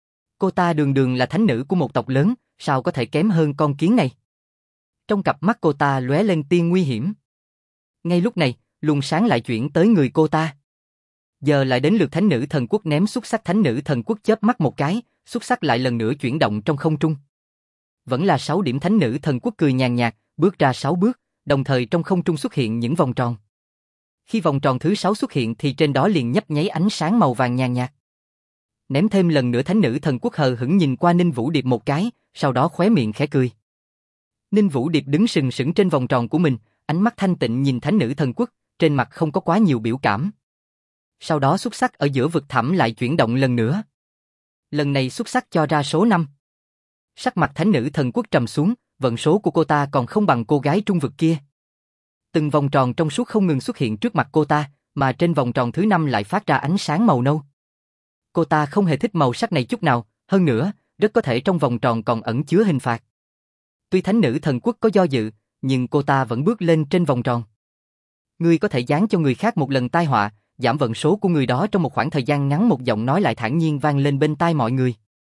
Cô ta đường đường là thánh nữ của một tộc lớn, sao có thể kém hơn con kiến này? Trong cặp mắt cô ta lóe lên tia nguy hiểm. Ngay lúc này, luồng sáng lại chuyển tới người cô ta. Giờ lại đến lượt thánh nữ thần quốc ném xúc xắc. Thánh nữ thần quốc chớp mắt một cái, xúc xắc lại lần nữa chuyển động trong không trung. Vẫn là sáu điểm. Thánh nữ thần quốc cười nhàn nhạt, bước ra sáu bước, đồng thời trong không trung xuất hiện những vòng tròn. Khi vòng tròn thứ sáu xuất hiện thì trên đó liền nhấp nháy ánh sáng màu vàng nhàn nhạt. Ném thêm lần nữa. Thánh nữ thần quốc hờ hững nhìn qua Ninh Vũ Điệp một cái, sau đó khóe miệng khẽ cười. Ninh Vũ Điệp đứng sừng sững trên vòng tròn của mình, ánh mắt thanh tịnh nhìn thánh nữ thần quốc, trên mặt không có quá nhiều biểu cảm. Sau đó xúc xắc ở giữa vực thẳm lại chuyển động lần nữa. Lần này xúc xắc cho ra số năm. Sắc mặt thánh nữ thần quốc trầm xuống, vận số của cô ta còn không bằng cô gái trung vực kia. Từng vòng tròn trong suốt không ngừng xuất hiện trước mặt cô ta, mà trên vòng tròn thứ năm lại phát ra ánh sáng màu nâu. Cô ta không hề thích màu sắc này chút nào, hơn nữa, rất có thể trong vòng tròn còn ẩn chứa hình phạt. Tuy thánh nữ thần quốc có do dự, nhưng cô ta vẫn bước lên trên vòng tròn. Ngươi có thể giáng cho người khác một lần tai họa, giảm vận số của người đó trong một khoảng thời gian ngắn. Một giọng nói lại thản nhiên vang lên bên tai mọi người.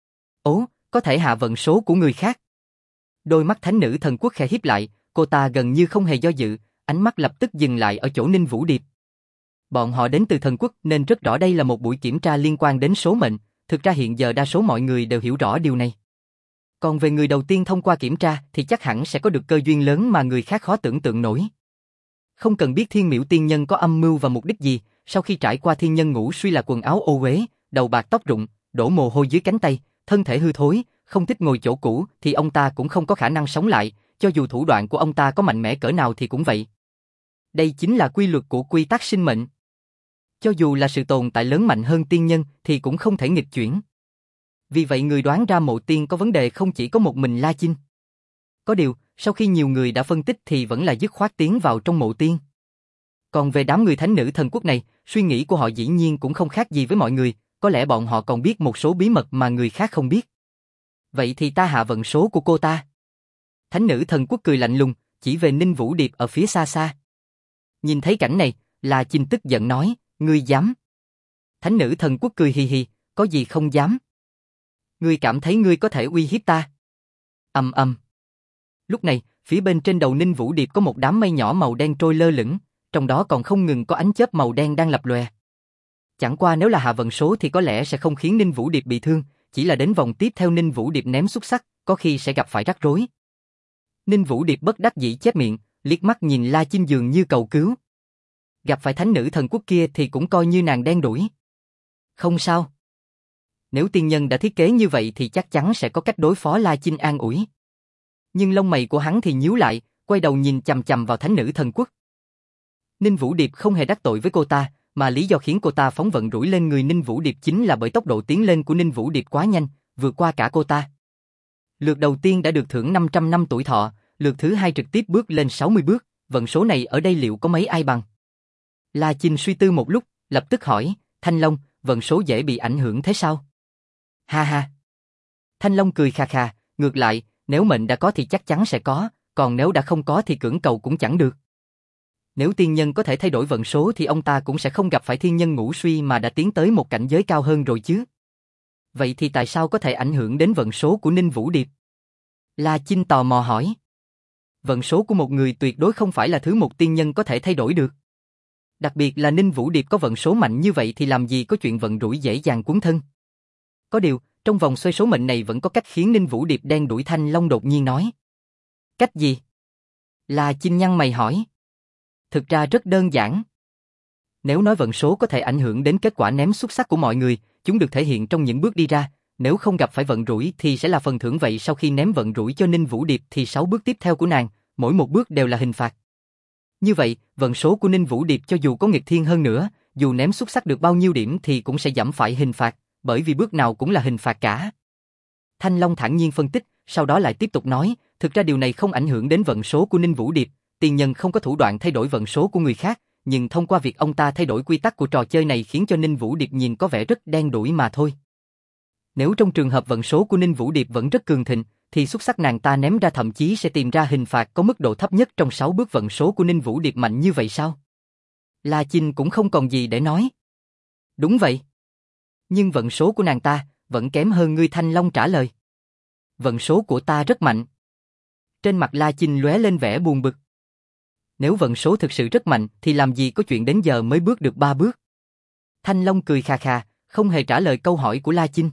Ố, có thể hạ vận số của người khác. Đôi mắt thánh nữ thần quốc khẽ híp lại, cô ta gần như không hề do dự, ánh mắt lập tức dừng lại ở chỗ Ninh Vũ Điệp. Bọn họ đến từ thần quốc nên rất rõ đây là một buổi kiểm tra liên quan đến số mệnh, thực ra hiện giờ đa số mọi người đều hiểu rõ điều này. Còn về người đầu tiên thông qua kiểm tra thì chắc hẳn sẽ có được cơ duyên lớn mà người khác khó tưởng tượng nổi. Không cần biết Thiên Miểu tiên nhân có âm mưu và mục đích gì, sau khi trải qua thiên nhân ngũ suy là quần áo ô uế, đầu bạc tóc rụng, đổ mồ hôi dưới cánh tay, thân thể hư thối, không thích ngồi chỗ cũ thì ông ta cũng không có khả năng sống lại, cho dù thủ đoạn của ông ta có mạnh mẽ cỡ nào thì cũng vậy. Đây chính là quy luật của quy tắc sinh mệnh. Cho dù là sự tồn tại lớn mạnh hơn tiên nhân thì cũng không thể nghịch chuyển. Vì vậy người đoán ra mộ tiên có vấn đề không chỉ có một mình La Chinh. Có điều, sau khi nhiều người đã phân tích thì vẫn là dứt khoát tiến vào trong mộ tiên. Còn về đám người thánh nữ thần quốc này, suy nghĩ của họ dĩ nhiên cũng không khác gì với mọi người, có lẽ bọn họ còn biết một số bí mật mà người khác không biết. Vậy thì ta hạ vận số của cô ta. Thánh nữ thần quốc cười lạnh lùng, chỉ về Ninh Vũ Điệp ở phía xa xa. Nhìn thấy cảnh này, La Chinh tức giận nói, ngươi dám. Thánh nữ thần quốc cười hì hì, có gì không dám. Ngươi cảm thấy ngươi có thể uy hiếp ta. Ầm ầm. Lúc này, phía bên trên đầu Ninh Vũ Điệp có một đám mây nhỏ màu đen trôi lơ lửng, trong đó còn không ngừng có ánh chớp màu đen đang lập lòe. Chẳng qua nếu là hạ vận số thì có lẽ sẽ không khiến Ninh Vũ Điệp bị thương, chỉ là đến vòng tiếp theo Ninh Vũ Điệp ném xúc xắc, có khi sẽ gặp phải rắc rối. Ninh Vũ Điệp bất đắc dĩ chép miệng, liếc mắt nhìn La Chinh dường như cầu cứu. Gặp phải thánh nữ thần quốc kia thì cũng coi như nàng đen đuổi. Không sao. Nếu tiên nhân đã thiết kế như vậy thì chắc chắn sẽ có cách đối phó, La Chinh an ủi. Nhưng lông mày của hắn thì nhíu lại, quay đầu nhìn chằm chằm vào thánh nữ thần quốc. Ninh Vũ Điệp không hề đắc tội với cô ta, mà lý do khiến cô ta phóng vận rủi lên người Ninh Vũ Điệp chính là bởi tốc độ tiến lên của Ninh Vũ Điệp quá nhanh, vượt qua cả cô ta. Lượt đầu tiên đã được thưởng năm trăm năm tuổi thọ, lượt thứ hai trực tiếp bước lên sáu mươi bước, vận số này ở đây liệu có mấy ai bằng? La Chinh suy tư một lúc, lập tức hỏi, Thanh Long, vận số dễ bị ảnh hưởng thế sao? Ha ha. Thanh Long cười khà khà, ngược lại, nếu mệnh đã có thì chắc chắn sẽ có, còn nếu đã không có thì cưỡng cầu cũng chẳng được. Nếu tiên nhân có thể thay đổi vận số thì ông ta cũng sẽ không gặp phải thiên nhân ngũ suy mà đã tiến tới một cảnh giới cao hơn rồi chứ. Vậy thì tại sao có thể ảnh hưởng đến vận số của Ninh Vũ Điệp? La Chinh tò mò hỏi. Vận số của một người tuyệt đối không phải là thứ một tiên nhân có thể thay đổi được. Đặc biệt là Ninh Vũ Điệp có vận số mạnh như vậy thì làm gì có chuyện vận rủi dễ dàng cuốn thân. Có điều, trong vòng xoay số mệnh này vẫn có cách khiến Ninh Vũ Điệp đen đuổi. Thanh Long đột nhiên nói. Cách gì? La Chinh nhăn mày hỏi. Thực ra rất đơn giản. Nếu nói vận số có thể ảnh hưởng đến kết quả ném xúc xắc của mọi người, chúng được thể hiện trong những bước đi ra, nếu không gặp phải vận rủi thì sẽ là phần thưởng. Vậy sau khi ném vận rủi cho Ninh Vũ Điệp thì sáu bước tiếp theo của nàng, mỗi một bước đều là hình phạt. Như vậy, vận số của Ninh Vũ Điệp cho dù có nghịch thiên hơn nữa, dù ném xúc xắc được bao nhiêu điểm thì cũng sẽ giảm phải hình phạt, bởi vì bước nào cũng là hình phạt cả. Thanh Long thản nhiên phân tích, sau đó lại tiếp tục nói, thực ra điều này không ảnh hưởng đến vận số của Ninh Vũ Điệp, tiên nhân không có thủ đoạn thay đổi vận số của người khác, nhưng thông qua việc ông ta thay đổi quy tắc của trò chơi này khiến cho Ninh Vũ Điệp nhìn có vẻ rất đen đủi mà thôi. Nếu trong trường hợp vận số của Ninh Vũ Điệp vẫn rất cường thịnh, thì xúc xắc nàng ta ném ra thậm chí sẽ tìm ra hình phạt có mức độ thấp nhất trong sáu bước. Vận số của Ninh Vũ Điệp mạnh như vậy sao? La Chinh cũng không còn gì để nói. Đúng vậy. Nhưng vận số của nàng ta vẫn kém hơn ngươi. Thanh Long trả lời. Vận số của ta rất mạnh. Trên mặt La Chinh lóe lên vẻ buồn bực. Nếu vận số thực sự rất mạnh thì làm gì có chuyện đến giờ mới bước được ba bước. Thanh Long cười khà khà, không hề trả lời câu hỏi của La Chinh.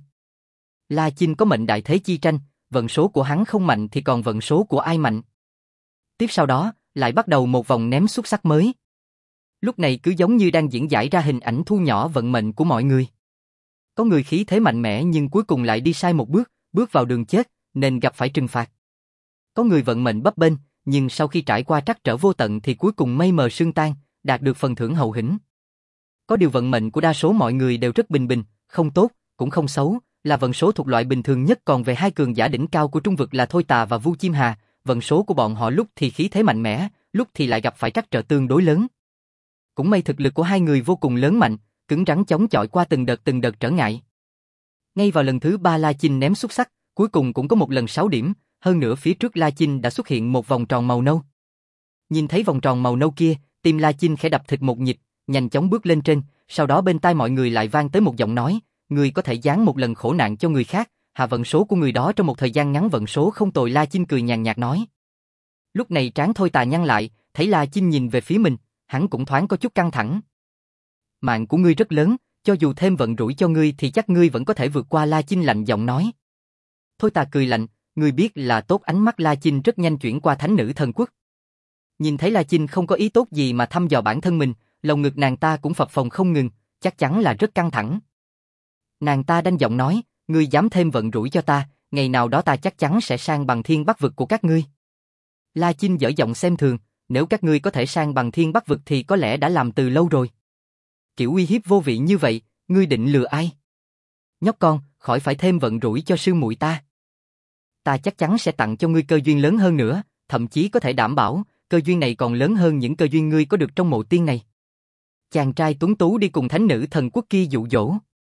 La Chinh có mệnh đại thế chi tranh, vận số của hắn không mạnh thì còn vận số của ai mạnh? Tiếp sau đó, lại bắt đầu một vòng ném xúc xắc mới. Lúc này cứ giống như đang diễn giải ra hình ảnh thu nhỏ vận mệnh của mọi người. Có người khí thế mạnh mẽ nhưng cuối cùng lại đi sai một bước, bước vào đường chết, nên gặp phải trừng phạt. Có người vận mệnh bấp bênh, nhưng sau khi trải qua trắc trở vô tận thì cuối cùng mây mờ sương tan, đạt được phần thưởng hậu hĩnh. Có điều vận mệnh của đa số mọi người đều rất bình bình, không tốt, cũng không xấu, là vận số thuộc loại bình thường nhất. Còn về hai cường giả đỉnh cao của trung vực là Thôi Tà và Vu Chim Hà, vận số của bọn họ lúc thì khí thế mạnh mẽ, lúc thì lại gặp phải trắc trở tương đối lớn. Cũng may thực lực của hai người vô cùng lớn mạnh, cứng rắn chống chọi qua từng đợt từng đợt trở ngại. Ngay vào lần thứ ba La Chinh ném xúc xắc, cuối cùng cũng có một lần sáu điểm, hơn nữa phía trước La Chinh đã xuất hiện một vòng tròn màu nâu. Nhìn thấy vòng tròn màu nâu kia, tim La Chinh khẽ đập thịt một nhịp, nhanh chóng bước lên trên, sau đó bên tai mọi người lại vang tới một giọng nói, người có thể giáng một lần khổ nạn cho người khác, hạ vận số của người đó trong một thời gian ngắn vận số không tồi. La Chinh cười nhàn nhạt nói. Lúc này trán Thôi Tà nhăn lại, thấy La Chinh nhìn về phía mình, hắn cũng thoáng có chút căng thẳng. Mạng của ngươi rất lớn, cho dù thêm vận rủi cho ngươi thì chắc ngươi vẫn có thể vượt qua. La Chinh lạnh giọng nói. Thôi Tà cười lạnh, ngươi biết là tốt. Ánh mắt La Chinh rất nhanh chuyển qua thánh nữ thần quốc. Nhìn thấy La Chinh không có ý tốt gì mà thăm dò bản thân mình, lồng ngực nàng ta cũng phập phồng không ngừng, chắc chắn là rất căng thẳng. Nàng ta đanh giọng nói, ngươi dám thêm vận rủi cho ta, ngày nào đó ta chắc chắn sẽ sang bằng thiên bắc vực của các ngươi. La Chinh dở giọng xem thường, nếu các ngươi có thể sang bằng thiên bắc vực thì có lẽ đã làm từ lâu rồi. Kiểu uy hiếp vô vị như vậy, ngươi định lừa ai? Nhóc con, khỏi phải thêm vận rủi cho sư muội ta. Ta chắc chắn sẽ tặng cho ngươi cơ duyên lớn hơn nữa, thậm chí có thể đảm bảo, cơ duyên này còn lớn hơn những cơ duyên ngươi có được trong mộ tiên này. Chàng trai tuấn tú đi cùng thánh nữ thần quốc kia dụ dỗ.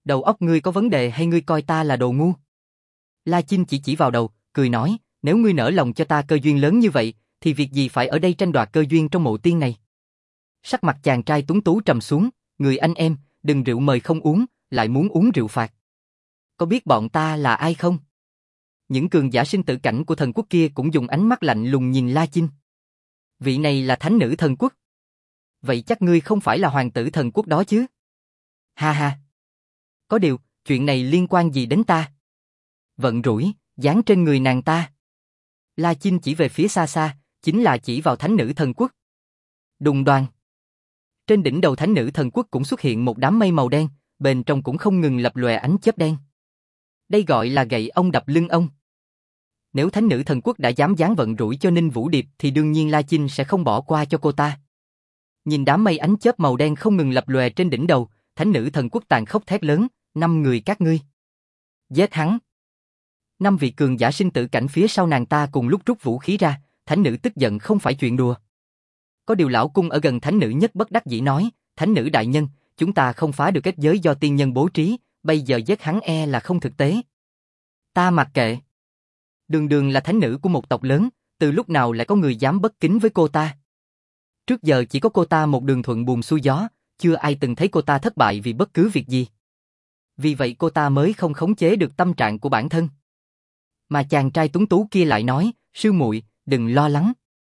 Đầu óc ngươi có vấn đề hay ngươi coi ta là đồ ngu? La Chinh chỉ chỉ vào đầu, cười nói, nếu ngươi nỡ lòng cho ta cơ duyên lớn như vậy, thì việc gì phải ở đây tranh đoạt cơ duyên trong mộ tiên này? Sắc mặt chàng trai tuấn tú trầm xuống, người anh em, đừng rượu mời không uống, lại muốn uống rượu phạt. Có biết bọn ta là ai không? Những cường giả sinh tử cảnh của thần quốc kia cũng dùng ánh mắt lạnh lùng nhìn La Chinh. Vị này là thánh nữ thần quốc. Vậy chắc ngươi không phải là hoàng tử thần quốc đó chứ? Ha ha. Có điều, chuyện này liên quan gì đến ta? Vận rủi, dán trên người nàng ta. La Chinh chỉ về phía xa xa, chính là chỉ vào thánh nữ thần quốc. Đùng đoàng. Trên đỉnh đầu thánh nữ thần quốc cũng xuất hiện một đám mây màu đen, bên trong cũng không ngừng lập lòe ánh chớp đen. Đây gọi là gậy ông đập lưng ông. Nếu thánh nữ thần quốc đã dám giáng vận rủi cho Ninh Vũ Điệp thì đương nhiên La Chinh sẽ không bỏ qua cho cô ta. Nhìn đám mây ánh chớp màu đen không ngừng lập lòe trên đỉnh đầu, thánh nữ thần quốc tàn khốc thét lớn, năm người các ngươi. Giết hắn. Năm vị cường giả sinh tử cảnh phía sau nàng ta cùng lúc rút vũ khí ra, thánh nữ tức giận không phải chuyện đùa. Có điều lão cung ở gần thánh nữ nhất bất đắc dĩ nói, thánh nữ đại nhân, chúng ta không phá được kết giới do tiên nhân bố trí, bây giờ giết hắn e là không thực tế. Ta mặc kệ. Đường đường là thánh nữ của một tộc lớn, từ lúc nào lại có người dám bất kính với cô ta? Trước giờ chỉ có cô ta một đường thuận buồm xuôi gió, chưa ai từng thấy cô ta thất bại vì bất cứ việc gì. Vì vậy cô ta mới không khống chế được tâm trạng của bản thân. Mà chàng trai tuấn tú kia lại nói, sư muội, đừng lo lắng.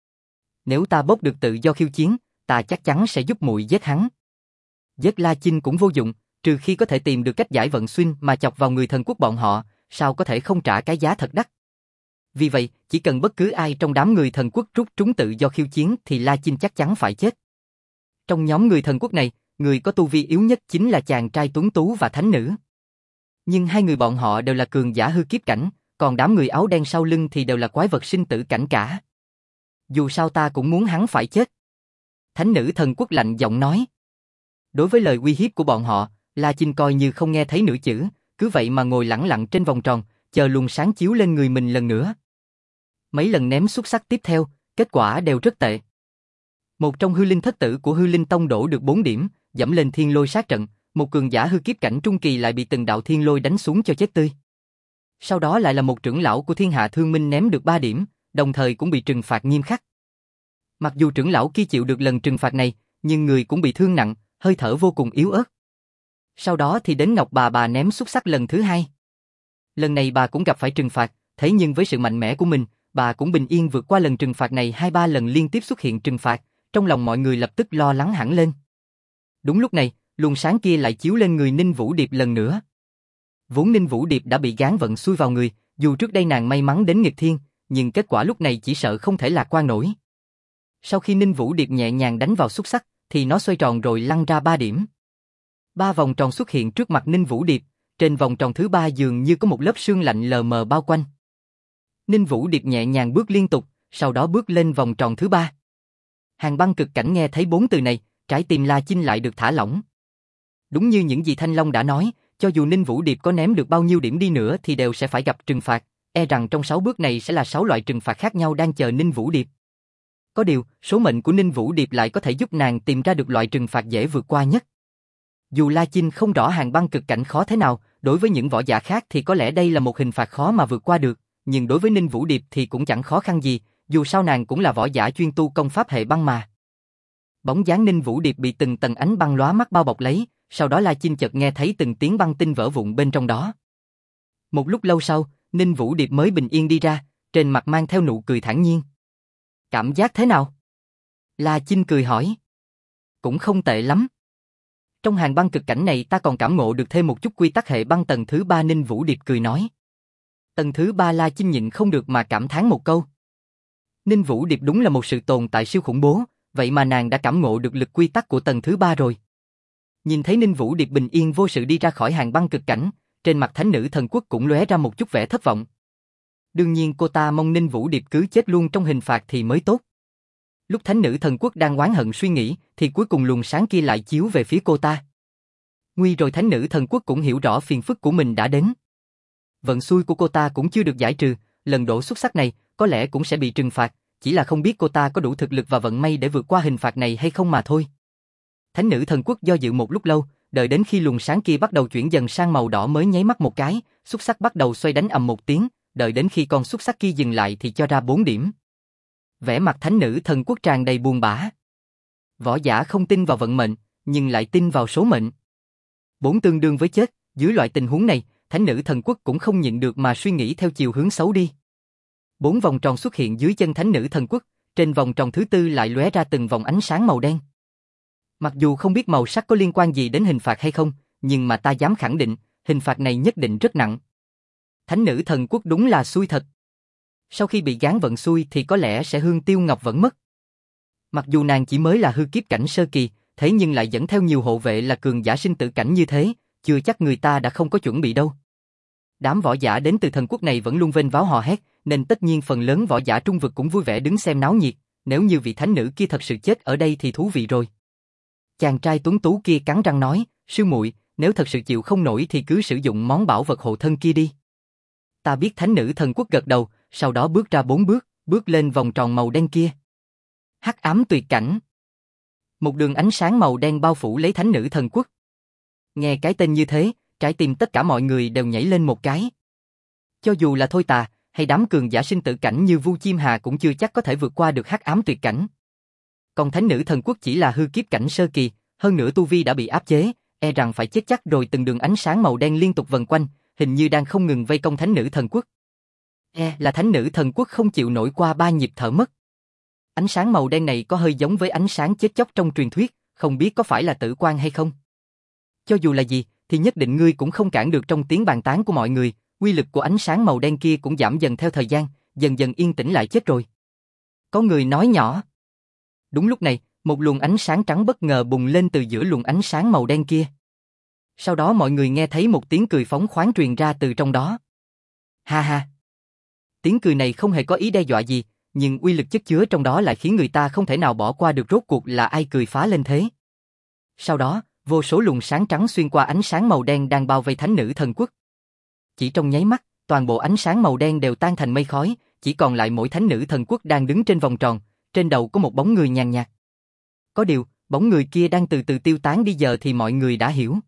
Nếu ta bốc được tự do khiêu chiến, ta chắc chắn sẽ giúp muội giết hắn. Giết La Chinh cũng vô dụng, trừ khi có thể tìm được cách giải vận xuyên mà chọc vào người thần quốc bọn họ, sao có thể không trả cái giá thật đắt. Vì vậy, chỉ cần bất cứ ai trong đám người thần quốc rút trúng tự do khiêu chiến thì La Chinh chắc chắn phải chết. Trong nhóm người thần quốc này, người có tu vi yếu nhất chính là chàng trai tuấn tú và thánh nữ. Nhưng hai người bọn họ đều là cường giả hư kiếp cảnh, còn đám người áo đen sau lưng thì đều là quái vật sinh tử cảnh cả. Dù sao ta cũng muốn hắn phải chết. Thánh nữ thần quốc lạnh giọng nói. Đối với lời uy hiếp của bọn họ, La Chinh coi như không nghe thấy nửa chữ, cứ vậy mà ngồi lẳng lặng trên vòng tròn, chờ luồng sáng chiếu lên người mình lần nữa. Mấy lần ném xúc sắc tiếp theo, kết quả đều rất tệ. Một trong hư linh thất tử của hư linh tông đổ được bốn điểm, dẫm lên thiên lôi sát trận, một cường giả hư kiếp cảnh trung kỳ lại bị từng đạo thiên lôi đánh xuống cho chết tươi. Sau đó lại là một trưởng lão của thiên hạ thương minh ném được ba điểm, đồng thời cũng bị trừng phạt nghiêm khắc. Mặc dù trưởng lão kia chịu được lần trừng phạt này, nhưng người cũng bị thương nặng, hơi thở vô cùng yếu ớt. Sau đó thì đến Ngọc bà bà ném xúc sắc lần thứ hai. Lần này bà cũng gặp phải trừng phạt, thế nhưng với sự mạnh mẽ của mình, bà cũng bình yên vượt qua lần trừng phạt này hai ba lần liên tiếp xuất hiện trừng phạt, trong lòng mọi người lập tức lo lắng hẳn lên. Đúng lúc này, luồng sáng kia lại chiếu lên người Ninh Vũ Điệp lần nữa. Vốn Ninh Vũ Điệp đã bị gán vận xui vào người, dù trước đây nàng may mắn đến nghịch thiên, nhưng kết quả lúc này chỉ sợ không thể lạc quan nổi. Sau khi Ninh Vũ Điệp nhẹ nhàng đánh vào xúc sắc, thì nó xoay tròn rồi lăn ra ba điểm. Ba vòng tròn xuất hiện trước mặt Ninh Vũ Điệp, trên vòng tròn thứ ba dường như có một lớp sương lạnh lờ mờ bao quanh. Ninh Vũ Điệp nhẹ nhàng bước liên tục, sau đó bước lên vòng tròn thứ ba. Hàn băng cực cảnh nghe thấy bốn từ này, trái tim La Chinh lại được thả lỏng. Đúng như những gì Thanh Long đã nói, cho dù Ninh Vũ Điệp có ném được bao nhiêu điểm đi nữa thì đều sẽ phải gặp trừng phạt, e rằng trong sáu bước này sẽ là sáu loại trừng phạt khác nhau đang chờ Ninh Vũ Điệp. Có điều, số mệnh của Ninh Vũ Điệp lại có thể giúp nàng tìm ra được loại trừng phạt dễ vượt qua nhất. Dù La Chinh không rõ hàn băng cực cảnh khó thế nào, đối với những võ giả khác thì có lẽ đây là một hình phạt khó mà vượt qua được, nhưng đối với Ninh Vũ Điệp thì cũng chẳng khó khăn gì, dù sao nàng cũng là võ giả chuyên tu công pháp hệ băng mà. Bóng dáng Ninh Vũ Điệp bị từng tầng ánh băng lóa mắt bao bọc lấy, sau đó La Chinh chợt nghe thấy từng tiếng băng tinh vỡ vụn bên trong đó. Một lúc lâu sau, Ninh Vũ Điệp mới bình yên đi ra, trên mặt mang theo nụ cười thản nhiên. Cảm giác thế nào? La Chinh cười hỏi. Cũng không tệ lắm. Trong hàn băng cực cảnh này ta còn cảm ngộ được thêm một chút quy tắc hệ băng tầng thứ ba. Ninh Vũ Điệp cười nói. Tầng thứ ba La Chinh nhịn không được mà cảm thán một câu. Ninh Vũ Điệp đúng là một sự tồn tại siêu khủng bố, vậy mà nàng đã cảm ngộ được lực quy tắc của tầng thứ ba rồi. Nhìn thấy Ninh Vũ Điệp bình yên vô sự đi ra khỏi hàn băng cực cảnh, trên mặt thánh nữ thần quốc cũng lóe ra một chút vẻ thất vọng. Đương nhiên cô ta mong Ninh Vũ Điệp cứ chết luôn trong hình phạt thì mới tốt. Lúc thánh nữ thần quốc đang oán hận suy nghĩ, thì cuối cùng luồng sáng kia lại chiếu về phía cô ta. Nguy rồi, thánh nữ thần quốc cũng hiểu rõ phiền phức của mình đã đến. Vận xui của cô ta cũng chưa được giải trừ, lần đổ xuất sắc này có lẽ cũng sẽ bị trừng phạt, chỉ là không biết cô ta có đủ thực lực và vận may để vượt qua hình phạt này hay không mà thôi. Thánh nữ thần quốc do dự một lúc lâu, đợi đến khi luồng sáng kia bắt đầu chuyển dần sang màu đỏ mới nháy mắt một cái, xúc xắc bắt đầu xoay đánh ầm một tiếng, đợi đến khi con xúc xắc kia dừng lại thì cho ra bốn điểm. Vẻ mặt thánh nữ thần quốc tràn đầy buồn bã. Võ giả không tin vào vận mệnh, nhưng lại tin vào số mệnh. Bốn tương đương với chết, dưới loại tình huống này, thánh nữ thần quốc cũng không nhịn được mà suy nghĩ theo chiều hướng xấu đi. Bốn vòng tròn xuất hiện dưới chân thánh nữ thần quốc, trên vòng tròn thứ tư lại lóe ra từng vòng ánh sáng màu đen. Mặc dù không biết màu sắc có liên quan gì đến hình phạt hay không, nhưng mà ta dám khẳng định, hình phạt này nhất định rất nặng. Thánh nữ thần quốc đúng là xui thật. Sau khi bị gán vận xui thì có lẽ sẽ hương tiêu ngọc vẫn mất. Mặc dù nàng chỉ mới là hư kiếp cảnh sơ kỳ, thế nhưng lại dẫn theo nhiều hộ vệ là cường giả sinh tử cảnh như thế, chưa chắc người ta đã không có chuẩn bị đâu. Đám võ giả đến từ thần quốc này vẫn luôn vênh váo hò hét, nên tất nhiên phần lớn võ giả trung vực cũng vui vẻ đứng xem náo nhiệt, nếu như vị thánh nữ kia thật sự chết ở đây thì thú vị rồi. Chàng trai tuấn tú kia cắn răng nói, sư muội, nếu thật sự chịu không nổi thì cứ sử dụng món bảo vật hộ thân kia đi. Ta biết thánh nữ thần quốc gật đầu, sau đó bước ra bốn bước, bước lên vòng tròn màu đen kia. Hắc ám tuyệt cảnh. Một đường ánh sáng màu đen bao phủ lấy thánh nữ thần quốc. Nghe cái tên như thế, trái tim tất cả mọi người đều nhảy lên một cái. Cho dù là Thôi Tà, hay đám cường giả sinh tử cảnh như Vu Chiêm Hà cũng chưa chắc có thể vượt qua được hắc ám tuyệt cảnh. Còn thánh nữ thần quốc chỉ là hư kiếp cảnh sơ kỳ, hơn nữa tu vi đã bị áp chế, e rằng phải chết chắc rồi. Từng đường ánh sáng màu đen liên tục vần quanh, hình như đang không ngừng vây công thánh nữ thần quốc. E là thánh nữ thần quốc không chịu nổi qua ba nhịp thở mất. Ánh sáng màu đen này có hơi giống với ánh sáng chết chóc trong truyền thuyết, không biết có phải là tử quang hay không. Cho dù là gì, thì nhất định ngươi cũng không cản được trong tiếng bàn tán của mọi người, uy lực của ánh sáng màu đen kia cũng giảm dần theo thời gian, dần dần yên tĩnh lại chết rồi. Có người nói nhỏ. Đúng lúc này, một luồng ánh sáng trắng bất ngờ bùng lên từ giữa luồng ánh sáng màu đen kia. Sau đó mọi người nghe thấy một tiếng cười phóng khoáng truyền ra từ trong đó. Ha ha. Tiếng cười này không hề có ý đe dọa gì, nhưng uy lực chất chứa trong đó lại khiến người ta không thể nào bỏ qua được rốt cuộc là ai cười phá lên thế. Sau đó, vô số luồng sáng trắng xuyên qua ánh sáng màu đen đang bao vây thánh nữ thần quốc. Chỉ trong nháy mắt, toàn bộ ánh sáng màu đen đều tan thành mây khói, chỉ còn lại mỗi thánh nữ thần quốc đang đứng trên vòng tròn, trên đầu có một bóng người nhàn nhạt. Có điều, bóng người kia đang từ từ tiêu tán đi giờ thì mọi người đã hiểu.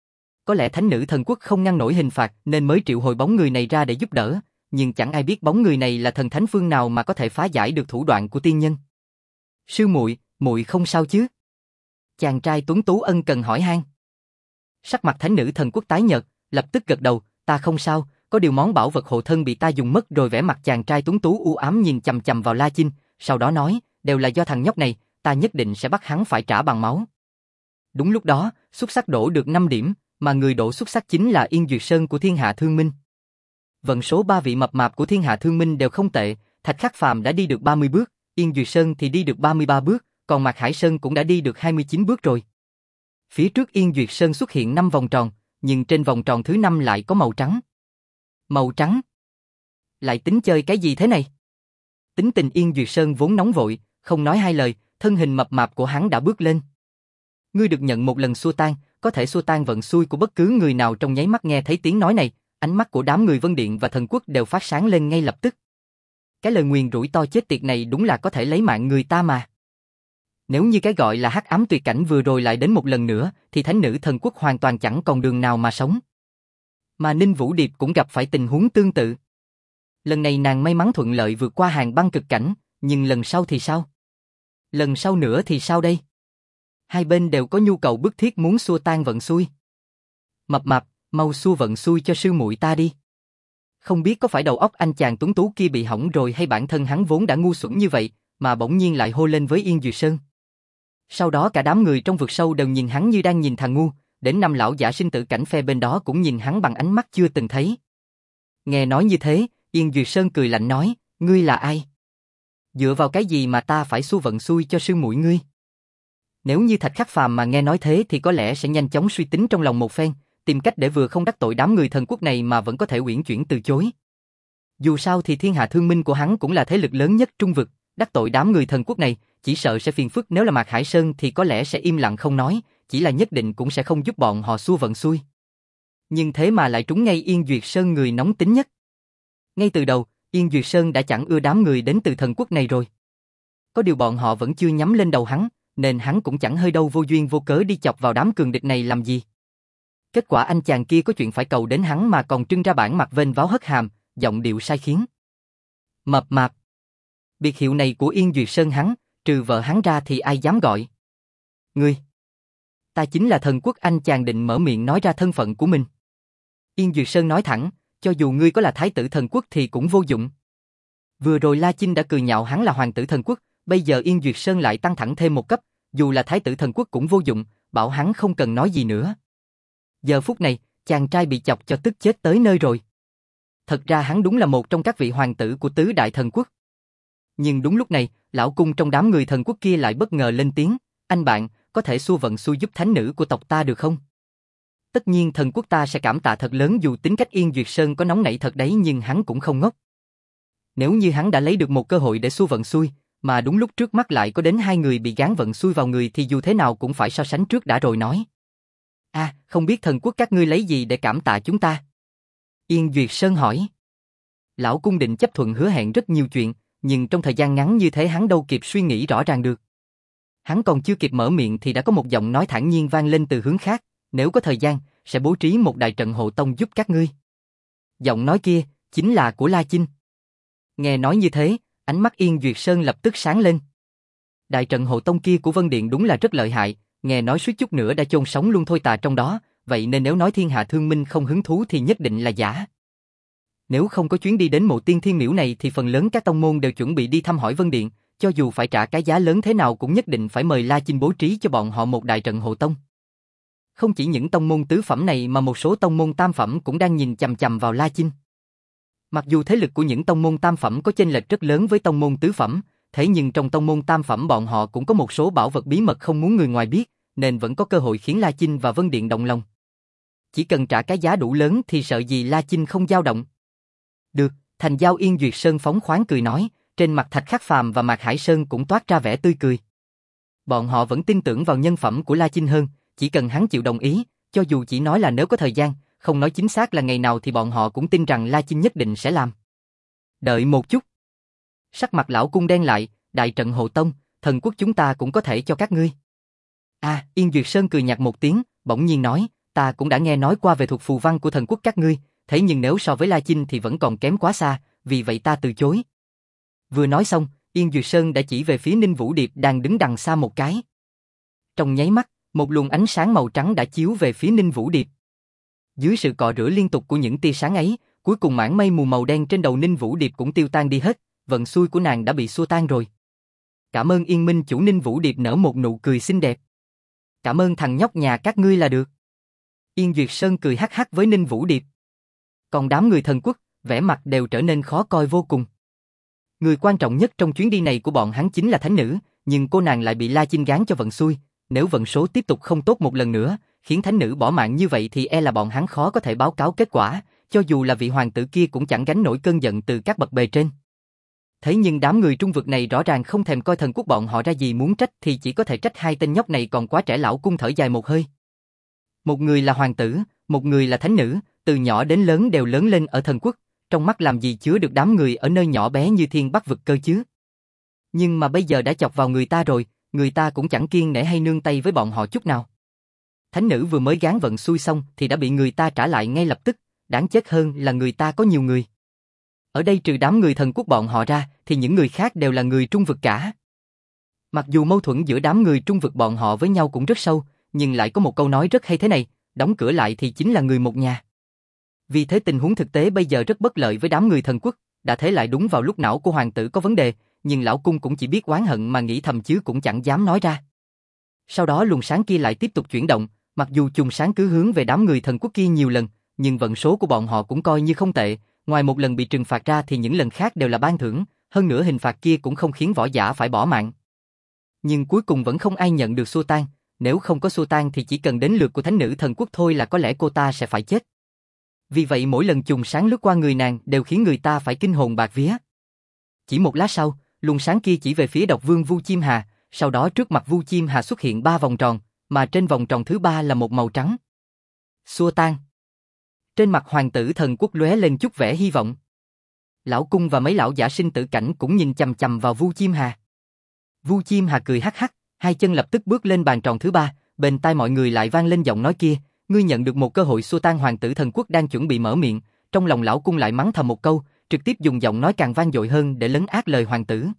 Có lẽ thánh nữ thần quốc không ngăn nổi hình phạt nên mới triệu hồi bóng người này ra để giúp đỡ, nhưng chẳng ai biết bóng người này là thần thánh phương nào mà có thể phá giải được thủ đoạn của tiên nhân. Sư muội, muội không sao chứ? Chàng trai tuấn tú ân cần hỏi han. Sắc mặt thánh nữ thần quốc tái nhợt, lập tức gật đầu, ta không sao, có điều món bảo vật hộ thân bị ta dùng mất rồi. Vẻ mặt chàng trai tuấn tú u ám nhìn chằm chằm vào La Chinh, sau đó nói, đều là do thằng nhóc này, ta nhất định sẽ bắt hắn phải trả bằng máu. Đúng lúc đó, xúc sắc đổ được năm điểm, mà người đổ xúc sắc chính là Yên Duyệt Sơn của Thiên Hạ Thương Minh. Vận số ba vị mập mạp của Thiên Hạ Thương Minh đều không tệ, Thạch Khắc Phàm đã đi được ba mươi bước, Yên Duyệt Sơn thì đi được ba mươi ba bước, còn Mạc Hải Sơn cũng đã đi được hai mươi chín bước rồi. Phía trước Yên Duyệt Sơn xuất hiện năm vòng tròn, nhưng trên vòng tròn thứ năm lại có màu trắng. Màu trắng? Lại tính chơi cái gì thế này? Tính tình Yên Duyệt Sơn vốn nóng vội, không nói hai lời, thân hình mập mạp của hắn đã bước lên. Ngươi được nhận một lần xua tan, có thể xua tan vận xui của bất cứ người nào. Trong nháy mắt nghe thấy tiếng nói này, ánh mắt của đám người Vân Điện và Thần Quốc đều phát sáng lên ngay lập tức. Cái lời nguyền rủi to chết tiệt này đúng là có thể lấy mạng người ta mà. Nếu như cái gọi là hắc ám tuyệt cảnh vừa rồi lại đến một lần nữa, thì thánh nữ Thần Quốc hoàn toàn chẳng còn đường nào mà sống. Mà Ninh Vũ Điệp cũng gặp phải tình huống tương tự. Lần này nàng may mắn thuận lợi vượt qua hàng băng cực cảnh, nhưng lần sau thì sao? Lần sau nữa thì sao đây? Hai bên đều có nhu cầu bức thiết muốn xua tan vận xui. Mập mạp, mau xua vận xui cho sư muội ta đi. Không biết có phải đầu óc anh chàng tuấn tú kia bị hỏng rồi hay bản thân hắn vốn đã ngu xuẩn như vậy, mà bỗng nhiên lại hô lên với Yên Duyệt Sơn. Sau đó cả đám người trong vực sâu đều nhìn hắn như đang nhìn thằng ngu, đến năm lão giả sinh tử cảnh phe bên đó cũng nhìn hắn bằng ánh mắt chưa từng thấy. Nghe nói như thế, Yên Duyệt Sơn cười lạnh nói, ngươi là ai? Dựa vào cái gì mà ta phải xua vận xui cho sư muội ngươi? Nếu như Thạch Khắc Phàm mà nghe nói thế thì có lẽ sẽ nhanh chóng suy tính trong lòng một phen, tìm cách để vừa không đắc tội đám người Thần Quốc này mà vẫn có thể uyển chuyển từ chối. Dù sao thì Thiên Hạ Thương Minh của hắn cũng là thế lực lớn nhất trung vực, đắc tội đám người Thần Quốc này, chỉ sợ sẽ phiền phức. Nếu là Mạc Hải Sơn thì có lẽ sẽ im lặng không nói, chỉ là nhất định cũng sẽ không giúp bọn họ xua vận xui. Nhưng thế mà lại trúng ngay Yên Duyệt Sơn, người nóng tính nhất. Ngay từ đầu, Yên Duyệt Sơn đã chẳng ưa đám người đến từ Thần Quốc này rồi. Có điều bọn họ vẫn chưa nhắm lên đầu hắn, nên hắn cũng chẳng hơi đâu vô duyên vô cớ đi chọc vào đám cường địch này làm gì. Kết quả anh chàng kia có chuyện phải cầu đến hắn mà còn trưng ra bản mặt vênh váo hất hàm, giọng điệu sai khiến. Mập mạp. Biệt hiệu này của Yên Duyệt Sơn hắn, trừ vợ hắn ra thì ai dám gọi. Ngươi. Ta chính là thần quốc. Anh chàng định mở miệng nói ra thân phận của mình. Yên Duyệt Sơn nói thẳng, cho dù ngươi có là thái tử thần quốc thì cũng vô dụng. Vừa rồi La Chinh đã cười nhạo hắn là hoàng tử thần quốc, bây giờ Yên Duyệt Sơn lại tăng thẳng thêm một cấp, dù là thái tử thần quốc cũng vô dụng, bảo hắn không cần nói gì nữa. Giờ phút này, chàng trai bị chọc cho tức chết tới nơi rồi. Thật ra hắn đúng là một trong các vị hoàng tử của tứ đại thần quốc. Nhưng đúng lúc này, lão cung trong đám người thần quốc kia lại bất ngờ lên tiếng, anh bạn, có thể xua vận xui giúp thánh nữ của tộc ta được không? Tất nhiên thần quốc ta sẽ cảm tạ thật lớn, dù tính cách Yên Duyệt Sơn có nóng nảy thật đấy nhưng hắn cũng không ngốc. Nếu như hắn đã lấy được một cơ hội để xua vận xui, mà đúng lúc trước mắt lại có đến hai người bị gán vận xui vào người thì dù thế nào cũng phải so sánh trước đã rồi nói. À, không biết thần quốc các ngươi lấy gì để cảm tạ chúng ta? Yên Duyệt Sơn hỏi. Lão cung định chấp thuận hứa hẹn rất nhiều chuyện, nhưng trong thời gian ngắn như thế hắn đâu kịp suy nghĩ rõ ràng được. Hắn còn chưa kịp mở miệng thì đã có một giọng nói thản nhiên vang lên từ hướng khác, nếu có thời gian, sẽ bố trí một đại trận hộ tông giúp các ngươi. Giọng nói kia, chính là của La Chinh. Nghe nói như thế, ánh mắt Yên Duyệt Sơn lập tức sáng lên. Đại trận hộ tông kia của Vân Điện đúng là rất lợi hại, nghe nói suýt chút nữa đã chôn sống luôn Thôi Tà trong đó, vậy nên nếu nói thiên hạ thương minh không hứng thú thì nhất định là giả. Nếu không có chuyến đi đến mộ tiên thiên miễu này thì phần lớn các tông môn đều chuẩn bị đi thăm hỏi Vân Điện, cho dù phải trả cái giá lớn thế nào cũng nhất định phải mời La Chinh bố trí cho bọn họ một đại trận hộ tông. Không chỉ những tông môn tứ phẩm này mà một số tông môn tam phẩm cũng đang nhìn chằm chằm vào La Chinh. Mặc dù thế lực của những tông môn tam phẩm có chênh lệch rất lớn với tông môn tứ phẩm, thế nhưng trong tông môn tam phẩm bọn họ cũng có một số bảo vật bí mật không muốn người ngoài biết, nên vẫn có cơ hội khiến La Chinh và Vân Điện động lòng. Chỉ cần trả cái giá đủ lớn thì sợ gì La Chinh không dao động. Được, thành giao. Yên Duyệt Sơn phóng khoáng cười nói, trên mặt Thạch Khắc Phàm và Mạc Hải Sơn cũng toát ra vẻ tươi cười. Bọn họ vẫn tin tưởng vào nhân phẩm của La Chinh hơn, chỉ cần hắn chịu đồng ý, cho dù chỉ nói là nếu có thời gian, không nói chính xác là ngày nào thì bọn họ cũng tin rằng La Chinh nhất định sẽ làm. Đợi một chút. Sắc mặt lão cung đen lại, đại trận hộ tông, thần quốc chúng ta cũng có thể cho các ngươi. À, Yên Duyệt Sơn cười nhạt một tiếng, bỗng nhiên nói, ta cũng đã nghe nói qua về thuật phù văn của thần quốc các ngươi, thế nhưng nếu so với La Chinh thì vẫn còn kém quá xa, vì vậy ta từ chối. Vừa nói xong, Yên Duyệt Sơn đã chỉ về phía Ninh Vũ Điệp đang đứng đằng xa một cái. Trong nháy mắt, một luồng ánh sáng màu trắng đã chiếu về phía Ninh Vũ Điệp. Dưới sự cọ rửa liên tục của những tia sáng ấy, cuối cùng mảng mây mù màu đen trên đầu Ninh Vũ Điệp cũng tiêu tan đi hết, vận xui của nàng đã bị xua tan rồi. Cảm ơn Yên Minh chủ. Ninh Vũ Điệp nở một nụ cười xinh đẹp. Cảm ơn thằng nhóc nhà các ngươi là được. Yên Duyệt Sơn cười hắc hắc với Ninh Vũ Điệp. Còn đám người thần quốc, vẻ mặt đều trở nên khó coi vô cùng. Người quan trọng nhất trong chuyến đi này của bọn hắn chính là thánh nữ, nhưng cô nàng lại bị La Chinh gán cho vận xui, nếu vận số tiếp tục không tốt một lần nữa, khiến thánh nữ bỏ mạng như vậy thì e là bọn hắn khó có thể báo cáo kết quả, cho dù là vị hoàng tử kia cũng chẳng gánh nổi cơn giận từ các bậc bề trên. Thế nhưng đám người trung vực này rõ ràng không thèm coi thần quốc bọn họ ra gì, muốn trách thì chỉ có thể trách hai tên nhóc này còn quá trẻ. Lão cung thở dài một hơi. Một người là hoàng tử, một người là thánh nữ, từ nhỏ đến lớn đều lớn lên ở thần quốc, trong mắt làm gì chứa được đám người ở nơi nhỏ bé như Thiên Bắc vực cơ chứ. Nhưng mà bây giờ đã chọc vào người ta rồi, người ta cũng chẳng kiêng nể hay nương tay với bọn họ chút nào. Thánh nữ vừa mới gán vận xui xong thì đã bị người ta trả lại ngay lập tức, đáng chết hơn là người ta có nhiều người. Ở đây trừ đám người thần quốc bọn họ ra thì những người khác đều là người trung vực cả. Mặc dù mâu thuẫn giữa đám người trung vực bọn họ với nhau cũng rất sâu, nhưng lại có một câu nói rất hay thế này, đóng cửa lại thì chính là người một nhà. Vì thế tình huống thực tế bây giờ rất bất lợi với đám người thần quốc, đã thế lại đúng vào lúc não của hoàng tử có vấn đề, nhưng lão cung cũng chỉ biết oán hận mà nghĩ thầm chứ cũng chẳng dám nói ra. Sau đó luồng sáng kia lại tiếp tục chuyển động, mặc dù chùm sáng cứ hướng về đám người thần quốc kia nhiều lần, nhưng vận số của bọn họ cũng coi như không tệ, ngoài một lần bị trừng phạt ra thì những lần khác đều là ban thưởng, hơn nữa hình phạt kia cũng không khiến võ giả phải bỏ mạng. Nhưng cuối cùng vẫn không ai nhận được xua tan, nếu không có xua tan thì chỉ cần đến lượt của thánh nữ thần quốc thôi là có lẽ cô ta sẽ phải chết. Vì vậy mỗi lần chùm sáng lướt qua người nàng đều khiến người ta phải kinh hồn bạt vía. Chỉ một lát sau, luồng sáng kia chỉ về phía độc vương Vu Chim Hà, sau đó trước mặt Vu Chim Hà xuất hiện ba vòng tròn, mà trên vòng tròn thứ ba là một màu trắng. Xua tan. Trên mặt hoàng tử thần quốc lóe lên chút vẻ hy vọng. Lão cung và mấy lão giả sinh tử cảnh cũng nhìn chằm chằm vào Vu Chim Hà. Vu Chim Hà cười hắc hắc, hai chân lập tức bước lên bàn tròn thứ ba, bên tai mọi người lại vang lên giọng nói kia, ngươi nhận được một cơ hội xua tan hoàng tử thần quốc đang chuẩn bị mở miệng, trong lòng lão cung lại mắng thầm một câu, trực tiếp dùng giọng nói càng vang dội hơn để lấn át lời hoàng tử.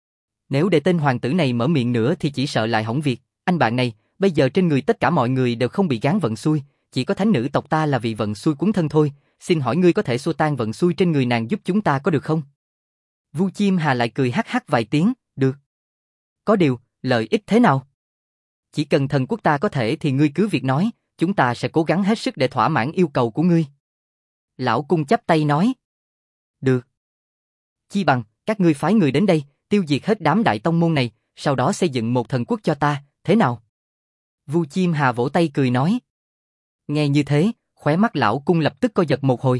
Nếu để tên hoàng tử này mở miệng nữa thì chỉ sợ lại hỏng việc, anh bạn này, bây giờ trên người tất cả mọi người đều không bị gán vận xui, chỉ có thánh nữ tộc ta là vì vận xui cuốn thân thôi, xin hỏi ngươi có thể xua tan vận xui trên người nàng giúp chúng ta có được không? Vu Chim Hà lại cười hắc hắc vài tiếng, được. Có điều, lợi ích thế nào? Chỉ cần thần quốc ta có thể thì ngươi cứ việc nói, chúng ta sẽ cố gắng hết sức để thỏa mãn yêu cầu của ngươi. Lão cung chắp tay nói. Được. Chi bằng, các ngươi phái người đến đây, tiêu diệt hết đám đại tông môn này, sau đó xây dựng một thần quốc cho ta, thế nào? Vu Chim Hà vỗ tay cười nói. Nghe như thế, khóe mắt lão cung lập tức co giật một hồi.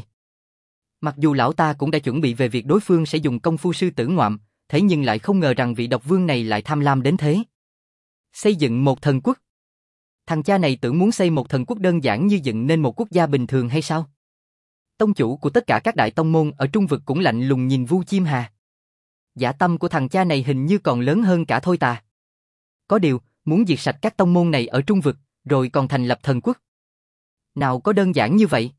Mặc dù lão ta cũng đã chuẩn bị về việc đối phương sẽ dùng công phu sư tử ngoạm, thế nhưng lại không ngờ rằng vị độc vương này lại tham lam đến thế. Xây dựng một thần quốc. Thằng cha này tưởng muốn xây một thần quốc đơn giản như dựng nên một quốc gia bình thường hay sao? Tông chủ của tất cả các đại tông môn ở Trung vực cũng lạnh lùng nhìn Vu Chim Hà. Dã tâm của thằng cha này hình như còn lớn hơn cả Thôi Tà. Có điều, muốn diệt sạch các tông môn này ở Trung vực, rồi còn thành lập thần quốc. Nào có đơn giản như vậy?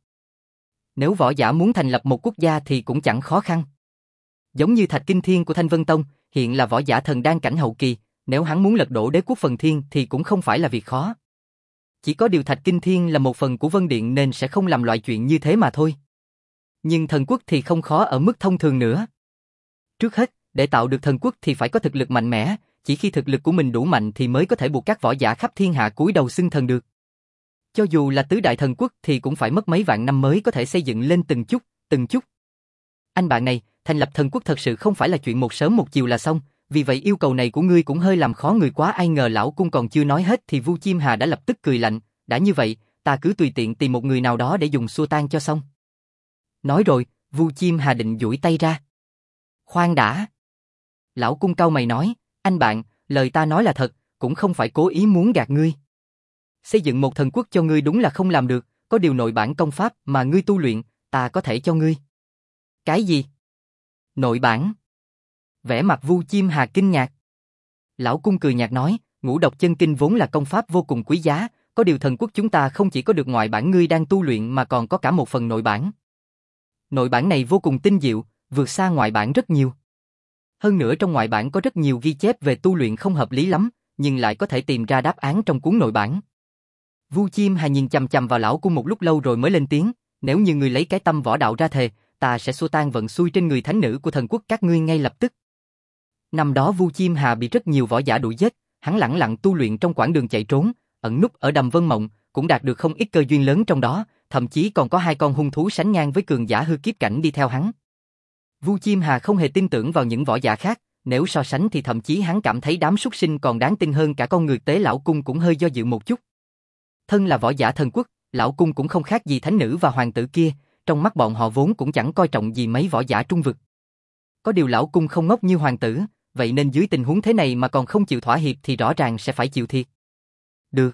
Nếu võ giả muốn thành lập một quốc gia thì cũng chẳng khó khăn. Giống như Thạch Kinh Thiên của Thanh Vân Tông, hiện là võ giả thần đan cảnh hậu kỳ, nếu hắn muốn lật đổ đế quốc Phần Thiên thì cũng không phải là việc khó. Chỉ có điều Thạch Kinh Thiên là một phần của Vân Điện nên sẽ không làm loại chuyện như thế mà thôi. Nhưng thần quốc thì không khó ở mức thông thường nữa. Trước hết, để tạo được thần quốc thì phải có thực lực mạnh mẽ, chỉ khi thực lực của mình đủ mạnh thì mới có thể buộc các võ giả khắp thiên hạ cúi đầu xưng thần được. Cho dù là tứ đại thần quốc thì cũng phải mất mấy vạn năm mới có thể xây dựng lên từng chút, từng chút. Anh bạn này, thành lập thần quốc thật sự không phải là chuyện một sớm một chiều là xong, vì vậy yêu cầu này của ngươi cũng hơi làm khó người quá. Ai ngờ lão cung còn chưa nói hết thì Vu Chim Hà đã lập tức cười lạnh, đã như vậy, ta cứ tùy tiện tìm một người nào đó để dùng xua tan cho xong. Nói rồi, Vu Chim Hà định duỗi tay ra. Khoan đã. Lão cung cau mày nói, anh bạn, lời ta nói là thật, cũng không phải cố ý muốn gạt ngươi. Xây dựng một thần quốc cho ngươi đúng là không làm được, có điều nội bản công pháp mà ngươi tu luyện, ta có thể cho ngươi. Cái gì? Nội bản? Vẻ mặt Vu Chim Hà kinh ngạc. Lão cung cười nhạt nói, Ngũ Độc Chân Kinh vốn là công pháp vô cùng quý giá, có điều thần quốc chúng ta không chỉ có được ngoại bản ngươi đang tu luyện mà còn có cả một phần nội bản. Nội bản này vô cùng tinh diệu, vượt xa ngoại bản rất nhiều. Hơn nữa trong ngoại bản có rất nhiều ghi chép về tu luyện không hợp lý lắm, nhưng lại có thể tìm ra đáp án trong cuốn nội bản. Vu Chim Hà nhìn chằm chằm vào lão cung một lúc lâu rồi mới lên tiếng, nếu như ngươi lấy cái tâm võ đạo ra thề, ta sẽ xua tan vận xui trên người thánh nữ của thần quốc các ngươi ngay lập tức. Năm đó Vu Chim Hà bị rất nhiều võ giả đuổi giết, hắn lẳng lặng tu luyện trong quãng đường chạy trốn, ẩn núp ở Đầm Vân Mộng, cũng đạt được không ít cơ duyên lớn trong đó, thậm chí còn có hai con hung thú sánh ngang với cường giả hư kiếp cảnh đi theo hắn. Vu Chim Hà không hề tin tưởng vào những võ giả khác, nếu so sánh thì thậm chí hắn cảm thấy đám súc sinh còn đáng tin hơn cả con người tế. Lão cung cũng hơi do dự một chút. Thân là võ giả thần quốc, lão cung cũng không khác gì thánh nữ và hoàng tử kia, trong mắt bọn họ vốn cũng chẳng coi trọng gì mấy võ giả trung vực. Có điều lão cung không ngốc như hoàng tử, vậy nên dưới tình huống thế này mà còn không chịu thỏa hiệp thì rõ ràng sẽ phải chịu thiệt. Được.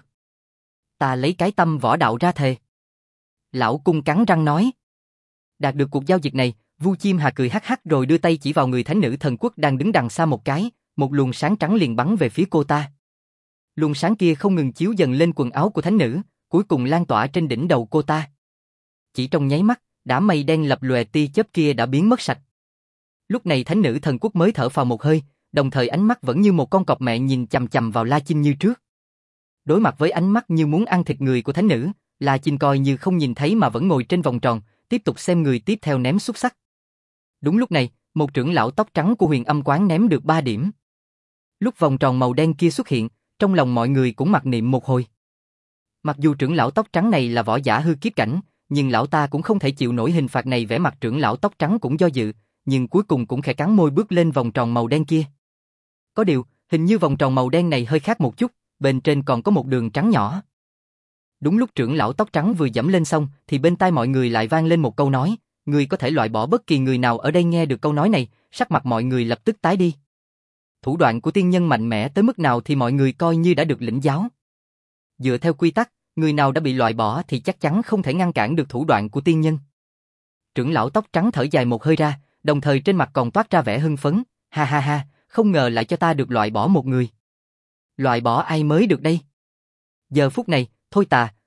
Ta lấy cái tâm võ đạo ra thề. Lão cung cắn răng nói. Đạt được cuộc giao dịch này, Vu Chim Hà cười hắc hắc rồi đưa tay chỉ vào người thánh nữ thần quốc đang đứng đằng xa một cái, một luồng sáng trắng liền bắn về phía cô ta. Luồng sáng kia không ngừng chiếu dần lên quần áo của thánh nữ, cuối cùng lan tỏa trên đỉnh đầu cô ta. Chỉ trong nháy mắt, đám mây đen lập lòe tia chớp kia đã biến mất sạch. Lúc này thánh nữ thần quốc mới thở phào một hơi, đồng thời ánh mắt vẫn như một con cọp mẹ nhìn chằm chằm vào La Chinh như trước. Đối mặt với ánh mắt như muốn ăn thịt người của thánh nữ, La Chinh coi như không nhìn thấy mà vẫn ngồi trên vòng tròn, tiếp tục xem người tiếp theo ném xúc xắc. Đúng lúc này, một trưởng lão tóc trắng của Huyền Âm quán ném được ba điểm. Lúc vòng tròn màu đen kia xuất hiện, trong lòng mọi người cũng mặc niệm một hồi. Mặc dù trưởng lão tóc trắng này là võ giả hư kiếp cảnh, nhưng lão ta cũng không thể chịu nổi hình phạt này. Vẻ mặt trưởng lão tóc trắng cũng do dự, nhưng cuối cùng cũng khẽ cắn môi bước lên vòng tròn màu đen kia. Có điều, hình như vòng tròn màu đen này hơi khác một chút, bên trên còn có một đường trắng nhỏ. Đúng lúc trưởng lão tóc trắng vừa dẫm lên xong, thì bên tai mọi người lại vang lên một câu nói, người có thể loại bỏ bất kỳ người nào ở đây. Nghe được câu nói này, sắc mặt mọi người lập tức tái đi. Thủ đoạn của tiên nhân mạnh mẽ tới mức nào thì mọi người coi như đã được lĩnh giáo. Dựa theo quy tắc, người nào đã bị loại bỏ thì chắc chắn không thể ngăn cản được thủ đoạn của tiên nhân. Trưởng lão tóc trắng thở dài một hơi ra, đồng thời trên mặt còn toát ra vẻ hưng phấn, ha ha ha, không ngờ lại cho ta được loại bỏ một người. Loại bỏ ai mới được đây? Giờ phút này, Thôi Tà,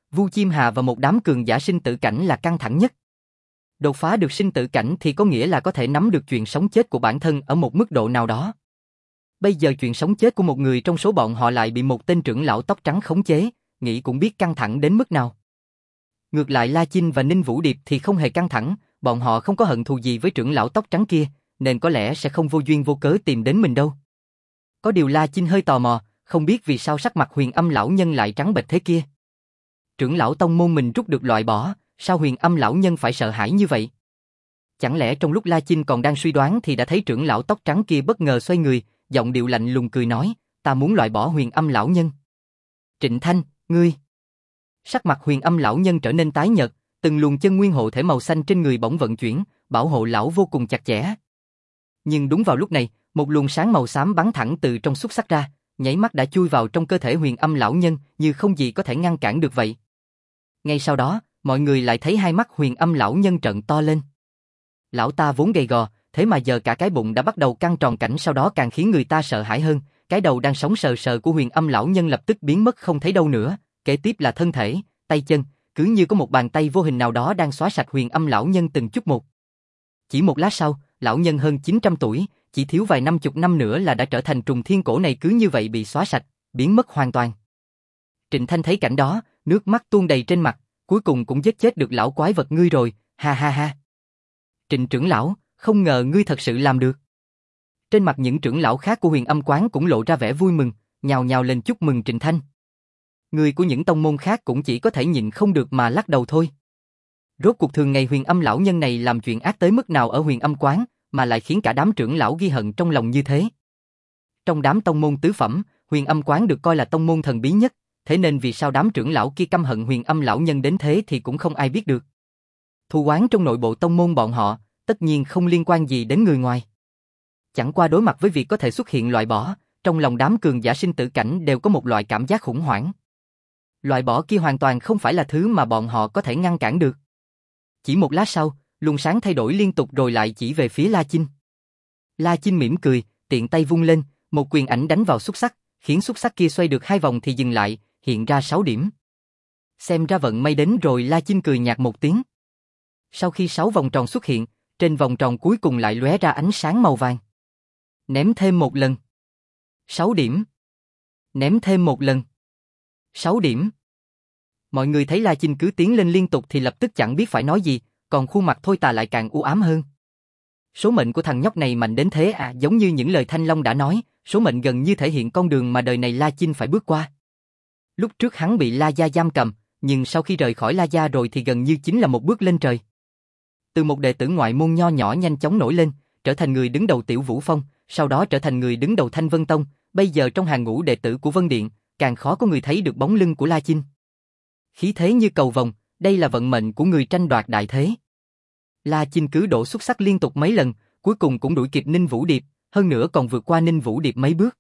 Vu Chiêm Hà và một đám cường giả sinh tử cảnh là căng thẳng nhất. Đột phá được sinh tử cảnh thì có nghĩa là có thể nắm được chuyện sống chết của bản thân ở một mức độ nào đó. Bây giờ chuyện sống chết của một người trong số bọn họ lại bị một tên trưởng lão tóc trắng khống chế, nghĩ cũng biết căng thẳng đến mức nào. Ngược lại La Chinh và Ninh Vũ Điệp thì không hề căng thẳng, bọn họ không có hận thù gì với trưởng lão tóc trắng kia, nên có lẽ sẽ không vô duyên vô cớ tìm đến mình đâu. Có điều La Chinh hơi tò mò, không biết vì sao sắc mặt Huyền Âm lão nhân lại trắng bệch thế kia. Trưởng lão tông môn mình rút được loại bỏ, sao Huyền Âm lão nhân phải sợ hãi như vậy? Chẳng lẽ trong lúc La Chinh còn đang suy đoán thì đã thấy trưởng lão tóc trắng kia bất ngờ xoay người, giọng điệu lạnh lùng cười nói, ta muốn loại bỏ Huyền Âm lão nhân. Trịnh Thanh, ngươi... Sắc mặt Huyền Âm lão nhân trở nên tái nhợt, từng luồng chân nguyên hộ thể màu xanh trên người bỗng vận chuyển, bảo hộ lão vô cùng chặt chẽ. Nhưng đúng vào lúc này, một luồng sáng màu xám bắn thẳng từ trong xúc sắc ra, nháy mắt đã chui vào trong cơ thể Huyền Âm lão nhân, như không gì có thể ngăn cản được vậy. Ngay sau đó, mọi người lại thấy hai mắt Huyền Âm lão nhân trợn to lên. Lão ta vốn gầy gò, thế mà giờ cả cái bụng đã bắt đầu căng tròn, cảnh sau đó càng khiến người ta sợ hãi hơn, cái đầu đang sống sờ sờ của Huyền Âm lão nhân lập tức biến mất không thấy đâu nữa, kế tiếp là thân thể, tay chân, cứ như có một bàn tay vô hình nào đó đang xóa sạch Huyền Âm lão nhân từng chút một. Chỉ một lát sau, lão nhân hơn chín trăm tuổi, chỉ thiếu vài năm chục năm nữa là đã trở thành trùng thiên cổ này cứ như vậy bị xóa sạch, biến mất hoàn toàn. Trịnh Thanh thấy cảnh đó, nước mắt tuôn đầy trên mặt, cuối cùng cũng giết chết được lão quái vật ngươi rồi, ha ha ha. Trịnh trưởng lão, không ngờ ngươi thật sự làm được. Trên mặt những trưởng lão khác của Huyền Âm quán cũng lộ ra vẻ vui mừng, nhào nhào lên chúc mừng Trịnh Thanh. Người của những tông môn khác cũng chỉ có thể nhịn không được mà lắc đầu thôi. Rốt cuộc thường ngày Huyền Âm lão nhân này làm chuyện ác tới mức nào ở Huyền Âm quán, mà lại khiến cả đám trưởng lão ghi hận trong lòng như thế. Trong đám tông môn tứ phẩm, Huyền Âm quán được coi là tông môn thần bí nhất, thế nên vì sao đám trưởng lão kia căm hận Huyền Âm lão nhân đến thế thì cũng không ai biết được. Thù oán trong nội bộ tông môn bọn họ, tất nhiên không liên quan gì đến người ngoài. Chẳng qua đối mặt với việc có thể xuất hiện loại bỏ, trong lòng đám cường giả sinh tử cảnh đều có một loại cảm giác khủng hoảng. Loại bỏ kia hoàn toàn không phải là thứ mà bọn họ có thể ngăn cản được. Chỉ một lát sau, luồng sáng thay đổi liên tục rồi lại chỉ về phía La Chinh. La Chinh mỉm cười, tiện tay vung lên, một quyền ảnh đánh vào xúc sắc, khiến xúc sắc kia xoay được hai vòng thì dừng lại, hiện ra sáu điểm. Xem ra vận may đến rồi, La Chinh cười nhạt một tiếng. Sau khi sáu vòng tròn xuất hiện, trên vòng tròn cuối cùng lại lóe ra ánh sáng màu vàng. Ném thêm một lần. Sáu điểm. Ném thêm một lần. Sáu điểm. Mọi người thấy La Chinh cứ tiến lên liên tục thì lập tức chẳng biết phải nói gì, còn khuôn mặt Thôi Tà lại càng u ám hơn. Số mệnh của thằng nhóc này mạnh đến thế à, giống như những lời Thanh Long đã nói, số mệnh gần như thể hiện con đường mà đời này La Chinh phải bước qua. Lúc trước hắn bị La Gia giam cầm, nhưng sau khi rời khỏi La Gia rồi thì gần như chính là một bước lên trời. Từ một đệ tử ngoại môn nho nhỏ nhanh chóng nổi lên, trở thành người đứng đầu Tiểu Vũ Phong, sau đó trở thành người đứng đầu Thanh Vân Tông, bây giờ trong hàng ngũ đệ tử của Vân Điện, càng khó có người thấy được bóng lưng của La Chinh. Khí thế như cầu vồng, đây là vận mệnh của người tranh đoạt đại thế. La Chinh cứ đổ xuất sắc liên tục mấy lần, cuối cùng cũng đuổi kịp Ninh Vũ Điệp, hơn nữa còn vượt qua Ninh Vũ Điệp mấy bước.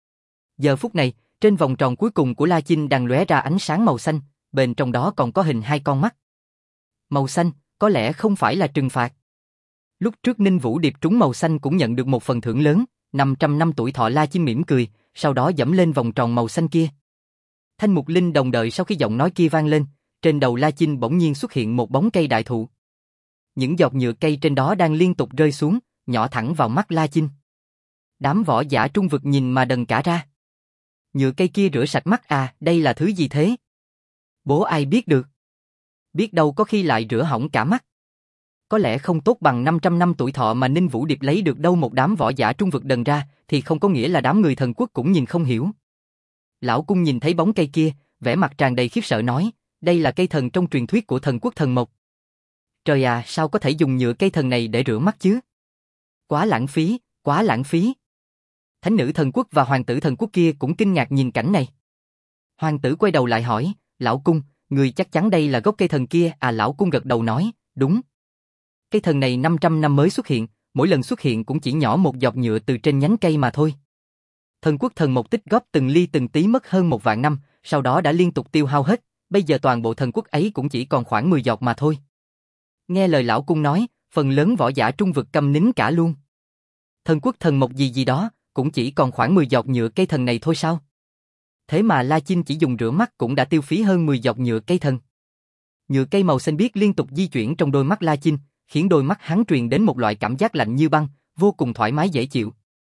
Giờ phút này, trên vòng tròn cuối cùng của La Chinh đang lóe ra ánh sáng màu xanh, bên trong đó còn có hình hai con mắt. Màu xanh, có lẽ không phải là trừng phạt. Lúc trước Ninh Vũ Điệp trúng màu xanh cũng nhận được một phần thưởng lớn, năm trăm năm tuổi thọ. La Chinh mỉm cười, sau đó dẫm lên vòng tròn màu xanh kia. Thanh Mục Linh đồng đợi sau khi giọng nói kia vang lên, trên đầu La Chinh bỗng nhiên xuất hiện một bóng cây đại thụ. Những giọt nhựa cây trên đó đang liên tục rơi xuống, nhỏ thẳng vào mắt La Chinh. Đám võ giả trung vực nhìn mà đần cả ra. Nhựa cây kia rửa sạch mắt à, đây là thứ gì thế? Bố ai biết được? Biết đâu có khi lại rửa hỏng cả mắt. Có lẽ không tốt bằng năm trăm năm tuổi thọ mà Ninh Vũ Điệp lấy được đâu. Một đám võ giả trung vực đần ra, thì không có nghĩa là đám người thần quốc cũng nhìn không hiểu. Lão Cung nhìn thấy bóng cây kia, vẻ mặt tràn đầy khiếp sợ nói, đây là cây thần trong truyền thuyết của thần quốc thần mộc. Trời à, sao có thể dùng nhựa cây thần này để rửa mắt chứ? Quá lãng phí, quá lãng phí. Thánh nữ thần quốc và hoàng tử thần quốc kia cũng kinh ngạc nhìn cảnh này. Hoàng tử quay đầu lại hỏi, Lão Cung, người chắc chắn đây là gốc cây thần kia à? Lão Cung gật đầu nói, đúng. Cây thần này năm trăm năm mới xuất hiện, mỗi lần xuất hiện cũng chỉ nhỏ một giọt nhựa từ trên nhánh cây mà thôi. Thần quốc thần mộc tích góp từng ly từng tí mất hơn một vạn năm, sau đó đã liên tục tiêu hao hết, bây giờ toàn bộ thần quốc ấy cũng chỉ còn khoảng mười giọt mà thôi. Nghe lời Lão Cung nói, phần lớn võ giả trung vực câm nín cả luôn. Thần quốc thần mộc gì gì đó, cũng chỉ còn khoảng mười giọt nhựa cây thần này thôi sao? Thế mà La Chinh chỉ dùng rửa mắt cũng đã tiêu phí hơn mười giọt nhựa cây thần. Nhựa cây màu xanh biếc liên tục di chuyển trong đôi mắt La Chinh, khiến đôi mắt hắn truyền đến một loại cảm giác lạnh như băng, vô cùng thoải mái dễ chịu.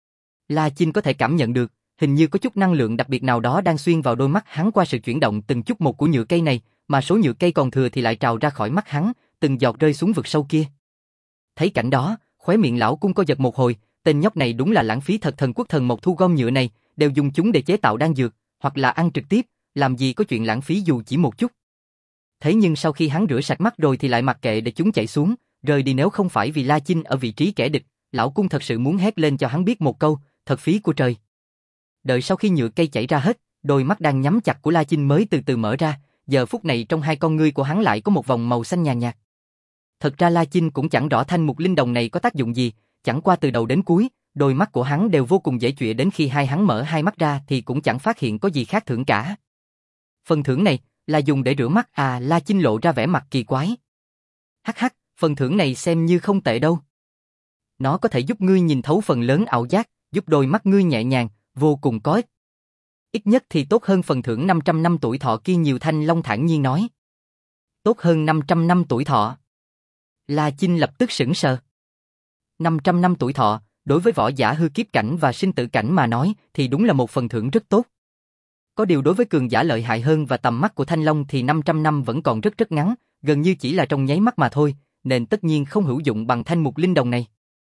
La Chinh có thể cảm nhận được, hình như có chút năng lượng đặc biệt nào đó đang xuyên vào đôi mắt hắn qua sự chuyển động từng chút một của nhựa cây này, mà số nhựa cây còn thừa thì lại trào ra khỏi mắt hắn, từng giọt rơi xuống vực sâu kia. Thấy cảnh đó, khóe miệng lão cung co giật một hồi, tên nhóc này đúng là lãng phí thật. Thần quốc thần mộc thu gom nhựa này, đều dùng chúng để chế tạo đan dược, hoặc là ăn trực tiếp, làm gì có chuyện lãng phí dù chỉ một chút. Thế nhưng sau khi hắn rửa sạch mắt rồi thì lại mặc kệ để chúng chảy xuống, rời đi. Nếu không phải vì La Chinh ở vị trí kẻ địch, lão cung thật sự muốn hét lên cho hắn biết một câu, thật phí của trời. Đợi sau khi nhựa cây chảy ra hết, đôi mắt đang nhắm chặt của La Chinh mới từ từ mở ra, giờ phút này trong hai con ngươi của hắn lại có một vòng màu xanh nhàn nhạt. Thật ra La Chinh cũng chẳng rõ thanh mục linh đồng này có tác dụng gì, chẳng qua từ đầu đến cuối, đôi mắt của hắn đều vô cùng dễ chịu, đến khi hai hắn mở hai mắt ra thì cũng chẳng phát hiện có gì khác thường cả. Phần thưởng này là dùng để rửa mắt à? La Chinh lộ ra vẻ mặt kỳ quái. Hắc hắc, phần thưởng này xem như không tệ đâu. Nó có thể giúp ngươi nhìn thấu phần lớn ảo giác, giúp đôi mắt ngươi nhẹ nhàng, vô cùng có ích. Ít nhất thì tốt hơn phần thưởng năm trăm năm tuổi thọ kia nhiều. Thanh Long thản nhiên nói. Tốt hơn năm trăm năm tuổi thọ. La Chinh lập tức sững sờ. năm trăm năm tuổi thọ, đối với võ giả hư kiếp cảnh và sinh tử cảnh mà nói thì đúng là một phần thưởng rất tốt. Có điều đối với cường giả lợi hại hơn và tầm mắt của Thanh Long thì năm trăm năm vẫn còn rất rất ngắn, gần như chỉ là trong nháy mắt mà thôi, nên tất nhiên không hữu dụng bằng thanh mục linh đồng này.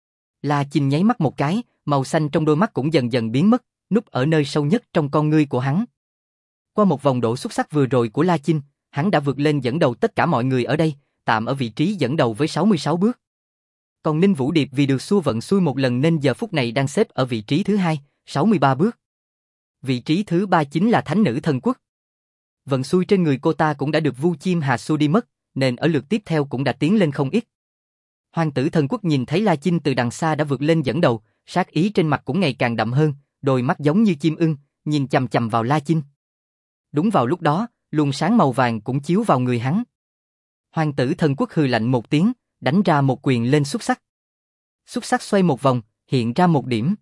La Chinh nháy mắt một cái, màu xanh trong đôi mắt cũng dần dần biến mất, núp ở nơi sâu nhất trong con ngươi của hắn. Qua một vòng đổ xuất sắc vừa rồi của La Chinh, hắn đã vượt lên dẫn đầu tất cả mọi người ở đây, tạm ở vị trí dẫn đầu với sáu mươi sáu bước. Còn Ninh Vũ Điệp vì được xua vận xui một lần nên giờ phút này đang xếp ở vị trí thứ hai, sáu mươi ba bước. Vị trí thứ ba chính là Thánh Nữ Thần Quốc. Vận xui trên người cô ta cũng đã được Vu Chim Hà xua đi mất, nên ở lượt tiếp theo cũng đã tiến lên không ít. Hoàng tử Thần Quốc nhìn thấy La Chinh từ đằng xa đã vượt lên dẫn đầu, sát ý trên mặt cũng ngày càng đậm hơn, đôi mắt giống như chim ưng, nhìn chằm chằm vào La Chinh. Đúng vào lúc đó, luồng sáng màu vàng cũng chiếu vào người hắn. Hoàng tử Thần Quốc hừ lạnh một tiếng, đánh ra một quyền lên xúc sắc. Xúc sắc xoay một vòng, hiện ra một điểm.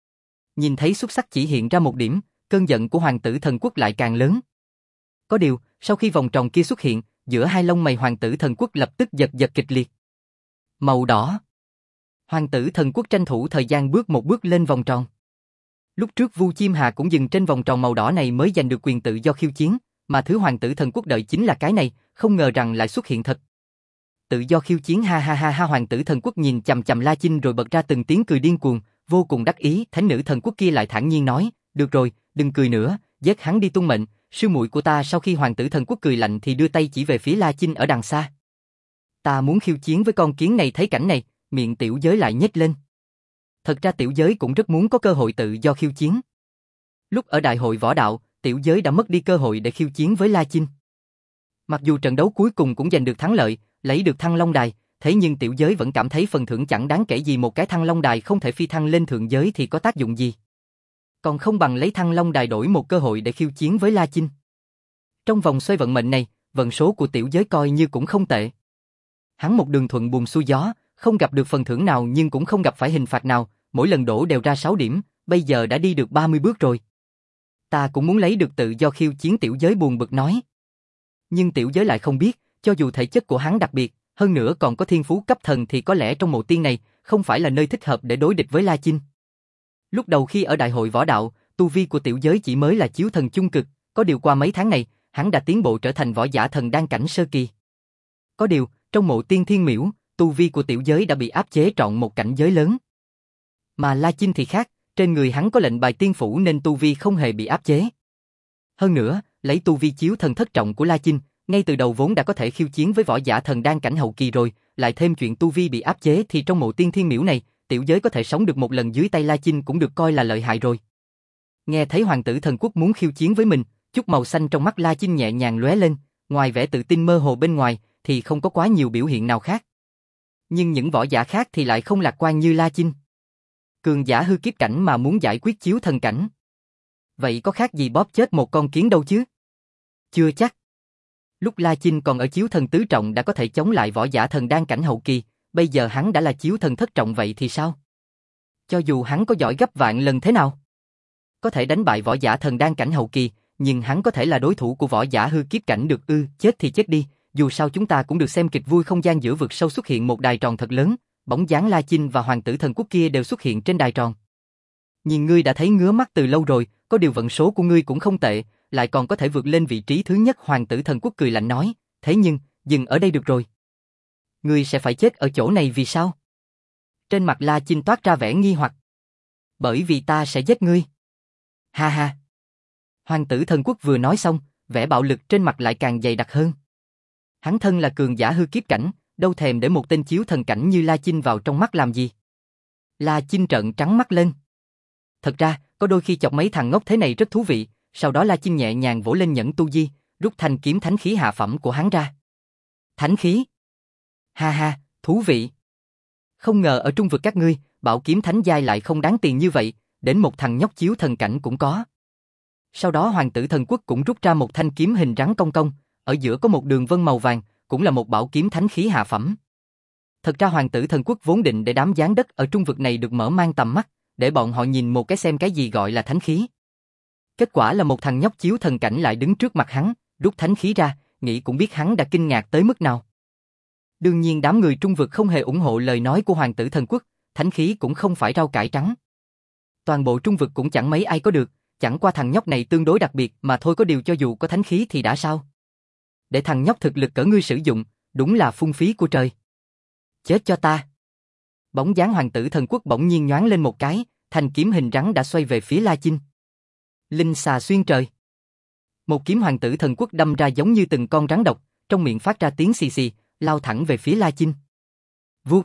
Nhìn thấy xúc sắc chỉ hiện ra một điểm, cơn giận của Hoàng tử Thần Quốc lại càng lớn. Có điều, sau khi vòng tròn kia xuất hiện, giữa hai lông mày Hoàng tử Thần Quốc lập tức giật giật kịch liệt. Màu đỏ. Hoàng tử Thần Quốc tranh thủ thời gian bước một bước lên vòng tròn. Lúc trước Vu Chim Hà cũng dừng trên vòng tròn màu đỏ này mới giành được quyền tự do khiêu chiến, mà thứ Hoàng tử Thần Quốc đợi chính là cái này, không ngờ rằng lại xuất hiện thật. Tự do khiêu chiến ha ha ha ha. Hoàng tử Thần Quốc nhìn chằm chằm La Chinh rồi bật ra từng tiếng cười điên cuồng, vô cùng đắc ý. Thánh nữ Thần Quốc kia lại thản nhiên nói, được rồi, đừng cười nữa, giết hắn đi tuân mệnh. Sư muội của ta. Sau khi Hoàng tử Thần Quốc cười lạnh thì đưa tay chỉ về phía La Chinh ở đằng xa. Ta muốn khiêu chiến với con kiến này. Thấy cảnh này, miệng tiểu giới lại nhếch lên. Thật ra tiểu giới cũng rất muốn có cơ hội tự do khiêu chiến. Lúc ở đại hội võ đạo, tiểu giới đã mất đi cơ hội để khiêu chiến với La Chinh. Mặc dù trận đấu cuối cùng cũng giành được thắng lợi, lấy được Thăng Long Đài, thế nhưng tiểu giới vẫn cảm thấy phần thưởng chẳng đáng kể gì. Một cái Thăng Long Đài không thể phi thăng lên thượng giới thì có tác dụng gì. Còn không bằng lấy Thăng Long Đài đổi một cơ hội để khiêu chiến với La Chinh. Trong vòng xoay vận mệnh này, vận số của tiểu giới coi như cũng không tệ. Hắn một đường thuận buồm xuôi gió, không gặp được phần thưởng nào nhưng cũng không gặp phải hình phạt nào, mỗi lần đổ đều ra sáu điểm, bây giờ đã đi được ba mươi bước rồi. Ta cũng muốn lấy được tự do khiêu chiến. Tiểu giới buồn bực nói. Nhưng tiểu giới lại không biết, cho dù thể chất của hắn đặc biệt, hơn nữa còn có thiên phú cấp thần thì có lẽ trong mộ tiên này không phải là nơi thích hợp để đối địch với La Chinh. Lúc đầu khi ở đại hội võ đạo, tu vi của tiểu giới chỉ mới là chiếu thần trung cực, có điều qua mấy tháng này, hắn đã tiến bộ trở thành võ giả thần đan cảnh sơ kỳ. Có điều, trong mộ tiên thiên miễu, tu vi của tiểu giới đã bị áp chế trọn một cảnh giới lớn. Mà La Chinh thì khác, trên người hắn có lệnh bài tiên phủ nên tu vi không hề bị áp chế. Hơn nữa, lấy tu vi chiếu thần thất trọng của La Chinh, ngay từ đầu vốn đã có thể khiêu chiến với võ giả thần đan cảnh hậu kỳ rồi, lại thêm chuyện tu vi bị áp chế thì trong mộ tiên thiên miễu này, tiểu giới có thể sống được một lần dưới tay La Chinh cũng được coi là lợi hại rồi. Nghe thấy Hoàng tử Thần Quốc muốn khiêu chiến với mình, chút màu xanh trong mắt La Chinh nhẹ nhàng lóe lên, ngoài vẻ tự tin mơ hồ bên ngoài thì không có quá nhiều biểu hiện nào khác. Nhưng những võ giả khác thì lại không lạc quan như La Chinh. Cường giả hư kiếp cảnh mà muốn giải quyết chiếu thần cảnh. Vậy có khác gì bóp chết một con kiến đâu chứ? Chưa chắc. Lúc La Chinh còn ở chiếu thần tứ trọng đã có thể chống lại võ giả thần đan cảnh hậu kỳ, bây giờ hắn đã là chiếu thần thất trọng vậy thì sao? Cho dù hắn có giỏi gấp vạn lần thế nào, có thể đánh bại võ giả thần đan cảnh hậu kỳ, nhưng hắn có thể là đối thủ của võ giả hư kiếp cảnh được ư? Chết thì chết đi, dù sao chúng ta cũng được xem kịch vui không gian giữa vực sâu xuất hiện một đài tròn thật lớn, bóng dáng La Chinh và hoàng tử thần quốc kia đều xuất hiện trên đài tròn. Nhìn ngươi đã thấy ngứa mắt từ lâu rồi, có điều vận số của ngươi cũng không tệ, lại còn có thể vượt lên vị trí thứ nhất. Hoàng tử thần quốc cười lạnh nói, thế nhưng, dừng ở đây được rồi. Ngươi sẽ phải chết ở chỗ này vì sao? Trên mặt La Chinh toát ra vẻ nghi hoặc. Bởi vì ta sẽ giết ngươi. Ha ha. Hoàng tử thần quốc vừa nói xong, vẻ bạo lực trên mặt lại càng dày đặc hơn. Hắn thân là cường giả hư kiếp cảnh, đâu thèm để một tên chiếu thần cảnh như La Chinh vào trong mắt làm gì. La Chinh trợn trắng mắt lên. Thật ra, có đôi khi chọc mấy thằng ngốc thế này rất thú vị, sau đó La Chinh nhẹ nhàng vỗ lên nhẫn tu di, rút thanh kiếm thánh khí hạ phẩm của hắn ra. Thánh khí? Ha ha, thú vị. Không ngờ ở trung vực các ngươi, bảo kiếm thánh giai lại không đáng tiền như vậy, đến một thằng nhóc chiếu thần cảnh cũng có. Sau đó hoàng tử thần quốc cũng rút ra một thanh kiếm hình rắn cong cong, ở giữa có một đường vân màu vàng, cũng là một bảo kiếm thánh khí hạ phẩm. Thật ra hoàng tử thần quốc vốn định để đám gián đất ở trung vực này được mở mang tầm mắt, để bọn họ nhìn một cái xem cái gì gọi là thánh khí. Kết quả là một thằng nhóc chiếu thần cảnh lại đứng trước mặt hắn, rút thánh khí ra, nghĩ cũng biết hắn đã kinh ngạc tới mức nào. Đương nhiên đám người trung vực không hề ủng hộ lời nói của hoàng tử thần quốc, thánh khí cũng không phải rau cải trắng. Toàn bộ trung vực cũng chẳng mấy ai có được, chẳng qua thằng nhóc này tương đối đặc biệt mà thôi, có điều cho dù có thánh khí thì đã sao? Để thằng nhóc thực lực cỡ ngươi sử dụng, đúng là phung phí của trời. Chết cho ta. Bóng dáng hoàng tử thần quốc bỗng nhiên nhoáng lên một cái, thanh kiếm hình rắn đã xoay về phía La Chinh. Linh xà xuyên trời. Một kiếm hoàng tử thần quốc đâm ra giống như từng con rắn độc, trong miệng phát ra tiếng xì xì, lao thẳng về phía La Chinh. Vuốt.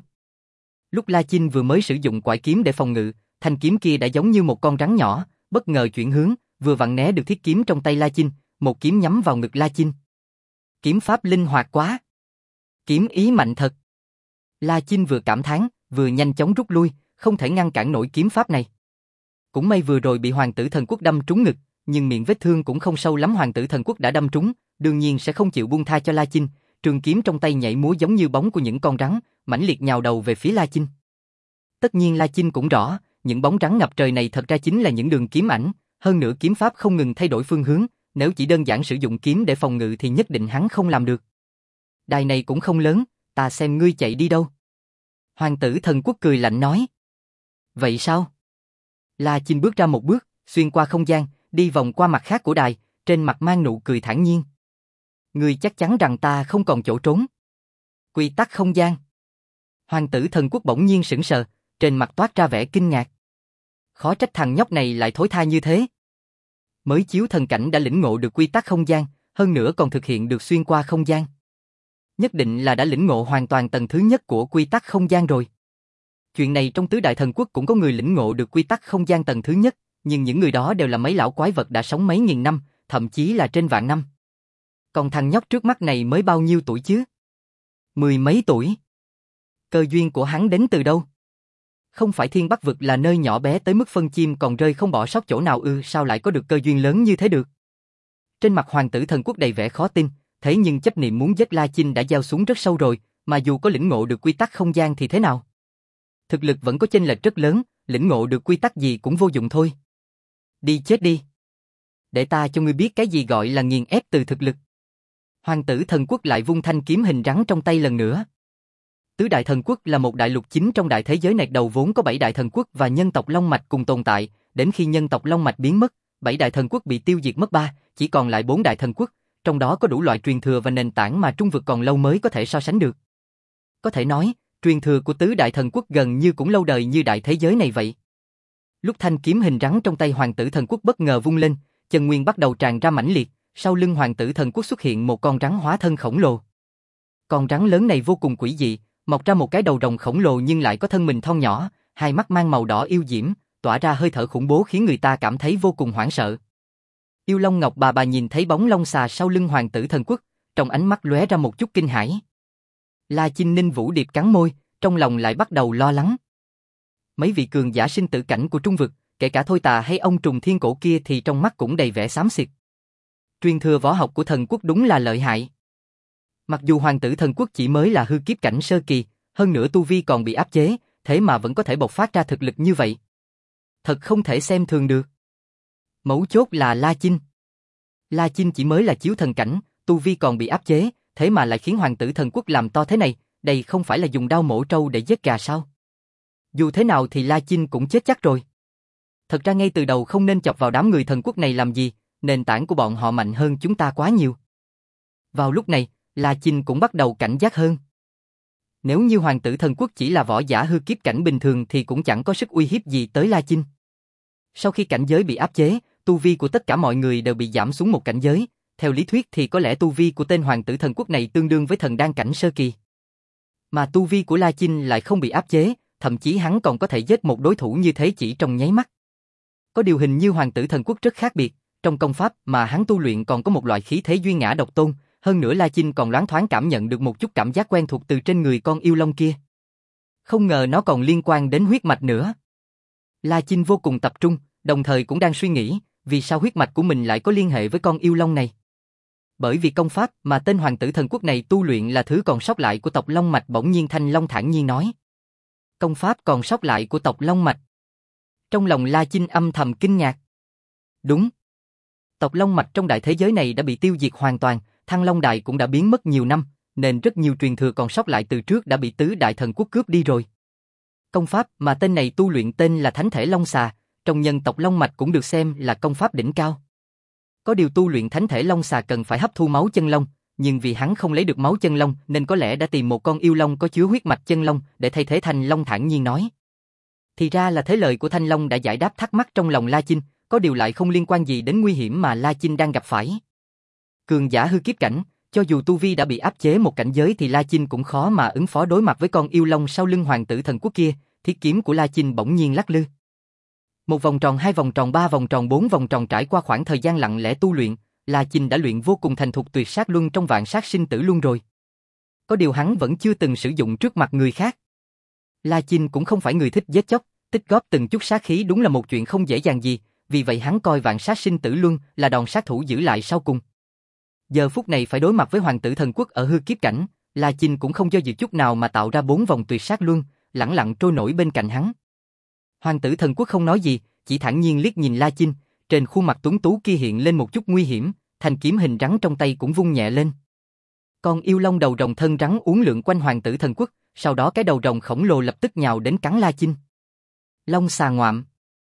Lúc La Chinh vừa mới sử dụng quải kiếm để phòng ngự, thanh kiếm kia đã giống như một con rắn nhỏ, bất ngờ chuyển hướng, vừa vặn né được thiết kiếm trong tay La Chinh, một kiếm nhắm vào ngực La Chinh. Kiếm pháp linh hoạt quá. Kiếm ý mạnh thật. La Chinh vừa cảm thán, vừa nhanh chóng rút lui, không thể ngăn cản nổi kiếm pháp này. Cũng may vừa rồi bị hoàng tử thần quốc đâm trúng ngực, nhưng miệng vết thương cũng không sâu lắm. Hoàng tử thần quốc đã đâm trúng, đương nhiên sẽ không chịu buông tha cho La Chinh, trường kiếm trong tay nhảy múa giống như bóng của những con rắn, mãnh liệt nhào đầu về phía La Chinh. Tất nhiên La Chinh cũng rõ, những bóng rắn ngập trời này thật ra chính là những đường kiếm ảnh, hơn nữa kiếm pháp không ngừng thay đổi phương hướng, nếu chỉ đơn giản sử dụng kiếm để phòng ngự thì nhất định hắn không làm được. Đài này cũng không lớn, ta xem ngươi chạy đi đâu. Hoàng tử thần quốc cười lạnh nói. Vậy sao? La Chinh bước ra một bước, xuyên qua không gian, đi vòng qua mặt khác của đài, trên mặt mang nụ cười thản nhiên. Ngươi chắc chắn rằng ta không còn chỗ trốn. Quy tắc không gian. Hoàng tử thần quốc bỗng nhiên sững sờ, trên mặt toát ra vẻ kinh ngạc. Khó trách thằng nhóc này lại thối tha như thế. Mới chiếu thần cảnh đã lĩnh ngộ được quy tắc không gian, hơn nữa còn thực hiện được xuyên qua không gian. Nhất định là đã lĩnh ngộ hoàn toàn tầng thứ nhất của quy tắc không gian rồi. Chuyện này trong tứ đại thần quốc cũng có người lĩnh ngộ được quy tắc không gian tầng thứ nhất, nhưng những người đó đều là mấy lão quái vật đã sống mấy nghìn năm, thậm chí là trên vạn năm. Còn thằng nhóc trước mắt này mới bao nhiêu tuổi chứ? Mười mấy tuổi. Cơ duyên của hắn đến từ đâu? Không phải Thiên Bắc vực là nơi nhỏ bé tới mức phân chim còn rơi không bỏ sót chỗ nào ư, sao lại có được cơ duyên lớn như thế được? Trên mặt hoàng tử thần quốc đầy vẻ khó tin, thế nhưng chấp niệm muốn giết La Chinh đã gieo xuống rất sâu rồi, mà dù có lĩnh ngộ được quy tắc không gian thì thế nào? Thực lực vẫn có chênh lệch rất lớn, lĩnh ngộ được quy tắc gì cũng vô dụng thôi. Đi chết đi. Để ta cho ngươi biết cái gì gọi là nghiền ép từ thực lực. Hoàng tử thần quốc lại vung thanh kiếm hình rắn trong tay lần nữa. Tứ đại thần quốc là một đại lục chính trong đại thế giới này, đầu vốn có bảy đại thần quốc và nhân tộc Long Mạch cùng tồn tại, đến khi nhân tộc Long Mạch biến mất, bảy đại thần quốc bị tiêu diệt mất ba, chỉ còn lại bốn đại thần quốc, trong đó có đủ loại truyền thừa và nền tảng mà trung vực còn lâu mới có thể so sánh được. Có thể nói, truyền thừa của tứ đại thần quốc gần như cũng lâu đời như đại thế giới này vậy. Lúc thanh kiếm hình rắn trong tay hoàng tử thần quốc bất ngờ vung lên, chân nguyên bắt đầu tràn ra mãnh liệt, sau lưng hoàng tử thần quốc xuất hiện một con rắn hóa thân khổng lồ. Con rắn lớn này vô cùng quỷ dị, mọc ra một cái đầu rồng khổng lồ nhưng lại có thân mình thon nhỏ, hai mắt mang màu đỏ yêu diễm, tỏa ra hơi thở khủng bố khiến người ta cảm thấy vô cùng hoảng sợ. Yêu Long Ngọc bà bà nhìn thấy bóng long xà sau lưng hoàng tử thần quốc, trong ánh mắt lóe ra một chút kinh hãi. La Chinh Ninh Vũ Điệp cắn môi, trong lòng lại bắt đầu lo lắng. Mấy vị cường giả sinh tử cảnh của trung vực, kể cả Thôi Tà hay ông trùng thiên cổ kia thì trong mắt cũng đầy vẻ xám xịt. Truyền thừa võ học của thần quốc đúng là lợi hại. Mặc dù hoàng tử thần quốc chỉ mới là hư kiếp cảnh sơ kỳ, hơn nữa tu vi còn bị áp chế, thế mà vẫn có thể bộc phát ra thực lực như vậy. Thật không thể xem thường được. Mấu chốt là La Chinh. La Chinh chỉ mới là chiếu thần cảnh, tu vi còn bị áp chế, thế mà lại khiến hoàng tử thần quốc làm to thế này, đây không phải là dùng đao mổ trâu để giết gà sao? Dù thế nào thì La Chinh cũng chết chắc rồi. Thật ra ngay từ đầu không nên chọc vào đám người thần quốc này làm gì, nền tảng của bọn họ mạnh hơn chúng ta quá nhiều. Vào lúc này, La Chinh cũng bắt đầu cảnh giác hơn. Nếu như hoàng tử thần quốc chỉ là võ giả hư kiếp cảnh bình thường thì cũng chẳng có sức uy hiếp gì tới La Chinh. Sau khi cảnh giới bị áp chế, tu vi của tất cả mọi người đều bị giảm xuống một cảnh giới, theo lý thuyết thì có lẽ tu vi của tên hoàng tử thần quốc này tương đương với thần đan cảnh sơ kỳ. Mà tu vi của La Chinh lại không bị áp chế, thậm chí hắn còn có thể giết một đối thủ như thế chỉ trong nháy mắt. Có điều hình như hoàng tử thần quốc rất khác biệt, trong công pháp mà hắn tu luyện còn có một loại khí thế duy ngã độc tôn, hơn nữa La Chinh còn loáng thoáng cảm nhận được một chút cảm giác quen thuộc từ trên người con yêu long kia. Không ngờ nó còn liên quan đến huyết mạch nữa. La Chinh vô cùng tập trung, đồng thời cũng đang suy nghĩ, vì sao huyết mạch của mình lại có liên hệ với con yêu long này. Bởi vì công pháp mà tên hoàng tử thần quốc này tu luyện là thứ còn sót lại của tộc Long Mạch. Bỗng nhiên Thanh Long thản nhiên nói. Công pháp còn sót lại của tộc Long Mạch. Trong lòng La Chinh âm thầm kinh ngạc. Đúng. Tộc Long Mạch trong đại thế giới này đã bị tiêu diệt hoàn toàn, Thăng Long Đài cũng đã biến mất nhiều năm, nên rất nhiều truyền thừa còn sót lại từ trước đã bị tứ đại thần quốc cướp đi rồi. Công pháp mà tên này tu luyện tên là Thánh Thể Long Xà, trong nhân tộc Long Mạch cũng được xem là công pháp đỉnh cao. Có điều tu luyện Thánh Thể Long Xà cần phải hấp thu máu chân long, nhưng vì hắn không lấy được máu chân long nên có lẽ đã tìm một con yêu long có chứa huyết mạch chân long để thay thế. Thanh Long thản nhiên nói. Thì ra là thế, lời của Thanh Long đã giải đáp thắc mắc trong lòng La Chinh, có điều lại không liên quan gì đến nguy hiểm mà La Chinh đang gặp phải. Cường giả hư kiếp cảnh, cho dù tu vi đã bị áp chế một cảnh giới thì La Chinh cũng khó mà ứng phó đối mặt với con yêu long sau lưng hoàng tử thần quốc kia. Thiết kiếm của La Chinh bỗng nhiên lắc lư. Một vòng tròn, hai vòng tròn, ba vòng tròn, bốn vòng tròn, trải qua khoảng thời gian lặng lẽ tu luyện, La Chinh đã luyện vô cùng thành thục tuyệt sát luân trong vạn sát sinh tử luân rồi. Có điều hắn vẫn chưa từng sử dụng trước mặt người khác. La Chinh cũng không phải người thích giết chóc, tích góp từng chút sát khí đúng là một chuyện không dễ dàng gì, vì vậy hắn coi vạn sát sinh tử luân là đòn sát thủ giữ lại sau cùng. Giờ phút này phải đối mặt với hoàng tử thần quốc ở hư kiếp cảnh, La Chinh cũng không do dự chút nào mà tạo ra bốn vòng tuyệt sát luân, lẳng lặng trôi nổi bên cạnh hắn. Hoàng tử thần quốc không nói gì, chỉ thản nhiên liếc nhìn La Chinh, trên khuôn mặt tuấn tú kia hiện lên một chút nguy hiểm, thanh kiếm hình rắn trong tay cũng vung nhẹ lên. Con yêu long đầu rồng thân rắn uốn lượn quanh hoàng tử thần quốc, sau đó cái đầu rồng khổng lồ lập tức nhào đến cắn La Chinh. Long xà ngoạm.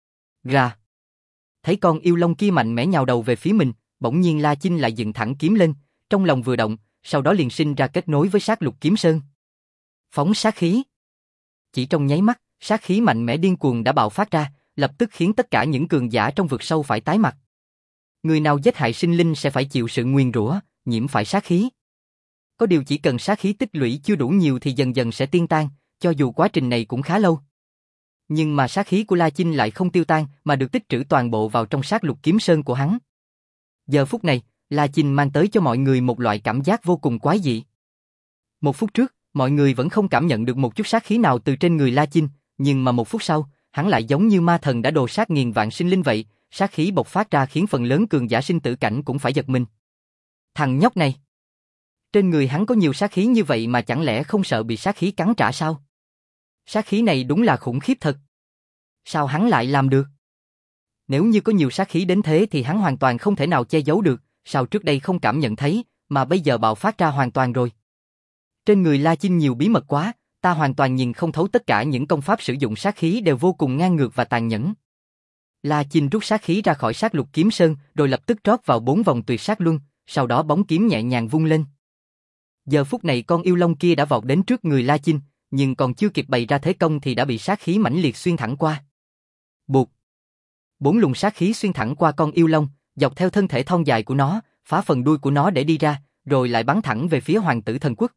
Rà. Thấy con yêu long kia mạnh mẽ nhào đầu về phía mình, bỗng nhiên La Chinh lại dựng thẳng kiếm lên, trong lòng vừa động, sau đó liền sinh ra kết nối với sát lục kiếm sơn. Phóng sát khí. Chỉ trong nháy mắt, sát khí mạnh mẽ điên cuồng đã bạo phát ra, lập tức khiến tất cả những cường giả trong vực sâu phải tái mặt. Người nào giết hại sinh linh sẽ phải chịu sự nguyền rủa, nhiễm phải sát khí. Có điều chỉ cần sát khí tích lũy chưa đủ nhiều thì dần dần sẽ tiêu tan, cho dù quá trình này cũng khá lâu. Nhưng mà sát khí của La Chinh lại không tiêu tan mà được tích trữ toàn bộ vào trong sát lục kiếm sơn của hắn. Giờ phút này, La Chinh mang tới cho mọi người một loại cảm giác vô cùng quái dị. Một phút trước, mọi người vẫn không cảm nhận được một chút sát khí nào từ trên người La Chinh, nhưng mà một phút sau, hắn lại giống như ma thần đã đồ sát nghiền vạn sinh linh vậy, sát khí bộc phát ra khiến phần lớn cường giả sinh tử cảnh cũng phải giật mình. Thằng nhóc này, trên người hắn có nhiều sát khí như vậy mà chẳng lẽ không sợ bị sát khí cắn trả sao? Sát khí này đúng là khủng khiếp thật. Sao hắn lại làm được? Nếu như có nhiều sát khí đến thế thì hắn hoàn toàn không thể nào che giấu được, sao trước đây không cảm nhận thấy, mà bây giờ bạo phát ra hoàn toàn rồi. Trên người La Chinh nhiều bí mật quá, ta hoàn toàn nhìn không thấu, tất cả những công pháp sử dụng sát khí đều vô cùng ngang ngược và tàn nhẫn. La Chinh rút sát khí ra khỏi sát lục kiếm sơn, rồi lập tức trót vào bốn vòng tuyệt sát luân, sau đó bóng kiếm nhẹ nhàng vung lên. Giờ phút này con yêu long kia đã vọt đến trước người La Chinh, nhưng còn chưa kịp bày ra thế công thì đã bị sát khí mãnh liệt xuyên thẳng qua. Bụt! Bốn luồng sát khí xuyên thẳng qua con yêu long, dọc theo thân thể thon dài của nó, phá phần đuôi của nó để đi ra, rồi lại bắn thẳng về phía hoàng tử thần quốc.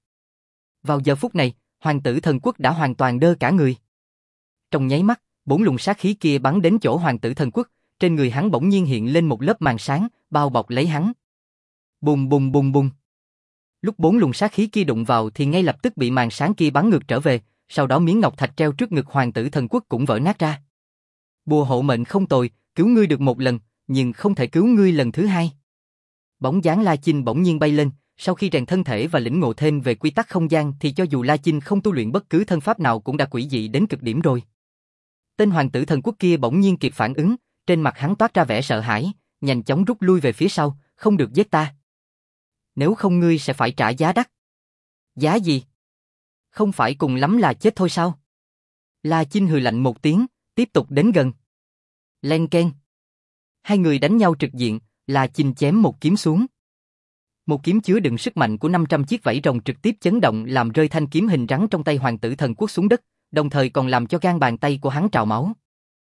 Vào giờ phút này, hoàng tử thần quốc đã hoàn toàn đơ cả người. Trong nháy mắt, bốn luồng sát khí kia bắn đến chỗ hoàng tử thần quốc, trên người hắn bỗng nhiên hiện lên một lớp màn sáng, bao bọc lấy hắn. Bùng bùng bùng bùng. Lúc bốn luồng sát khí kia đụng vào thì ngay lập tức bị màn sáng kia bắn ngược trở về, sau đó miếng ngọc thạch treo trước ngực hoàng tử thần quốc cũng vỡ nát ra. Bùa hộ mệnh không tồi, cứu ngươi được một lần, nhưng không thể cứu ngươi lần thứ hai. Bóng dáng La Chinh bỗng nhiên bay lên, sau khi rèn thân thể và lĩnh ngộ thêm về quy tắc không gian thì cho dù La Chinh không tu luyện bất cứ thân pháp nào cũng đã quỷ dị đến cực điểm rồi. Tên hoàng tử thần quốc kia bỗng nhiên kịp phản ứng, trên mặt hắn toát ra vẻ sợ hãi, nhanh chóng rút lui về phía sau, không được giết ta. Nếu không ngươi sẽ phải trả giá đắt. Giá gì? Không phải cùng lắm là chết thôi sao? La Chinh hừ lạnh một tiếng, tiếp tục đến gần. Len keng. Hai người đánh nhau trực diện, La Chinh chém một kiếm xuống. Một kiếm chứa đựng sức mạnh của năm trăm chiếc vảy rồng trực tiếp chấn động làm rơi thanh kiếm hình rắn trong tay Hoàng tử Thần Quốc xuống đất, đồng thời còn làm cho gan bàn tay của hắn trào máu.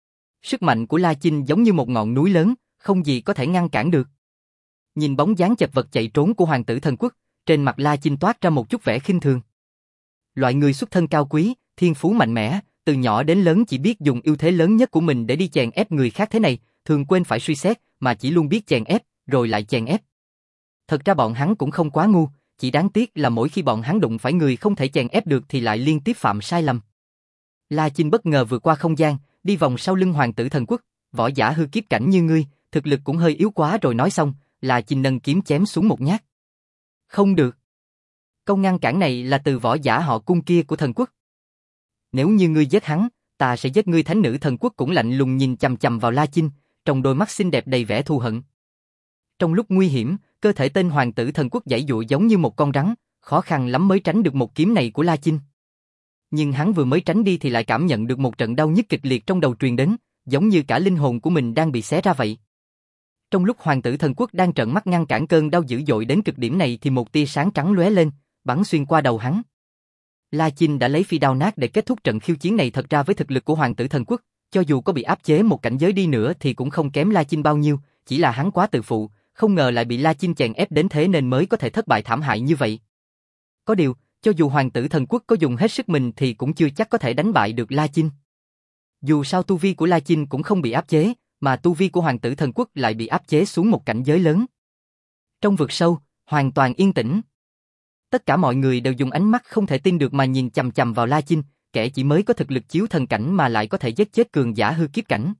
Sức mạnh của La Chinh giống như một ngọn núi lớn, không gì có thể ngăn cản được. Nhìn bóng dáng chật vật chạy trốn của Hoàng tử Thần Quốc, trên mặt La Chinh toát ra một chút vẻ khinh thường. Loại người xuất thân cao quý, thiên phú mạnh mẽ, từ nhỏ đến lớn chỉ biết dùng ưu thế lớn nhất của mình để đi chèn ép người khác thế này, thường quên phải suy xét, mà chỉ luôn biết chèn ép, rồi lại chèn ép. Thật ra bọn hắn cũng không quá ngu, chỉ đáng tiếc là mỗi khi bọn hắn đụng phải người không thể chèn ép được thì lại liên tiếp phạm sai lầm. La Chinh bất ngờ vượt qua không gian, đi vòng sau lưng Hoàng tử Thần Quốc, võ giả hư kiếp cảnh như ngươi, thực lực cũng hơi yếu quá rồi. Nói xong, La Chinh nâng kiếm chém xuống một nhát. Không được. Câu ngăn cản này là từ võ giả họ Cung kia của Thần Quốc. Nếu như ngươi giết hắn, ta sẽ giết ngươi. Thánh nữ Thần Quốc cũng lạnh lùng nhìn chằm chằm vào La Chinh, trong đôi mắt xinh đẹp đầy vẻ thù hận. Trong lúc nguy hiểm, cơ thể tên Hoàng tử Thần Quốc giãy giụa giống như một con rắn, khó khăn lắm mới tránh được một kiếm này của La Chinh. Nhưng hắn vừa mới tránh đi thì lại cảm nhận được một trận đau nhức kịch liệt trong đầu truyền đến, giống như cả linh hồn của mình đang bị xé ra vậy. Trong lúc Hoàng tử Thần Quốc đang trợn mắt ngăn cản cơn đau dữ dội đến cực điểm này thì một tia sáng trắng lóe lên, bắn xuyên qua đầu hắn. La Chinh đã lấy phi đao nát để kết thúc trận khiêu chiến này. Thật ra với thực lực của Hoàng tử Thần Quốc, cho dù có bị áp chế một cảnh giới đi nữa thì cũng không kém La Chinh bao nhiêu, chỉ là hắn quá tự phụ, không ngờ lại bị La Chinh chèn ép đến thế nên mới có thể thất bại thảm hại như vậy. Có điều, cho dù Hoàng tử Thần Quốc có dùng hết sức mình thì cũng chưa chắc có thể đánh bại được La Chinh. Dù sao tu vi của La Chinh cũng không bị áp chế, mà tu vi của Hoàng tử Thần Quốc lại bị áp chế xuống một cảnh giới lớn. Trong vực sâu, hoàn toàn yên tĩnh. Tất cả mọi người đều dùng ánh mắt không thể tin được mà nhìn chằm chằm vào La Chinh, kẻ chỉ mới có thực lực chiếu thần cảnh mà lại có thể giết chết cường giả hư kiếp cảnh.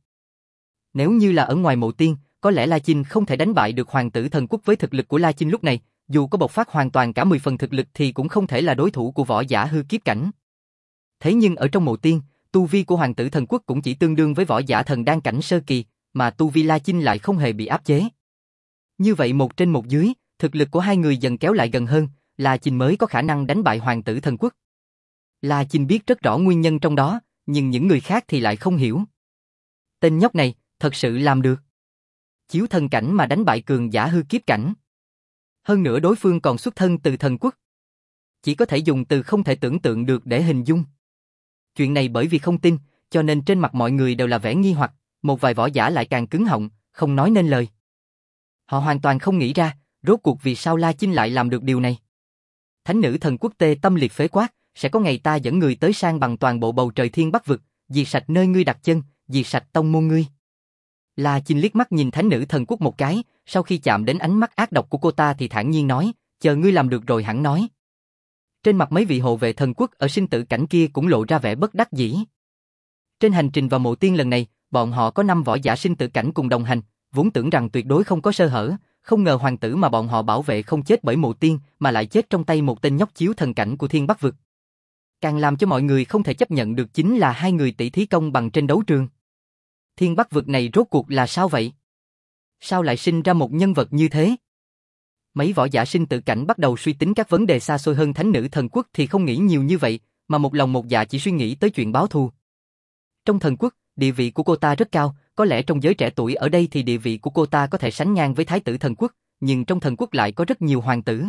Nếu như là ở ngoài mộ tiên, có lẽ La Chinh không thể đánh bại được Hoàng tử Thần Quốc. Với thực lực của La Chinh lúc này, dù có bộc phát hoàn toàn cả mười phần thực lực thì cũng không thể là đối thủ của võ giả hư kiếp cảnh. Thế nhưng ở trong mộ tiên, tu vi của Hoàng tử Thần Quốc cũng chỉ tương đương với võ giả thần đan cảnh sơ kỳ, mà tu vi La Chinh lại không hề bị áp chế. Như vậy một trên một dưới, thực lực của hai người dần kéo lại gần hơn, La Chinh mới có khả năng đánh bại Hoàng tử Thần Quốc. La Chinh biết rất rõ nguyên nhân trong đó, nhưng những người khác thì lại không hiểu. Tên nhóc này, thật sự làm được. Chiếu thần cảnh mà đánh bại cường giả hư kiếp cảnh. Hơn nữa đối phương còn xuất thân từ Thần Quốc. Chỉ có thể dùng từ không thể tưởng tượng được để hình dung. Chuyện này bởi vì không tin, cho nên trên mặt mọi người đều là vẻ nghi hoặc, một vài võ giả lại càng cứng họng, không nói nên lời. Họ hoàn toàn không nghĩ ra, rốt cuộc vì sao La Chinh lại làm được điều này. Thánh nữ Thần Quốc tê tâm liệt phế quát, sẽ có ngày ta dẫn người tới sang bằng toàn bộ bầu trời Thiên Bắc vực, diệt sạch nơi ngươi đặt chân, diệt sạch tông môn ngươi. La Chinh liếc mắt nhìn Thánh nữ Thần Quốc một cái, sau khi chạm đến ánh mắt ác độc của cô ta thì thản nhiên nói, chờ ngươi làm được rồi hẳn nói. Trên mặt mấy vị hộ vệ Thần Quốc ở sinh tử cảnh kia cũng lộ ra vẻ bất đắc dĩ. Trên hành trình vào mộ tiên lần này, bọn họ có năm võ giả sinh tử cảnh cùng đồng hành, vốn tưởng rằng tuyệt đối không có sơ hở, không ngờ hoàng tử mà bọn họ bảo vệ không chết bởi mộ tiên, mà lại chết trong tay một tên nhóc chiếu thần cảnh của Thiên Bắc vực. Càng làm cho mọi người không thể chấp nhận được chính là hai người tỷ thí công bằng trên đấu trường. Thiên Bắc vực này rốt cuộc là sao vậy? Sao lại sinh ra một nhân vật như thế? Mấy võ giả sinh tử cảnh bắt đầu suy tính các vấn đề xa xôi hơn. Thánh nữ Thần Quốc thì không nghĩ nhiều như vậy, mà một lòng một dạ chỉ suy nghĩ tới chuyện báo thù. Trong Thần Quốc, địa vị của cô ta rất cao, có lẽ trong giới trẻ tuổi ở đây thì địa vị của cô ta có thể sánh ngang với Thái tử Thần Quốc, nhưng trong Thần Quốc lại có rất nhiều hoàng tử.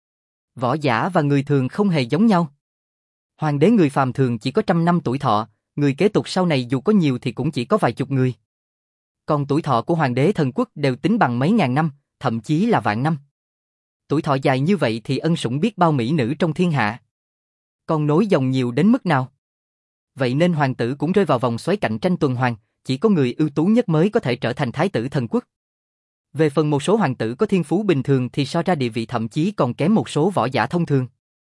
Võ giả và người thường không hề giống nhau. Hoàng đế người phàm thường chỉ có trăm năm tuổi thọ, người kế tục sau này dù có nhiều thì cũng chỉ có vài chục người. Còn tuổi thọ của Hoàng đế Thần Quốc đều tính bằng mấy ngàn năm, thậm chí là vạn năm. Tuổi thọ dài như vậy thì ân sủng biết bao mỹ nữ trong thiên hạ. Còn nối dòng nhiều đến mức nào? Vậy nên hoàng tử cũng rơi vào vòng xoáy cạnh tranh tuần hoàn, chỉ có người ưu tú nhất mới có thể trở thành Thái tử Thần Quốc. Về phần một số hoàng tử có thiên phú bình thường thì so ra địa vị thậm chí còn kém một số võ giả thông thường.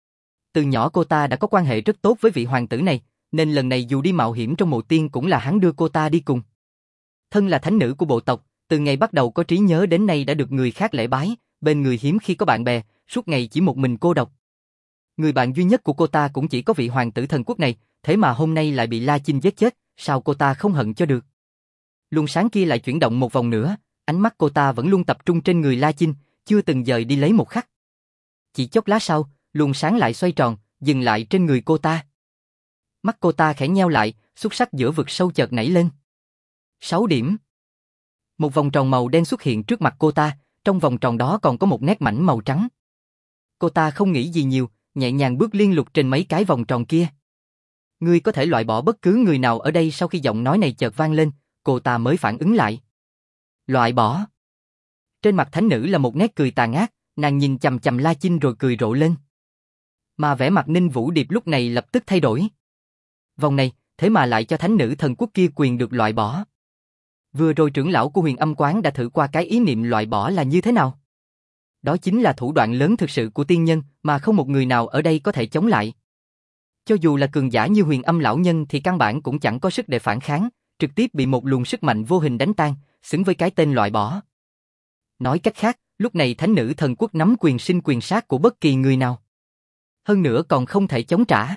Từ nhỏ cô ta đã có quan hệ rất tốt với vị hoàng tử này, nên lần này dù đi mạo hiểm trong mộ tiên cũng là hắn đưa cô ta đi cùng. Thân là thánh nữ của bộ tộc, từ ngày bắt đầu có trí nhớ đến nay đã được người khác lễ bái, bên người hiếm khi có bạn bè, suốt ngày chỉ một mình cô độc. Người bạn duy nhất của cô ta cũng chỉ có vị hoàng tử Thần Quốc này, thế mà hôm nay lại bị La Chinh giết chết, sao cô ta không hận cho được. Luồng sáng kia lại chuyển động một vòng nữa, ánh mắt cô ta vẫn luôn tập trung trên người La Chinh, chưa từng dời đi lấy một khắc. Chỉ chốc lát sau, luồng sáng lại xoay tròn, dừng lại trên người cô ta. Mắt cô ta khẽ nheo lại, xúc sắc giữa vực sâu chợt nảy lên. Sáu điểm. Một vòng tròn màu đen xuất hiện trước mặt cô ta, trong vòng tròn đó còn có một nét mảnh màu trắng. Cô ta không nghĩ gì nhiều, nhẹ nhàng bước liên lục trên mấy cái vòng tròn kia. Ngươi có thể loại bỏ bất cứ người nào ở đây. Sau khi giọng nói này chợt vang lên, cô ta mới phản ứng lại. Loại bỏ. Trên mặt thánh nữ là một nét cười tà ác, nàng nhìn chằm chằm La Chinh rồi cười rộ lên. Mà vẻ mặt Ninh Vũ Điệp lúc này lập tức thay đổi. Vòng này, thế mà lại cho thánh nữ thần quốc kia quyền được loại bỏ. Vừa rồi trưởng lão của Huyền Âm Quán đã thử qua cái ý niệm loại bỏ là như thế nào. Đó chính là thủ đoạn lớn thực sự của tiên nhân mà không một người nào ở đây có thể chống lại. Cho dù là cường giả như Huyền Âm lão nhân thì căn bản cũng chẳng có sức để phản kháng, trực tiếp bị một luồng sức mạnh vô hình đánh tan, xứng với cái tên loại bỏ. Nói cách khác, lúc này thánh nữ thần quốc nắm quyền sinh quyền sát của bất kỳ người nào. Hơn nữa còn không thể chống trả.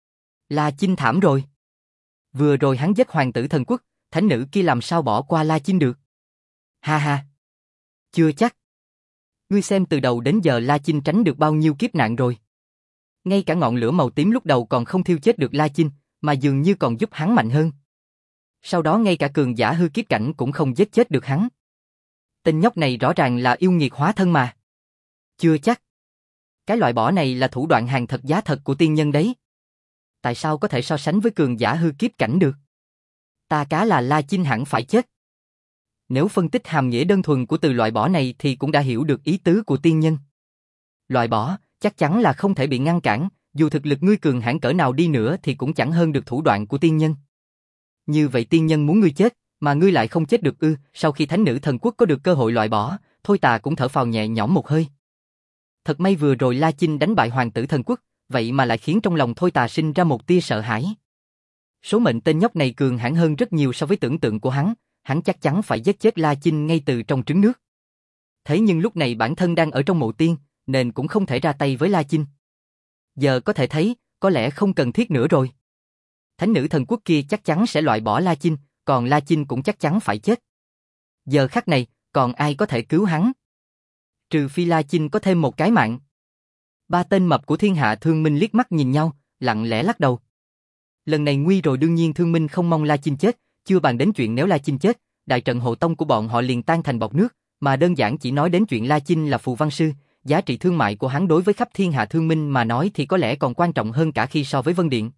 La Chinh thảm rồi. Vừa rồi hắn giết hoàng tử thần quốc, thánh nữ kia làm sao bỏ qua La Chinh được? Ha ha. Chưa chắc. Ngươi xem từ đầu đến giờ La Chinh tránh được bao nhiêu kiếp nạn rồi. Ngay cả ngọn lửa màu tím lúc đầu còn không thiêu chết được La Chinh, mà dường như còn giúp hắn mạnh hơn. Sau đó ngay cả cường giả hư kiếp cảnh cũng không giết chết được hắn. Tên nhóc này rõ ràng là yêu nghiệt hóa thân mà. Chưa chắc. Cái loại bỏ này là thủ đoạn hàng thật giá thật của tiên nhân đấy. Tại sao có thể so sánh với cường giả hư kiếp cảnh được? Ta cá là La Chinh hẳn phải chết. Nếu phân tích hàm nghĩa đơn thuần của từ loại bỏ này thì cũng đã hiểu được ý tứ của tiên nhân. Loại bỏ, chắc chắn là không thể bị ngăn cản, dù thực lực ngươi cường hãn cỡ nào đi nữa thì cũng chẳng hơn được thủ đoạn của tiên nhân. Như vậy tiên nhân muốn ngươi chết, mà ngươi lại không chết được ư? Sau khi thánh nữ thần quốc có được cơ hội loại bỏ, Thôi Tà cũng thở phào nhẹ nhõm một hơi. Thật may vừa rồi La Chinh đánh bại hoàng tử thần quốc, vậy mà lại khiến trong lòng Thôi Tà sinh ra một tia sợ hãi. Số mệnh tên nhóc này cường hãn hơn rất nhiều so với tưởng tượng của hắn, hắn chắc chắn phải giết chết La Chinh ngay từ trong trứng nước. Thế nhưng lúc này bản thân đang ở trong mộ tiên, nên cũng không thể ra tay với La Chinh. Giờ có thể thấy, có lẽ không cần thiết nữa rồi. Thánh nữ thần quốc kia chắc chắn sẽ loại bỏ La Chinh, còn La Chinh cũng chắc chắn phải chết. Giờ khắc này, còn ai có thể cứu hắn? Trừ phi La Chinh có thêm một cái mạng. Ba tên mập của thiên hạ thương minh liếc mắt nhìn nhau, lặng lẽ lắc đầu. Lần này nguy rồi, đương nhiên thương minh không mong La Chinh chết, chưa bàn đến chuyện nếu La Chinh chết, đại trận hộ tông của bọn họ liền tan thành bọt nước, mà đơn giản chỉ nói đến chuyện La Chinh là phù văn sư, giá trị thương mại của hắn đối với khắp thiên hạ thương minh mà nói thì có lẽ còn quan trọng hơn cả khi so với Vân Điện.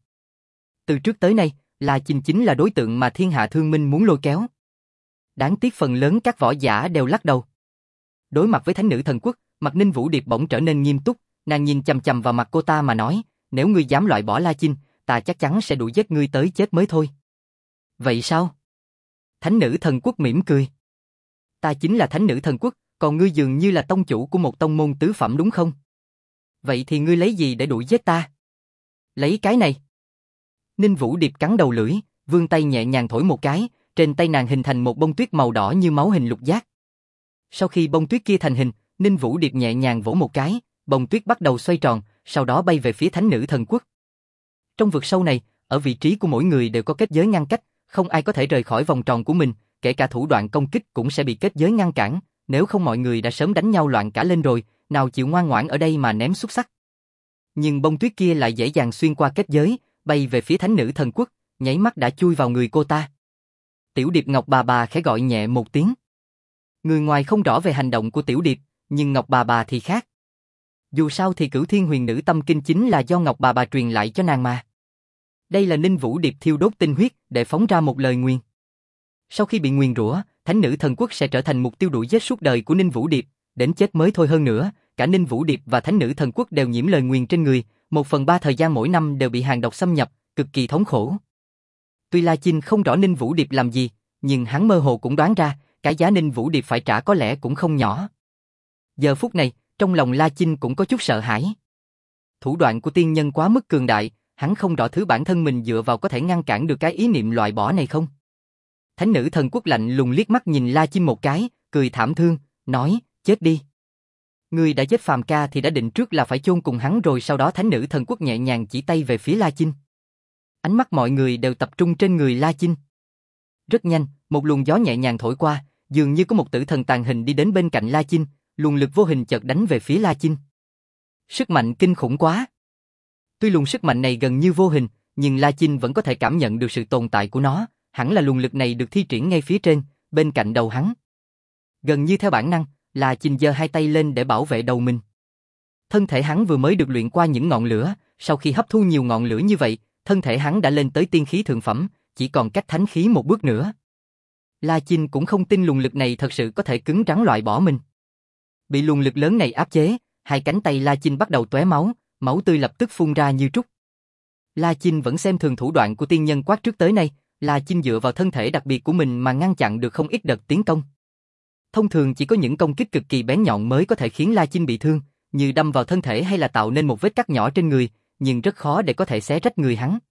Từ trước tới nay, La Chinh chính là đối tượng mà thiên hạ thương minh muốn lôi kéo. Đáng tiếc phần lớn các võ giả đều lắc đầu. Đối mặt với thánh nữ thần quốc, mặt Ninh Vũ Điệp bỗng trở nên nghiêm túc, nàng nhìn chằm chằm vào mặt cô ta mà nói, nếu ngươi dám loại bỏ La Chinh, ta chắc chắn sẽ đuổi giết ngươi tới chết mới thôi. Vậy sao? Thánh nữ thần quốc mỉm cười. Ta chính là thánh nữ thần quốc, còn ngươi dường như là tông chủ của một tông môn tứ phẩm đúng không? Vậy thì ngươi lấy gì để đuổi giết ta? Lấy cái này. Ninh Vũ Điệp cắn đầu lưỡi, vươn tay nhẹ nhàng thổi một cái, trên tay nàng hình thành một bông tuyết màu đỏ như máu hình lục giác. Sau khi bông tuyết kia thành hình, Ninh Vũ Điệp nhẹ nhàng vỗ một cái, bông tuyết bắt đầu xoay tròn, sau đó bay về phía thánh nữ thần quốc. Trong vực sâu này, ở vị trí của mỗi người đều có kết giới ngăn cách, không ai có thể rời khỏi vòng tròn của mình, kể cả thủ đoạn công kích cũng sẽ bị kết giới ngăn cản, nếu không mọi người đã sớm đánh nhau loạn cả lên rồi, nào chịu ngoan ngoãn ở đây mà ném xúc xắc. Nhưng bông tuyết kia lại dễ dàng xuyên qua kết giới, bay về phía thánh nữ thần quốc, nháy mắt đã chui vào người cô ta. Tiểu Điệp Ngọc bà bà khẽ gọi nhẹ một tiếng. Người ngoài không rõ về hành động của Tiểu Điệp, nhưng Ngọc bà bà thì khác. Dù sao thì Cửu Thiên Huyền Nữ Tâm Kinh chính là do Ngọc bà bà truyền lại cho nàng mà. Đây là Ninh Vũ Điệp thiêu đốt tinh huyết để phóng ra một lời nguyền. Sau khi bị nguyền rủa, thánh nữ thần quốc sẽ trở thành mục tiêu đuổi giết suốt đời của Ninh Vũ Điệp, đến chết mới thôi. Hơn nữa, cả Ninh Vũ Điệp và thánh nữ thần quốc đều nhiễm lời nguyền trên người, một phần ba thời gian mỗi năm đều bị hàn độc xâm nhập, cực kỳ thống khổ. Tuy La Chinh không rõ Ninh Vũ Điệp làm gì, nhưng hắn mơ hồ cũng đoán ra, cái giá Ninh Vũ Điệp phải trả có lẽ cũng không nhỏ. Giờ phút này, trong lòng La Chinh cũng có chút sợ hãi. Thủ đoạn của tiên nhân quá mức cường đại, hắn không rõ thứ bản thân mình dựa vào có thể ngăn cản được cái ý niệm loại bỏ này không. Thánh nữ thần quốc lạnh lùng liếc mắt nhìn La Chinh một cái, cười thảm thương, nói, chết đi. Ngươi đã giết Phàm ca thì đã định trước là phải chôn cùng hắn rồi. Sau đó thánh nữ thần quốc nhẹ nhàng chỉ tay về phía La Chinh. Ánh mắt mọi người đều tập trung trên người La Chinh. Rất nhanh, một luồng gió nhẹ nhàng thổi qua, dường như có một tử thần tàn hình đi đến bên cạnh La Chinh, luồng lực vô hình chợt đánh về phía La Chinh. Sức mạnh kinh khủng quá. Tuy luồng sức mạnh này gần như vô hình, nhưng La Chinh vẫn có thể cảm nhận được sự tồn tại của nó, hẳn là luồng lực này được thi triển ngay phía trên, bên cạnh đầu hắn. Gần như theo bản năng, La Chinh giơ hai tay lên để bảo vệ đầu mình. Thân thể hắn vừa mới được luyện qua những ngọn lửa, sau khi hấp thu nhiều ngọn lửa như vậy, thân thể hắn đã lên tới tiên khí thượng phẩm, chỉ còn cách thánh khí một bước nữa. La Chinh cũng không tin luồng lực này thật sự có thể cứng rắn loại bỏ mình. Bị luồng lực lớn này áp chế, hai cánh tay La Chinh bắt đầu tóe máu, máu tươi lập tức phun ra như trút. La Chinh vẫn xem thường thủ đoạn của tiên nhân quát trước tới nay, La Chinh dựa vào thân thể đặc biệt của mình mà ngăn chặn được không ít đợt tiến công. Thông thường chỉ có những công kích cực kỳ bén nhọn mới có thể khiến La Chinh bị thương, như đâm vào thân thể hay là tạo nên một vết cắt nhỏ trên người, nhưng rất khó để có thể xé rách người hắn.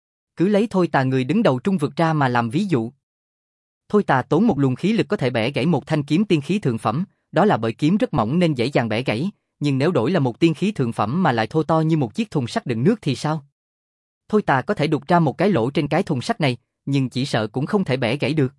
Cứ lấy Thôi Tà người đứng đầu trung vực ra mà làm ví dụ. Thôi Tà tốn một luồng khí lực có thể bẻ gãy một thanh kiếm tiên khí thượng phẩm, đó là bởi kiếm rất mỏng nên dễ dàng bẻ gãy, nhưng nếu đổi là một tiên khí thượng phẩm mà lại thô to như một chiếc thùng sắt đựng nước thì sao? Thôi Tà có thể đục ra một cái lỗ trên cái thùng sắt này, nhưng chỉ sợ cũng không thể bẻ gãy được.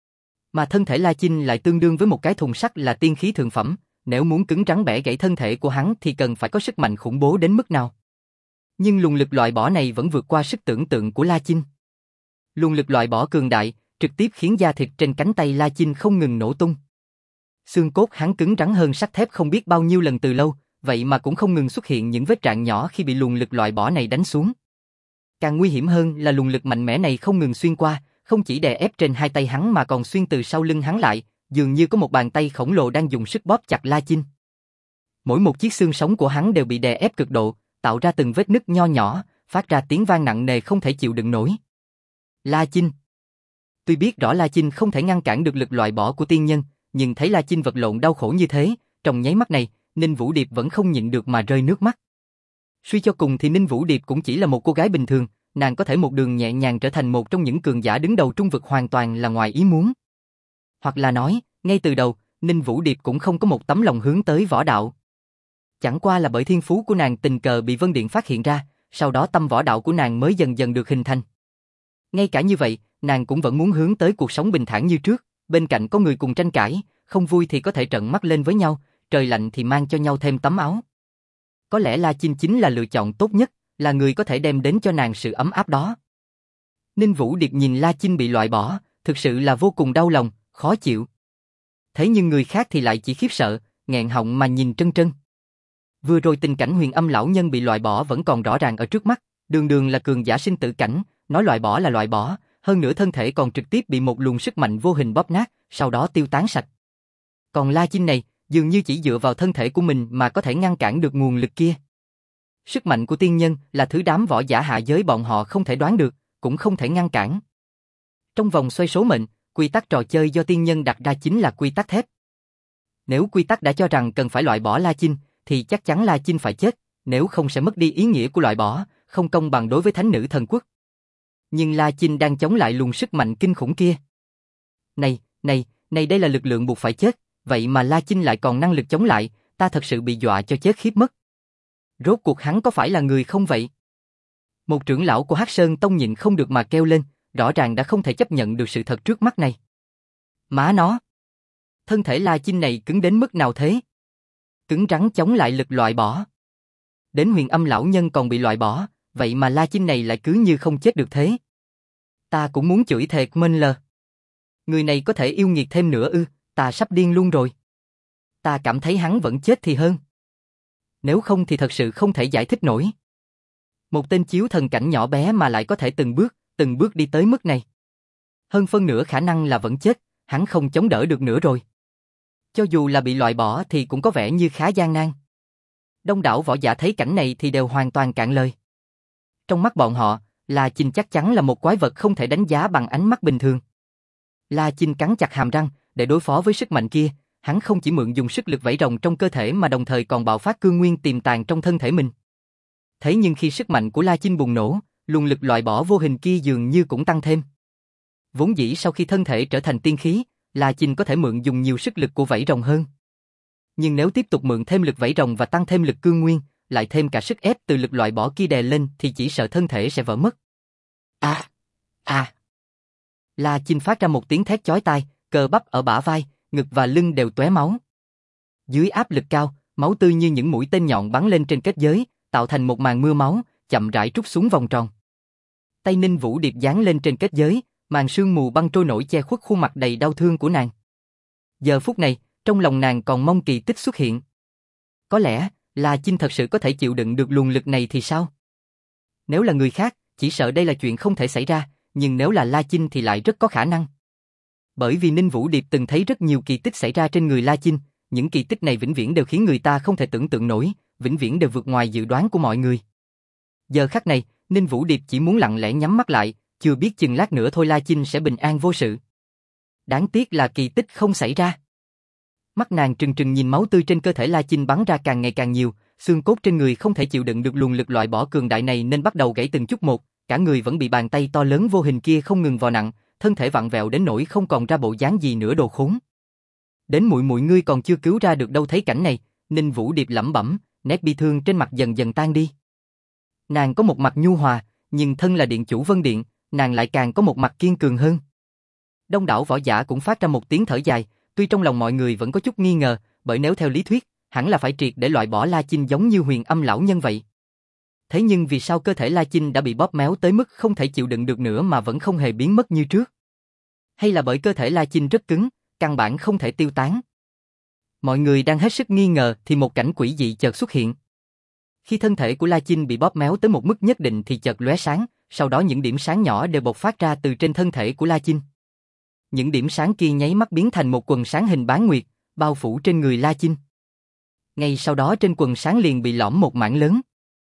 Mà thân thể La Chinh lại tương đương với một cái thùng sắt là tiên khí thượng phẩm, nếu muốn cứng rắn bẻ gãy thân thể của hắn thì cần phải có sức mạnh khủng bố đến mức nào. Nhưng luồng lực loại bỏ này vẫn vượt qua sức tưởng tượng của La Chinh. Luồng lực loại bỏ cường đại, trực tiếp khiến da thịt trên cánh tay La Chinh không ngừng nổ tung. Xương cốt hắn cứng rắn hơn sắt thép không biết bao nhiêu lần từ lâu, vậy mà cũng không ngừng xuất hiện những vết rạn nhỏ khi bị luồng lực loại bỏ này đánh xuống. Càng nguy hiểm hơn là luồng lực mạnh mẽ này không ngừng xuyên qua, không chỉ đè ép trên hai tay hắn mà còn xuyên từ sau lưng hắn lại, dường như có một bàn tay khổng lồ đang dùng sức bóp chặt La Chinh. Mỗi một chiếc xương sống của hắn đều bị đè ép cực độ, tạo ra từng vết nứt nho nhỏ, phát ra tiếng vang nặng nề không thể chịu đựng nổi. La Chinh. Tuy biết rõ La Chinh không thể ngăn cản được lực loại bỏ của tiên nhân, nhưng thấy La Chinh vật lộn đau khổ như thế, trong nháy mắt này, Ninh Vũ Điệp vẫn không nhịn được mà rơi nước mắt. Suy cho cùng thì Ninh Vũ Điệp cũng chỉ là một cô gái bình thường, nàng có thể một đường nhẹ nhàng trở thành một trong những cường giả đứng đầu trung vực hoàn toàn là ngoài ý muốn. Hoặc là nói, ngay từ đầu, Ninh Vũ Điệp cũng không có một tấm lòng hướng tới võ đạo. Chẳng qua là bởi thiên phú của nàng tình cờ bị Vân Điện phát hiện ra, sau đó tâm võ đạo của nàng mới dần dần được hình thành. Ngay cả như vậy, nàng cũng vẫn muốn hướng tới cuộc sống bình thản như trước, bên cạnh có người cùng tranh cãi, không vui thì có thể trợn mắt lên với nhau, trời lạnh thì mang cho nhau thêm tấm áo. Có lẽ La Chinh chính là lựa chọn tốt nhất, là người có thể đem đến cho nàng sự ấm áp đó. Ninh Vũ Điệp nhìn La Chinh bị loại bỏ, thực sự là vô cùng đau lòng, khó chịu. Thế nhưng người khác thì lại chỉ khiếp sợ, nghẹn họng mà nhìn trân trân. Vừa rồi tình cảnh Huyền Âm lão nhân bị loại bỏ vẫn còn rõ ràng ở trước mắt, đường đường là cường giả sinh tử cảnh, nói loại bỏ là loại bỏ, hơn nữa thân thể còn trực tiếp bị một luồng sức mạnh vô hình bóp nát, sau đó tiêu tán sạch. Còn La Chinh này, dường như chỉ dựa vào thân thể của mình mà có thể ngăn cản được nguồn lực kia. Sức mạnh của tiên nhân là thứ đám võ giả hạ giới bọn họ không thể đoán được, cũng không thể ngăn cản. Trong vòng xoay số mệnh, quy tắc trò chơi do tiên nhân đặt ra chính là quy tắc thép. Nếu quy tắc đã cho rằng cần phải loại bỏ La Chinh, thì chắc chắn La Chinh phải chết, nếu không sẽ mất đi ý nghĩa của loại bỏ, không công bằng đối với thánh nữ thần quốc. Nhưng La Chinh đang chống lại luồng sức mạnh kinh khủng kia. Này, này, này đây là lực lượng buộc phải chết, vậy mà La Chinh lại còn năng lực chống lại, ta thật sự bị dọa cho chết khiếp mất. Rốt cuộc hắn có phải là người không vậy? Một trưởng lão của Hắc Sơn Tông nhịn không được mà kêu lên, rõ ràng đã không thể chấp nhận được sự thật trước mắt này. Má nó! Thân thể La Chinh này cứng đến mức nào thế? Cứng rắn chống lại lực loại bỏ. Đến Huyền Âm lão nhân còn bị loại bỏ, vậy mà La Chinh này lại cứ như không chết được thế. Ta cũng muốn chửi thề Minh Lờ. Người này có thể yêu nghiệt thêm nữa ư, ta sắp điên luôn rồi. Ta cảm thấy hắn vẫn chết thì hơn. Nếu không thì thật sự không thể giải thích nổi. Một tên chiếu thần cảnh nhỏ bé mà lại có thể từng bước, từng bước đi tới mức này. Hơn phân nửa khả năng là vẫn chết, hắn không chống đỡ được nữa rồi. Cho dù là bị loại bỏ thì cũng có vẻ như khá gian nan. Đông đảo võ giả thấy cảnh này thì đều hoàn toàn cạn lời. Trong mắt bọn họ, La Chinh chắc chắn là một quái vật không thể đánh giá bằng ánh mắt bình thường. La Chinh cắn chặt hàm răng, để đối phó với sức mạnh kia, hắn không chỉ mượn dùng sức lực vảy rồng trong cơ thể mà đồng thời còn bạo phát cương nguyên tiềm tàng trong thân thể mình. Thế nhưng khi sức mạnh của La Chinh bùng nổ, luồng lực loại bỏ vô hình kia dường như cũng tăng thêm. Vốn dĩ sau khi thân thể trở thành tiên khí, La Chinh có thể mượn dùng nhiều sức lực của vảy rồng hơn. Nhưng nếu tiếp tục mượn thêm lực vảy rồng và tăng thêm lực cương nguyên, lại thêm cả sức ép từ lực loại bỏ kia đè lên thì chỉ sợ thân thể sẽ vỡ mất. À! À! La Chinh phát ra một tiếng thét chói tai, cơ bắp ở bả vai, ngực và lưng đều tóe máu. Dưới áp lực cao, Máu tươi như những mũi tên nhọn bắn lên trên kết giới, tạo thành một màn mưa máu, chậm rãi trút xuống vòng tròn. Tay Ninh Vũ Điệp dán lên trên kết giới, màn sương mù băng trôi nổi che khuất khuôn mặt đầy đau thương của nàng. Giờ phút này, trong lòng nàng còn mong kỳ tích xuất hiện. Có lẽ, La Chinh thật sự có thể chịu đựng được luồng lực này thì sao? Nếu là người khác, chỉ sợ đây là chuyện không thể xảy ra, nhưng nếu là La Chinh thì lại rất có khả năng. Bởi vì Ninh Vũ Điệp từng thấy rất nhiều kỳ tích xảy ra trên người La Chinh, những kỳ tích này vĩnh viễn đều khiến người ta không thể tưởng tượng nổi, vĩnh viễn đều vượt ngoài dự đoán của mọi người. Giờ khắc này, Ninh Vũ Điệp chỉ muốn lặng lẽ nhắm mắt lại, chưa biết chừng lát nữa thôi La Chinh sẽ bình an vô sự. Đáng tiếc là kỳ tích không xảy ra. Mắt nàng trừng trừng nhìn máu tươi trên cơ thể La Chinh bắn ra càng ngày càng nhiều, xương cốt trên người không thể chịu đựng được luồng lực loại bỏ cường đại này nên bắt đầu gãy từng chút một, cả người vẫn bị bàn tay to lớn vô hình kia không ngừng vò nặng, thân thể vặn vẹo đến nỗi không còn ra bộ dáng gì nữa, đồ khốn. Đến muội muội ngươi còn chưa cứu ra được đâu. Thấy cảnh này, Ninh Vũ Điệp lẩm bẩm, nét bi thương trên mặt dần dần tan đi. Nàng có một mặt nhu hòa, nhưng thân là điện chủ Vân Điện, nàng lại càng có một mặt kiên cường hơn. Đông đảo võ giả cũng phát ra một tiếng thở dài, tuy trong lòng mọi người vẫn có chút nghi ngờ, bởi nếu theo lý thuyết, hẳn là phải triệt để loại bỏ La Chinh giống như Huyền Âm lão nhân vậy. Thế nhưng vì sao cơ thể La Chinh đã bị bóp méo tới mức không thể chịu đựng được nữa mà vẫn không hề biến mất như trước? Hay là bởi cơ thể La Chinh rất cứng, căn bản không thể tiêu tán? Mọi người đang hết sức nghi ngờ thì một cảnh quỷ dị chợt xuất hiện. Khi thân thể của La Chinh bị bóp méo tới một mức nhất định thì chợt lóe sáng, sau đó những điểm sáng nhỏ đều bộc phát ra từ trên thân thể của La Chinh. Những điểm sáng kia nháy mắt biến thành một quần sáng hình bán nguyệt, bao phủ trên người La Chinh. Ngay sau đó trên quần sáng liền bị lõm một mảng lớn.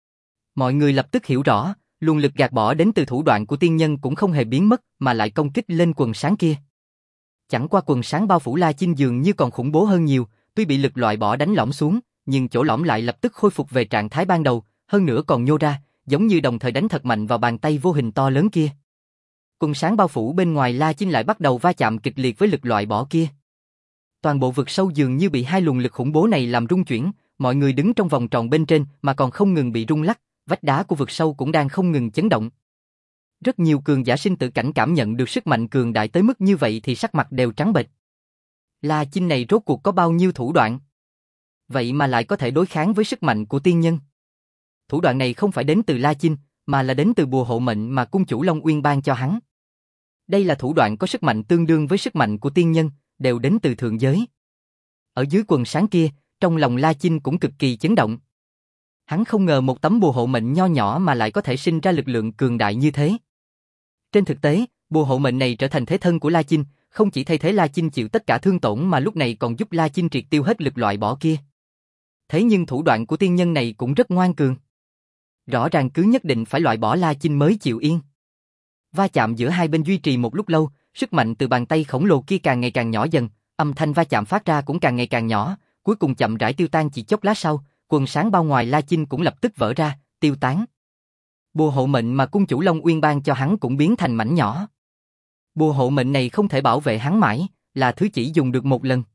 Mọi người lập tức hiểu rõ, luồng lực gạt bỏ đến từ thủ đoạn của tiên nhân cũng không hề biến mất mà lại công kích lên quần sáng kia. Chẳng qua quần sáng bao phủ La Chinh dường như còn khủng bố hơn nhiều, tuy bị lực loại bỏ đánh lõm xuống, nhưng chỗ lõm lại lập tức khôi phục về trạng thái ban đầu, hơn nữa còn nhô ra, giống như đồng thời đánh thật mạnh vào bàn tay vô hình to lớn kia. Quần sáng bao phủ bên ngoài La Chinh lại bắt đầu va chạm kịch liệt với lực loại bỏ kia. Toàn bộ vực sâu dường như bị hai luồng lực khủng bố này làm rung chuyển, mọi người đứng trong vòng tròn bên trên mà còn không ngừng bị rung lắc, vách đá của vực sâu cũng đang không ngừng chấn động. Rất nhiều cường giả sinh tử cảnh cảm nhận được sức mạnh cường đại tới mức như vậy thì sắc mặt đều trắng bệch. La Chinh này rốt cuộc có bao nhiêu thủ đoạn? Vậy mà lại có thể đối kháng với sức mạnh của tiên nhân. Thủ đoạn này không phải đến từ La Chinh, mà là đến từ bùa hộ mệnh mà cung chủ Long Uyên ban cho hắn. Đây là thủ đoạn có sức mạnh tương đương với sức mạnh của tiên nhân, đều đến từ thượng giới. Ở dưới quần sáng kia, trong lòng La Chinh cũng cực kỳ chấn động. Hắn không ngờ một tấm bùa hộ mệnh nho nhỏ mà lại có thể sinh ra lực lượng cường đại như thế. Trên thực tế, bùa hộ mệnh này trở thành thế thân của La Chinh, không chỉ thay thế La Chinh chịu tất cả thương tổn mà lúc này còn giúp La Chinh triệt tiêu hết lực loại bỏ kia. Thế nhưng thủ đoạn của tiên nhân này cũng rất ngoan cường. Rõ ràng cứ nhất định phải loại bỏ La Chinh mới chịu yên. Va chạm giữa hai bên duy trì một lúc lâu, sức mạnh từ bàn tay khổng lồ kia càng ngày càng nhỏ dần, âm thanh va chạm phát ra cũng càng ngày càng nhỏ, cuối cùng chậm rãi tiêu tan chỉ chốc lát sau, quần sáng bao ngoài La Chinh cũng lập tức vỡ ra, tiêu tán. Bùa hộ mệnh mà cung chủ Long Uyên ban cho hắn cũng biến thành mảnh nhỏ. Bùa hộ mệnh này không thể bảo vệ hắn mãi, là thứ chỉ dùng được một lần.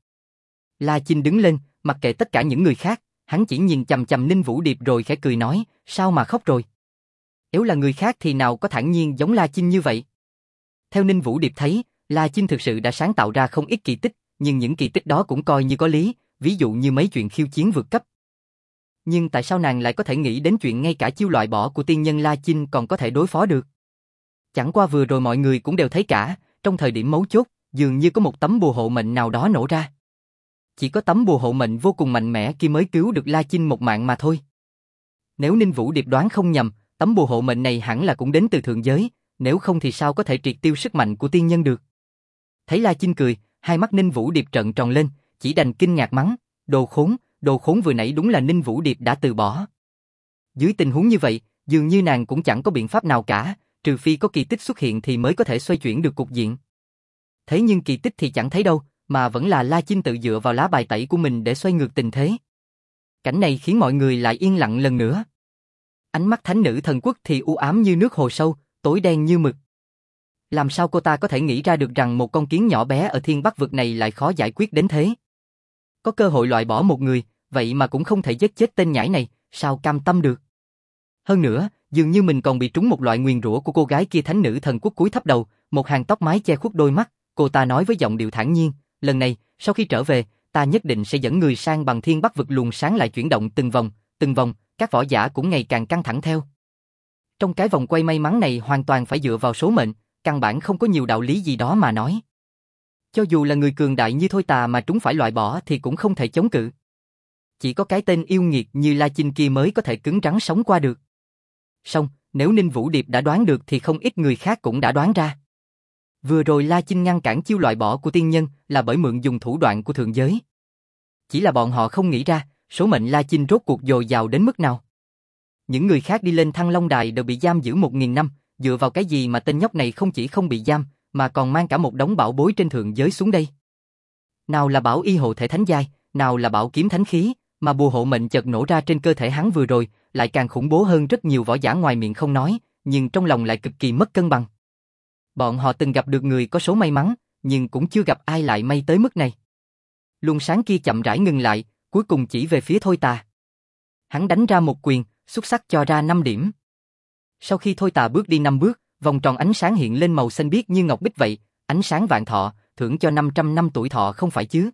La Chinh đứng lên, mặc kệ tất cả những người khác, hắn chỉ nhìn chằm chằm Ninh Vũ Điệp rồi khẽ cười nói, sao mà khóc rồi? Nếu là người khác thì nào có thản nhiên giống La Chinh như vậy? Theo Ninh Vũ Điệp thấy, La Chinh thực sự đã sáng tạo ra không ít kỳ tích, nhưng những kỳ tích đó cũng coi như có lý, ví dụ như mấy chuyện khiêu chiến vượt cấp. Nhưng tại sao nàng lại có thể nghĩ đến chuyện ngay cả chiêu loại bỏ của tiên nhân La Chinh còn có thể đối phó được? Chẳng qua vừa rồi mọi người cũng đều thấy cả, trong thời điểm mấu chốt, dường như có một tấm bùa hộ mệnh nào đó nổ ra. Chỉ có tấm bùa hộ mệnh vô cùng mạnh mẽ kia mới cứu được La Chinh một mạng mà thôi. Nếu Ninh Vũ Điệp đoán không nhầm, tấm bùa hộ mệnh này hẳn là cũng đến từ thượng giới, nếu không thì sao có thể triệt tiêu sức mạnh của tiên nhân được. Thấy La Chinh cười, hai mắt Ninh Vũ Điệp trợn tròn lên, chỉ đành kinh ngạc mắng, đồ khốn, đồ khốn vừa nãy đúng là Ninh Vũ Điệp đã từ bỏ. Dưới tình huống như vậy, dường như nàng cũng chẳng có biện pháp nào cả, trừ phi có kỳ tích xuất hiện thì mới có thể xoay chuyển được cục diện. Thế nhưng kỳ tích thì chẳng thấy đâu, mà vẫn là La Chinh tự dựa vào lá bài tẩy của mình để xoay ngược tình thế. Cảnh này khiến mọi người lại yên lặng lần nữa. Ánh mắt thánh nữ thần quốc thì u ám như nước hồ sâu, tối đen như mực. Làm sao cô ta có thể nghĩ ra được rằng một con kiến nhỏ bé ở Thiên Bắc vực này lại khó giải quyết đến thế? Có cơ hội loại bỏ một người, vậy mà cũng không thể giết chết tên nhãi này, sao cam tâm được? Hơn nữa, dường như mình còn bị trúng một loại nguyền rủa của cô gái kia. Thánh nữ thần quốc cúi thấp đầu, một hàng tóc mái che khuất đôi mắt, cô ta nói với giọng điệu thản nhiên, lần này, sau khi trở về, ta nhất định sẽ dẫn người sang bằng thiên bắc vực. Luồng sáng lại chuyển động từng vòng, từng vòng, các võ giả cũng ngày càng căng thẳng theo. Trong cái vòng quay may mắn này hoàn toàn phải dựa vào số mệnh, căn bản không có nhiều đạo lý gì đó mà nói. Cho dù là người cường đại như Thôi Tà mà trúng phải loại bỏ thì cũng không thể chống cự. Chỉ có cái tên yêu nghiệt như La Chinh kia mới có thể cứng rắn sống qua được. Song, nếu Ninh Vũ Điệp đã đoán được thì không ít người khác cũng đã đoán ra. Vừa rồi La Chinh ngăn cản chiêu loại bỏ của tiên nhân là bởi mượn dùng thủ đoạn của thượng giới. Chỉ là bọn họ không nghĩ ra, số mệnh La Chinh rốt cuộc dồi dào đến mức nào. Những người khác đi lên Thăng Long Đài đều bị giam giữ một nghìn năm, dựa vào cái gì mà tên nhóc này không chỉ không bị giam, mà còn mang cả một đống bảo bối trên thượng giới xuống đây. Nào là bảo y hộ thể thánh giai, nào là bảo kiếm thánh khí, mà bùa hộ mệnh chợt nổ ra trên cơ thể hắn vừa rồi, lại càng khủng bố hơn rất nhiều. Võ giả ngoài miệng không nói, nhưng trong lòng lại cực kỳ mất cân bằng. Bọn họ từng gặp được người có số may mắn, nhưng cũng chưa gặp ai lại may tới mức này. Luồng sáng kia chậm rãi ngừng lại, cuối cùng chỉ về phía Thôi Tà. Hắn đánh ra một quyền, xúc sắc cho ra năm điểm. Sau khi Thôi Tà bước đi năm bước, vòng tròn ánh sáng hiện lên màu xanh biếc như ngọc bích vậy, ánh sáng vạn thọ, thưởng cho năm trăm năm tuổi thọ không phải chứ.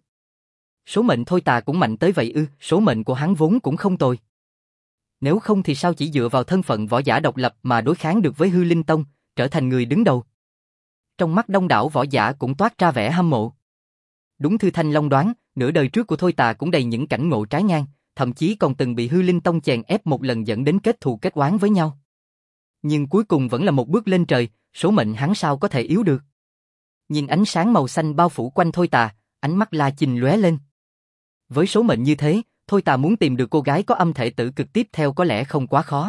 Số mệnh Thôi Tà cũng mạnh tới vậy ư? Số mệnh của hắn vốn cũng không tồi. Nếu không thì sao chỉ dựa vào thân phận võ giả độc lập mà đối kháng được với Hư Linh Tông, trở thành người đứng đầu. Trong mắt đông đảo võ giả cũng toát ra vẻ hâm mộ. Đúng Thư Thanh Long đoán, nửa đời trước của Thôi Tà cũng đầy những cảnh ngộ trái ngang, thậm chí còn từng bị Hư Linh Tông chèn ép một lần dẫn đến kết thù kết oán với nhau. Nhưng cuối cùng vẫn là một bước lên trời, số mệnh hắn sao có thể yếu được. Nhìn ánh sáng màu xanh bao phủ quanh Thôi Tà, ánh mắt La Chinh lóe lên. Với số mệnh như thế, Thôi Tà muốn tìm được cô gái có âm thể tử cực tiếp theo có lẽ không quá khó.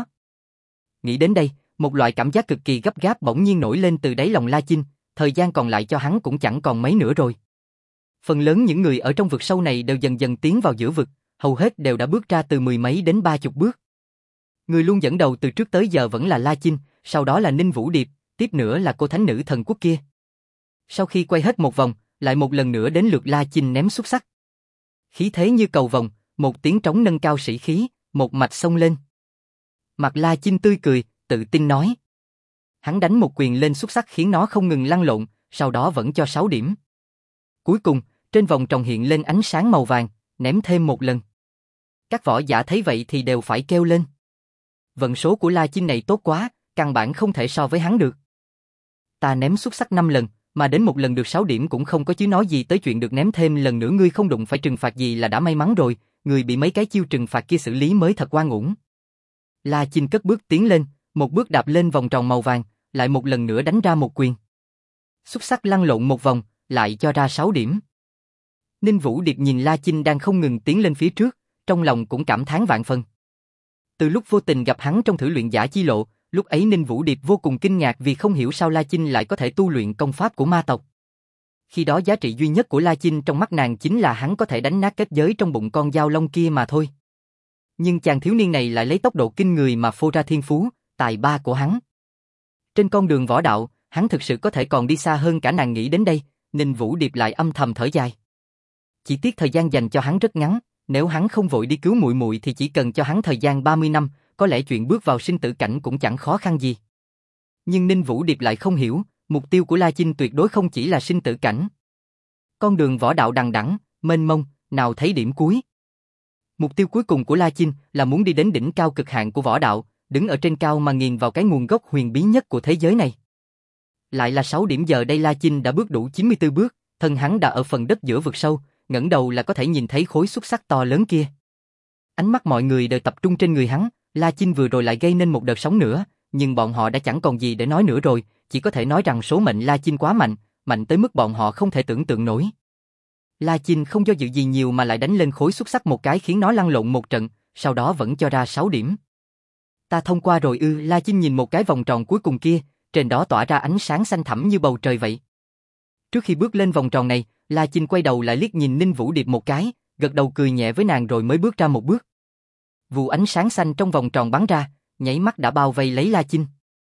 Nghĩ đến đây, một loại cảm giác cực kỳ gấp gáp bỗng nhiên nổi lên từ đáy lòng La Chinh, thời gian còn lại cho hắn cũng chẳng còn mấy nữa rồi. Phần lớn những người ở trong vực sâu này đều dần dần tiến vào giữa vực, hầu hết đều đã bước ra từ mười mấy đến ba chục bước. Người luôn dẫn đầu từ trước tới giờ vẫn là La Chinh, sau đó là Ninh Vũ Điệp, tiếp nữa là cô thánh nữ thần quốc kia. Sau khi quay hết một vòng, lại một lần nữa đến lượt La Chinh ném xúc sắc. Khí thế như cầu vồng, một tiếng trống nâng cao sĩ khí, một mạch xông lên. Mặt La Chinh tươi cười, tự tin nói. Hắn đánh một quyền lên xúc sắc khiến nó không ngừng lăn lộn, sau đó vẫn cho sáu điểm. Cuối cùng, trên vòng tròn hiện lên ánh sáng màu vàng, ném thêm một lần. Các võ giả thấy vậy thì đều phải kêu lên. Vận số của La Chinh này tốt quá, căn bản không thể so với hắn được. Ta ném xúc sắc năm lần, mà đến một lần được sáu điểm cũng không có chứ nói gì tới chuyện được ném thêm lần nữa. Ngươi không đụng phải trừng phạt gì là đã may mắn rồi, người bị mấy cái chiêu trừng phạt kia xử lý mới thật oan uổng. La Chinh cất bước tiến lên, một bước đạp lên vòng tròn màu vàng, lại một lần nữa đánh ra một quyền. Xúc sắc lăn lộn một vòng, lại cho ra sáu điểm. Ninh Vũ Điệp nhìn La Chinh đang không ngừng tiến lên phía trước, trong lòng cũng cảm thán vạn phần. Từ lúc vô tình gặp hắn trong thử luyện giả chi lộ, lúc ấy Ninh Vũ Điệp vô cùng kinh ngạc vì không hiểu sao La Chinh lại có thể tu luyện công pháp của ma tộc. Khi đó giá trị duy nhất của La Chinh trong mắt nàng chính là hắn có thể đánh nát kết giới trong bụng con dao long kia mà thôi. Nhưng chàng thiếu niên này lại lấy tốc độ kinh người mà phô ra thiên phú, tài ba của hắn. Trên con đường võ đạo, hắn thực sự có thể còn đi xa hơn cả nàng nghĩ. Đến đây, Ninh Vũ Điệp lại âm thầm thở dài. Chỉ tiếc thời gian dành cho hắn rất ngắn, nếu hắn không vội đi cứu muội muội thì chỉ cần cho hắn thời gian ba mươi năm, có lẽ chuyện bước vào sinh tử cảnh cũng chẳng khó khăn gì. Nhưng Ninh Vũ Điệp lại không hiểu, mục tiêu của La Chinh tuyệt đối không chỉ là sinh tử cảnh. Con đường võ đạo đằng đẵng, mênh mông, nào thấy điểm cuối. Mục tiêu cuối cùng của La Chinh là muốn đi đến đỉnh cao cực hạn của võ đạo, đứng ở trên cao mà nghiền vào cái nguồn gốc huyền bí nhất của thế giới này. Lại là sáu điểm. Giờ đây La Chinh đã bước đủ chín mươi tư bước, thân hắn đã ở phần đất giữa vực sâu, ngẩng đầu là có thể nhìn thấy khối xúc sắc to lớn kia. Ánh mắt mọi người đều tập trung trên người hắn. La Chinh vừa rồi lại gây nên một đợt sóng nữa, nhưng bọn họ đã chẳng còn gì để nói nữa rồi, chỉ có thể nói rằng số mệnh La Chinh quá mạnh, mạnh tới mức bọn họ không thể tưởng tượng nổi. La Chinh không do dự gì nhiều mà lại đánh lên khối xúc sắc một cái khiến nó lăn lộn một trận, sau đó vẫn cho ra sáu điểm. Ta thông qua rồi ư? La Chinh nhìn một cái vòng tròn cuối cùng kia, trên đó tỏa ra ánh sáng xanh thẳm như bầu trời vậy. Trước khi bước lên vòng tròn này, La Chinh quay đầu lại liếc nhìn Ninh Vũ Điệp một cái, gật đầu cười nhẹ với nàng rồi mới bước ra một bước. Vụ ánh sáng xanh trong vòng tròn bắn ra, nháy mắt đã bao vây lấy La Chinh.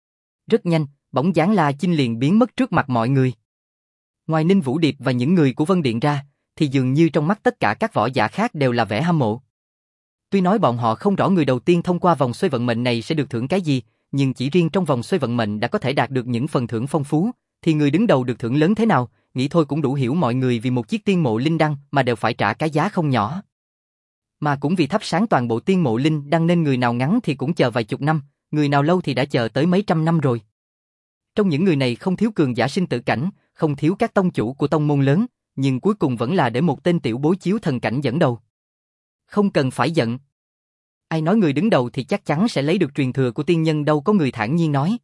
Rất nhanh, bóng dáng La Chinh liền biến mất trước mặt mọi người. Ngoài Ninh Vũ Điệp và những người của Vân Điện ra, thì dường như trong mắt tất cả các võ giả khác đều là vẻ hâm mộ. Tuy nói bọn họ không rõ người đầu tiên thông qua vòng xoay vận mệnh này sẽ được thưởng cái gì, nhưng chỉ riêng trong vòng xoay vận mệnh đã có thể đạt được những phần thưởng phong phú, thì người đứng đầu được thưởng lớn thế nào, nghĩ thôi cũng đủ hiểu mọi người vì một chiếc tiên mộ linh đăng mà đều phải trả cái giá không nhỏ. Mà cũng vì thắp sáng toàn bộ tiên mộ linh đăng nên người nào ngắn thì cũng chờ vài chục năm, người nào lâu thì đã chờ tới mấy trăm năm rồi. Trong những người này không thiếu cường giả sinh tử cảnh, không thiếu các tông chủ của tông môn lớn, nhưng cuối cùng vẫn là để một tên tiểu bối chiếu thần cảnh dẫn đầu. Không cần phải giận. Ai nói người đứng đầu thì chắc chắn sẽ lấy được truyền thừa của tiên nhân đâu, có người thản nhiên nói.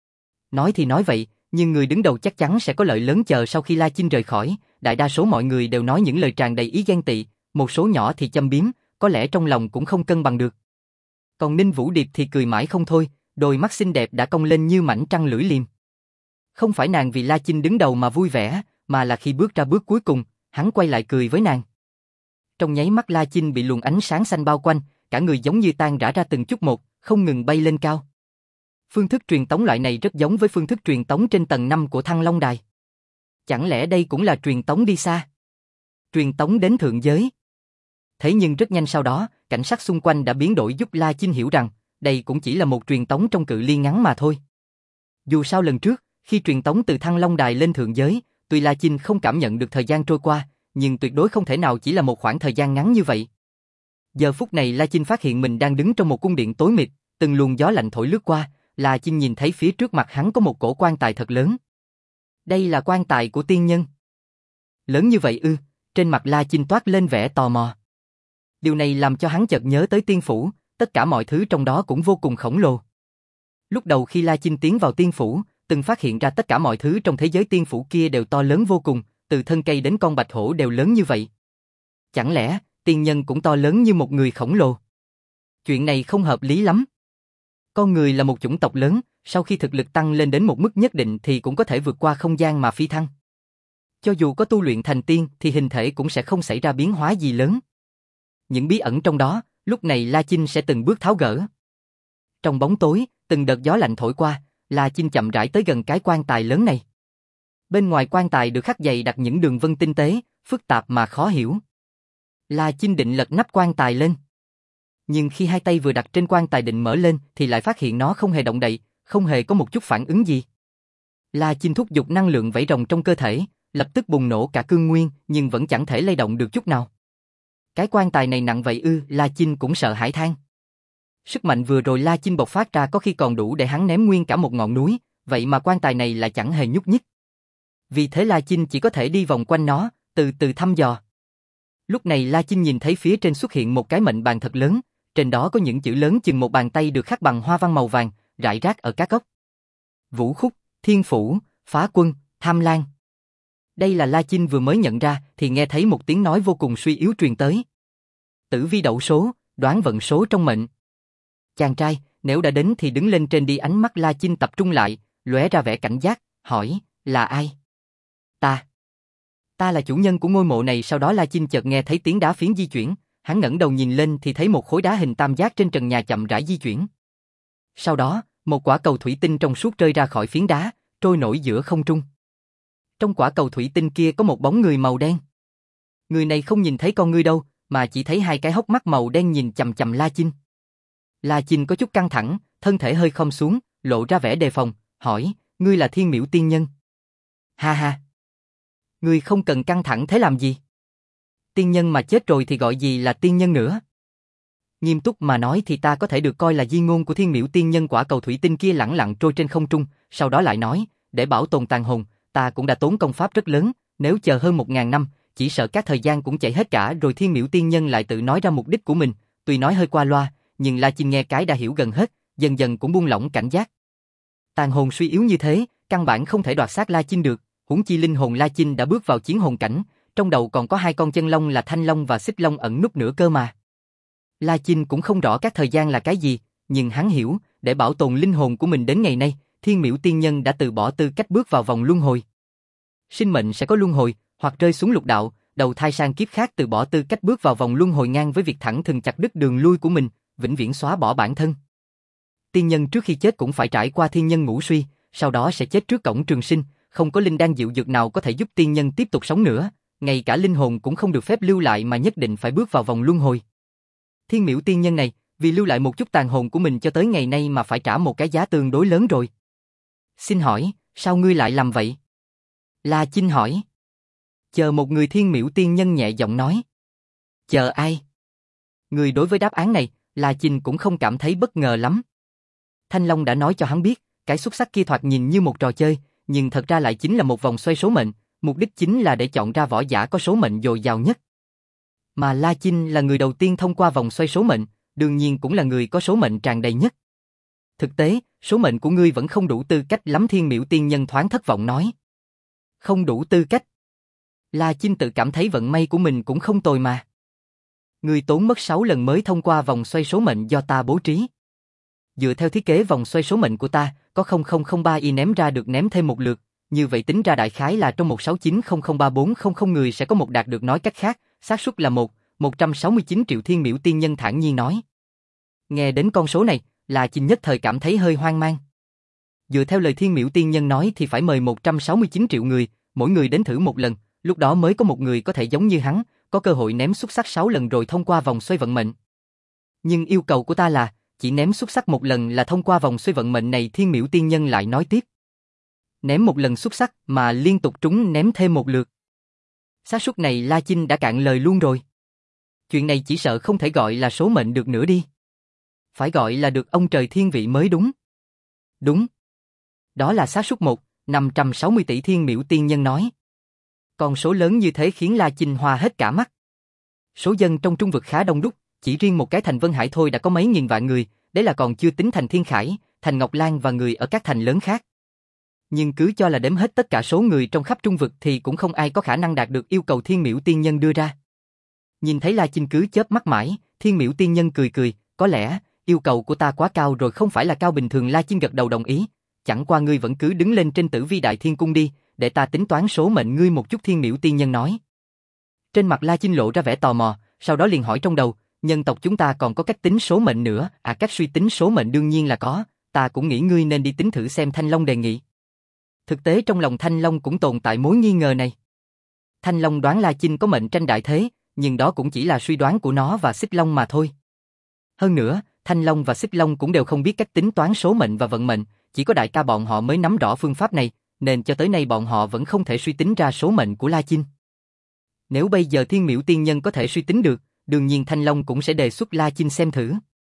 Nói thì nói vậy, nhưng người đứng đầu chắc chắn sẽ có lợi lớn chờ sau khi La Chinh rời khỏi, đại đa số mọi người đều nói những lời tràn đầy ý ghen tị, một số nhỏ thì châm biếm, có lẽ trong lòng cũng không cân bằng được. Còn Ninh Vũ Điệp thì cười mãi không thôi, đôi mắt xinh đẹp đã cong lên như mảnh trăng lưỡi liềm. Không phải nàng vì La Chinh đứng đầu mà vui vẻ, mà là khi bước ra bước cuối cùng, hắn quay lại cười với nàng. Trong nháy mắt La Chinh bị luồng ánh sáng xanh bao quanh, cả người giống như tan rã ra từng chút một, không ngừng bay lên cao. Phương thức truyền tống loại này rất giống với phương thức truyền tống trên tầng năm của Thăng Long Đài. Chẳng lẽ đây cũng là truyền tống đi xa? Truyền tống đến thượng giới? Thế nhưng rất nhanh sau đó, cảnh sắc xung quanh đã biến đổi giúp La Chinh hiểu rằng, đây cũng chỉ là một truyền tống trong cự ly ngắn mà thôi. Dù sao lần trước, khi truyền tống từ Thăng Long Đài lên thượng giới, tuy La Chinh không cảm nhận được thời gian trôi qua, nhưng tuyệt đối không thể nào chỉ là một khoảng thời gian ngắn như vậy. Giờ phút này La Chinh phát hiện mình đang đứng trong một cung điện tối mịt, từng luồng gió lạnh thổi lướt qua, La Chinh nhìn thấy phía trước mặt hắn có một cổ quan tài thật lớn. Đây là quan tài của tiên nhân. Lớn như vậy ư? Trên mặt La Chinh toát lên vẻ tò mò. Điều này làm cho hắn chợt nhớ tới tiên phủ, tất cả mọi thứ trong đó cũng vô cùng khổng lồ. Lúc đầu khi La Chinh tiến vào tiên phủ, từng phát hiện ra tất cả mọi thứ trong thế giới tiên phủ kia đều to lớn vô cùng, từ thân cây đến con bạch hổ đều lớn như vậy. Chẳng lẽ, tiên nhân cũng to lớn như một người khổng lồ? Chuyện này không hợp lý lắm. Con người là một chủng tộc lớn, sau khi thực lực tăng lên đến một mức nhất định thì cũng có thể vượt qua không gian mà phi thăng. Cho dù có tu luyện thành tiên thì hình thể cũng sẽ không xảy ra biến hóa gì lớn. Những bí ẩn trong đó, lúc này La Chinh sẽ từng bước tháo gỡ. Trong bóng tối, từng đợt gió lạnh thổi qua, La Chinh chậm rãi tới gần cái quan tài lớn này. Bên ngoài quan tài được khắc dày đặt những đường vân tinh tế, phức tạp mà khó hiểu. La Chinh định lật nắp quan tài lên. Nhưng khi hai tay vừa đặt trên quan tài định mở lên thì lại phát hiện nó không hề động đậy, không hề có một chút phản ứng gì. La Chinh thúc giục năng lượng vẫy rồng trong cơ thể, lập tức bùng nổ cả cương nguyên nhưng vẫn chẳng thể lay động được chút nào. Cái quan tài này nặng vậy ư? La Chinh cũng sợ hãi than. Sức mạnh vừa rồi La Chinh bộc phát ra có khi còn đủ để hắn ném nguyên cả một ngọn núi, vậy mà quan tài này lại chẳng hề nhúc nhích. Vì thế La Chinh chỉ có thể đi vòng quanh nó, từ từ thăm dò. Lúc này La Chinh nhìn thấy phía trên xuất hiện một cái mệnh bàn thật lớn, trên đó có những chữ lớn chừng một bàn tay được khắc bằng hoa văn màu vàng, rải rác ở các góc. Vũ Khúc, Thiên Phủ, Phá Quân, Tham Lan. Đây là La Chinh vừa mới nhận ra thì nghe thấy một tiếng nói vô cùng suy yếu truyền tới. Tử vi đậu số, đoán vận số trong mệnh. Chàng trai, nếu đã đến thì đứng lên trên đi. Ánh mắt La Chinh tập trung lại, lóe ra vẻ cảnh giác, hỏi, là ai? Ta. Ta là chủ nhân của ngôi mộ này. Sau đó La Chinh chợt nghe thấy tiếng đá phiến di chuyển, hắn ngẩng đầu nhìn lên thì thấy một khối đá hình tam giác trên trần nhà chậm rãi di chuyển. Sau đó, một quả cầu thủy tinh trong suốt rơi ra khỏi phiến đá, trôi nổi giữa không trung. Trong quả cầu thủy tinh kia có một bóng người màu đen. Người này không nhìn thấy con ngươi đâu, mà chỉ thấy hai cái hốc mắt màu đen nhìn chằm chằm La Chinh. La Chinh có chút căng thẳng, thân thể hơi khom xuống, lộ ra vẻ đề phòng, hỏi, ngươi là Thiên Miểu tiên nhân? Ha ha. Ngươi không cần căng thẳng thế làm gì? Tiên nhân mà chết rồi thì gọi gì là tiên nhân nữa? Nghiêm túc mà nói thì ta có thể được coi là di ngôn của Thiên Miểu tiên nhân. Quả cầu thủy tinh kia lẳng lặng trôi trên không trung, sau đó lại nói, để bảo tồn tàn hồn, ta cũng đã tốn công pháp rất lớn, nếu chờ hơn một ngàn năm, chỉ sợ các thời gian cũng chạy hết cả rồi. Thiên Miểu tiên nhân lại tự nói ra mục đích của mình, tuy nói hơi qua loa, nhưng La Chinh nghe cái đã hiểu gần hết, dần dần cũng buông lỏng cảnh giác. Tàn hồn suy yếu như thế, căn bản không thể đoạt xác La Chinh được, huống chi linh hồn La Chinh đã bước vào chiến hồn cảnh, trong đầu còn có hai con chân long là Thanh Long và Xích Long ẩn núp nữa cơ mà. La Chinh cũng không rõ các thời gian là cái gì, nhưng hắn hiểu, để bảo tồn linh hồn của mình đến ngày nay, Thiên Miểu tiên nhân đã từ bỏ tư cách bước vào vòng luân hồi. Sinh mệnh sẽ có luân hồi, hoặc rơi xuống lục đạo, đầu thai sang kiếp khác. Từ bỏ tư cách bước vào vòng luân hồi ngang với việc thẳng thừng chặt đứt đường lui của mình, vĩnh viễn xóa bỏ bản thân. Tiên nhân trước khi chết cũng phải trải qua thiên nhân ngũ suy, sau đó sẽ chết trước cổng trường sinh, không có linh đan diệu dược nào có thể giúp tiên nhân tiếp tục sống nữa, ngay cả linh hồn cũng không được phép lưu lại mà nhất định phải bước vào vòng luân hồi. Thiên Miểu tiên nhân này, vì lưu lại một chút tàn hồn của mình cho tới ngày nay mà phải trả một cái giá tương đối lớn rồi. Xin hỏi, sao ngươi lại làm vậy? La Chinh hỏi. Chờ một người thiên miễu tiên nhân nhẹ giọng nói. Chờ ai? Người đối với đáp án này, La Chinh cũng không cảm thấy bất ngờ lắm. Thanh Long đã nói cho hắn biết, cái xúc sắc kia thoạt nhìn như một trò chơi, nhưng thật ra lại chính là một vòng xoay số mệnh, mục đích chính là để chọn ra võ giả có số mệnh dồi dào nhất. Mà La Chinh là người đầu tiên thông qua vòng xoay số mệnh, đương nhiên cũng là người có số mệnh tràn đầy nhất. Thực tế, số mệnh của ngươi vẫn không đủ tư cách lắm, thiên miễu tiên nhân thoáng thất vọng nói. Không đủ tư cách. La Chinh tự cảm thấy vận may của mình cũng không tồi mà. Ngươi tốn mất sáu lần mới thông qua vòng xoay số mệnh do ta bố trí. Dựa theo thiết kế vòng xoay số mệnh của ta, có không không không ba y ném ra được ném thêm một lượt, như vậy tính ra đại khái là trong một sáu chín không không ba bốn không không người sẽ có một đạt được, nói cách khác, xác suất là một, một trăm sáu mươi chín triệu, thiên miễu tiên nhân thản nhiên nói. Nghe đến con số này, La Chinh nhất thời cảm thấy hơi hoang mang. Dựa theo lời thiên miễu tiên nhân nói thì phải mời một trăm sáu mươi chín triệu người, mỗi người đến thử một lần, lúc đó mới có một người có thể giống như hắn, có cơ hội ném xúc sắc sáu lần rồi thông qua vòng xoay vận mệnh. Nhưng yêu cầu của ta là, chỉ ném xúc sắc một lần là thông qua vòng xoay vận mệnh này, thiên miễu tiên nhân lại nói tiếp. Ném một lần xúc sắc mà liên tục trúng ném thêm một lượt. Xác suất này La Chinh đã cạn lời luôn rồi. Chuyện này chỉ sợ không thể gọi là số mệnh được nữa đi. Phải gọi là được ông trời thiên vị mới đúng. Đúng. Đó là xác suất một, năm trăm sáu mươi tỷ, thiên miễu tiên nhân nói. Con số lớn như thế khiến La Chinh hoa hết cả mắt. Số dân trong trung vực khá đông đúc, chỉ riêng một cái thành Vân Hải thôi đã có mấy nghìn vạn người, đấy là còn chưa tính thành Thiên Khải, thành Ngọc Lan và người ở các thành lớn khác. Nhưng cứ cho là đếm hết tất cả số người trong khắp trung vực thì cũng không ai có khả năng đạt được yêu cầu thiên miễu tiên nhân đưa ra. Nhìn thấy La Chinh cứ chớp mắt mãi, thiên miễu tiên nhân cười cười, có lẽ yêu cầu của ta quá cao rồi, không phải là cao bình thường. La Chinh gật đầu đồng ý, chẳng qua ngươi vẫn cứ đứng lên trên Tử Vi Đại Thiên Cung đi, để ta tính toán số mệnh ngươi một chút, thiên miễu tiên nhân nói. Trên mặt La Chinh lộ ra vẻ tò mò, sau đó liền hỏi trong đầu, nhân tộc chúng ta còn có cách tính số mệnh nữa? À, cách suy tính số mệnh đương nhiên là có, ta cũng nghĩ ngươi nên đi tính thử xem, Thanh Long đề nghị. Thực tế trong lòng Thanh Long cũng tồn tại mối nghi ngờ này. Thanh Long đoán La Chinh có mệnh tranh đại thế, nhưng đó cũng chỉ là suy đoán của nó và Xích Long mà thôi. Hơn nữa, Thanh Long và Xích Long cũng đều không biết cách tính toán số mệnh và vận mệnh, chỉ có đại ca bọn họ mới nắm rõ phương pháp này, nên cho tới nay bọn họ vẫn không thể suy tính ra số mệnh của La Chinh. Nếu bây giờ thiên miễu tiên nhân có thể suy tính được, đương nhiên Thanh Long cũng sẽ đề xuất La Chinh xem thử.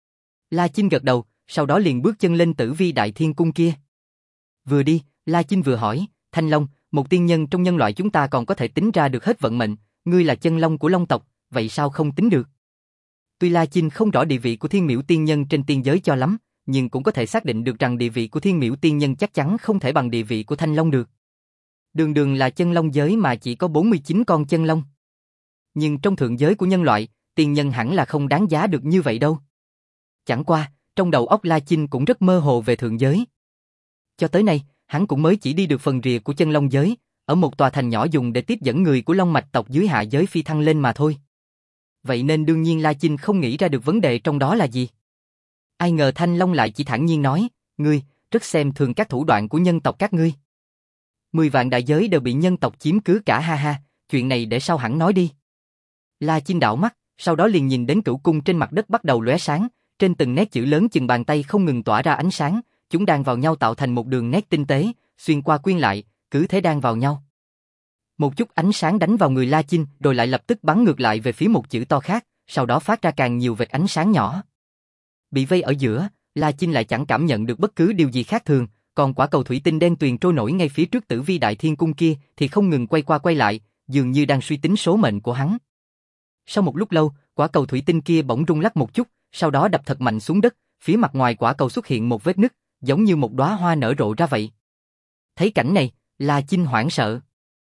La Chinh gật đầu, sau đó liền bước chân lên Tử Vi Đại Thiên Cung kia. Vừa đi, La Chinh vừa hỏi, Thanh Long, một tiên nhân trong nhân loại chúng ta còn có thể tính ra được hết vận mệnh, ngươi là chân long của Long tộc, vậy sao không tính được? Tuy La Chinh không rõ địa vị của thiên miễu tiên nhân trên tiên giới cho lắm, nhưng cũng có thể xác định được rằng địa vị của thiên miễu tiên nhân chắc chắn không thể bằng địa vị của Thanh Long được. Đường đường là chân long giới mà chỉ có bốn mươi chín con chân long. Nhưng trong thượng giới của nhân loại, tiên nhân hẳn là không đáng giá được như vậy đâu. Chẳng qua, trong đầu óc La Chinh cũng rất mơ hồ về thượng giới. Cho tới nay, hắn cũng mới chỉ đi được phần rìa của chân long giới, ở một tòa thành nhỏ dùng để tiếp dẫn người của long mạch tộc dưới hạ giới phi thăng lên mà thôi. Vậy nên đương nhiên La Chinh không nghĩ ra được vấn đề trong đó là gì. Ai ngờ Thanh Long lại chỉ thản nhiên nói, ngươi, rất xem thường các thủ đoạn của nhân tộc các ngươi. Mười vạn đại giới đều bị nhân tộc chiếm cứ cả, ha ha, chuyện này để sau hẳn nói đi. La Chinh đảo mắt, sau đó liền nhìn đến cửu cung trên mặt đất bắt đầu lóe sáng, trên từng nét chữ lớn chừng bàn tay không ngừng tỏa ra ánh sáng, chúng đang vào nhau tạo thành một đường nét tinh tế, xuyên qua quyên lại, cứ thế đang vào nhau. Một chút ánh sáng đánh vào người La Chinh, rồi lại lập tức bắn ngược lại về phía một chữ to khác, sau đó phát ra càng nhiều vệt ánh sáng nhỏ. Bị vây ở giữa, La Chinh lại chẳng cảm nhận được bất cứ điều gì khác thường, còn quả cầu thủy tinh đen tuyền trôi nổi ngay phía trước Tử Vi Đại Thiên Cung kia thì không ngừng quay qua quay lại, dường như đang suy tính số mệnh của hắn. Sau một lúc lâu, quả cầu thủy tinh kia bỗng rung lắc một chút, sau đó đập thật mạnh xuống đất, phía mặt ngoài quả cầu xuất hiện một vết nứt, giống như một đóa hoa nở rộ ra vậy. Thấy cảnh này, La Chinh hoảng sợ.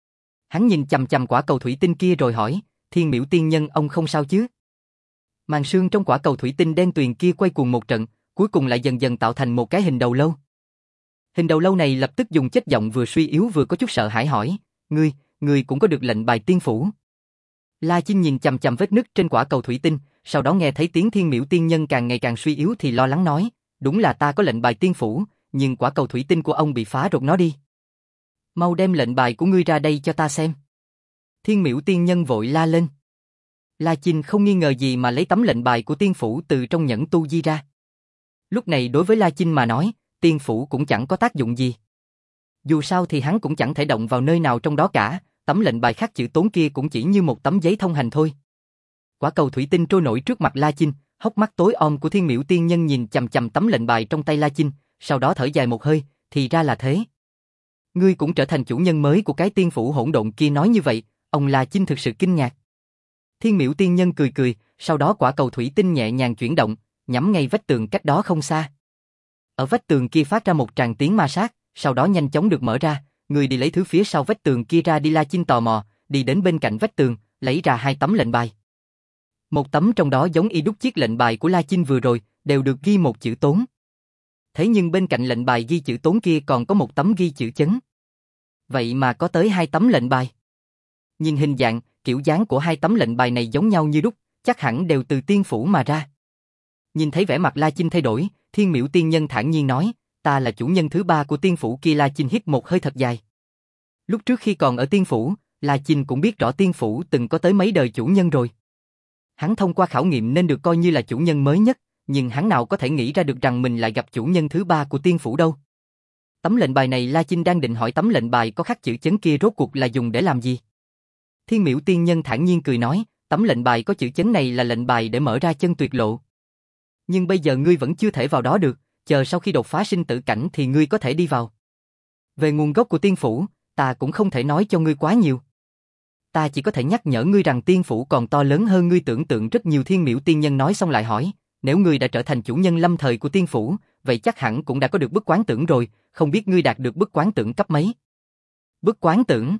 Hắn nhìn chằm chằm quả cầu thủy tinh kia rồi hỏi, thiên miễu tiên nhân ông không sao chứ? Màn sương trong quả cầu thủy tinh đen tuyền kia quay cuồng một trận, cuối cùng lại dần dần tạo thành một cái hình đầu lâu. Hình đầu lâu này lập tức dùng chất giọng vừa suy yếu vừa có chút sợ hãi hỏi, ngươi, ngươi cũng có được lệnh bài tiên phủ? La Chinh nhìn chằm chằm vết nứt trên quả cầu thủy tinh, sau đó nghe thấy tiếng thiên miễu tiên nhân càng ngày càng suy yếu thì lo lắng nói, đúng là ta có lệnh bài tiên phủ, nhưng quả cầu thủy tinh của ông bị phá rột nó đi. Mau đem lệnh bài của ngươi ra đây cho ta xem. Thiên miễu tiên nhân vội la lên. La Chinh không nghi ngờ gì mà lấy tấm lệnh bài của tiên phủ từ trong nhẫn tu di ra. Lúc này đối với La Chinh mà nói, tiên phủ cũng chẳng có tác dụng gì. Dù sao thì hắn cũng chẳng thể động vào nơi nào trong đó cả, tấm lệnh bài khắc chữ tốn kia cũng chỉ như một tấm giấy thông hành thôi. Quả cầu thủy tinh trôi nổi trước mặt La Chinh, hốc mắt tối om của Thiên Miểu Tiên Nhân nhìn chằm chằm tấm lệnh bài trong tay La Chinh, sau đó thở dài một hơi, thì ra là thế. Ngươi cũng trở thành chủ nhân mới của cái tiên phủ hỗn độn kia. Nói như vậy, ông La Chinh thực sự kinh ngạc. Thiên Miểu Tiên Nhân cười cười, sau đó quả cầu thủy tinh nhẹ nhàng chuyển động, nhắm ngay vách tường cách đó không xa. Ở vách tường kia phát ra một tràng tiếng ma sát, sau đó nhanh chóng được mở ra, người đi lấy thứ phía sau vách tường kia ra đi. La Chinh tò mò, đi đến bên cạnh vách tường, lấy ra hai tấm lệnh bài. Một tấm trong đó giống y đúc chiếc lệnh bài của La Chinh vừa rồi, đều được ghi một chữ Tốn. Thế nhưng bên cạnh lệnh bài ghi chữ Tốn kia còn có một tấm ghi chữ Chấn. Vậy mà có tới hai tấm lệnh bài. Nhìn hình dạng, kiểu dáng của hai tấm lệnh bài này giống nhau như đúc, chắc hẳn đều từ tiên phủ mà ra. Nhìn thấy vẻ mặt La Chinh thay đổi, Thiên Miểu Tiên Nhân thản nhiên nói, ta là chủ nhân thứ ba của tiên phủ kia. La Chinh hít một hơi thật dài. Lúc trước khi còn ở tiên phủ, La Chinh cũng biết rõ tiên phủ từng có tới mấy đời chủ nhân rồi. Hắn thông qua khảo nghiệm nên được coi như là chủ nhân mới nhất, nhưng hắn nào có thể nghĩ ra được rằng mình lại gặp chủ nhân thứ ba của tiên phủ đâu. Tấm lệnh bài này La Chinh đang định hỏi tấm lệnh bài có khắc chữ Chấn kia rốt cuộc là dùng để làm gì. Thiên Miểu Tiên Nhân thản nhiên cười nói, tấm lệnh bài có chữ Chấn này là lệnh bài để mở ra chân tuyệt lộ. Nhưng bây giờ ngươi vẫn chưa thể vào đó được, chờ sau khi đột phá sinh tử cảnh thì ngươi có thể đi vào. Về nguồn gốc của tiên phủ, ta cũng không thể nói cho ngươi quá nhiều. Ta chỉ có thể nhắc nhở ngươi rằng tiên phủ còn to lớn hơn ngươi tưởng tượng rất nhiều. Thiên Miểu Tiên Nhân nói xong lại hỏi, nếu ngươi đã trở thành chủ nhân lâm thời của tiên phủ, vậy chắc hẳn cũng đã có được bức quán tưởng rồi, không biết ngươi đạt được bức quán tưởng cấp mấy? Bức quán tưởng?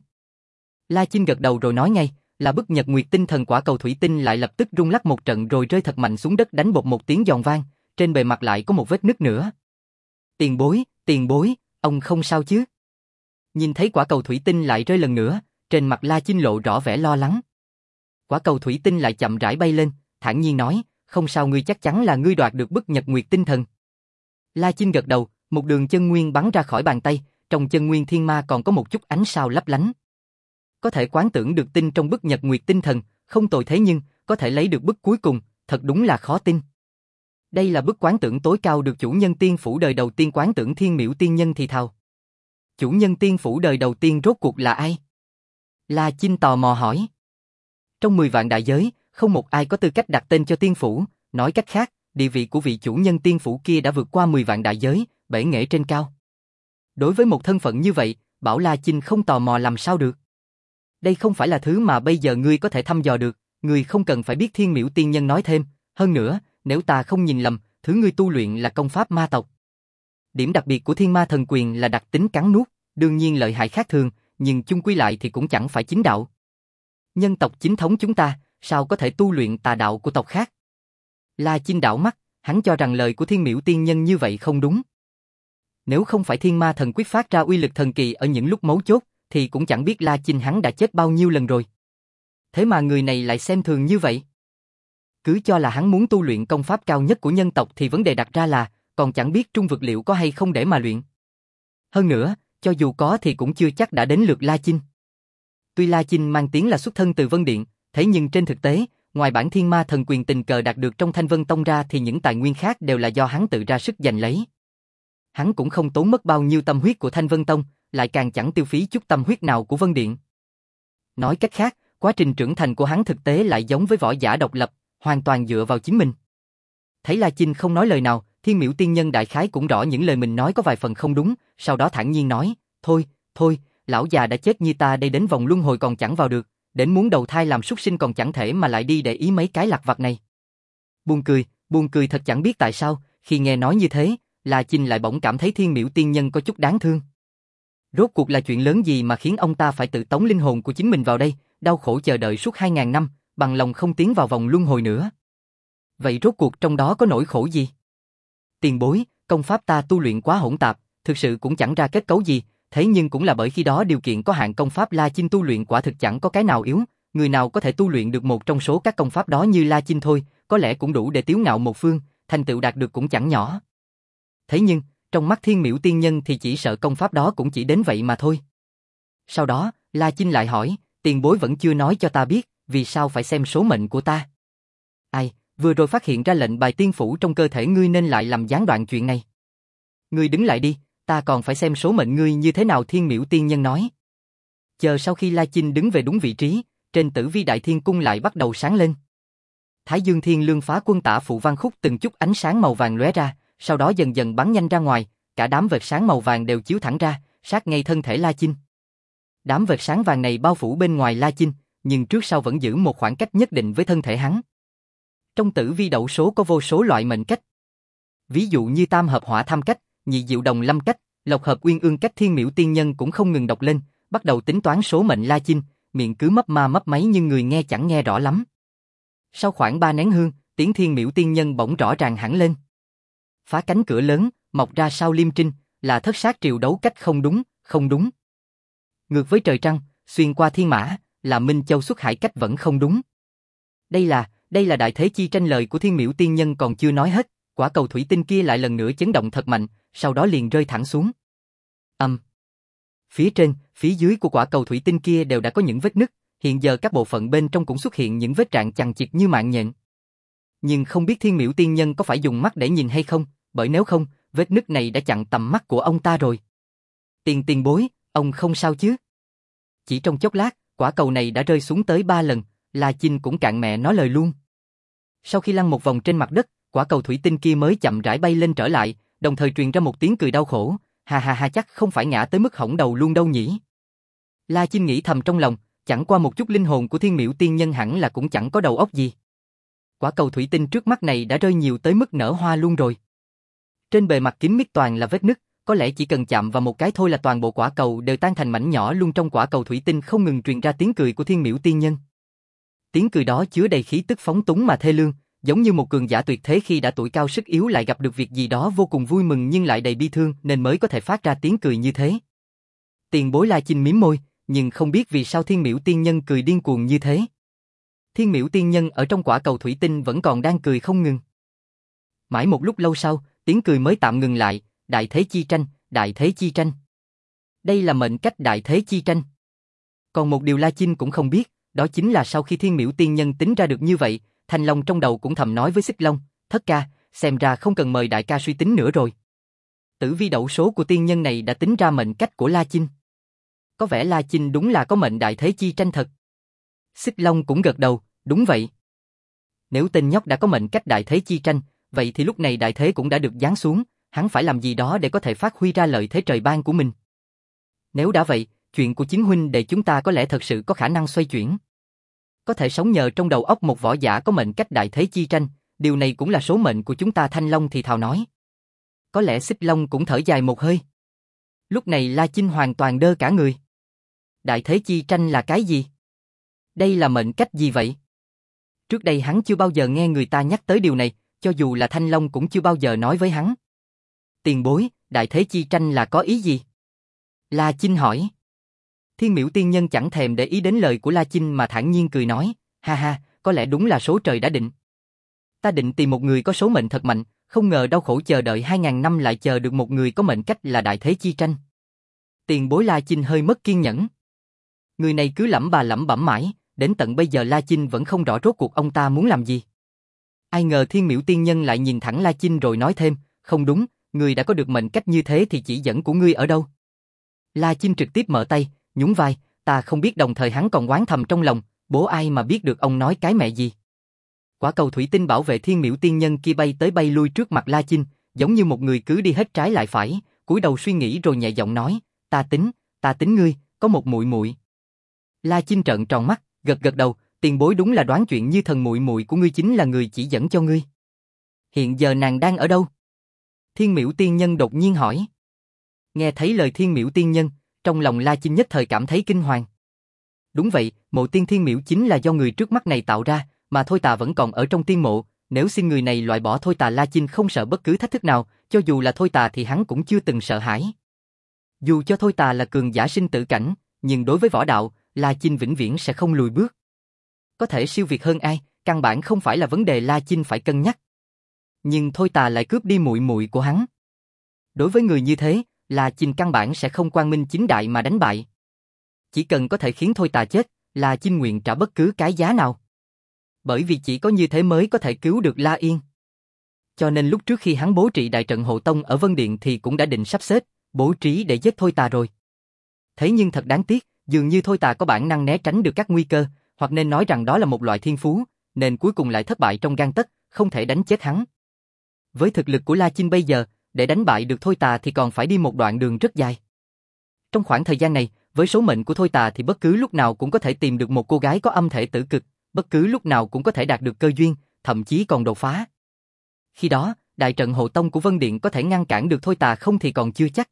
La Chinh gật đầu rồi nói ngay, là bức nhật nguyệt tinh thần. Quả cầu thủy tinh lại lập tức rung lắc một trận rồi rơi thật mạnh xuống đất, đánh bột một tiếng giòn vang, trên bề mặt lại có một vết nứt nữa. Tiền bối, tiền bối, ông không sao chứ? Nhìn thấy quả cầu thủy tinh lại rơi lần nữa, trên mặt La Chinh lộ rõ vẻ lo lắng. Quả cầu thủy tinh lại chậm rãi bay lên, thản nhiên nói, không sao. Ngươi chắc chắn là ngươi đoạt được bức nhật nguyệt tinh thần. La Chinh gật đầu, một đường chân nguyên bắn ra khỏi bàn tay, trong chân nguyên thiên ma còn có một chút ánh sao lấp lánh. Có thể quán tưởng được tinh trong bức nhật nguyệt tinh thần, không tồi. Thế nhưng, có thể lấy được bức cuối cùng, thật đúng là khó tin. Đây là bức quán tưởng tối cao được chủ nhân tiên phủ đời đầu tiên quán tưởng. Thiên Miểu Tiên Nhân thì thào. Chủ nhân tiên phủ đời đầu tiên rốt cuộc là ai? La Chinh tò mò hỏi. Trong mười vạn đại giới, không một ai có tư cách đặt tên cho tiên phủ, nói cách khác, địa vị của vị chủ nhân tiên phủ kia đã vượt qua mười vạn đại giới, bể nghệ trên cao. Đối với một thân phận như vậy, bảo La Chinh không tò mò làm sao được. Đây không phải là thứ mà bây giờ ngươi có thể thăm dò được, ngươi không cần phải biết. Thiên Miểu Tiên Nhân nói thêm, hơn nữa, nếu ta không nhìn lầm, thứ ngươi tu luyện là công pháp ma tộc. Điểm đặc biệt của Thiên Ma Thần Quyền là đặc tính cắn nuốt, đương nhiên lợi hại khác thường, nhưng chung quy lại thì cũng chẳng phải chính đạo. Nhân tộc chính thống chúng ta, sao có thể tu luyện tà đạo của tộc khác? La Chinh đảo mắt, hắn cho rằng lời của Thiên Miểu Tiên Nhân như vậy không đúng. Nếu không phải Thiên Ma Thần Quyết phát ra uy lực thần kỳ ở những lúc mấu chốt, thì cũng chẳng biết La Chinh hắn đã chết bao nhiêu lần rồi. Thế mà người này lại xem thường như vậy. Cứ cho là hắn muốn tu luyện công pháp cao nhất của nhân tộc thì vấn đề đặt ra là, còn chẳng biết trung vực liệu có hay không để mà luyện. Hơn nữa, cho dù có thì cũng chưa chắc đã đến lượt La Chinh. Tuy La Chinh mang tiếng là xuất thân từ Vân Điện, thế nhưng trên thực tế, ngoài bản Thiên Ma Thần Quyền tình cờ đạt được trong Thanh Vân Tông ra thì những tài nguyên khác đều là do hắn tự ra sức giành lấy. Hắn cũng không tốn mất bao nhiêu tâm huyết của Thanh Vân Tông, lại càng chẳng tiêu phí chút tâm huyết nào của Vân Điện. Nói cách khác, quá trình trưởng thành của hắn thực tế lại giống với võ giả độc lập, hoàn toàn dựa vào chính mình. Thấy La Chinh không nói lời nào, Thiên Miểu Tiên Nhân đại khái cũng rõ những lời mình nói có vài phần không đúng, sau đó thản nhiên nói, thôi, thôi, lão già đã chết như ta đây đến vòng luân hồi còn chẳng vào được, đến muốn đầu thai làm súc sinh còn chẳng thể mà lại đi để ý mấy cái lặt vặt này. Buồn cười, buồn cười thật. Chẳng biết tại sao, khi nghe nói như thế, La Chinh lại bỗng cảm thấy Thiên Miểu Tiên Nhân có chút đáng thương. Rốt cuộc là chuyện lớn gì mà khiến ông ta phải tự tống linh hồn của chính mình vào đây, đau khổ chờ đợi suốt hai ngàn năm, bằng lòng không tiến vào vòng luân hồi nữa. Vậy rốt cuộc trong đó có nỗi khổ gì? Tiền bối, công pháp ta tu luyện quá hỗn tạp, thực sự cũng chẳng ra kết cấu gì, thế nhưng cũng là bởi khi đó điều kiện có hạn. Công pháp La Chinh tu luyện quả thực chẳng có cái nào yếu, người nào có thể tu luyện được một trong số các công pháp đó như La Chinh thôi, có lẽ cũng đủ để tiếu ngạo một phương, thành tựu đạt được cũng chẳng nhỏ. Thế nhưng, trong mắt Thiên Miểu Tiên Nhân thì chỉ sợ công pháp đó cũng chỉ đến vậy mà thôi. Sau đó, La Chinh lại hỏi, tiền bối vẫn chưa nói cho ta biết, vì sao phải xem số mệnh của ta? Ai, vừa rồi phát hiện ra lệnh bài tiên phủ trong cơ thể ngươi nên lại làm gián đoạn chuyện này. Ngươi đứng lại đi, ta còn phải xem số mệnh ngươi như thế nào. Thiên Miểu Tiên Nhân nói. Chờ sau khi La Chinh đứng về đúng vị trí, trên Tử Vi Đại Thiên Cung lại bắt đầu sáng lên. Thái Dương Thiên Lương Phá Quân Tả Phụ Văn Khúc từng chút ánh sáng màu vàng lóe ra, sau đó dần dần bắn nhanh ra ngoài, cả đám vệt sáng màu vàng đều chiếu thẳng ra, sát ngay thân thể La Chinh. Đám vệt sáng vàng này bao phủ bên ngoài La Chinh, nhưng trước sau vẫn giữ một khoảng cách nhất định với thân thể hắn. Trong Tử Vi Đậu số có vô số loại mệnh cách. Ví dụ như tam hợp hỏa tham cách, nhị diệu đồng lâm cách, lộc hợp uyên ương cách. Thiên Miểu Tiên Nhân cũng không ngừng đọc lên, bắt đầu tính toán số mệnh La Chinh, miệng cứ mấp ma mấp máy nhưng người nghe chẳng nghe rõ lắm. Sau khoảng ba nén hương, tiếng Thiên Miểu Tiên Nhân bỗng rõ ràng hẳn lên. Phá cánh cửa lớn, mọc ra sau liêm trinh, là thất sát triều đấu cách. Không đúng, không đúng. Ngược với trời trăng, xuyên qua thiên mã, là Minh Châu xuất hải cách. Vẫn không đúng. Đây là, đây là đại thế chi tranh. Lời của Thiên Miểu Tiên Nhân còn chưa nói hết, quả cầu thủy tinh kia lại lần nữa chấn động thật mạnh, sau đó liền rơi thẳng xuống. Âm. Um. Phía trên, phía dưới của quả cầu thủy tinh kia đều đã có những vết nứt, hiện giờ các bộ phận bên trong cũng xuất hiện những vết rạn chằng chịt như mạng nhện. Nhưng không biết Thiên Miểu Tiên Nhân có phải dùng mắt để nhìn hay không, bởi nếu không, vết nứt này đã chặn tầm mắt của ông ta rồi. Tiền tiền bối, ông không sao chứ? Chỉ trong chốc lát, quả cầu này đã rơi xuống tới ba lần, La Chinh cũng cạn mẹ nói lời luôn. Sau khi lăn một vòng trên mặt đất, quả cầu thủy tinh kia mới chậm rãi bay lên trở lại, đồng thời truyền ra một tiếng cười đau khổ, ha ha ha, chắc không phải ngã tới mức hỏng đầu luôn đâu nhỉ. La Chinh nghĩ thầm trong lòng, chẳng qua một chút linh hồn của Thiên Miểu Tiên Nhân hẳn là cũng chẳng có đầu óc gì. Quả cầu thủy tinh trước mắt này đã rơi nhiều tới mức nở hoa luôn rồi. Trên bề mặt kín mít toàn là vết nứt, có lẽ chỉ cần chạm vào một cái thôi là toàn bộ quả cầu đều tan thành mảnh nhỏ luôn. Trong quả cầu thủy tinh không ngừng truyền ra tiếng cười của Thiên Miểu Tiên Nhân. Tiếng cười đó chứa đầy khí tức phóng túng mà thê lương, giống như một cường giả tuyệt thế khi đã tuổi cao sức yếu lại gặp được việc gì đó vô cùng vui mừng nhưng lại đầy bi thương nên mới có thể phát ra tiếng cười như thế. Tiền bối La Chinh mím môi, nhưng không biết vì sao Thiên Miểu Tiên Nhân cười điên cuồng như thế. Thiên Miểu Tiên Nhân ở trong quả cầu thủy tinh vẫn còn đang cười không ngừng. Mãi một lúc lâu sau, tiếng cười mới tạm ngừng lại. Đại thế chi tranh, đại thế chi tranh. Đây là mệnh cách đại thế chi tranh. Còn một điều La Chinh cũng không biết, đó chính là sau khi Thiên Miểu Tiên Nhân tính ra được như vậy, Thanh Long trong đầu cũng thầm nói với Xích Long, thất ca, xem ra không cần mời đại ca suy tính nữa rồi. Tử vi đậu số của tiên nhân này đã tính ra mệnh cách của La Chinh. Có vẻ La Chinh đúng là có mệnh đại thế chi tranh thật. Xích Long cũng gật đầu, đúng vậy. Nếu tên nhóc đã có mệnh cách đại thế chi tranh, vậy thì lúc này đại thế cũng đã được giáng xuống, hắn phải làm gì đó để có thể phát huy ra lợi thế trời ban của mình. Nếu đã vậy, chuyện của chính huynh đệ chúng ta có lẽ thật sự có khả năng xoay chuyển. Có thể sống nhờ trong đầu óc một võ giả có mệnh cách đại thế chi tranh, điều này cũng là số mệnh của chúng ta. Thanh Long thì thào nói. Có lẽ Xích Long cũng thở dài một hơi. Lúc này La Chinh hoàn toàn đơ cả người. Đại thế chi tranh là cái gì? Đây là mệnh cách gì vậy? Trước đây hắn chưa bao giờ nghe người ta nhắc tới điều này, cho dù là Thanh Long cũng chưa bao giờ nói với hắn. Tiền bối, đại thế chi tranh là có ý gì? La Chinh hỏi. Thiên Miểu Tiên Nhân chẳng thèm để ý đến lời của La Chinh mà thản nhiên cười nói, ha ha, có lẽ đúng là số trời đã định. Ta định tìm một người có số mệnh thật mạnh, không ngờ đau khổ chờ đợi hai ngàn năm lại chờ được một người có mệnh cách là đại thế chi tranh. Tiền bối La Chinh hơi mất kiên nhẫn. Người này cứ lẩm bà lẩm bẩm mãi, đến tận bây giờ La Chinh vẫn không rõ rốt cuộc ông ta muốn làm gì. Ai ngờ Thiên Miểu Tiên Nhân lại nhìn thẳng La Chinh rồi nói thêm, không đúng, người đã có được mệnh cách như thế thì chỉ dẫn của ngươi ở đâu? La Chinh trực tiếp mở tay, nhún vai, ta không biết. Đồng thời hắn còn oán thầm trong lòng, bố ai mà biết được ông nói cái mẹ gì. Quả cầu thủy tinh bảo vệ Thiên Miểu Tiên Nhân kia bay tới bay lui trước mặt La Chinh, giống như một người cứ đi hết trái lại phải, cúi đầu suy nghĩ rồi nhẹ giọng nói, ta tính, ta tính ngươi, có một muội muội. La Chinh trợn tròn mắt, gật gật đầu, tiền bối đúng là đoán chuyện như thần. Muội muội của ngươi chính là người chỉ dẫn cho ngươi. Hiện giờ nàng đang ở đâu? Thiên Miểu Tiên Nhân đột nhiên hỏi. Nghe thấy lời Thiên Miểu Tiên Nhân, trong lòng La Chinh nhất thời cảm thấy kinh hoàng. Đúng vậy, mộ tiên Thiên Miểu chính là do người trước mắt này tạo ra, mà Thôi Tà vẫn còn ở trong tiên mộ, nếu xin người này loại bỏ Thôi Tà, La Chinh không sợ bất cứ thách thức nào, cho dù là Thôi Tà thì hắn cũng chưa từng sợ hãi. Dù cho Thôi Tà là cường giả sinh tử cảnh, nhưng đối với võ đạo, La Chinh vĩnh viễn sẽ không lùi bước. Có thể siêu việt hơn ai, căn bản không phải là vấn đề La Chinh phải cân nhắc. Nhưng Thôi Tà lại cướp đi muội muội của hắn. Đối với người như thế, La Chinh căn bản sẽ không quang minh chính đại mà đánh bại. Chỉ cần có thể khiến Thôi Tà chết, La Chinh nguyện trả bất cứ cái giá nào. Bởi vì chỉ có như thế mới có thể cứu được La Yên. Cho nên lúc trước khi hắn bố trí đại trận hộ tông ở Vân Điện thì cũng đã định sắp xếp, bố trí để giết Thôi Tà rồi. Thế nhưng thật đáng tiếc, Dường như thôi tà có bản năng né tránh được các nguy cơ, hoặc nên nói rằng đó là một loại thiên phú, nên cuối cùng lại thất bại trong gang tấc, không thể đánh chết hắn. Với thực lực của La Chinh bây giờ, để đánh bại được thôi tà thì còn phải đi một đoạn đường rất dài. Trong khoảng thời gian này, với số mệnh của thôi tà thì bất cứ lúc nào cũng có thể tìm được một cô gái có âm thể tử cực, bất cứ lúc nào cũng có thể đạt được cơ duyên, thậm chí còn đột phá. Khi đó, đại trận hộ tông của Vân Điện có thể ngăn cản được thôi tà không thì còn chưa chắc.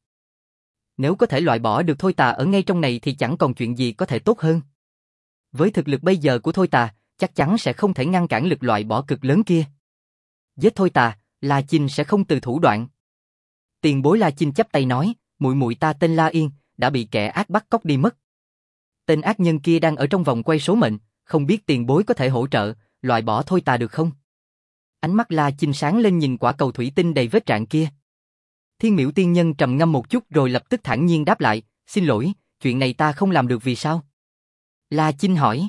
Nếu có thể loại bỏ được thôi tà ở ngay trong này thì chẳng còn chuyện gì có thể tốt hơn. Với thực lực bây giờ của thôi tà, chắc chắn sẽ không thể ngăn cản lực loại bỏ cực lớn kia. Giết thôi tà, La Chinh sẽ không từ thủ đoạn. Tiền bối La Chinh chắp tay nói, muội muội ta tên La Yên, đã bị kẻ ác bắt cóc đi mất. Tên ác nhân kia đang ở trong vòng quay số mệnh, không biết tiền bối có thể hỗ trợ, loại bỏ thôi tà được không? Ánh mắt La Chinh sáng lên nhìn quả cầu thủy tinh đầy vết rạn kia. Thiên Miểu tiên nhân trầm ngâm một chút rồi lập tức thản nhiên đáp lại, xin lỗi, chuyện này ta không làm được vì sao? La Chinh hỏi.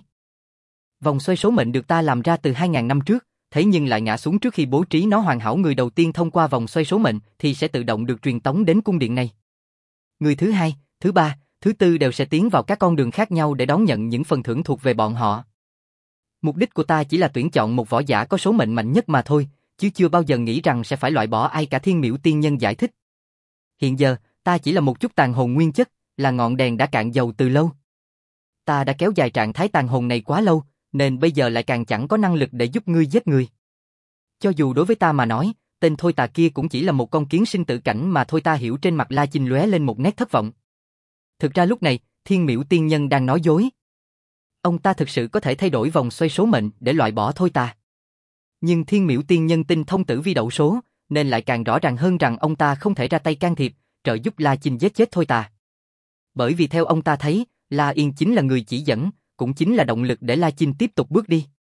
Vòng xoay số mệnh được ta làm ra từ hai nghìn năm trước, thế nhưng lại ngã xuống trước khi bố trí nó hoàn hảo. Người đầu tiên thông qua vòng xoay số mệnh thì sẽ tự động được truyền tống đến cung điện này. Người thứ hai, thứ ba, thứ tư đều sẽ tiến vào các con đường khác nhau để đón nhận những phần thưởng thuộc về bọn họ. Mục đích của ta chỉ là tuyển chọn một võ giả có số mệnh mạnh nhất mà thôi, chứ chưa bao giờ nghĩ rằng sẽ phải loại bỏ ai cả. Thiên Miểu tiên nhân giải thích. Hiện giờ, ta chỉ là một chút tàn hồn nguyên chất, là ngọn đèn đã cạn dầu từ lâu. Ta đã kéo dài trạng thái tàn hồn này quá lâu, nên bây giờ lại càng chẳng có năng lực để giúp ngươi giết người. Cho dù đối với ta mà nói, tên thôi tà kia cũng chỉ là một con kiến sinh tử cảnh mà thôi. Ta hiểu. Trên mặt La Chinh lóe lên một nét thất vọng. Thực ra lúc này, Thiên Miểu tiên nhân đang nói dối. Ông ta thực sự có thể thay đổi vòng xoay số mệnh để loại bỏ thôi tà. Nhưng Thiên Miểu tiên nhân tinh thông tử vi đậu số, nên lại càng rõ ràng hơn rằng ông ta không thể ra tay can thiệp, trợ giúp La Chinh giết chết thôi tà. Bởi vì theo ông ta thấy, La Yên chính là người chỉ dẫn, cũng chính là động lực để La Chinh tiếp tục bước đi.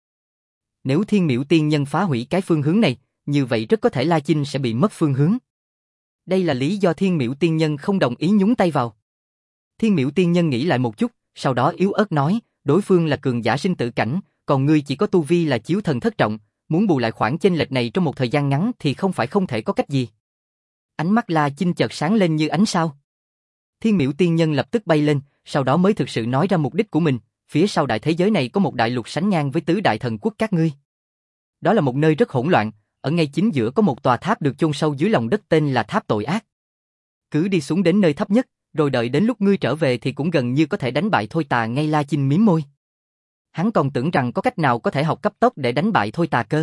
Nếu Thiên Miểu tiên nhân phá hủy cái phương hướng này, như vậy rất có thể La Chinh sẽ bị mất phương hướng. Đây là lý do Thiên Miểu tiên nhân không đồng ý nhúng tay vào. Thiên Miểu tiên nhân nghĩ lại một chút, sau đó yếu ớt nói, đối phương là cường giả sinh tử cảnh, còn ngươi chỉ có tu vi là chiếu thần thất trọng, muốn bù lại khoảng chênh lệch này trong một thời gian ngắn thì không phải không thể có cách gì. Ánh mắt La Chinh chợt sáng lên như ánh sao. Thiên Miểu tiên nhân lập tức bay lên, sau đó mới thực sự nói ra mục đích của mình. Phía sau đại thế giới này có một đại lục sánh ngang với tứ đại thần quốc các ngươi. Đó là một nơi rất hỗn loạn, ở ngay chính giữa có một tòa tháp được chôn sâu dưới lòng đất tên là tháp tội ác. Cứ đi xuống đến nơi thấp nhất, rồi đợi đến lúc ngươi trở về thì cũng gần như có thể đánh bại thôi tà ngay. La Chinh mím môi. Hắn còn tưởng rằng có cách nào có thể học cấp tốc để đánh bại thôi tà cơ.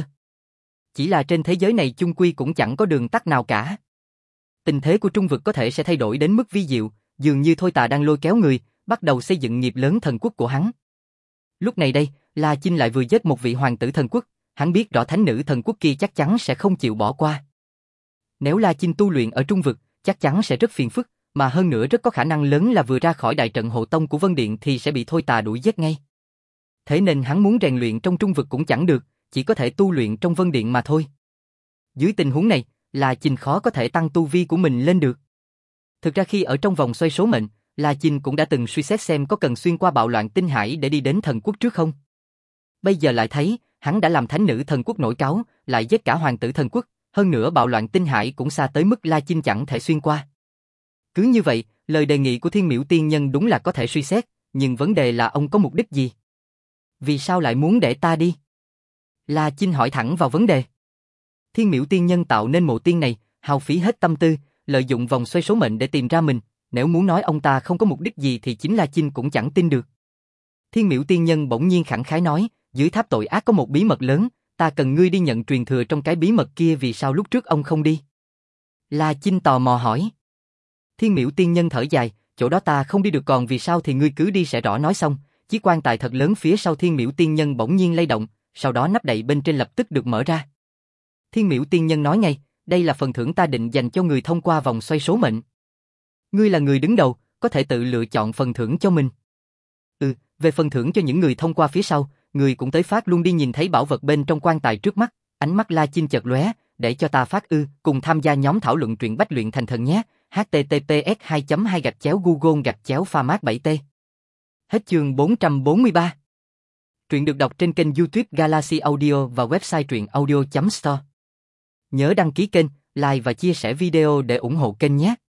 Chỉ là trên thế giới này chung quy cũng chẳng có đường tắt nào cả. Tình thế của trung vực có thể sẽ thay đổi đến mức vi diệu, dường như thôi tà đang lôi kéo người, bắt đầu xây dựng nghiệp lớn thần quốc của hắn. Lúc này đây, La Chinh lại vừa giết một vị hoàng tử thần quốc, hắn biết rõ thánh nữ thần quốc kia chắc chắn sẽ không chịu bỏ qua. Nếu La Chinh tu luyện ở trung vực, chắc chắn sẽ rất phiền phức, mà hơn nữa rất có khả năng lớn là vừa ra khỏi đại trận hộ tông của Vân Điện thì sẽ bị thôi tà đuổi giết ngay. Thế nên hắn muốn rèn luyện trong trung vực cũng chẳng được, chỉ có thể tu luyện trong Vân Điện mà thôi. Dưới tình huống này, La Chinh khó có thể tăng tu vi của mình lên được. Thực ra khi ở trong vòng xoay số mệnh, La Chinh cũng đã từng suy xét xem có cần xuyên qua bạo loạn tinh hải để đi đến thần quốc trước không. Bây giờ lại thấy, hắn đã làm thánh nữ thần quốc nổi cáu, lại giết cả hoàng tử thần quốc, hơn nữa bạo loạn tinh hải cũng xa tới mức La Chinh chẳng thể xuyên qua. Cứ như vậy, lời đề nghị của Thiên Miểu tiên nhân đúng là có thể suy xét, nhưng vấn đề là ông có mục đích gì? Vì sao lại muốn để ta đi? La Chinh hỏi thẳng vào vấn đề. Thiên Miểu tiên nhân tạo nên mộ tiên này, hao phí hết tâm tư, lợi dụng vòng xoay số mệnh để tìm ra mình, nếu muốn nói ông ta không có mục đích gì thì chính La Chinh cũng chẳng tin được. Thiên Miểu tiên nhân bỗng nhiên khẳng khái nói, dưới tháp tội ác có một bí mật lớn, ta cần ngươi đi nhận truyền thừa trong cái bí mật kia. Vì sao lúc trước ông không đi? La Chinh tò mò hỏi. Thiên Miểu tiên nhân thở dài, chỗ đó ta không đi được, còn vì sao thì ngươi cứ đi sẽ rõ. Nói xong, chiếc quan tài thật lớn phía sau Thiên Miểu tiên nhân bỗng nhiên lay động, sau đó nắp đậy bên trên lập tức được mở ra. Thiên Miểu tiên nhân nói ngay, đây là phần thưởng ta định dành cho người thông qua vòng xoay số mệnh. Ngươi là người đứng đầu, có thể tự lựa chọn phần thưởng cho mình. Ừ, về phần thưởng cho những người thông qua phía sau, người cũng tới phát luôn đi. Nhìn thấy bảo vật bên trong quan tài trước mắt, ánh mắt La Chinh chợt lóe, để cho ta phát ư, cùng tham gia nhóm thảo luận truyện Bách luyện thành thần nhé. h t t p s hai chấm hai gạch chéo google gạch chéo phamat bảy t. Hết chương bốn trăm bốn mươi ba. Truyện được đọc trên kênh YouTube Galaxy Audio và website truyện audio chấm store. Nhớ đăng ký kênh, like và chia sẻ video để ủng hộ kênh nhé.